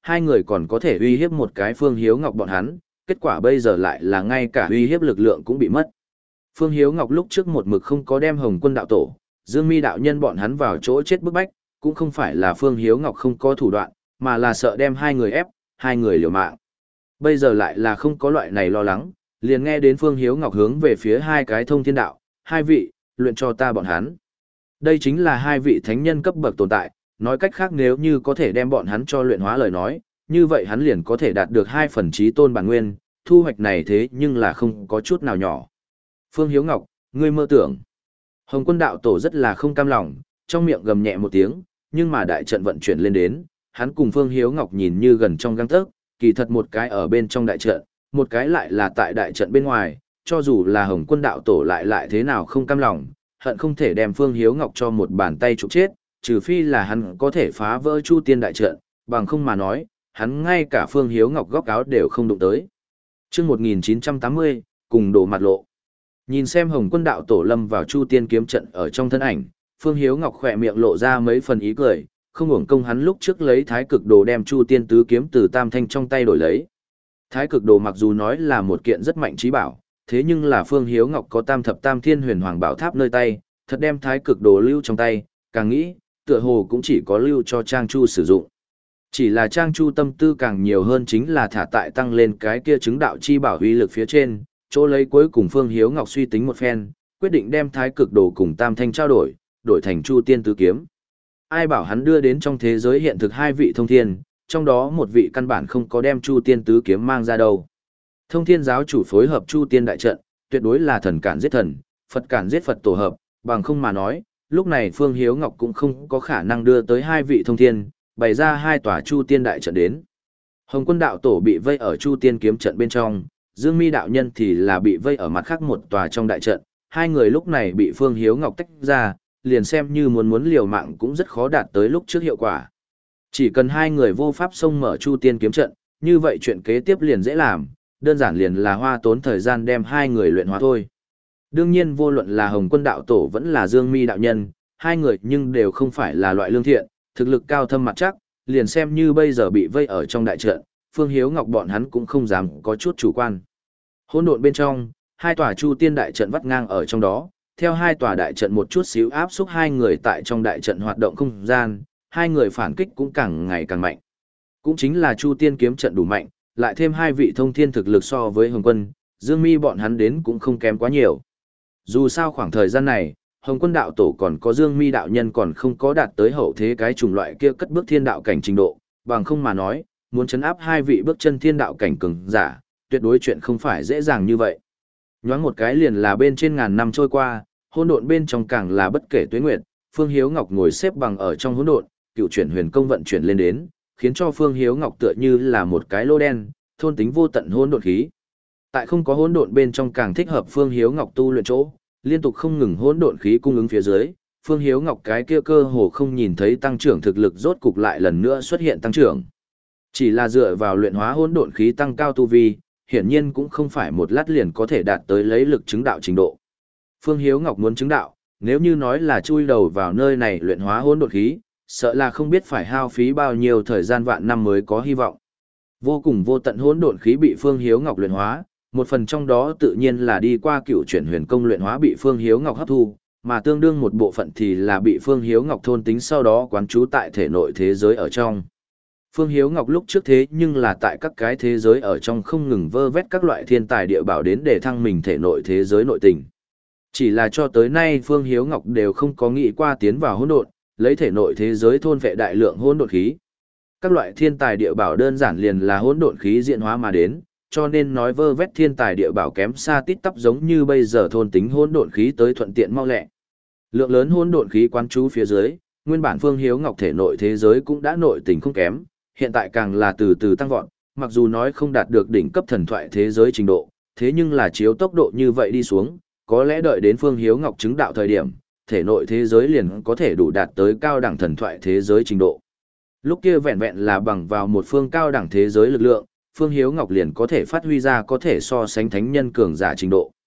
hai người còn có thể uy hiếp một cái Phương Hiếu Ngọc bọn hắn, kết quả bây giờ lại là ngay cả uy hiếp lực lượng cũng bị mất. Phương Hiếu Ngọc lúc trước một mực không có đem Hồng Quân đạo tổ, Dương Mi đạo nhân bọn hắn vào chỗ chết bức bách, cũng không phải là Phương Hiếu Ngọc không có thủ đoạn, mà là sợ đem hai người ép, hai người liều mạng. Bây giờ lại là không có loại này lo lắng, liền nghe đến Phương Hiếu Ngọc hướng về phía hai cái thông thiên đạo, hai vị, luyện cho ta bọn hắn. Đây chính là hai vị thánh nhân cấp bậc tồn tại, nói cách khác nếu như có thể đem bọn hắn cho luyện hóa lời nói, như vậy hắn liền có thể đạt được hai phần trí tôn bản nguyên, thu hoạch này thế nhưng là không có chút nào nhỏ. Phương Hiếu Ngọc, ngươi mơ tưởng. Hồng Quân đạo tổ rất là không cam lòng, trong miệng gầm nhẹ một tiếng, nhưng mà đại trận vận chuyển lên đến, hắn cùng Phương Hiếu Ngọc nhìn như gần trong gang tấc, kỳ thật một cái ở bên trong đại trận, một cái lại là tại đại trận bên ngoài, cho dù là Hồng Quân đạo tổ lại lại thế nào không cam lòng, hận không thể đem Phương Hiếu Ngọc cho một bàn tay trục chết, trừ phi là hắn có thể phá vỡ Chu Tiên đại trận, bằng không mà nói, hắn ngay cả Phương Hiếu Ngọc góc áo đều không đụng tới. Chương một nghìn chín trăm tám mươi, cùng đổ mặt lộ. Nhìn xem Hồng Quân đạo tổ lâm vào Chu Tiên kiếm trận ở trong thân ảnh, Phương Hiếu Ngọc khỏe miệng lộ ra mấy phần ý cười, không uổng công hắn lúc trước lấy Thái Cực Đồ đem Chu Tiên tứ kiếm từ Tam Thanh trong tay đổi lấy. Thái Cực Đồ mặc dù nói là một kiện rất mạnh trí bảo, thế nhưng là Phương Hiếu Ngọc có Tam Thập Tam Thiên Huyền Hoàng Bảo Tháp nơi tay, thật đem Thái Cực Đồ lưu trong tay, càng nghĩ, tựa hồ cũng chỉ có lưu cho Trang Chu sử dụng. Chỉ là Trang Chu tâm tư càng nhiều hơn chính là thả tại tăng lên cái kia chứng đạo chi bảo uy lực phía trên, chỗ lấy cuối cùng Phương Hiếu Ngọc suy tính một phen, quyết định đem Thái Cực Đồ cùng Tam Thanh trao đổi, đổi thành Chu Tiên tứ kiếm. Ai bảo hắn đưa đến trong thế giới hiện thực hai vị thông thiên, trong đó một vị căn bản không có đem Chu Tiên tứ kiếm mang ra đâu. Thông thiên giáo chủ phối hợp Chu Tiên đại trận, tuyệt đối là thần cản giết thần, Phật cản giết Phật tổ hợp, bằng không mà nói, lúc này Phương Hiếu Ngọc cũng không có khả năng đưa tới hai vị thông thiên, bày ra hai tòa Chu Tiên đại trận đến. Hồng Quân đạo tổ bị vây ở Chu Tiên kiếm trận bên trong, Dương Mi đạo nhân thì là bị vây ở mặt khác một tòa trong đại trận, hai người lúc này bị Phương Hiếu Ngọc tách ra, liền xem như muốn muốn liều mạng cũng rất khó đạt tới lúc trước hiệu quả. Chỉ cần hai người vô pháp xông mở Chu Tiên kiếm trận, như vậy chuyện kế tiếp liền dễ làm, đơn giản liền là hoa tốn thời gian đem hai người luyện hóa thôi. Đương nhiên vô luận là Hồng Quân đạo tổ vẫn là Dương Mi đạo nhân, hai người nhưng đều không phải là loại lương thiện, thực lực cao thâm mặt chắc, liền xem như bây giờ bị vây ở trong đại trận, Phương Hiếu Ngọc bọn hắn cũng không dám có chút chủ quan. Hỗn độn bên trong, hai tòa Chu Tiên đại trận vắt ngang ở trong đó, theo hai tòa đại trận một chút xíu áp xúc hai người tại trong đại trận hoạt động không gian, hai người phản kích cũng càng ngày càng mạnh. Cũng chính là Chu Tiên kiếm trận đủ mạnh, lại thêm hai vị thông thiên thực lực so với Hồng Quân, Dương Mi bọn hắn đến cũng không kém quá nhiều. Dù sao khoảng thời gian này, Hồng Quân đạo tổ còn có Dương Mi đạo nhân còn không có đạt tới hậu thế cái chủng loại kia cất bước thiên đạo cảnh trình độ, bằng không mà nói, muốn chấn áp hai vị bước chân thiên đạo cảnh cường giả, tuyệt đối chuyện không phải dễ dàng như vậy. Nhoáng một cái liền là bên trên ngàn năm trôi qua, hỗn độn bên trong càng là bất kể tuế nguyệt, Phương Hiếu Ngọc ngồi xếp bằng ở trong hỗn độn, cựu chuyển huyền công vận chuyển lên đến, khiến cho Phương Hiếu Ngọc tựa như là một cái lô đen, thôn tính vô tận hỗn độn khí. Tại không có hỗn độn bên trong càng thích hợp Phương Hiếu Ngọc tu luyện chỗ, liên tục không ngừng hỗn độn khí cung ứng phía dưới, Phương Hiếu Ngọc cái kia cơ hồ không nhìn thấy tăng trưởng thực lực rốt cục lại lần nữa xuất hiện tăng trưởng. Chỉ là dựa vào luyện hóa hỗn độn khí tăng cao tu vi, hiển nhiên cũng không phải một lát liền có thể đạt tới lấy lực chứng đạo trình độ. Phương Hiếu Ngọc muốn chứng đạo, nếu như nói là chui đầu vào nơi này luyện hóa hỗn độn khí, sợ là không biết phải hao phí bao nhiêu thời gian vạn năm mới có hy vọng. Vô cùng vô tận hỗn độn khí bị Phương Hiếu Ngọc luyện hóa, một phần trong đó tự nhiên là đi qua cựu chuyển huyền công luyện hóa bị Phương Hiếu Ngọc hấp thu, mà tương đương một bộ phận thì là bị Phương Hiếu Ngọc thôn tính sau đó quán trú tại thể nội thế giới ở trong. Phương Hiếu Ngọc lúc trước thế nhưng là tại các cái thế giới ở trong không ngừng vơ vét các loại thiên tài địa bảo đến để thăng mình thể nội thế giới nội tình. Chỉ là cho tới nay Phương Hiếu Ngọc đều không có nghĩ qua tiến vào hỗn độn, lấy thể nội thế giới thôn vệ đại lượng hỗn độn khí. Các loại thiên tài địa bảo đơn giản liền là hỗn độn khí diễn hóa mà đến, cho nên nói vơ vét thiên tài địa bảo kém xa tít tắp giống như bây giờ thôn tính hỗn độn khí tới thuận tiện mau lẹ. Lượng lớn hỗn độn khí quán trú phía dưới, nguyên bản Phương Hiếu Ngọc thể nội thế giới cũng đã nội tình không kém, hiện tại càng là từ từ tăng vọt, mặc dù nói không đạt được đỉnh cấp thần thoại thế giới trình độ, thế nhưng là chiếu tốc độ như vậy đi xuống, có lẽ đợi đến Phương Hiếu Ngọc chứng đạo thời điểm, thể nội thế giới liền có thể đủ đạt tới cao đẳng thần thoại thế giới trình độ. Lúc kia vẹn vẹn là bằng vào một phương cao đẳng thế giới lực lượng, Phương Hiếu Ngọc liền có thể phát huy ra có thể so sánh thánh nhân cường giả trình độ.